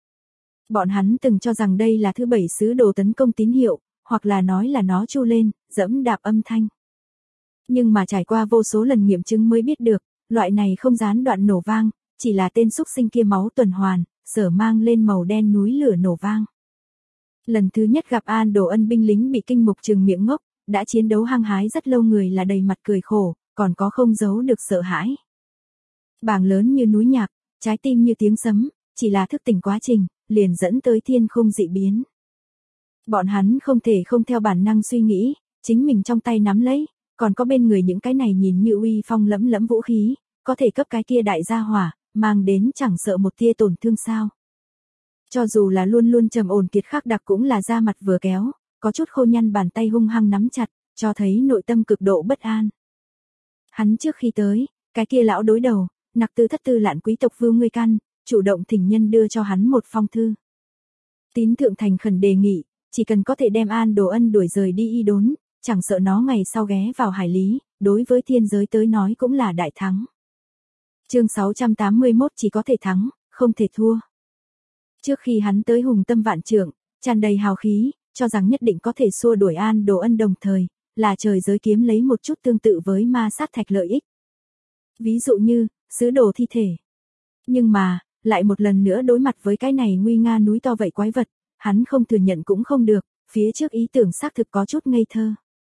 Bọn hắn từng cho rằng đây là thứ 7 sứ đồ tấn công tín hiệu, hoặc là nói là nó chu lên, dẫm đạp âm thanh. Nhưng mà trải qua vô số lần nghiệm chứng mới biết được, loại này không gián đoạn nổ vang, chỉ là tên xúc sinh kia máu tuần hoàn, sở mang lên màu đen núi lửa nổ vang. Lần thứ nhất gặp An Đồ Ân binh lính bị kinh mục trừng miệng ngốc, đã chiến đấu hăng hái rất lâu người là đầy mặt cười khổ, còn có không giấu được sợ hãi. Bàng lớn như núi nhạc, trái tim như tiếng sấm, chỉ là thức tỉnh quá trình, liền dẫn tới thiên khung dị biến. Bọn hắn không thể không theo bản năng suy nghĩ, chính mình trong tay nắm lấy, còn có bên người những cái này nhìn như uy phong lẫm lẫm vũ khí, có thể cấp cái kia đại gia hỏa, mang đến chẳng sợ một tia tổn thương sao. Cho dù là luôn luôn trầm ổn Kiệt Khắc Đặc cũng là da mặt vừa kéo, có chút khô nhăn bàn tay hung hăng nắm chặt, cho thấy nội tâm cực độ bất an. Hắn trước khi tới, cái kia lão đối đầu, nặc tư thất tư lạn quý tộc Vưu Ngươi Căn, chủ động thỉnh nhân đưa cho hắn một phong thư. Tín thượng thành khẩn đề nghị, chỉ cần có thể đem An Đồ Ân đuổi rời đi Y Đốn, chẳng sợ nó ngày sau ghé vào hải lý, đối với thiên giới tới nói cũng là đại thắng. Chương 681 chỉ có thể thắng, không thể thua. Trước khi hắn tới hùng tâm vạn trượng, tràn đầy hào khí, cho rằng nhất định có thể xua đuổi An Đồ Ân đồng thời, là trời giới kiếm lấy một chút tương tự với ma sát thạch lợi ích. Ví dụ như, sứ đồ thi thể. Nhưng mà, lại một lần nữa đối mặt với cái này nguy nga núi to vậy quái vật, hắn không thừa nhận cũng không được, phía trước ý tưởng xác thực có chút ngây thơ.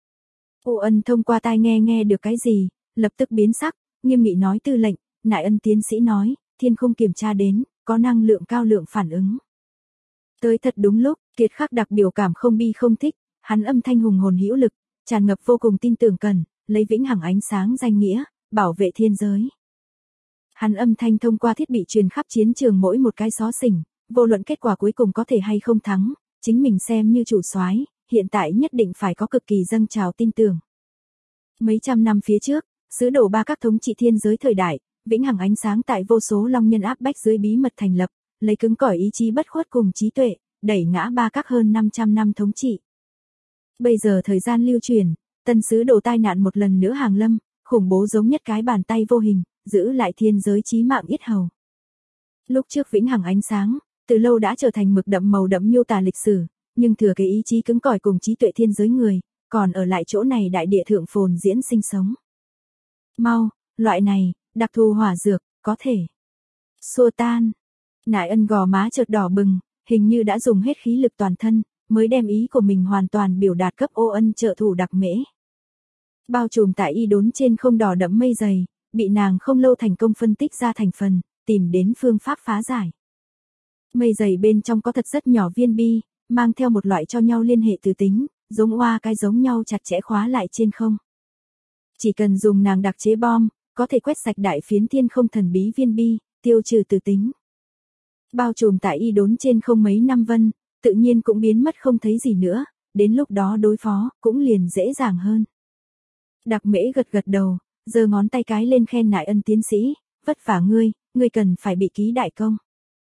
Ô Ân thông qua tai nghe được cái gì, lập tức biến sắc, nghiêm nghị nói tư lệnh, Nại Ân tiến sĩ nói, thiên không kiểm tra đến, có năng lượng cao lượng phản ứng. Tới thật đúng lúc, Kiệt Khắc Đặc biểu cảm không bi không thích, hắn âm thanh hùng hồn hữu lực, tràn ngập vô cùng tin tưởng cần, lấy vĩnh hằng ánh sáng danh nghĩa, bảo vệ thiên giới. Hắn âm thanh thông qua thiết bị truyền khắp chiến trường mỗi một cái xó xỉnh, vô luận kết quả cuối cùng có thể hay không thắng, chính mình xem như chủ soái, hiện tại nhất định phải có cực kỳ dâng trào tin tưởng. Mấy trăm năm phía trước, sứ đồ ba các thống trị thiên giới thời đại, vĩnh hằng ánh sáng tại vô số long nhân áp bách dưới bí mật thành lập, lấy cứng cỏi ý chí bất khuất cùng trí tuệ, đẩy ngã ba các hơn 500 năm thống trị. Bây giờ thời gian lưu truyền, tân sứ đồ tai nạn một lần nữa hàng lâm, khủng bố giống nhất cái bàn tay vô hình, giữ lại thiên giới chí mạng yết hầu. Lúc trước vĩnh hằng ánh sáng, từ lâu đã trở thành mực đậm màu đậm miêu tả lịch sử, nhưng thừa cái ý chí cứng cỏi cùng trí tuệ thiên giới người, còn ở lại chỗ này đại địa thượng phồn diễn sinh sống. Mau, loại này, đặc thù hỏa dược, có thể xua tan. Nại Ân gò má chợt đỏ bừng, hình như đã dùng hết khí lực toàn thân, mới đem ý của mình hoàn toàn biểu đạt cấp Ô Ân trợ thủ đặc mễ. Bao trùm tại Y Đốn trên không đỏ đậm mây dày, bị nàng không lâu thành công phân tích ra thành phần, tìm đến phương pháp phá giải. Mây dày bên trong có thật rất nhỏ viên bi, mang theo một loại cho nhau liên hệ từ tính, giống oa cái giống nhau chặt chẽ khóa lại trên không. Chỉ cần dùng nàng đặc chế bom, có thể quét sạch đại phiến thiên không thần bí viên bi, tiêu trừ từ tính. Bao trùm tại Y Đốn trên không mấy năm vân, tự nhiên cũng biến mất không thấy gì nữa, đến lúc đó đối phó, cũng liền dễ dàng hơn. Đặc mễ gật gật đầu, giơ ngón tay cái lên khen Nại Ân tiến sĩ, vất vả ngươi cần phải bị ký đại công.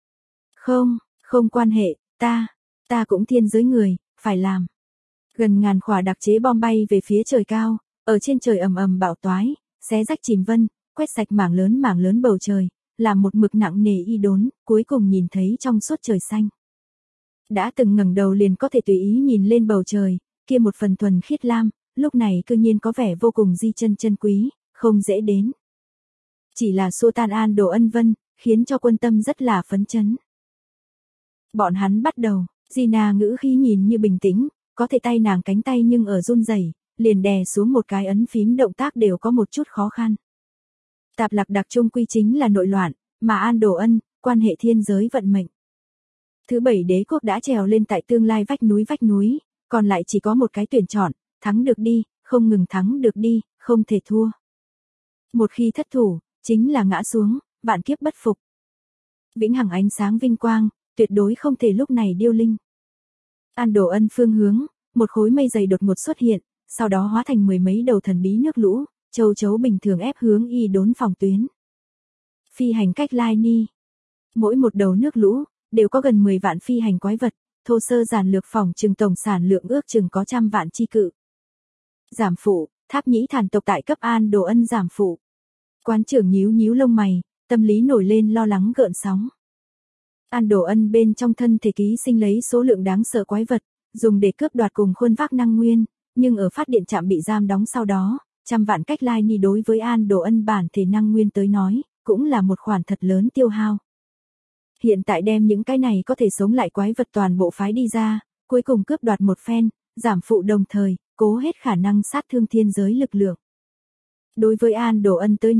Không quan hệ, ta cũng thiên giới người, phải làm. Gần ngàn khỏa đặc chế bom bay về phía trời cao, ở trên trời ầm ầm bão toái, xé rách chìm vân, quét sạch mảng lớn bầu trời, làm một mực nặng nề Y Đốn, cuối cùng nhìn thấy trong suốt trời xanh. Đã từng ngẩng đầu liền có thể tùy ý nhìn lên bầu trời, kia một phần thuần khiết lam, lúc này cư nhiên có vẻ vô cùng di chân quý, không dễ đến. Chỉ là xua tan An Đồ Ân vân, khiến cho quân tâm rất là phấn chấn. Bọn hắn bắt đầu, Gina ngữ khí nhìn như bình tĩnh, có thể tay nàng cánh tay nhưng ở run rẩy, liền đè xuống một cái ấn phím động tác đều có một chút khó khăn. Tạp lạc đặc trung quy chính là nội loạn, mà An Đồ Ân, quan hệ thiên giới vận mệnh. Thứ bảy đế quốc đã trèo lên tại tương lai vách núi, còn lại chỉ có một cái tuyển chọn, thắng được đi, không ngừng thắng được đi, không thể thua. Một khi thất thủ, chính là ngã xuống, vạn kiếp bất phục. Vĩnh hằng ánh sáng vinh quang, tuyệt đối không thể lúc này điêu linh. An Đồ Ân phương hướng, một khối mây dày đột ngột xuất hiện, sau đó hóa thành mười mấy đầu thần bí nước lũ, châu chấu bình thường ép hướng Y Đốn phòng tuyến. Phi hành cách lai ni. Mỗi một đầu nước lũ, đều có gần 10 vạn phi hành quái vật, thô sơ giản lược phòng trừng tổng sản lượng ước chừng có trăm vạn chi cự. Giảm phụ, Tháp Nhĩ Thản tộc tại cấp An Đồ Ân giảm phụ. Quán trưởng nhíu lông mày, tâm lý nổi lên lo lắng gợn sóng. An Đồ Ân bên trong thân thể ký sinh lấy số lượng đáng sợ quái vật, dùng để cướp đoạt cùng khuôn vác năng nguyên, nhưng ở phát điện trạm bị giam đóng sau đó, trăm vạn cách lai ni đối với An Đồ Ân bản thể năng nguyên tới nói, cũng là một khoản thật lớn tiêu hao. Hiện tại đem những cái này có thể sống lại quái vật toàn bộ phái đi ra, cuối cùng cướp đoạt một phen, giảm phụ đồng thời, cố hết khả năng sát thương thiên giới lực lượng. Đối với An Đồ Ân tới nói,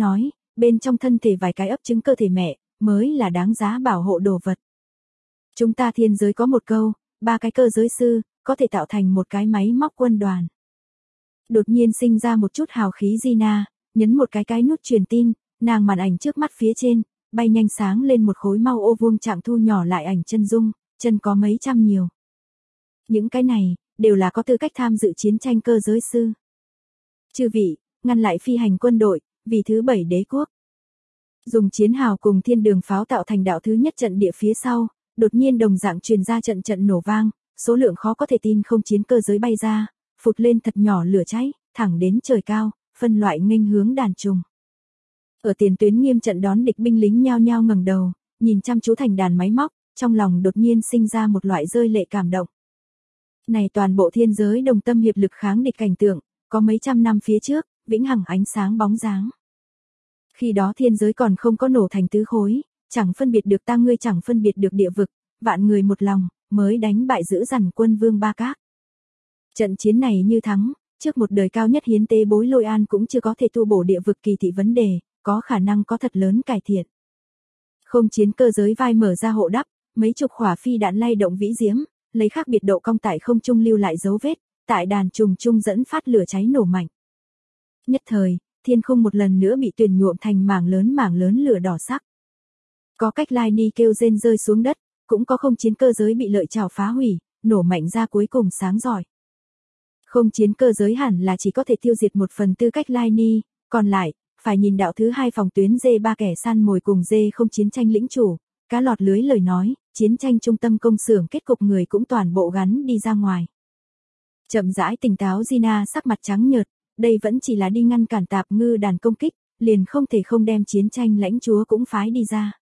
bên trong thân thể vài cái ấp trứng cơ thể mẹ, mới là đáng giá bảo hộ đồ vật. Chúng ta thiên giới có một câu, 3 cái cơ giới sư, có thể tạo thành một cái máy móc quân đoàn. Đột nhiên sinh ra một chút hào khí Gina, nhấn một cái nút truyền tin, nàng màn ảnh trước mắt phía trên, bay nhanh sáng lên một khối mau ô vuông trạng thu nhỏ lại ảnh chân dung, chân có mấy trăm nhiều. Những cái này, đều là có tư cách tham dự chiến tranh cơ giới sư. Chư vị, ngăn lại phi hành quân đội, vì thứ 7 đế quốc. Dùng chiến hào cùng thiên đường pháo tạo thành đạo thứ nhất trận địa phía sau, đột nhiên đồng dạng truyền ra trận trận nổ vang, số lượng khó có thể tin không chiến cơ giới bay ra, phụt lên thật nhỏ lửa cháy, thẳng đến trời cao, phân loại nghênh hướng đàn trùng. Ở tiền tuyến nghiêm trận đón địch binh lính nhao nhao ngẩng đầu, nhìn chăm chú thành đàn máy móc, trong lòng đột nhiên sinh ra một loại rơi lệ cảm động. Này toàn bộ thiên giới đồng tâm hiệp lực kháng địch cảnh tượng, có mấy trăm năm phía trước, vĩnh hằng ánh sáng bóng dáng. Khi đó thiên giới còn không có nổ thành tứ khối, chẳng phân biệt được ta ngươi chẳng phân biệt được địa vực, vạn người một lòng, mới đánh bại dữ dằn quân vương Ba Các. Trận chiến này như thắng, trước một đời cao nhất hiến tế bối Lôi An cũng chưa có thể tu bổ địa vực kỳ thị vấn đề, có khả năng có thật lớn cải thiện. Không chiến cơ giới vai mở ra hộ đắp, mấy chục khỏa phi đạn lay động vĩ diễm, lấy khác biệt độ cong tại không trung lưu lại dấu vết, tại đàn trùng trung dẫn phát lửa cháy nổ mạnh. Nhất thời, thiên không một lần nữa bị tuyền nhuộm thành mảng lớn lửa đỏ sắc. Có cách lai ni kêu rên rơi xuống đất, cũng có không chiến cơ giới bị lợi chảo phá hủy, nổ mạnh ra cuối cùng sáng giỏi. Không chiến cơ giới hẳn là chỉ có thể tiêu diệt 1/4 cách lai ni, còn lại, phải nhìn đạo thứ 2 phòng tuyến D3 kẻ săn mồi cùng D0 chiến tranh lĩnh chủ, cá lọt lưới lời nói, chiến tranh trung tâm công xưởng kết cục người cũng toàn bộ gắn đi ra ngoài. Chậm rãi tỉnh táo Gina sắc mặt trắng nhợt, đây vẫn chỉ là đi ngăn cản tạp ngư đàn công kích, liền không thể không đem chiến tranh lãnh chúa cũng phái đi ra.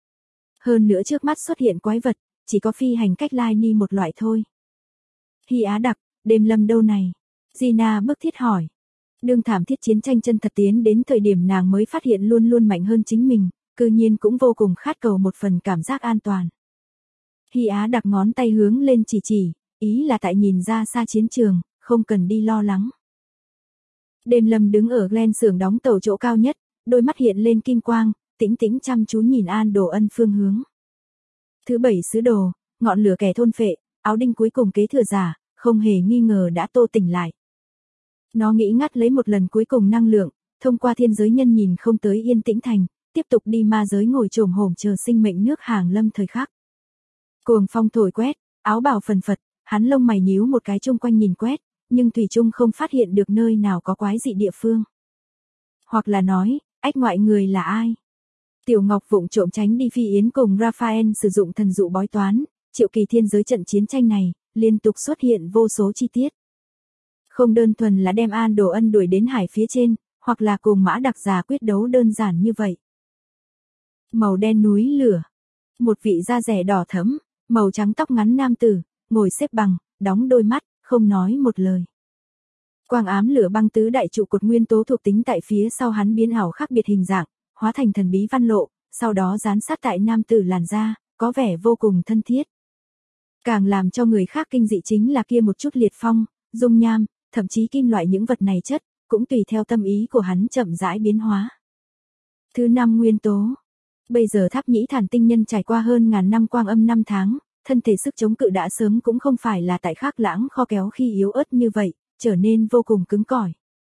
Hơn nữa trước mắt xuất hiện quái vật, chỉ có phi hành cách lai ni một loại thôi. Hy Á Đặc, đêm lâm đâu này? Gina bức thiết hỏi. Đương thảm thiết chiến tranh chân thật tiến đến thời điểm nàng mới phát hiện luôn luôn mạnh hơn chính mình, cư nhiên cũng vô cùng khát cầu một phần cảm giác an toàn. Hy Á Đặc ngón tay hướng lên chỉ, ý là tại nhìn ra xa chiến trường, không cần đi lo lắng. Đêm lâm đứng ở Glen xưởng đóng tàu chỗ cao nhất, đôi mắt hiện lên kim quang, tĩnh tĩnh chăm chú nhìn An Đồ Ân phương hướng. Thứ 7 sứ đồ, ngọn lửa kẻ thôn phệ, áo đinh cuối cùng kế thừa giả, không hề nghi ngờ đã tô tỉnh lại. Nó nghĩ ngắt lấy một lần cuối cùng năng lượng, thông qua thiên giới nhân nhìn không tới yên tĩnh thành, tiếp tục đi ma giới ngồi chồm hổm chờ sinh mệnh nước hàng lâm thời khắc. Cuồng phong thổi quét, áo bào phần phật, hắn lông mày nhíu một cái chung quanh nhìn quét, nhưng thủy chung không phát hiện được nơi nào có quái dị địa phương. Hoặc là nói, ách ngoại người là ai? Tiểu Ngọc vụng trộm tránh đi Phi Yến cùng Raphael sử dụng thần dụ bói toán, triệu kỳ thiên giới trận chiến tranh này, liên tục xuất hiện vô số chi tiết. Không đơn thuần là đem An Đồ Ân đuổi đến hải phía trên, hoặc là cùng Mã Đặc Già quyết đấu đơn giản như vậy. Màu đen núi lửa. Một vị da rẻ đỏ thẫm, màu trắng tóc ngắn nam tử, ngồi xếp bằng, đóng đôi mắt, không nói một lời. Quang ám lửa băng tứ đại trụ cột nguyên tố thuộc tính tại phía sau hắn biến ảo khác biệt hình dạng, hóa thành thần bí văn lộ, sau đó dán sát tại nam tử làn da, có vẻ vô cùng thân thiết. Càng làm cho người khác kinh dị chính là kia một chút liệt phong, dung nham, thậm chí kim loại những vật này chất, cũng tùy theo tâm ý của hắn chậm rãi biến hóa. Thứ 5 nguyên tố. Bây giờ Tháp Nhĩ Thản tinh nhân trải qua hơn ngàn năm quang âm 5 tháng, thân thể sức chống cự đã sớm cũng không phải là tại Khắc Lãng kho kéo khi yếu ớt như vậy, trở nên vô cùng cứng cỏi.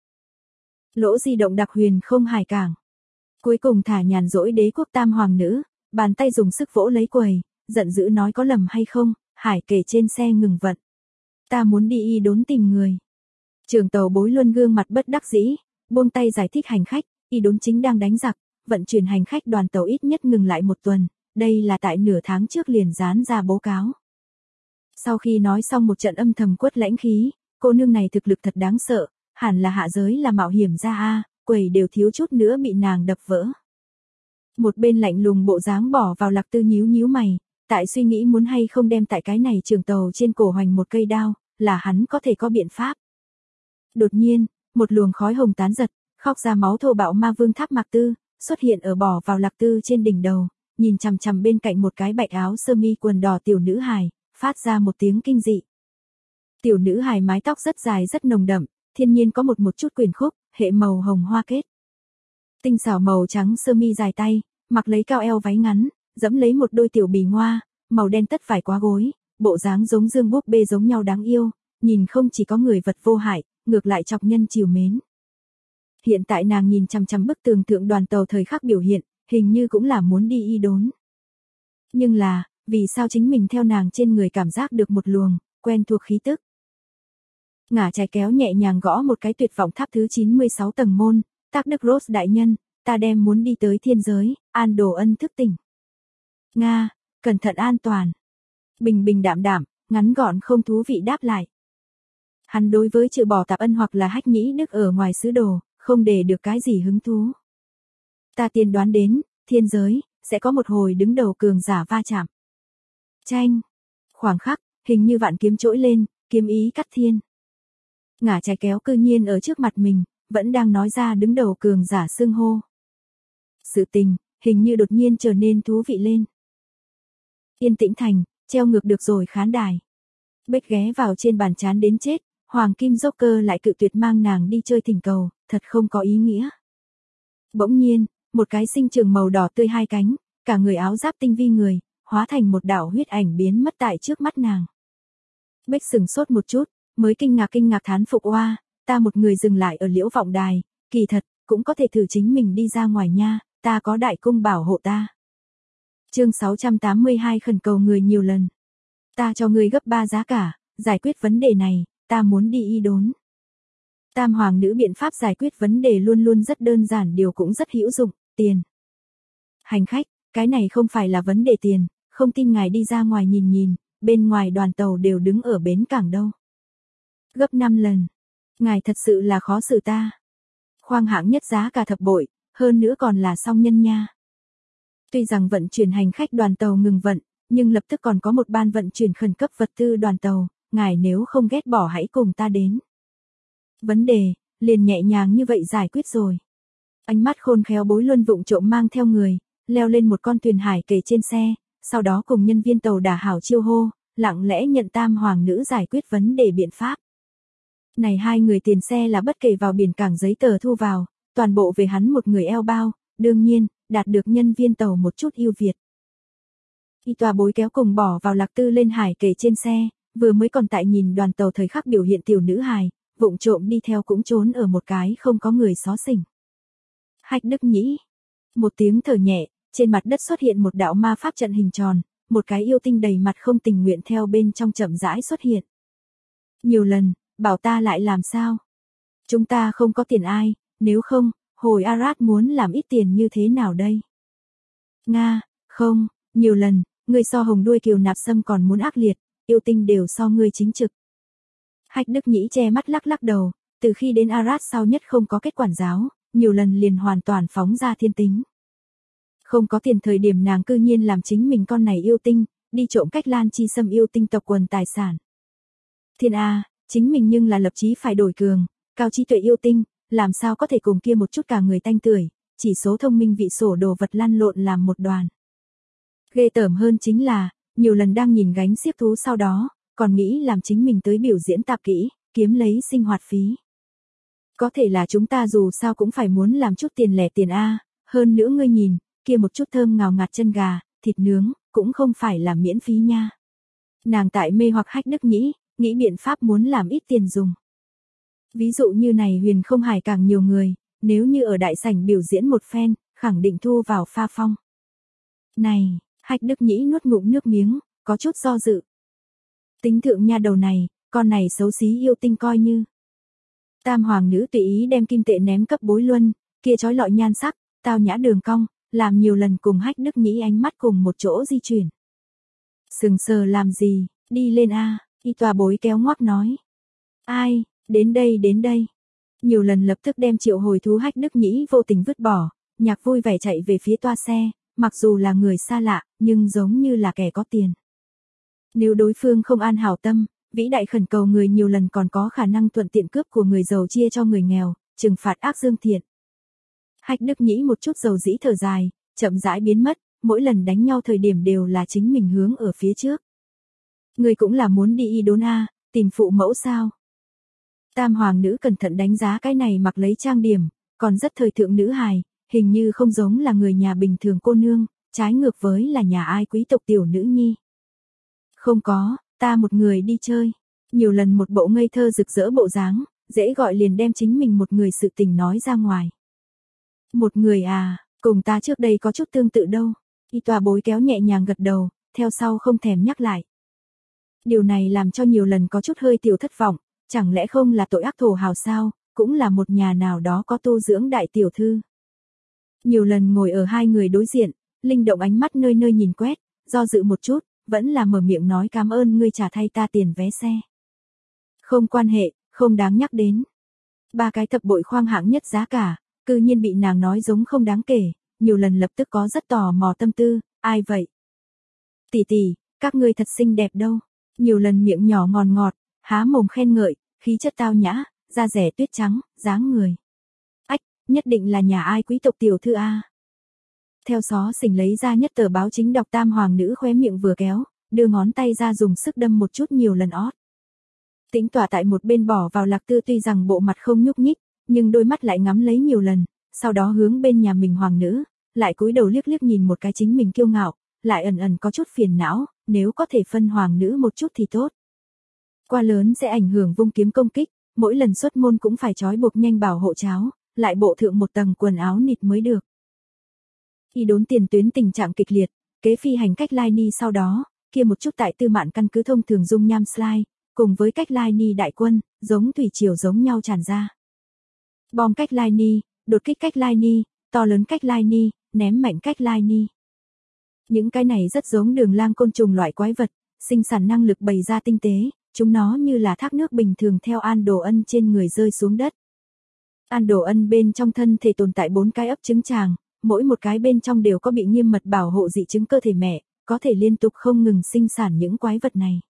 Lỗ di động đặc huyền không hải cảng. Cuối cùng thả nhàn rỗi đế quốc tam hoàng nữ, bàn tay dùng sức vỗ lấy quầy, giận dữ nói có lầm hay không, hải kể trên xe ngừng vận. Ta muốn đi y đốn tìm người. Trưởng tàu Bối Luân gương mặt bất đắc dĩ, buông tay giải thích hành khách, y đốn chính đang đánh giặc, vận chuyển hành khách đoàn tàu ít nhất ngừng lại 1 tuần, đây là tại nửa tháng trước liền dán ra báo cáo. Sau khi nói xong một trận âm thầm quất lãnh khí, cô nương này thực lực thật đáng sợ, hẳn là hạ giới là mạo hiểm ra a, quầy đều thiếu chút nữa bị nàng đập vỡ. Một bên lạnh lùng bộ dáng bỏ vào Lạc Tư nhíu nhíu mày, tại suy nghĩ muốn hay không đem tại cái này trường tàu trên cổ hoành một cây đao, là hắn có thể có biện pháp. Đột nhiên, một luồng khói hồng tán giật, khóc ra máu thô bạo ma vương Tháp Mạc Tư, xuất hiện ở bỏ vào Lạc Tư trên đỉnh đầu, nhìn chằm chằm bên cạnh một cái bạch áo sơ mi quần đỏ tiểu nữ hài, phát ra một tiếng kinh dị. Tiểu nữ hài mái tóc rất dài rất nồng đậm, thiên nhiên có một chút quyển khúc, hệ màu hồng hoa kết. Tinh xảo màu trắng sơ mi dài tay, mặc lấy cao eo váy ngắn, dẫm lấy một đôi tiểu bì ngoa, màu đen tất vải quá gối, bộ dáng giống dương búp bê giống nhau đáng yêu, nhìn không chỉ có người vật vô hại, ngược lại chọc nhân trìu mến. Hiện tại nàng nhìn chằm chằm bức tường thượng đoàn tàu thời khắc biểu hiện, hình như cũng là muốn đi y đốn. Nhưng là, vì sao chính mình theo nàng trên người cảm giác được một luồng, quen thuộc khí tức. Ngả trái kéo nhẹ nhàng gõ một cái tuyệt vọng tháp thứ 96 tầng môn, Tác Đức Rose đại nhân, ta đem muốn đi tới thiên giới, An Đồ Ân thức tỉnh. Nga, cẩn thận an toàn. Bình bình đạm đạm, ngắn gọn không thú vị đáp lại. Hắn đối với trừ bỏ Tạp Ân hoặc là Hách Nhĩ Đức ở ngoài xứ đồ, không để được cái gì hứng thú. Ta tiên đoán đến, thiên giới, sẽ có một hồi đứng đầu cường giả va chạm. Chanh. Khoảng khắc, hình như vạn kiếm trỗi lên, kiếm ý cắt thiên. Ngả trái kéo cư nhiên ở trước mặt mình, vẫn đang nói ra đứng đầu cường giả xưng hô. Sự tình, hình như đột nhiên trở nên thú vị lên. Yên tĩnh thành, treo ngược được rồi khán đài. Bếch ghé vào trên bàn chán đến chết, Hoàng Kim Joker lại cự tuyệt mang nàng đi chơi thỉnh cầu, thật không có ý nghĩa. Bỗng nhiên, một cái sinh trường màu đỏ tươi hai cánh, cả người áo giáp tinh vi người, hóa thành một đạo huyết ảnh biến mất tại trước mắt nàng. Bếch sừng sốt một chút, mới kinh ngạc thán phục oa, ta một người dừng lại ở Liễu Vọng Đài, kỳ thật, cũng có thể thử chính mình đi ra ngoài nha, ta có đại cung bảo hộ ta. Chương 682 khẩn cầu người nhiều lần. Ta cho ngươi gấp 3 giá cả, giải quyết vấn đề này, ta muốn đi y đốn. Tam hoàng nữ biện pháp giải quyết vấn đề luôn luôn rất đơn giản, điều cũng rất hữu dụng, tiền. Hành khách, cái này không phải là vấn đề tiền, không tin ngài đi ra ngoài nhìn nhìn, bên ngoài đoàn tàu đều đứng ở bến cảng đâu. Gấp 5 lần. Ngài thật sự là khó xử ta. Khoang hạng nhất giá cả thập bội, hơn nữa còn là song nhân nha. Tuy rằng vận chuyển hành khách đoàn tàu ngừng vận, nhưng lập tức còn có một ban vận chuyển khẩn cấp vật tư đoàn tàu, ngài nếu không ghét bỏ hãy cùng ta đến. Vấn đề, liền nhẹ nhàng như vậy giải quyết rồi. Ánh mắt khôn khéo Bối Luân vụng trộm mang theo người, leo lên một con thuyền hải kề trên xe, sau đó cùng nhân viên tàu đả hảo chiêu hô, lặng lẽ nhận tam hoàng nữ giải quyết vấn đề biện pháp. Này hai người tiền xe là bất kể vào biển cảng giấy tờ thu vào, toàn bộ về hắn một người eo bao, đương nhiên, đạt được nhân viên tàu một chút ưu việt. Y tòa Bối kéo cùng bỏ vào lạc tư lên hải kề trên xe, vừa mới còn tại nhìn đoàn tàu thời khắc biểu hiện tiểu nữ hài, vụng trộm đi theo cũng trốn ở một cái không có người xó xỉnh. Hách Đức Nhĩ. Một tiếng thở nhẹ, trên mặt đất xuất hiện một đạo ma pháp trận hình tròn, một cái yêu tinh đầy mặt không tình nguyện theo bên trong chậm rãi xuất hiện. Nhiều lần, bảo ta lại làm sao? Chúng ta không có tiền ai, nếu không, hồi Arad muốn làm ít tiền như thế nào đây? Nga, không, nhiều lần, ngươi so hồng đuôi kiều nạp sâm còn muốn ác liệt, yêu tinh đều so ngươi chính trực. Hách Đức Nhĩ che mắt lắc lắc đầu, từ khi đến Arad sau nhất không có kết quản giáo, nhiều lần liền hoàn toàn phóng ra thiên tính. Không có tiền thời điểm nàng cư nhiên làm chính mình con này yêu tinh, đi trộm cách Lan Chi Sâm yêu tinh tộc quần tài sản. Thiên A, chính mình nhưng là lập chí phải đổi cường, cao trí tuệ yêu tinh, làm sao có thể cùng kia một chút cả người tanh tưởi, chỉ số thông minh vị sổ đồ vật lăn lộn làm một đoàn. Ghê tởm hơn chính là, nhiều lần đang nhìn gánh xiếc thú sau đó, còn nghĩ làm chính mình tới biểu diễn tạp kỹ, kiếm lấy sinh hoạt phí. Có thể là chúng ta dù sao cũng phải muốn làm chút tiền lẻ tiền A, hơn nữa ngươi nhìn, kia một chút thơm ngào ngạt chân gà, thịt nướng, cũng không phải là miễn phí nha. Nàng tại mê hoặc Hách Đức Nhĩ, nghĩ biện pháp muốn làm ít tiền dùng. Ví dụ như này huyền không hải càng nhiều người, nếu như ở đại sảnh biểu diễn một phen, khẳng định thu vào pha phong. Này, Hách Đức Nhĩ nuốt ngụm nước miếng, có chút do dự. Tính thượng nha đầu này, con này xấu xí yêu tinh coi như. Tam hoàng nữ tùy ý đem kim tệ ném cấp Bối Luân, kia trói lọi nhan sắc, tao nhã đường cong, làm nhiều lần cùng Hách Đức Nhĩ ánh mắt cùng một chỗ di chuyển. Sừng sờ làm gì, đi lên A, y tòa Bối kéo ngoắc nói. Ai, đến đây. Nhiều lần lập tức đem triệu hồi thú Hách Đức Nhĩ vô tình vứt bỏ, nhạc vui vẻ chạy về phía toa xe, mặc dù là người xa lạ, nhưng giống như là kẻ có tiền. Nếu đối phương không an hảo tâm, vĩ đại khẩn cầu người nhiều lần còn có khả năng thuận tiện cướp của người giàu chia cho người nghèo, trừng phạt ác dương thiện. Hách Đức Nhĩ một chút dầu dĩ thở dài, chậm rãi biến mất, mỗi lần đánh nhau thời điểm đều là chính mình hướng ở phía trước. Người cũng là muốn đi y đốn A, tìm phụ mẫu sao? Tam hoàng nữ cẩn thận đánh giá cái này mặc lấy trang điểm, còn rất thời thượng nữ hài, hình như không giống là người nhà bình thường cô nương, trái ngược với là nhà ai quý tộc tiểu nữ nhi. Không có, ta một người đi chơi. Nhiều lần một bộ ngây thơ rực rỡ bộ dáng, dễ gọi liền đem chính mình một người sự tình nói ra ngoài. Một người à, cùng ta trước đây có chút tương tự đâu. Y tòa bối kéo nhẹ nhàng gật đầu, theo sau không thèm nhắc lại. Điều này làm cho nhiều lần có chút hơi tiểu thất vọng, chẳng lẽ không là tội ác thổ hào sao, cũng là một nhà nào đó có tu dưỡng đại tiểu thư. Nhiều lần ngồi ở hai người đối diện, linh động ánh mắt nơi nơi nhìn quét, do dự một chút, vẫn là mở miệng nói cảm ơn ngươi trả thay ta tiền vé xe. Không quan hệ, không đáng nhắc đến. Ba cái thập bội khoang hạng nhất giá cả, cư nhiên bị nàng nói giống không đáng kể, nhiều lần lập tức có rất tò mò tâm tư, ai vậy? Tỷ tỷ, các ngươi thật xinh đẹp đâu. Nhiều lần miệng nhỏ ngọt ngọt, há mồm khen ngợi, khí chất tao nhã, da rẻ tuyết trắng, dáng người. Ách, nhất định là nhà ai quý tộc tiểu thư a. Theo xó xỉnh lấy ra nhất tờ báo chính đọc tam hoàng nữ khóe miệng vừa kéo, đưa ngón tay ra dùng sức đâm một chút nhiều lần ót. Tĩnh tỏa tại một bên bỏ vào Lạc Tư tuy rằng bộ mặt không nhúc nhích, nhưng đôi mắt lại ngắm lấy nhiều lần, sau đó hướng bên nhà mình hoàng nữ, lại cúi đầu liếc liếc nhìn một cái chính mình kiêu ngạo, lại ẩn ẩn có chút phiền não, nếu có thể phân hoàng nữ một chút thì tốt. Quá lớn sẽ ảnh hưởng vung kiếm công kích, mỗi lần xuất môn cũng phải trói buộc nhanh bảo hộ cháo, lại bộ thượng một tầng quần áo nịt mới được. Y đốn tiền tuyến tình trạng kịch liệt, kế phi hành cách Lai Ni sau đó, kia một chút tại Tư Mạn căn cứ thông thường dung nham slide, cùng với cách Lai Ni đại quân, giống thủy triều giống nhau tràn ra. Bom cách Lai Ni, đột kích cách Lai Ni, to lớn cách Lai Ni, ném mạnh cách Lai Ni. Những cái này rất giống đường lang côn trùng loại quái vật, sinh sản năng lực bày ra tinh tế, chúng nó như là thác nước bình thường theo An Đồ Ân trên người rơi xuống đất. An Đồ Ân bên trong thân thể tồn tại 4 cái ấp trứng tràng, mỗi một cái bên trong đều có bị nghiêm mật bảo hộ dị chứng cơ thể mẹ, có thể liên tục không ngừng sinh sản những quái vật này.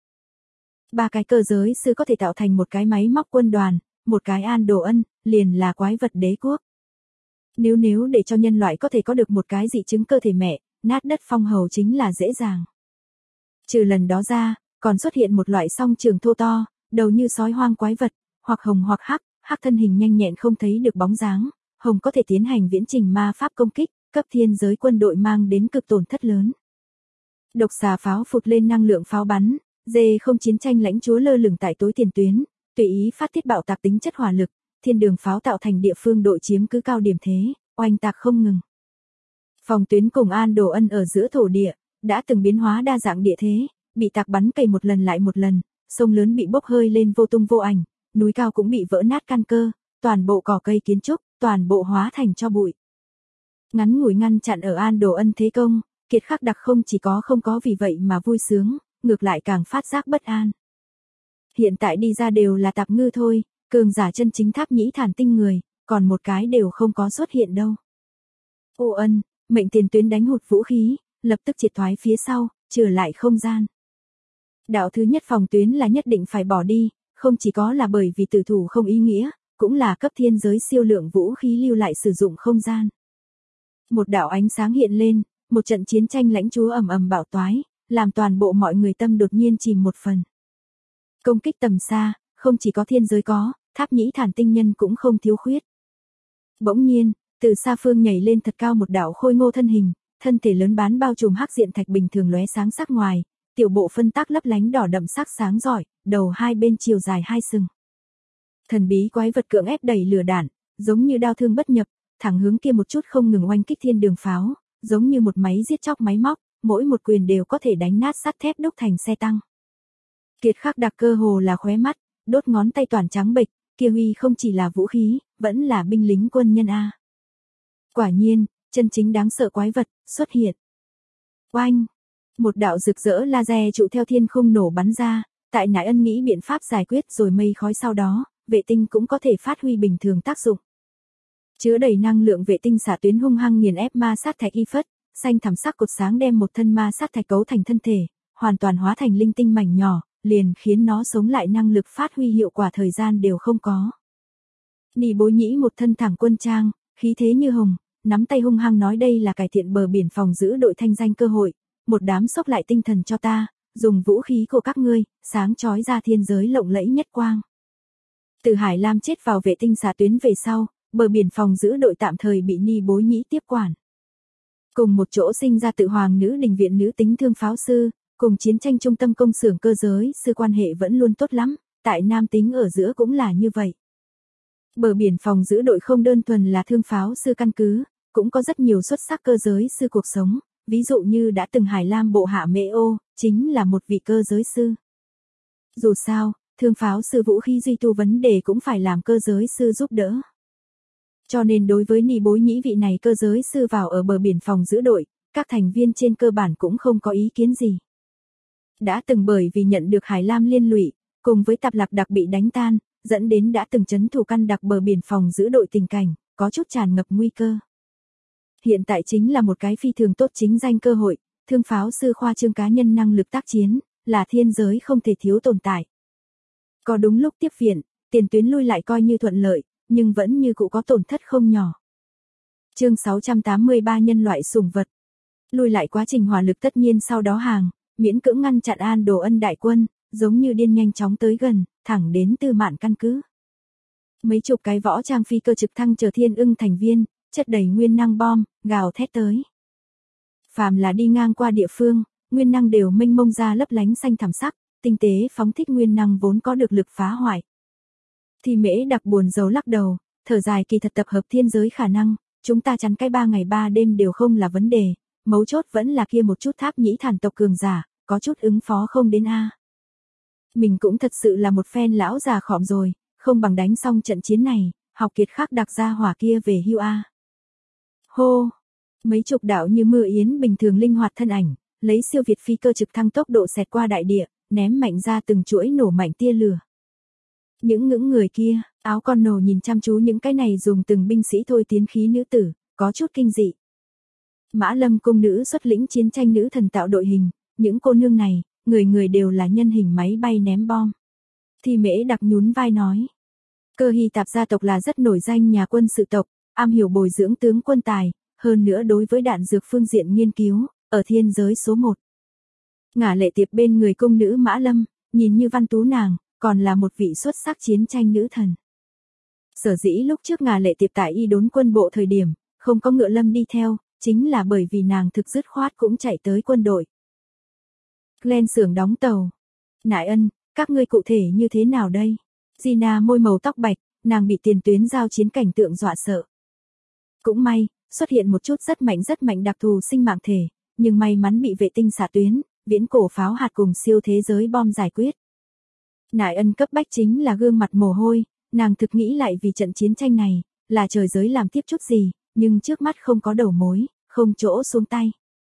3 cái cơ giới sư có thể tạo thành một cái máy móc quân đoàn, một cái An Đồ Ân, liền là quái vật đế quốc. Nếu để cho nhân loại có thể có được một cái dị chứng cơ thể mẹ, nát đất phong hầu chính là dễ dàng. Trừ lần đó ra, còn xuất hiện một loại song trường thô to, đầu như sói hoang quái vật, hoặc hồng hoặc hắc, hắc thân hình nhanh nhẹn không thấy được bóng dáng, hồng có thể tiến hành viễn trình ma pháp công kích, cấp thiên giới quân đội mang đến cực tổn thất lớn. Độc xà pháo phụt lên năng lượng pháo bắn, dê không chiến tranh lãnh chúa lơ lửng tại tối tiền tuyến, tùy ý phát tiết bạo tạc tính chất hỏa lực, thiên đường pháo tạo thành địa phương đội chiếm cứ cao điểm thế, oanh tạc không ngừng. Phòng tuyến cùng An Đồ Ân ở giữa thổ địa, đã từng biến hóa đa dạng địa thế, bị tạc bắn cày một lần lại một lần, sông lớn bị bốc hơi lên vô tung vô ảnh, núi cao cũng bị vỡ nát căn cơ, toàn bộ cỏ cây kiến trúc, toàn bộ hóa thành tro bụi. Ngắn ngủi ngăn chặn ở An Đồ Ân thế công, Kiệt Khắc Đặc không chỉ có không có vì vậy mà vui sướng, ngược lại càng phát giác bất an. Hiện tại đi ra đều là tạp ngư thôi, cường giả chân chính Tháp Nhĩ Thản Tinh người, còn một cái đều không có xuất hiện đâu. Ô Ân, mệnh tiền tuyến đánh hụt vũ khí, lập tức triệt thoái phía sau, trở lại không gian. Đạo thứ nhất phòng tuyến là nhất định phải bỏ đi, không chỉ có là bởi vì tử thủ không ý nghĩa, cũng là cấp thiên giới siêu lượng vũ khí lưu lại sử dụng không gian. Một đạo ánh sáng hiện lên, một trận chiến tranh lãnh chúa ầm ầm bạo toái, làm toàn bộ mọi người tâm đột nhiên chìm một phần. Công kích tầm xa, không chỉ có thiên giới có, Tháp Nhĩ Thản Tinh nhân cũng không thiếu khuyết. Bỗng nhiên, từ xa phương nhảy lên thật cao một đạo khôi ngô thân hình, thân thể lớn bán bao trùm hắc diện thạch bình thường lóe sáng sắc ngoài, tiểu bộ phân tác lấp lánh đỏ đậm sắc sáng giỏi, đầu hai bên chiều dài 2 sừng. Thần bí quái vật cưỡng ép đẩy lửa đạn, giống như đao thương bất nhập, thẳng hướng kia một chút không ngừng oanh kích thiên đường pháo, giống như một máy giết chóc máy móc, mỗi một quyền đều có thể đánh nát sắt thép đúc thành xe tăng. Kiệt Khắc Đặc cơ hồ là khóe mắt, đốt ngón tay toàn trắng bệch, kia huy không chỉ là vũ khí, vẫn là binh lính quân nhân a. Quả nhiên, chân chính đáng sợ quái vật xuất hiện. Oanh, một đạo rực rỡ laser trụ theo thiên không nổ bắn ra, tại Nại Ân nghĩ biện pháp giải quyết rồi mây khói sau đó, vệ tinh cũng có thể phát huy bình thường tác dụng. Chứa đầy năng lượng vệ tinh xả tuyến hung hăng nghiền ép ma sát thạch y phất, xanh thẳm sắc cột sáng đem một thân ma sát thạch cấu thành thân thể, hoàn toàn hóa thành linh tinh mảnh nhỏ, liền khiến nó sống lại năng lực phát huy hiệu quả thời gian đều không có. Nị Bối Nhĩ một thân thẳng quân trang, khí thế như hồng, nắm tay hung hăng nói đây là cải thiện bờ biển phòng giữ đội thanh danh cơ hội, một đám sốc lại tinh thần cho ta, dùng vũ khí của các ngươi, sáng chói ra thiên giới lộng lẫy nhất quang. Từ Hải Lam chết vào vệ tinh xả tuyến về sau, bờ biển phòng giữ đội tạm thời bị Ni Bối Nhĩ tiếp quản. Cùng một chỗ sinh ra Tự Hoàng Nữ Đình Viện Nữ Tính Thương Pháo Sư, cùng chiến tranh trung tâm công xưởng cơ giới sư quan hệ vẫn luôn tốt lắm, tại nam tính ở giữa cũng là như vậy. Bờ biển phòng giữ đội không đơn thuần là thương pháo sư căn cứ, cũng có rất nhiều xuất sắc cơ giới sư cuộc sống, ví dụ như đã từng Hải Lam bộ hạ Mễ Ô, chính là một vị cơ giới sư. Dù sao, thương pháo sư vũ khí duy tu vấn đề cũng phải làm cơ giới sư giúp đỡ. Cho nên đối với Ni Bối Nhĩ vị này cơ giới sư vào ở bờ biển phòng giữ đội, các thành viên trên cơ bản cũng không có ý kiến gì. Đã từng bởi vì nhận được Hải Lam liên lụy, cùng với Tạp Lạc Đặc bị đánh tan, dẫn đến đã từng trấn thủ căn đặc bờ biển phòng giữ đội tình cảnh, có chút tràn ngập nguy cơ. Hiện tại chính là một cái phi thường tốt chính danh cơ hội, thương pháo sư khoa trương cá nhân năng lực tác chiến, là thiên giới không thể thiếu tồn tại. Có đúng lúc tiếp viện, tiền tuyến lui lại coi như thuận lợi, nhưng vẫn như cũ có tổn thất không nhỏ. Chương 683 nhân loại sủng vật. Lui lại quá trình hỏa lực tất nhiên sau đó hàng, miễn cưỡng ngăn chặn An Đồ Ân đại quân, giống như điên nhanh chóng tới gần, thẳng đến Tư Mạn căn cứ. Mấy chục cái võ trang phi cơ trực thăng chờ Thiên Ưng thành viên, chất đầy nguyên năng bom, gào thét tới. Phàm là đi ngang qua địa phương, nguyên năng đều mênh mông ra lấp lánh xanh thẳm sắc, tinh tế phóng thích nguyên năng vốn có được lực phá hoại. Thì Mễ Đặc buồn rầu lắc đầu, thở dài kỳ thật tập hợp thiên giới khả năng, chúng ta chắn cái 3 ngày 3 đêm đều không là vấn đề, mấu chốt vẫn là kia một chút Tháp Nhĩ Thản tộc cường giả, có chút ứng phó không đến a. Mình cũng thật sự là một phen lão già khọm rồi, không bằng đánh xong trận chiến này, học kiệt khắc đặc ra hỏa kia về hưu a. Hô, mấy chục đạo như mưa yến bình thường linh hoạt thân ảnh, lấy siêu việt phi cơ trực thăng tốc độ xẹt qua đại địa, ném mạnh ra từng chuỗi nổ mạnh tia lửa. Những người kia, áo con nổ nhìn chăm chú những cái này dùng từng binh sĩ thôi tiến khí nữ tử, có chút kinh dị. Mã Lâm cung nữ xuất lĩnh chiến tranh nữ thần tạo đội hình, những cô nương này, người đều là nhân hình máy bay ném bom. Thì Mễ Đặc nhún vai nói. Cơ Hy Tạp gia tộc là rất nổi danh nhà quân sự tộc, am hiểu bồi dưỡng tướng quân tài, hơn nữa đối với đạn dược phương diện nghiên cứu, ở thiên giới số 1. Ngả Lệ Tiệp bên người cung nữ Mã Lâm, nhìn như văn tú nàng, còn là một vị xuất sắc chiến tranh nữ thần. Sở dĩ lúc trước Ngả Lệ Tiệp tại Y Đốn quân bộ thời điểm, không có Ngựa Lâm đi theo, chính là bởi vì nàng thực dứt khoát cũng chạy tới quân đội. Glenn xưởng đóng tàu. Nại Ân, các ngươi cụ thể như thế nào đây? Gina môi màu tóc bạch, nàng bị tiền tuyến giao chiến cảnh tượng dọa sợ. Cũng may, xuất hiện một chút rất mạnh đặc thù sinh mạng thể, nhưng may mắn bị vệ tinh xạ tuyến, viễn cổ pháo hạt cùng siêu thế giới bom giải quyết. Nại Ân cấp bách chính là gương mặt mồ hôi, nàng thực nghĩ lại vì trận chiến tranh này, là trời giới làm tiếp chút gì, nhưng trước mắt không có đầu mối, không chỗ xuống tay.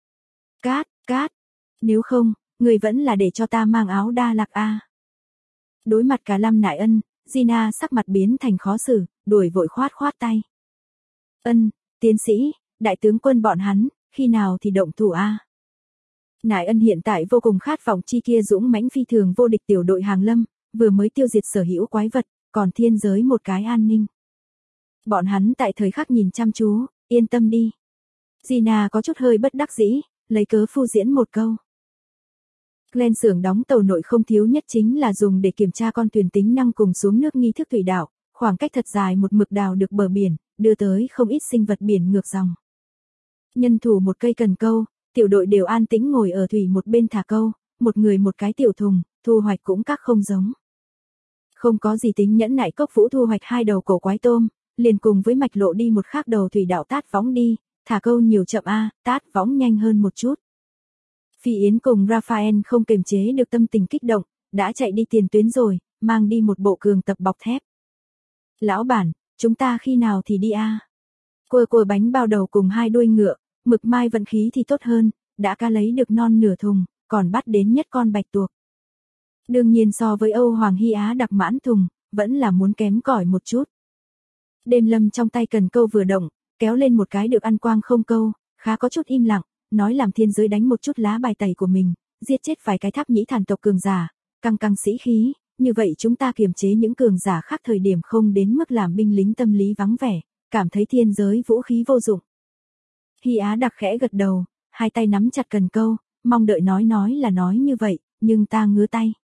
Cát, nếu không, người vẫn là để cho ta mang áo Đa Lạc a. Đối mặt cả Lâm Nại Ân, Gina sắc mặt biến thành khó xử, đuổi vội khoát tay. Ân, tiến sĩ, đại tướng quân bọn hắn, khi nào thì động thủ a? Nại Ân hiện tại vô cùng khát vọng chi kia dũng mãnh phi thường vô địch tiểu đội hàng lâm, vừa mới tiêu diệt sở hữu quái vật, còn thiên giới một cái an ninh. Bọn hắn tại thời khắc nhìn chăm chú, yên tâm đi. Gina có chút hơi bất đắc dĩ, lấy cớ phu diễn một câu. Glenn xưởng đóng tàu nội không thiếu nhất chính là dùng để kiểm tra con thuyền tính năng cùng xuống nước nghi thức thủy đảo, khoảng cách thật dài một mực đào được bờ biển, đưa tới không ít sinh vật biển ngược dòng. Nhân thủ một cây cần câu, tiểu đội đều an tĩnh ngồi ở thủy một bên thả câu, một người một cái tiểu thùng, thu hoạch cũng các không giống. Không có gì tính nhẫn nại Cốc Vũ thu hoạch 2 đầu cổ quái tôm, liền cùng với Mạch Lộ đi một khác đầu thủy đảo tát võng đi, thả câu nhiều chậm a, tát võng nhanh hơn một chút. Phi Yến cùng Raphael không kiềm chế được tâm tình kích động, đã chạy đi tiền tuyến rồi, mang đi một bộ cường tập bọc thép. Lão bản, chúng ta khi nào thì đi a? Cua bánh bao đầu cùng 2 đuôi ngựa, Mực Mai vận khí thì tốt hơn, đã cá lấy được non nửa thùng, còn bắt đến nhất con bạch tuộc. Đương nhiên so với Âu Hoàng Hy Á đặc mãn thùng, vẫn là muốn kém cỏi một chút. Đêm Lâm trong tay cần câu vừa động, kéo lên một cái được ăn quang không câu, khá có chút im lặng, nói làm thiên giới đánh một chút lá bài tẩy của mình, giết chết vài cái Tháp Nhĩ Thản tộc cường giả, căng sĩ khí, như vậy chúng ta kiềm chế những cường giả khác thời điểm không đến mức làm binh lính tâm lý vắng vẻ, cảm thấy thiên giới vũ khí vô dụng. Hy Á đặc khẽ gật đầu, hai tay nắm chặt cần câu, mong đợi nói là nói như vậy, nhưng ta ngứa tay.